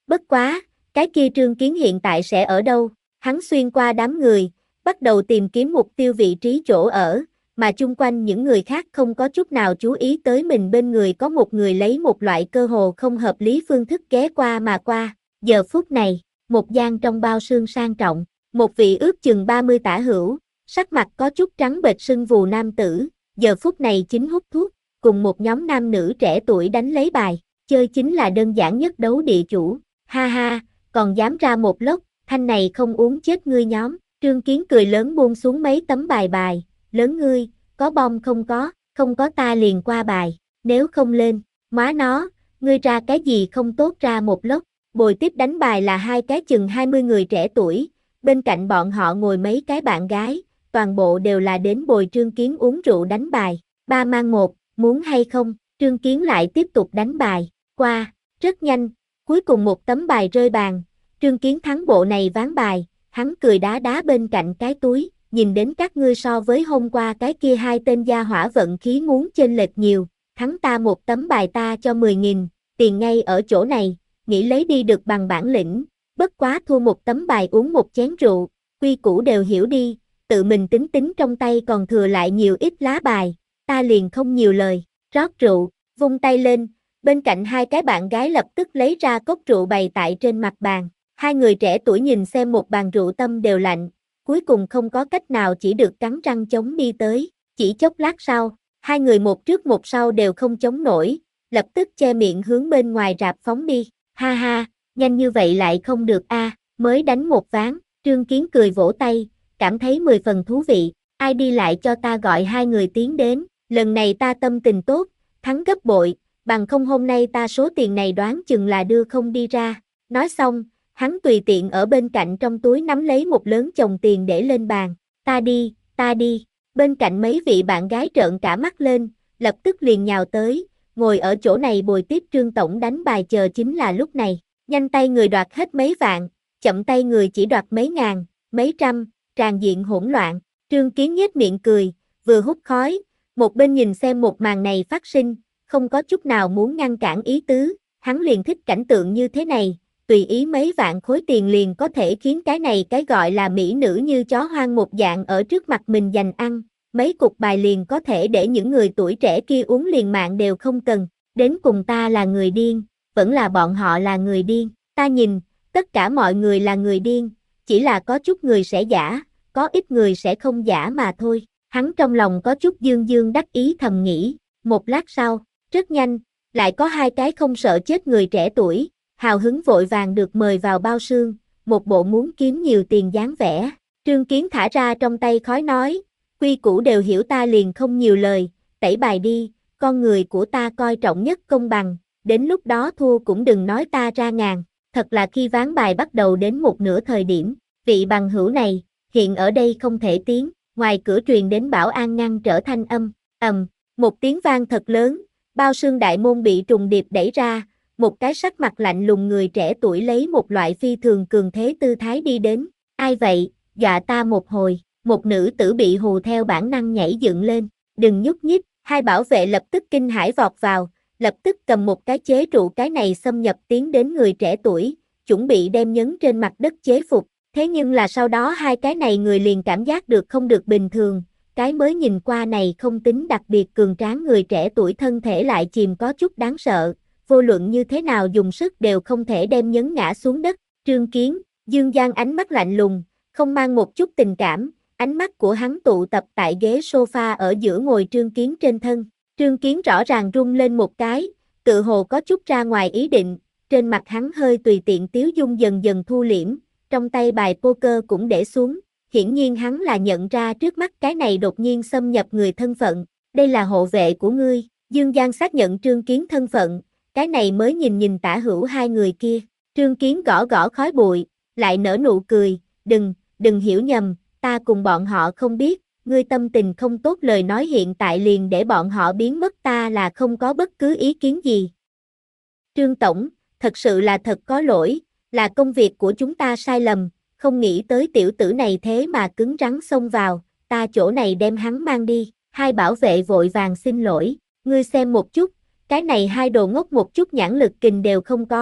Bất quá, cái kia Trương Kiến hiện tại sẽ ở đâu? Hắn xuyên qua đám người, bắt đầu tìm kiếm mục tiêu vị trí chỗ ở, mà chung quanh những người khác không có chút nào chú ý tới mình bên người có một người lấy một loại cơ hồ không hợp lý phương thức ghé qua mà qua. Giờ phút này, một gian trong bao sương sang trọng, một vị ước chừng ba mươi tả hữu, sắc mặt có chút trắng bệch sưng vù nam tử, giờ phút này chính hút thuốc, cùng một nhóm nam nữ trẻ tuổi đánh lấy bài, chơi chính là đơn giản nhất đấu địa chủ, ha ha, còn dám ra một lốc, thanh này không uống chết ngươi nhóm, Trương Kiến cười lớn buông xuống mấy tấm bài bài, lớn ngươi, có bom không có, không có ta liền qua bài, nếu không lên, móa nó, ngươi ra cái gì không tốt ra một lốc, bồi tiếp đánh bài là hai cái chừng hai mươi người trẻ tuổi, bên cạnh bọn họ ngồi mấy cái bạn gái, toàn bộ đều là đến bồi Trương Kiến uống rượu đánh bài, ba mang một, muốn hay không, Trương Kiến lại tiếp tục đánh bài, qua, rất nhanh, cuối cùng một tấm bài rơi bàn, Trương Kiến thắng bộ này ván bài, hắn cười đá đá bên cạnh cái túi, nhìn đến các ngươi so với hôm qua cái kia hai tên gia hỏa vận khí muốn chênh lệch nhiều, thắng ta một tấm bài ta cho mười nghìn, tiền ngay ở chỗ này, nghĩ lấy đi được bằng bản lĩnh, bất quá thua một tấm bài uống một chén rượu, quy củ đều hiểu đi, tự mình tính tính trong tay còn thừa lại nhiều ít lá bài, ta liền không nhiều lời, rót rượu, vung tay lên, bên cạnh hai cái bạn gái lập tức lấy ra cốc rượu bày tại trên mặt bàn, hai người trẻ tuổi nhìn xem một bàn rượu tâm đều lạnh, cuối cùng không có cách nào chỉ được cắn răng chống đi tới, chỉ chốc lát sau, hai người một trước một sau đều không chống nổi, lập tức che miệng hướng bên ngoài rạp phóng đi, ha ha, nhanh như vậy lại không được a, mới đánh một ván, Trương Kiến cười vỗ tay, cảm thấy mười phần thú vị, ai đi lại cho ta gọi hai người tiến đến, lần này ta tâm tình tốt, thắng gấp bội, bằng không hôm nay ta số tiền này đoán chừng là đưa không đi ra, nói xong, hắn tùy tiện ở bên cạnh trong túi nắm lấy một lớn chồng tiền để lên bàn, ta đi, ta đi, bên cạnh mấy vị bạn gái trợn cả mắt lên, lập tức liền nhào tới, ngồi ở chỗ này bồi tiếp Trương Tổng đánh bài chờ chính là lúc này, nhanh tay người đoạt hết mấy vạn, chậm tay người chỉ đoạt mấy ngàn, mấy trăm, tràn diện hỗn loạn, Trương Kiến nhếch miệng cười, vừa hút khói, một bên nhìn xem một màn này phát sinh, không có chút nào muốn ngăn cản ý tứ, hắn liền thích cảnh tượng như thế này, tùy ý mấy vạn khối tiền liền có thể khiến cái này cái gọi là mỹ nữ như chó hoang một dạng ở trước mặt mình giành ăn, mấy cục bài liền có thể để những người tuổi trẻ kia uống liền mạng đều không cần, đến cùng ta là người điên, vẫn là bọn họ là người điên, ta nhìn, tất cả mọi người là người điên, chỉ là có chút người sẽ giả, có ít người sẽ không giả mà thôi, hắn trong lòng có chút dương dương đắc ý thầm nghĩ, một lát sau, rất nhanh, lại có hai cái không sợ chết người trẻ tuổi, hào hứng vội vàng được mời vào bao sương, một bộ muốn kiếm nhiều tiền dáng vẻ. Trương Kiến thả ra trong tay khói nói, quy củ đều hiểu ta liền không nhiều lời, tẩy bài đi, con người của ta coi trọng nhất công bằng, đến lúc đó thua cũng đừng nói ta ra ngàn. Thật là khi ván bài bắt đầu đến một nửa thời điểm, vị bằng hữu này, hiện ở đây không thể tiến, ngoài cửa truyền đến bảo an ngăn trở thanh âm, ầm, một tiếng vang thật lớn, bao sương đại môn bị trùng điệp đẩy ra, một cái sắc mặt lạnh lùng người trẻ tuổi lấy một loại phi thường cường thế tư thái đi đến, ai vậy, dọa ta một hồi, một nữ tử bị hù theo bản năng nhảy dựng lên, đừng nhúc nhích, hai bảo vệ lập tức kinh hãi vọt vào, lập tức cầm một cái chế trụ cái này xâm nhập tiến đến người trẻ tuổi, chuẩn bị đem nhấn trên mặt đất chế phục, thế nhưng là sau đó hai cái này người liền cảm giác được không được bình thường, cái mới nhìn qua này không tính đặc biệt cường tráng người trẻ tuổi thân thể lại chìm có chút đáng sợ, vô luận như thế nào dùng sức đều không thể đem nhấn ngã xuống đất, Trương Kiến, Dương Giang ánh mắt lạnh lùng, không mang một chút tình cảm, ánh mắt của hắn tụ tập tại ghế sofa ở giữa ngồi Trương Kiến trên thân, Trương Kiến rõ ràng rung lên một cái, tự hồ có chút ra ngoài ý định, trên mặt hắn hơi tùy tiện tiếu dung dần dần thu liễm, trong tay bài poker cũng để xuống, hiển nhiên hắn là nhận ra trước mắt cái này đột nhiên xâm nhập người thân phận, đây là hộ vệ của ngươi, Dương Giang xác nhận Trương Kiến thân phận, cái này mới nhìn nhìn tả hữu hai người kia, Trương Kiến gõ gõ khói bụi, lại nở nụ cười, đừng, đừng hiểu nhầm, ta cùng bọn họ không biết, ngươi tâm tình không tốt lời nói hiện tại liền để bọn họ biến mất ta là không có bất cứ ý kiến gì. Trương Tổng, thật sự là thật có lỗi, là công việc của chúng ta sai lầm, không nghĩ tới tiểu tử này thế mà cứng rắn xông vào, ta chỗ này đem hắn mang đi, hai bảo vệ vội vàng xin lỗi, ngươi xem một chút, cái này hai đồ ngốc một chút nhãn lực kình đều không có,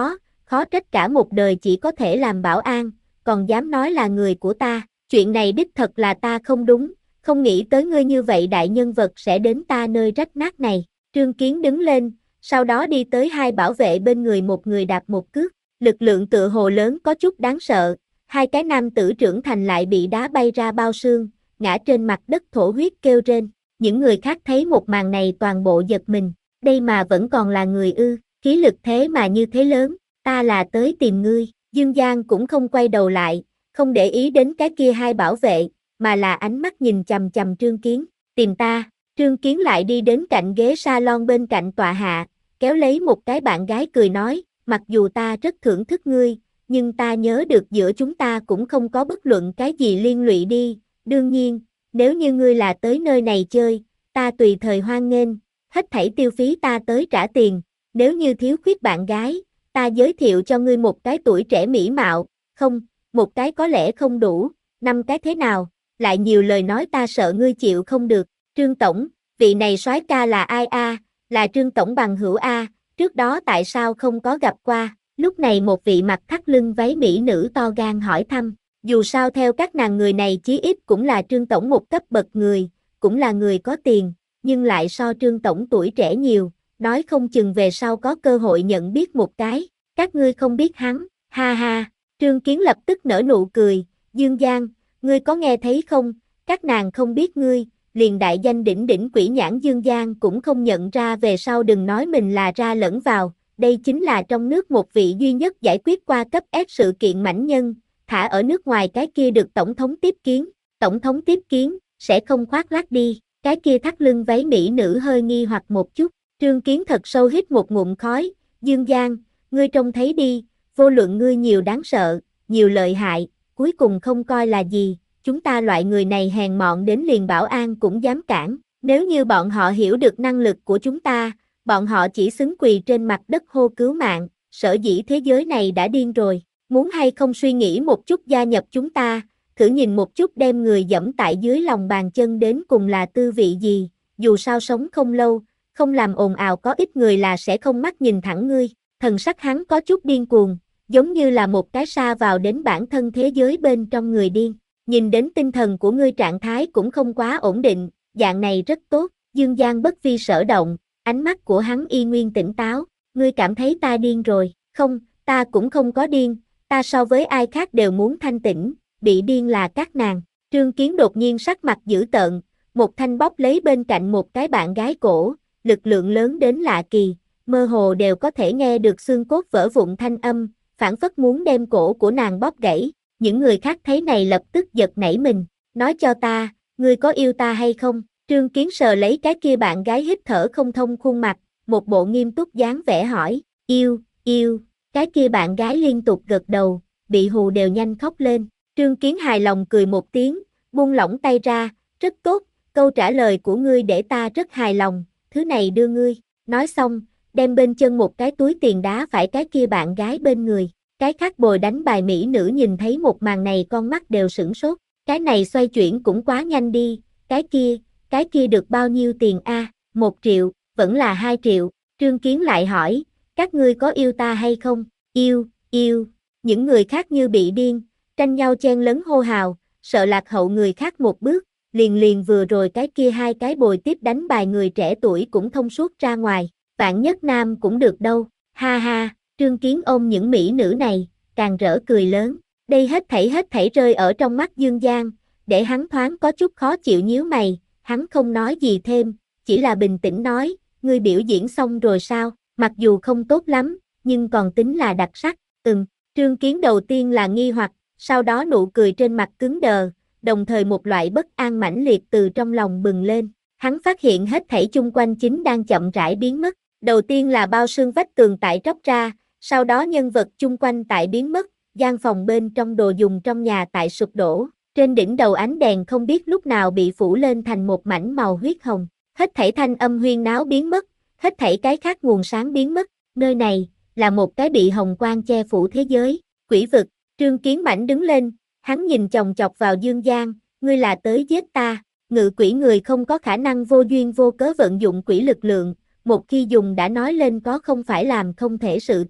khó trách cả một đời chỉ có thể làm bảo an, còn dám nói là người của ta, chuyện này đích thật là ta không đúng, không nghĩ tới ngươi như vậy đại nhân vật sẽ đến ta nơi rách nát này. Trương Kiến đứng lên, sau đó đi tới hai bảo vệ bên người một người đạp một cước, lực lượng tựa hồ lớn có chút đáng sợ, hai cái nam tử trưởng thành lại bị đá bay ra bao xương, ngã trên mặt đất thổ huyết kêu rên. Những người khác thấy một màn này toàn bộ giật mình, đây mà vẫn còn là người ư, khí lực thế mà như thế lớn, ta là tới tìm ngươi. Dương Giang cũng không quay đầu lại, không để ý đến cái kia hai bảo vệ, mà là ánh mắt nhìn chằm chằm Trương Kiến, tìm ta. Trương Kiến lại đi đến cạnh ghế salon bên cạnh tọa hạ, kéo lấy một cái bạn gái cười nói, mặc dù ta rất thưởng thức ngươi, nhưng ta nhớ được giữa chúng ta cũng không có bất luận cái gì liên lụy đi, đương nhiên, nếu như ngươi là tới nơi này chơi, ta tùy thời hoan nghênh, hết thảy tiêu phí ta tới trả tiền, nếu như thiếu khuyết bạn gái, ta giới thiệu cho ngươi một cái tuổi trẻ mỹ mạo, không, một cái có lẽ không đủ, năm cái thế nào, lại nhiều lời nói ta sợ ngươi chịu không được. Trương Tổng, vị này soái ca là ai a? Là Trương Tổng bằng hữu a, trước đó tại sao không có gặp qua? Lúc này một vị mặc thắt lưng váy mỹ nữ to gan hỏi thăm, dù sao theo các nàng người này chí ít cũng là Trương Tổng một cấp bậc người, cũng là người có tiền, nhưng lại so Trương Tổng tuổi trẻ nhiều, nói không chừng về sau có cơ hội nhận biết một cái, các ngươi không biết hắn, ha ha. Trương Kiến lập tức nở nụ cười, Dương Giang, ngươi có nghe thấy không, các nàng không biết ngươi, liền đại danh đỉnh đỉnh quỷ nhãn Dương Giang cũng không nhận ra, về sau đừng nói mình là ra lẫn vào, đây chính là trong nước một vị duy nhất giải quyết qua cấp S sự kiện mãnh nhân, thả ở nước ngoài cái kia được Tổng thống tiếp kiến, Tổng thống tiếp kiến, sẽ không khoác lác đi, cái kia thắt lưng váy mỹ nữ hơi nghi hoặc một chút, Trương Kiến thật sâu hít một ngụm khói, Dương Giang, ngươi trông thấy đi, vô luận ngươi nhiều đáng sợ, nhiều lợi hại, cuối cùng không coi là gì, chúng ta loại người này hèn mọn đến liền bảo an cũng dám cản, nếu như bọn họ hiểu được năng lực của chúng ta, bọn họ chỉ xứng quỳ trên mặt đất hô cứu mạng, sở dĩ thế giới này đã điên rồi, muốn hay không suy nghĩ một chút gia nhập chúng ta, thử nhìn một chút đem người dẫm tại dưới lòng bàn chân đến cùng là tư vị gì, dù sao sống không lâu, không làm ồn ào có ít người là sẽ không mắt nhìn thẳng ngươi, thần sắc hắn có chút điên cuồng, giống như là một cái sa vào đến bản thân thế giới bên trong người điên, nhìn đến tinh thần của ngươi trạng thái cũng không quá ổn định, dạng này rất tốt, Dương Giang bất vi sở động, ánh mắt của hắn y nguyên tỉnh táo, ngươi cảm thấy ta điên rồi, không, ta cũng không có điên, ta so với ai khác đều muốn thanh tĩnh, bị điên là các nàng. Trương Kiến đột nhiên sắc mặt dữ tợn, một thanh bóp lấy bên cạnh một cái bạn gái cổ, lực lượng lớn đến lạ kỳ, mơ hồ đều có thể nghe được xương cốt vỡ vụn thanh âm, phảng phất muốn đem cổ của nàng bóp gãy. Những người khác thấy này lập tức giật nảy mình, nói cho ta, ngươi có yêu ta hay không? Trương Kiến sờ lấy cái kia bạn gái hít thở không thông khuôn mặt, một bộ nghiêm túc dáng vẻ hỏi, yêu, yêu, cái kia bạn gái liên tục gật đầu, bị hù đều nhanh khóc lên. Trương Kiến hài lòng cười một tiếng, buông lỏng tay ra, rất tốt, câu trả lời của ngươi để ta rất hài lòng, thứ này đưa ngươi, nói xong, đem bên chân một cái túi tiền đá phải cái kia bạn gái bên người. Cái khác bồi đánh bài mỹ nữ nhìn thấy một màn này con mắt đều sửng sốt, cái này xoay chuyển cũng quá nhanh đi, cái kia, cái kia được bao nhiêu tiền a? À? Một triệu, vẫn là hai triệu, Trương Kiến lại hỏi, các ngươi có yêu ta hay không? Yêu, yêu, những người khác như bị điên, tranh nhau chen lấn hô hào, sợ lạc hậu người khác một bước, liền liền vừa rồi cái kia hai cái bồi tiếp đánh bài người trẻ tuổi cũng thông suốt ra ngoài, vạn nhất nam cũng được đâu, ha ha. Trương Kiến ôm những mỹ nữ này, càng rỡ cười lớn, đây hết thảy hết thảy rơi ở trong mắt Dương Giang, để hắn thoáng có chút khó chịu nhíu mày, hắn không nói gì thêm, chỉ là bình tĩnh nói, ngươi biểu diễn xong rồi sao, mặc dù không tốt lắm, nhưng còn tính là đặc sắc, ừm, Trương Kiến đầu tiên là nghi hoặc, sau đó nụ cười trên mặt cứng đờ, đồng thời một loại bất an mãnh liệt từ trong lòng bừng lên, hắn phát hiện hết thảy chung quanh chính đang chậm rãi biến mất, đầu tiên là bao xương vách tường tại tróc ra, sau đó nhân vật chung quanh tại biến mất, gian phòng bên trong đồ dùng trong nhà tại sụp đổ, trên đỉnh đầu ánh đèn không biết lúc nào bị phủ lên thành một mảnh màu huyết hồng, hết thảy thanh âm huyên náo biến mất, hết thảy cái khác nguồn sáng biến mất, nơi này, là một cái bị hồng quang che phủ thế giới, quỷ vực. Trương Kiến Mãnh đứng lên, hắn nhìn chòng chọc vào Dương Giang, ngươi là tới giết ta, ngự quỷ người không có khả năng vô duyên vô cớ vận dụng quỷ lực lượng, một khi dùng đã nói lên có không phải làm không thể sự tình,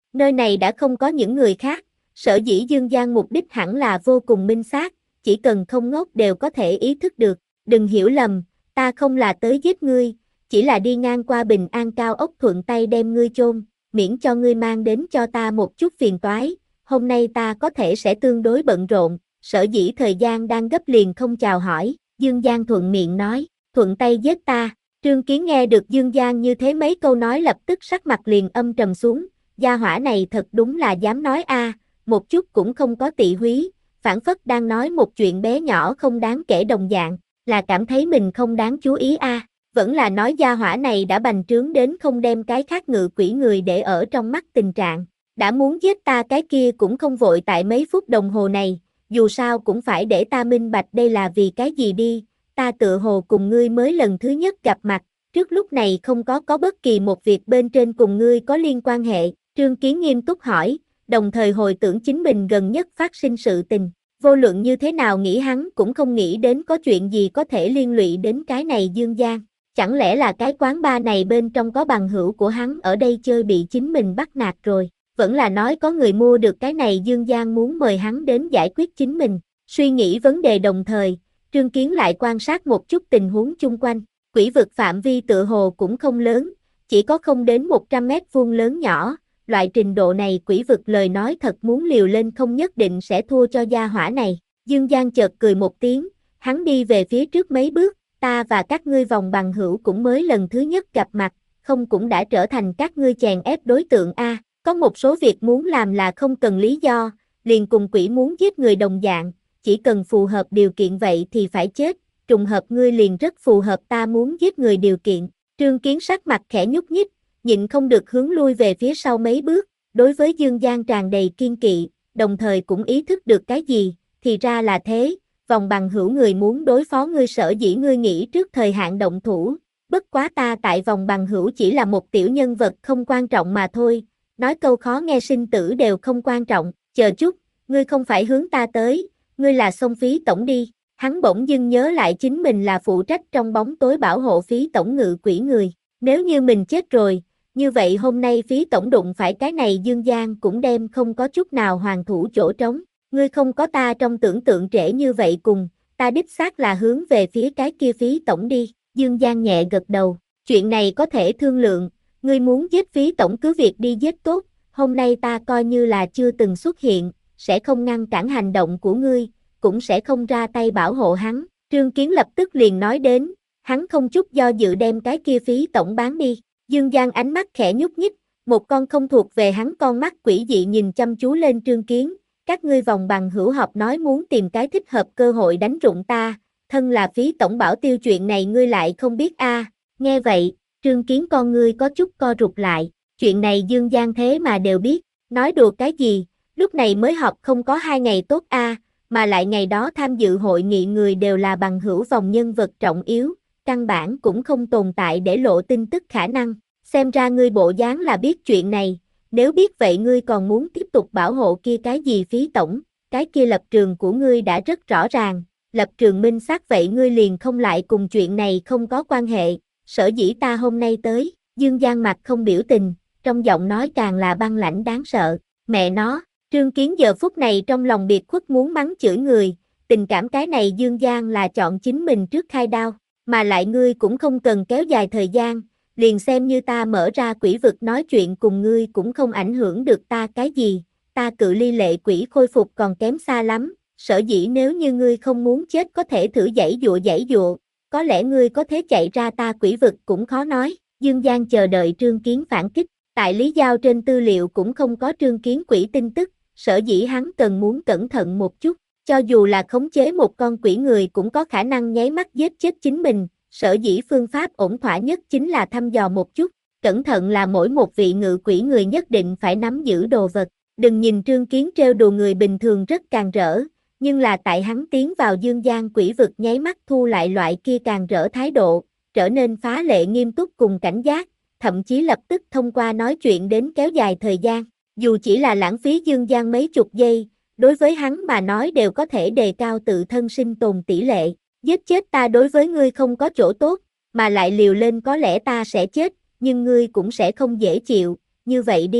Nơi này đã không có những người khác, sở dĩ Dương Giang mục đích hẳn là vô cùng minh xác, chỉ cần không ngốc đều có thể ý thức được. Đừng hiểu lầm, ta không là tới giết ngươi, chỉ là đi ngang qua Bình An Cao ốc thuận tay đem ngươi chôn, miễn cho ngươi mang đến cho ta một chút phiền toái. Hôm nay ta có thể sẽ tương đối bận rộn, sở dĩ thời gian đang gấp liền không chào hỏi. Dương Giang thuận miệng nói, thuận tay giết ta. Trương Kiến nghe được Dương Giang như thế mấy câu nói lập tức sắc mặt liền âm trầm xuống, gia hỏa này thật đúng là dám nói a, một chút cũng không có tị húy, phảng phất đang nói một chuyện bé nhỏ không đáng kể đồng dạng, là cảm thấy mình không đáng chú ý a, vẫn là nói gia hỏa này đã bành trướng đến không đem cái khác ngự quỷ người để ở trong mắt tình trạng, đã muốn giết ta cái kia cũng không vội tại mấy phút đồng hồ này, dù sao cũng phải để ta minh bạch đây là vì cái gì đi. Ta tựa hồ cùng ngươi mới lần thứ nhất gặp mặt, trước lúc này không có có bất kỳ một việc bên trên cùng ngươi có liên quan hệ. Trương Kiến nghiêm túc hỏi, đồng thời hồi tưởng chính mình gần nhất phát sinh sự tình. Vô luận như thế nào nghĩ hắn cũng không nghĩ đến có chuyện gì có thể liên lụy đến cái này Dương Giang. Chẳng lẽ là cái quán bar này bên trong có bằng hữu của hắn ở đây chơi bị chính mình bắt nạt rồi. Vẫn là nói có người mua được cái này Dương Giang muốn mời hắn đến giải quyết chính mình. Suy nghĩ vấn đề đồng thời, Trương Kiến lại quan sát một chút tình huống chung quanh, quỷ vực phạm vi tựa hồ cũng không lớn, chỉ có không đến một trăm mét vuông lớn nhỏ, loại trình độ này quỷ vực lời nói thật muốn liều lên không nhất định sẽ thua cho gia hỏa này. Dương Giang chợt cười một tiếng, hắn đi về phía trước mấy bước, ta và các ngươi vòng bằng hữu cũng mới lần thứ nhất gặp mặt, không cũng đã trở thành các ngươi chèn ép đối tượng a, có một số việc muốn làm là không cần lý do, liền cùng quỷ muốn giết người đồng dạng. Chỉ cần phù hợp điều kiện vậy thì phải chết, trùng hợp ngươi liền rất phù hợp ta muốn giết người điều kiện. Trương Kiến sắc mặt khẽ nhúc nhích, nhịn không được hướng lui về phía sau mấy bước, đối với Dương Giang tràn đầy kiên kỵ, đồng thời cũng ý thức được cái gì, thì ra là thế, vòng bằng hữu người muốn đối phó ngươi sở dĩ ngươi nghĩ trước thời hạn động thủ, bất quá ta tại vòng bằng hữu chỉ là một tiểu nhân vật không quan trọng mà thôi, nói câu khó nghe sinh tử đều không quan trọng, chờ chút, ngươi không phải hướng ta tới. Ngươi là xông phí tổng đi, hắn bỗng dưng nhớ lại chính mình là phụ trách trong bóng tối bảo hộ phí tổng ngự quỷ người, nếu như mình chết rồi, như vậy hôm nay phí tổng đụng phải cái này Dương Giang cũng đem không có chút nào hoàn thủ chỗ trống, ngươi không có ta trong tưởng tượng trễ như vậy cùng, ta đích xác là hướng về phía cái kia phí tổng đi, Dương Giang nhẹ gật đầu, chuyện này có thể thương lượng, ngươi muốn giết phí tổng cứ việc đi giết tốt, hôm nay ta coi như là chưa từng xuất hiện. Sẽ không ngăn cản hành động của ngươi, cũng sẽ không ra tay bảo hộ hắn. Trương Kiến lập tức liền nói đến, hắn không chút do dự đem cái kia phí tổng bán đi. Dương Giang ánh mắt khẽ nhúc nhích, một con không thuộc về hắn con mắt quỷ dị nhìn chăm chú lên Trương Kiến. Các ngươi vòng bằng hữu họp nói muốn tìm cái thích hợp cơ hội đánh rụng ta, thân là phí tổng bảo tiêu chuyện này ngươi lại không biết a. À. Nghe vậy, Trương Kiến con ngươi có chút co rụt lại, chuyện này Dương Giang thế mà đều biết, nói đùa cái gì. Lúc này mới họp không có hai ngày tốt a, à, mà lại ngày đó tham dự hội nghị người đều là bằng hữu vòng nhân vật trọng yếu, căn bản cũng không tồn tại để lộ tin tức khả năng. Xem ra ngươi bộ dáng là biết chuyện này, nếu biết vậy ngươi còn muốn tiếp tục bảo hộ kia cái gì phí tổng, cái kia lập trường của ngươi đã rất rõ ràng, lập trường minh xác vậy ngươi liền không lại cùng chuyện này không có quan hệ, sở dĩ ta hôm nay tới, Dương Giang mặt không biểu tình, trong giọng nói càng là băng lãnh đáng sợ, mẹ nó. Trương Kiến giờ phút này trong lòng biệt khuất muốn mắng chửi người, tình cảm cái này Dương Giang là chọn chính mình trước khai đao, mà lại ngươi cũng không cần kéo dài thời gian, liền xem như ta mở ra quỷ vực nói chuyện cùng ngươi cũng không ảnh hưởng được ta cái gì, ta cự ly lệ quỷ khôi phục còn kém xa lắm, sở dĩ nếu như ngươi không muốn chết có thể thử giãy dụa giãy dụa, có lẽ ngươi có thể chạy ra ta quỷ vực cũng khó nói, Dương Giang chờ đợi Trương Kiến phản kích, tại Lý Giao trên tư liệu cũng không có Trương Kiến quỷ tin tức. Sở dĩ hắn cần muốn cẩn thận một chút, cho dù là khống chế một con quỷ người cũng có khả năng nháy mắt giết chết chính mình, sở dĩ phương pháp ổn thỏa nhất chính là thăm dò một chút, cẩn thận là mỗi một vị ngự quỷ người nhất định phải nắm giữ đồ vật, đừng nhìn Trương Kiến trêu đùa người bình thường rất càng rỡ, nhưng là tại hắn tiến vào Dương Giang quỷ vực nháy mắt thu lại loại kia càng rỡ thái độ, trở nên phá lệ nghiêm túc cùng cảnh giác, thậm chí lập tức thông qua nói chuyện đến kéo dài thời gian. Dù chỉ là lãng phí Dương Giang mấy chục giây, đối với hắn mà nói đều có thể đề cao tự thân sinh tồn tỷ lệ. Giết chết ta đối với ngươi không có chỗ tốt, mà lại liều lên có lẽ ta sẽ chết, nhưng ngươi cũng sẽ không dễ chịu. Như vậy đi,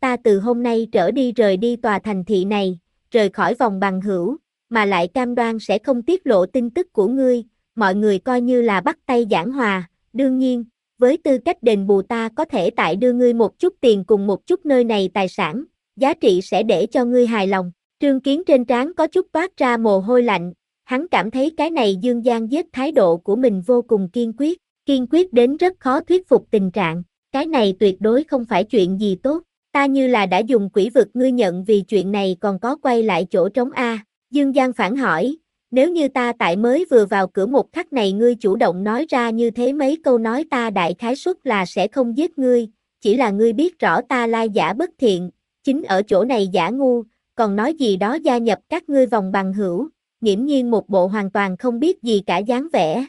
ta từ hôm nay trở đi rời đi tòa thành thị này, rời khỏi vòng bằng hữu, mà lại cam đoan sẽ không tiết lộ tin tức của ngươi, mọi người coi như là bắt tay giảng hòa, đương nhiên, với tư cách đền bù ta có thể tại đưa ngươi một chút tiền cùng một chút nơi này tài sản, giá trị sẽ để cho ngươi hài lòng. Trương Kiến trên trán có chút toát ra mồ hôi lạnh, hắn cảm thấy cái này Dương Giang giết thái độ của mình vô cùng kiên quyết, kiên quyết đến rất khó thuyết phục tình trạng, cái này tuyệt đối không phải chuyện gì tốt, ta như là đã dùng quỷ vực ngươi nhận vì chuyện này còn có quay lại chỗ trống a. Dương Giang phản hỏi, nếu như ta tại mới vừa vào cửa một khắc này ngươi chủ động nói ra như thế mấy câu nói ta đại khái suất là sẽ không giết ngươi, chỉ là ngươi biết rõ ta lai giả bất thiện, chính ở chỗ này giả ngu, còn nói gì đó gia nhập các ngươi vòng bằng hữu, nghiễm nhiên một bộ hoàn toàn không biết gì cả dáng vẻ.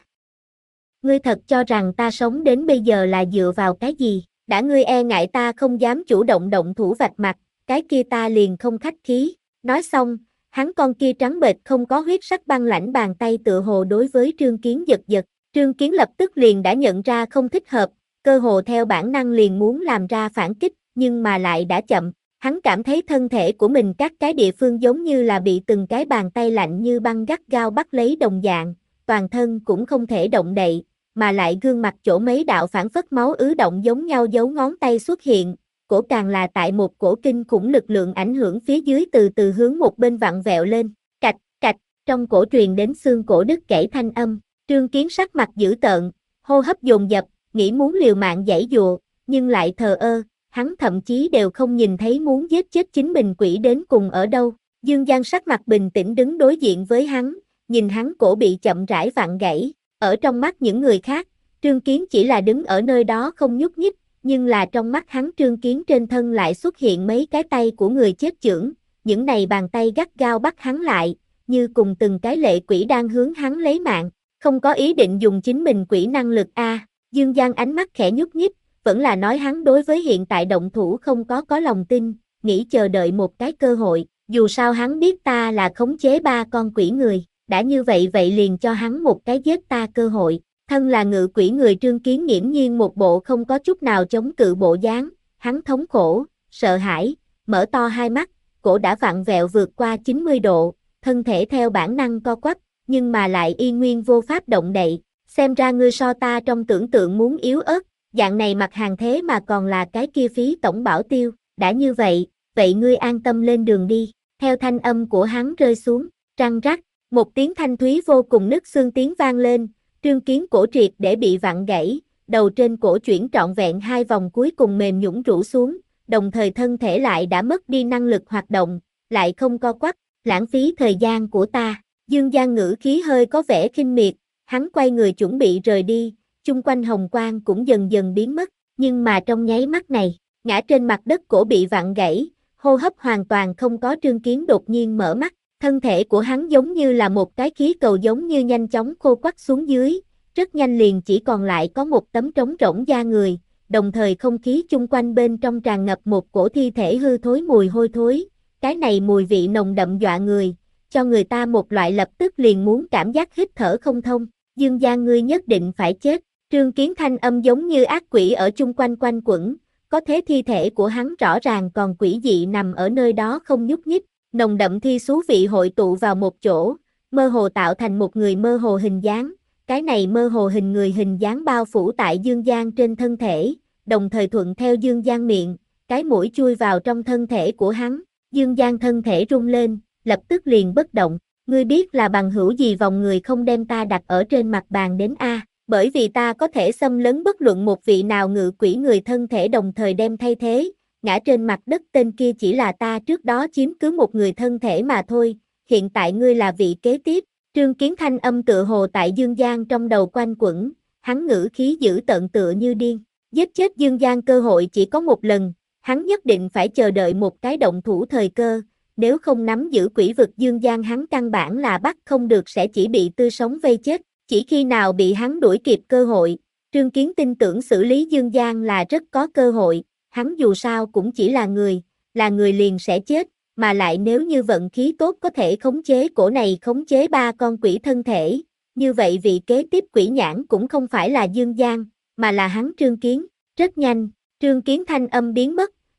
Ngươi thật cho rằng ta sống đến bây giờ là dựa vào cái gì, đã ngươi e ngại ta không dám chủ động động thủ vạch mặt, cái kia ta liền không khách khí, nói xong, hắn con kia trắng bệch không có huyết sắc băng lãnh bàn tay tựa hồ đối với Trương Kiến giật giật, Trương Kiến lập tức liền đã nhận ra không thích hợp, cơ hồ theo bản năng liền muốn làm ra phản kích, nhưng mà lại đã chậm, hắn cảm thấy thân thể của mình các cái địa phương giống như là bị từng cái bàn tay lạnh như băng gắt gao bắt lấy đồng dạng, toàn thân cũng không thể động đậy, mà lại gương mặt chỗ mấy đạo phản phất máu ứ động giống nhau dấu ngón tay xuất hiện, cổ càng là tại một cổ kinh khủng lực lượng ảnh hưởng phía dưới từ từ hướng một bên vặn vẹo lên, cạch, cạch, trong cổ truyền đến xương cổ đứt gãy thanh âm, Trương Kiến sắc mặt dữ tợn, hô hấp dồn dập, nghĩ muốn liều mạng giãy dụa, nhưng lại thờ ơ, hắn thậm chí đều không nhìn thấy muốn giết chết chính mình quỷ đến cùng ở đâu, Dương Giang sắc mặt bình tĩnh đứng đối diện với hắn, nhìn hắn cổ bị chậm rãi vặn gãy, ở trong mắt những người khác, Trương Kiến chỉ là đứng ở nơi đó không nhúc nhích, nhưng là trong mắt hắn Trương Kiến trên thân lại xuất hiện mấy cái tay của người chết chưởng, những này bàn tay gắt gao bắt hắn lại, như cùng từng cái lệ quỷ đang hướng hắn lấy mạng, không có ý định dùng chính mình quỷ năng lực a. Dương Giang ánh mắt khẽ nhúc nhích, vẫn là nói hắn đối với hiện tại động thủ không có có lòng tin, nghĩ chờ đợi một cái cơ hội, dù sao hắn biết ta là khống chế ba con quỷ người, đã như vậy vậy liền cho hắn một cái giết ta cơ hội. Thân là ngự quỷ người Trương Kiến nghiễm nhiên một bộ không có chút nào chống cự bộ dáng, hắn thống khổ, sợ hãi, mở to hai mắt, cổ đã vặn vẹo vượt qua chín mươi độ, thân thể theo bản năng co quắp, nhưng mà lại y nguyên vô pháp động đậy, xem ra ngươi so ta trong tưởng tượng muốn yếu ớt, dạng này mặt hàng thế mà còn là cái kia phí tổng bảo tiêu, đã như vậy, vậy ngươi an tâm lên đường đi, theo thanh âm của hắn rơi xuống, răng rắc, một tiếng thanh thúy vô cùng nứt xương tiếng vang lên, Trương Kiến cổ triệt để bị vặn gãy, đầu trên cổ chuyển trọn vẹn hai vòng cuối cùng mềm nhũn rũ xuống, đồng thời thân thể lại đã mất đi năng lực hoạt động, lại không co quắp, lãng phí thời gian của ta. Dương Giang ngữ khí hơi có vẻ khinh miệt, hắn quay người chuẩn bị rời đi, chung quanh hồng quang cũng dần dần biến mất, nhưng mà trong nháy mắt này, ngã trên mặt đất cổ bị vặn gãy, hô hấp hoàn toàn không có Trương Kiến đột nhiên mở mắt. Thân thể của hắn giống như là một cái khí cầu giống như nhanh chóng khô quắt xuống dưới, rất nhanh liền chỉ còn lại có một tấm trống rỗng da người, đồng thời không khí chung quanh bên trong tràn ngập một cổ thi thể hư thối mùi hôi thối, cái này mùi vị nồng đậm dọa người, cho người ta một loại lập tức liền muốn cảm giác hít thở không thông, Dương Giang ngươi nhất định phải chết, Trương Kiến thanh âm giống như ác quỷ ở chung quanh quanh quẩn, có thế thi thể của hắn rõ ràng còn quỷ dị nằm ở nơi đó không nhúc nhích. Nồng đậm thi xú vị hội tụ vào một chỗ, mơ hồ tạo thành một người mơ hồ hình dáng, cái này mơ hồ hình người hình dáng bao phủ tại Dương Giang trên thân thể, đồng thời thuận theo Dương Giang miệng, cái mũi chui vào trong thân thể của hắn, Dương Giang thân thể rung lên, lập tức liền bất động, ngươi biết là bằng hữu gì vòng người không đem ta đặt ở trên mặt bàn đến a, bởi vì ta có thể xâm lấn bất luận một vị nào ngự quỷ người thân thể đồng thời đem thay thế. Ngã trên mặt đất tên kia chỉ là ta trước đó chiếm cứ một người thân thể mà thôi, hiện tại ngươi là vị kế tiếp, Trương Kiến thanh âm tựa hồ tại Dương Giang trong đầu quanh quẩn, hắn ngữ khí dữ tợn tựa như điên, giết chết Dương Giang cơ hội chỉ có một lần, hắn nhất định phải chờ đợi một cái động thủ thời cơ, nếu không nắm giữ quỷ vực Dương Giang hắn căn bản là bắt không được sẽ chỉ bị tươi sống vây chết, chỉ khi nào bị hắn đuổi kịp cơ hội, Trương Kiến tin tưởng xử lý Dương Giang là rất có cơ hội. Hắn dù sao cũng chỉ là người, là người liền sẽ chết, mà lại nếu như vận khí tốt có thể khống chế cổ này khống chế ba con quỷ thân thể, như vậy vị kế tiếp quỷ nhãn cũng không phải là Dương Giang, mà là hắn Trương Kiến. Rất nhanh, Trương Kiến thanh âm biến mất,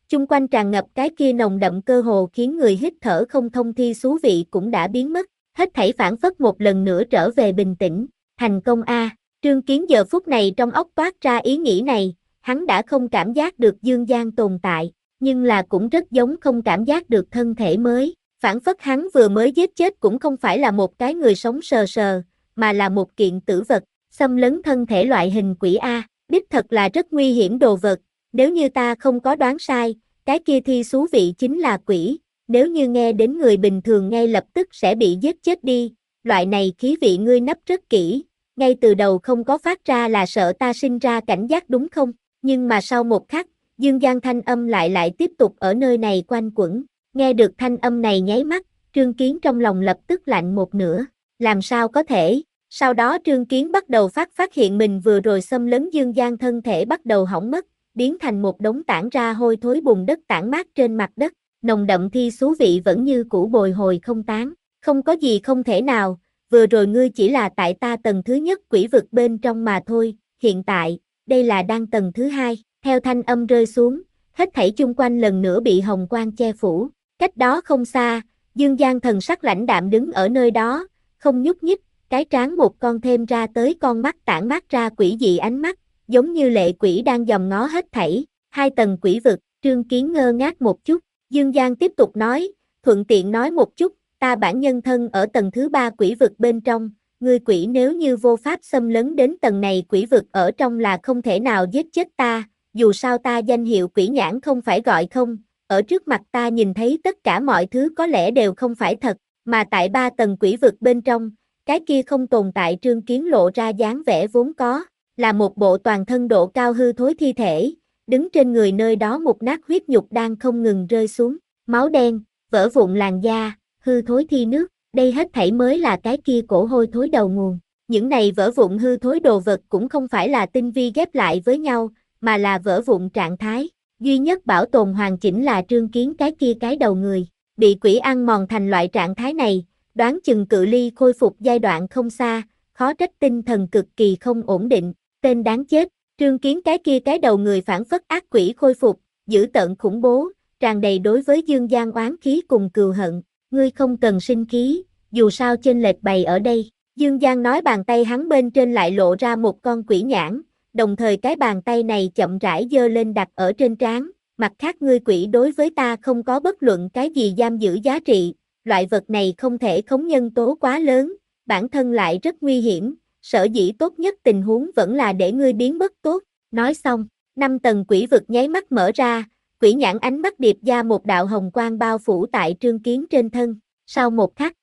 chung quanh tràn ngập cái kia nồng đậm cơ hồ khiến người hít thở không thông thi xú vị cũng đã biến mất, hết thảy phản phất một lần nữa trở về bình tĩnh, thành công a. Trương Kiến giờ phút này trong óc toát ra ý nghĩ này, hắn đã không cảm giác được Dương Giang tồn tại, nhưng là cũng rất giống không cảm giác được thân thể mới, phản phất hắn vừa mới giết chết cũng không phải là một cái người sống sờ sờ, mà là một kiện tử vật, xâm lấn thân thể loại hình quỷ A, đích thật là rất nguy hiểm đồ vật, nếu như ta không có đoán sai, cái kia thi xú vị chính là quỷ, nếu như nghe đến người bình thường ngay lập tức sẽ bị giết chết đi, loại này khí vị ngươi nấp rất kỹ, ngay từ đầu không có phát ra là sợ ta sinh ra cảnh giác đúng không, nhưng mà sau một khắc, Dương Giang thanh âm lại lại tiếp tục ở nơi này quanh quẩn, nghe được thanh âm này nháy mắt, Trương Kiến trong lòng lập tức lạnh một nửa, làm sao có thể, sau đó Trương Kiến bắt đầu phát phát hiện mình vừa rồi xâm lấn Dương Giang thân thể bắt đầu hỏng mất, biến thành một đống tản ra hôi thối bùn đất tản mát trên mặt đất, nồng đậm thi xú vị vẫn như cũ bồi hồi không tán, không có gì không thể nào, vừa rồi ngươi chỉ là tại ta tầng thứ nhất quỷ vực bên trong mà thôi, hiện tại, đây là đang tầng thứ hai, theo thanh âm rơi xuống, hết thảy chung quanh lần nữa bị hồng quang che phủ, cách đó không xa, Dương Giang thần sắc lãnh đạm đứng ở nơi đó, không nhúc nhích, cái trán một con thêm ra tới con mắt tản mát ra quỷ dị ánh mắt, giống như lệ quỷ đang dòm ngó hết thảy, hai tầng quỷ vực, Trương Kiến ngơ ngác một chút, Dương Giang tiếp tục nói, thuận tiện nói một chút, ta bản nhân thân ở tầng thứ ba quỷ vực bên trong, ngươi quỷ nếu như vô pháp xâm lấn đến tầng này quỷ vực ở trong là không thể nào giết chết ta, dù sao ta danh hiệu quỷ nhãn không phải gọi không, ở trước mặt ta nhìn thấy tất cả mọi thứ có lẽ đều không phải thật, mà tại ba tầng quỷ vực bên trong, cái kia không tồn tại. Trương Kiến lộ ra dáng vẻ vốn có, là một bộ toàn thân độ cao hư thối thi thể, đứng trên người nơi đó một nát huyết nhục đang không ngừng rơi xuống, máu đen, vỡ vụn làn da, hư thối thi nước, đây hết thảy mới là cái kia cổ hôi thối đầu nguồn. Những này vỡ vụn hư thối đồ vật cũng không phải là tinh vi ghép lại với nhau, mà là vỡ vụn trạng thái. Duy nhất bảo tồn hoàn chỉnh là Trương Kiến cái kia cái đầu người, bị quỷ ăn mòn thành loại trạng thái này, đoán chừng cự ly khôi phục giai đoạn không xa, khó trách tinh thần cực kỳ không ổn định, tên đáng chết. Trương Kiến cái kia cái đầu người phản phất ác quỷ khôi phục, dữ tợn khủng bố, tràn đầy đối với Dương Giang oán khí cùng cừu hận, ngươi không cần sinh khí, dù sao chênh lệch bày ở đây. Dương Giang nói, bàn tay hắn bên trên lại lộ ra một con quỷ nhãn, đồng thời cái bàn tay này chậm rãi giơ lên đặt ở trên trán, mặt khác ngươi quỷ đối với ta không có bất luận cái gì giam giữ giá trị, loại vật này không thể khống nhân tố quá lớn, bản thân lại rất nguy hiểm, sở dĩ tốt nhất tình huống vẫn là để ngươi biến mất tốt. Nói xong, năm tầng quỷ vực nháy mắt mở ra, quỷ nhãn ánh mắt điệp ra một đạo hồng quang bao phủ tại Trương Kiến trên thân, sau một khắc,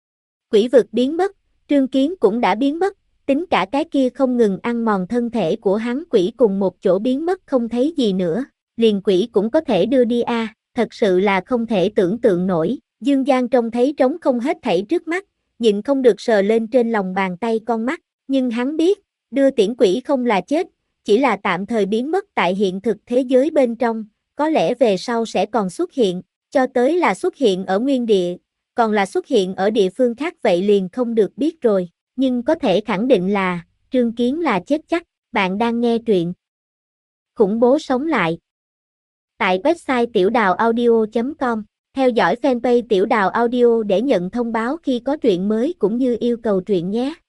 quỷ vực biến mất, Trương Kiến cũng đã biến mất, tính cả cái kia không ngừng ăn mòn thân thể của hắn quỷ cùng một chỗ biến mất không thấy gì nữa, liền quỷ cũng có thể đưa đi a, à, thật sự là không thể tưởng tượng nổi. Dương Giang trông thấy trống không hết thảy trước mắt, nhịn không được sờ lên trên lòng bàn tay con mắt, nhưng hắn biết, đưa tiễn quỷ không là chết, chỉ là tạm thời biến mất tại hiện thực thế giới bên trong, có lẽ về sau sẽ còn xuất hiện, cho tới là xuất hiện ở nguyên địa, còn là xuất hiện ở địa phương khác vậy liền không được biết rồi, nhưng có thể khẳng định là, Trương Kiến là chết chắc. Bạn đang nghe truyện khủng bố sống lại tại website tiểu đào audio chấm com, theo dõi fanpage Tiểu Đào Audio để nhận thông báo khi có truyện mới cũng như yêu cầu truyện nhé.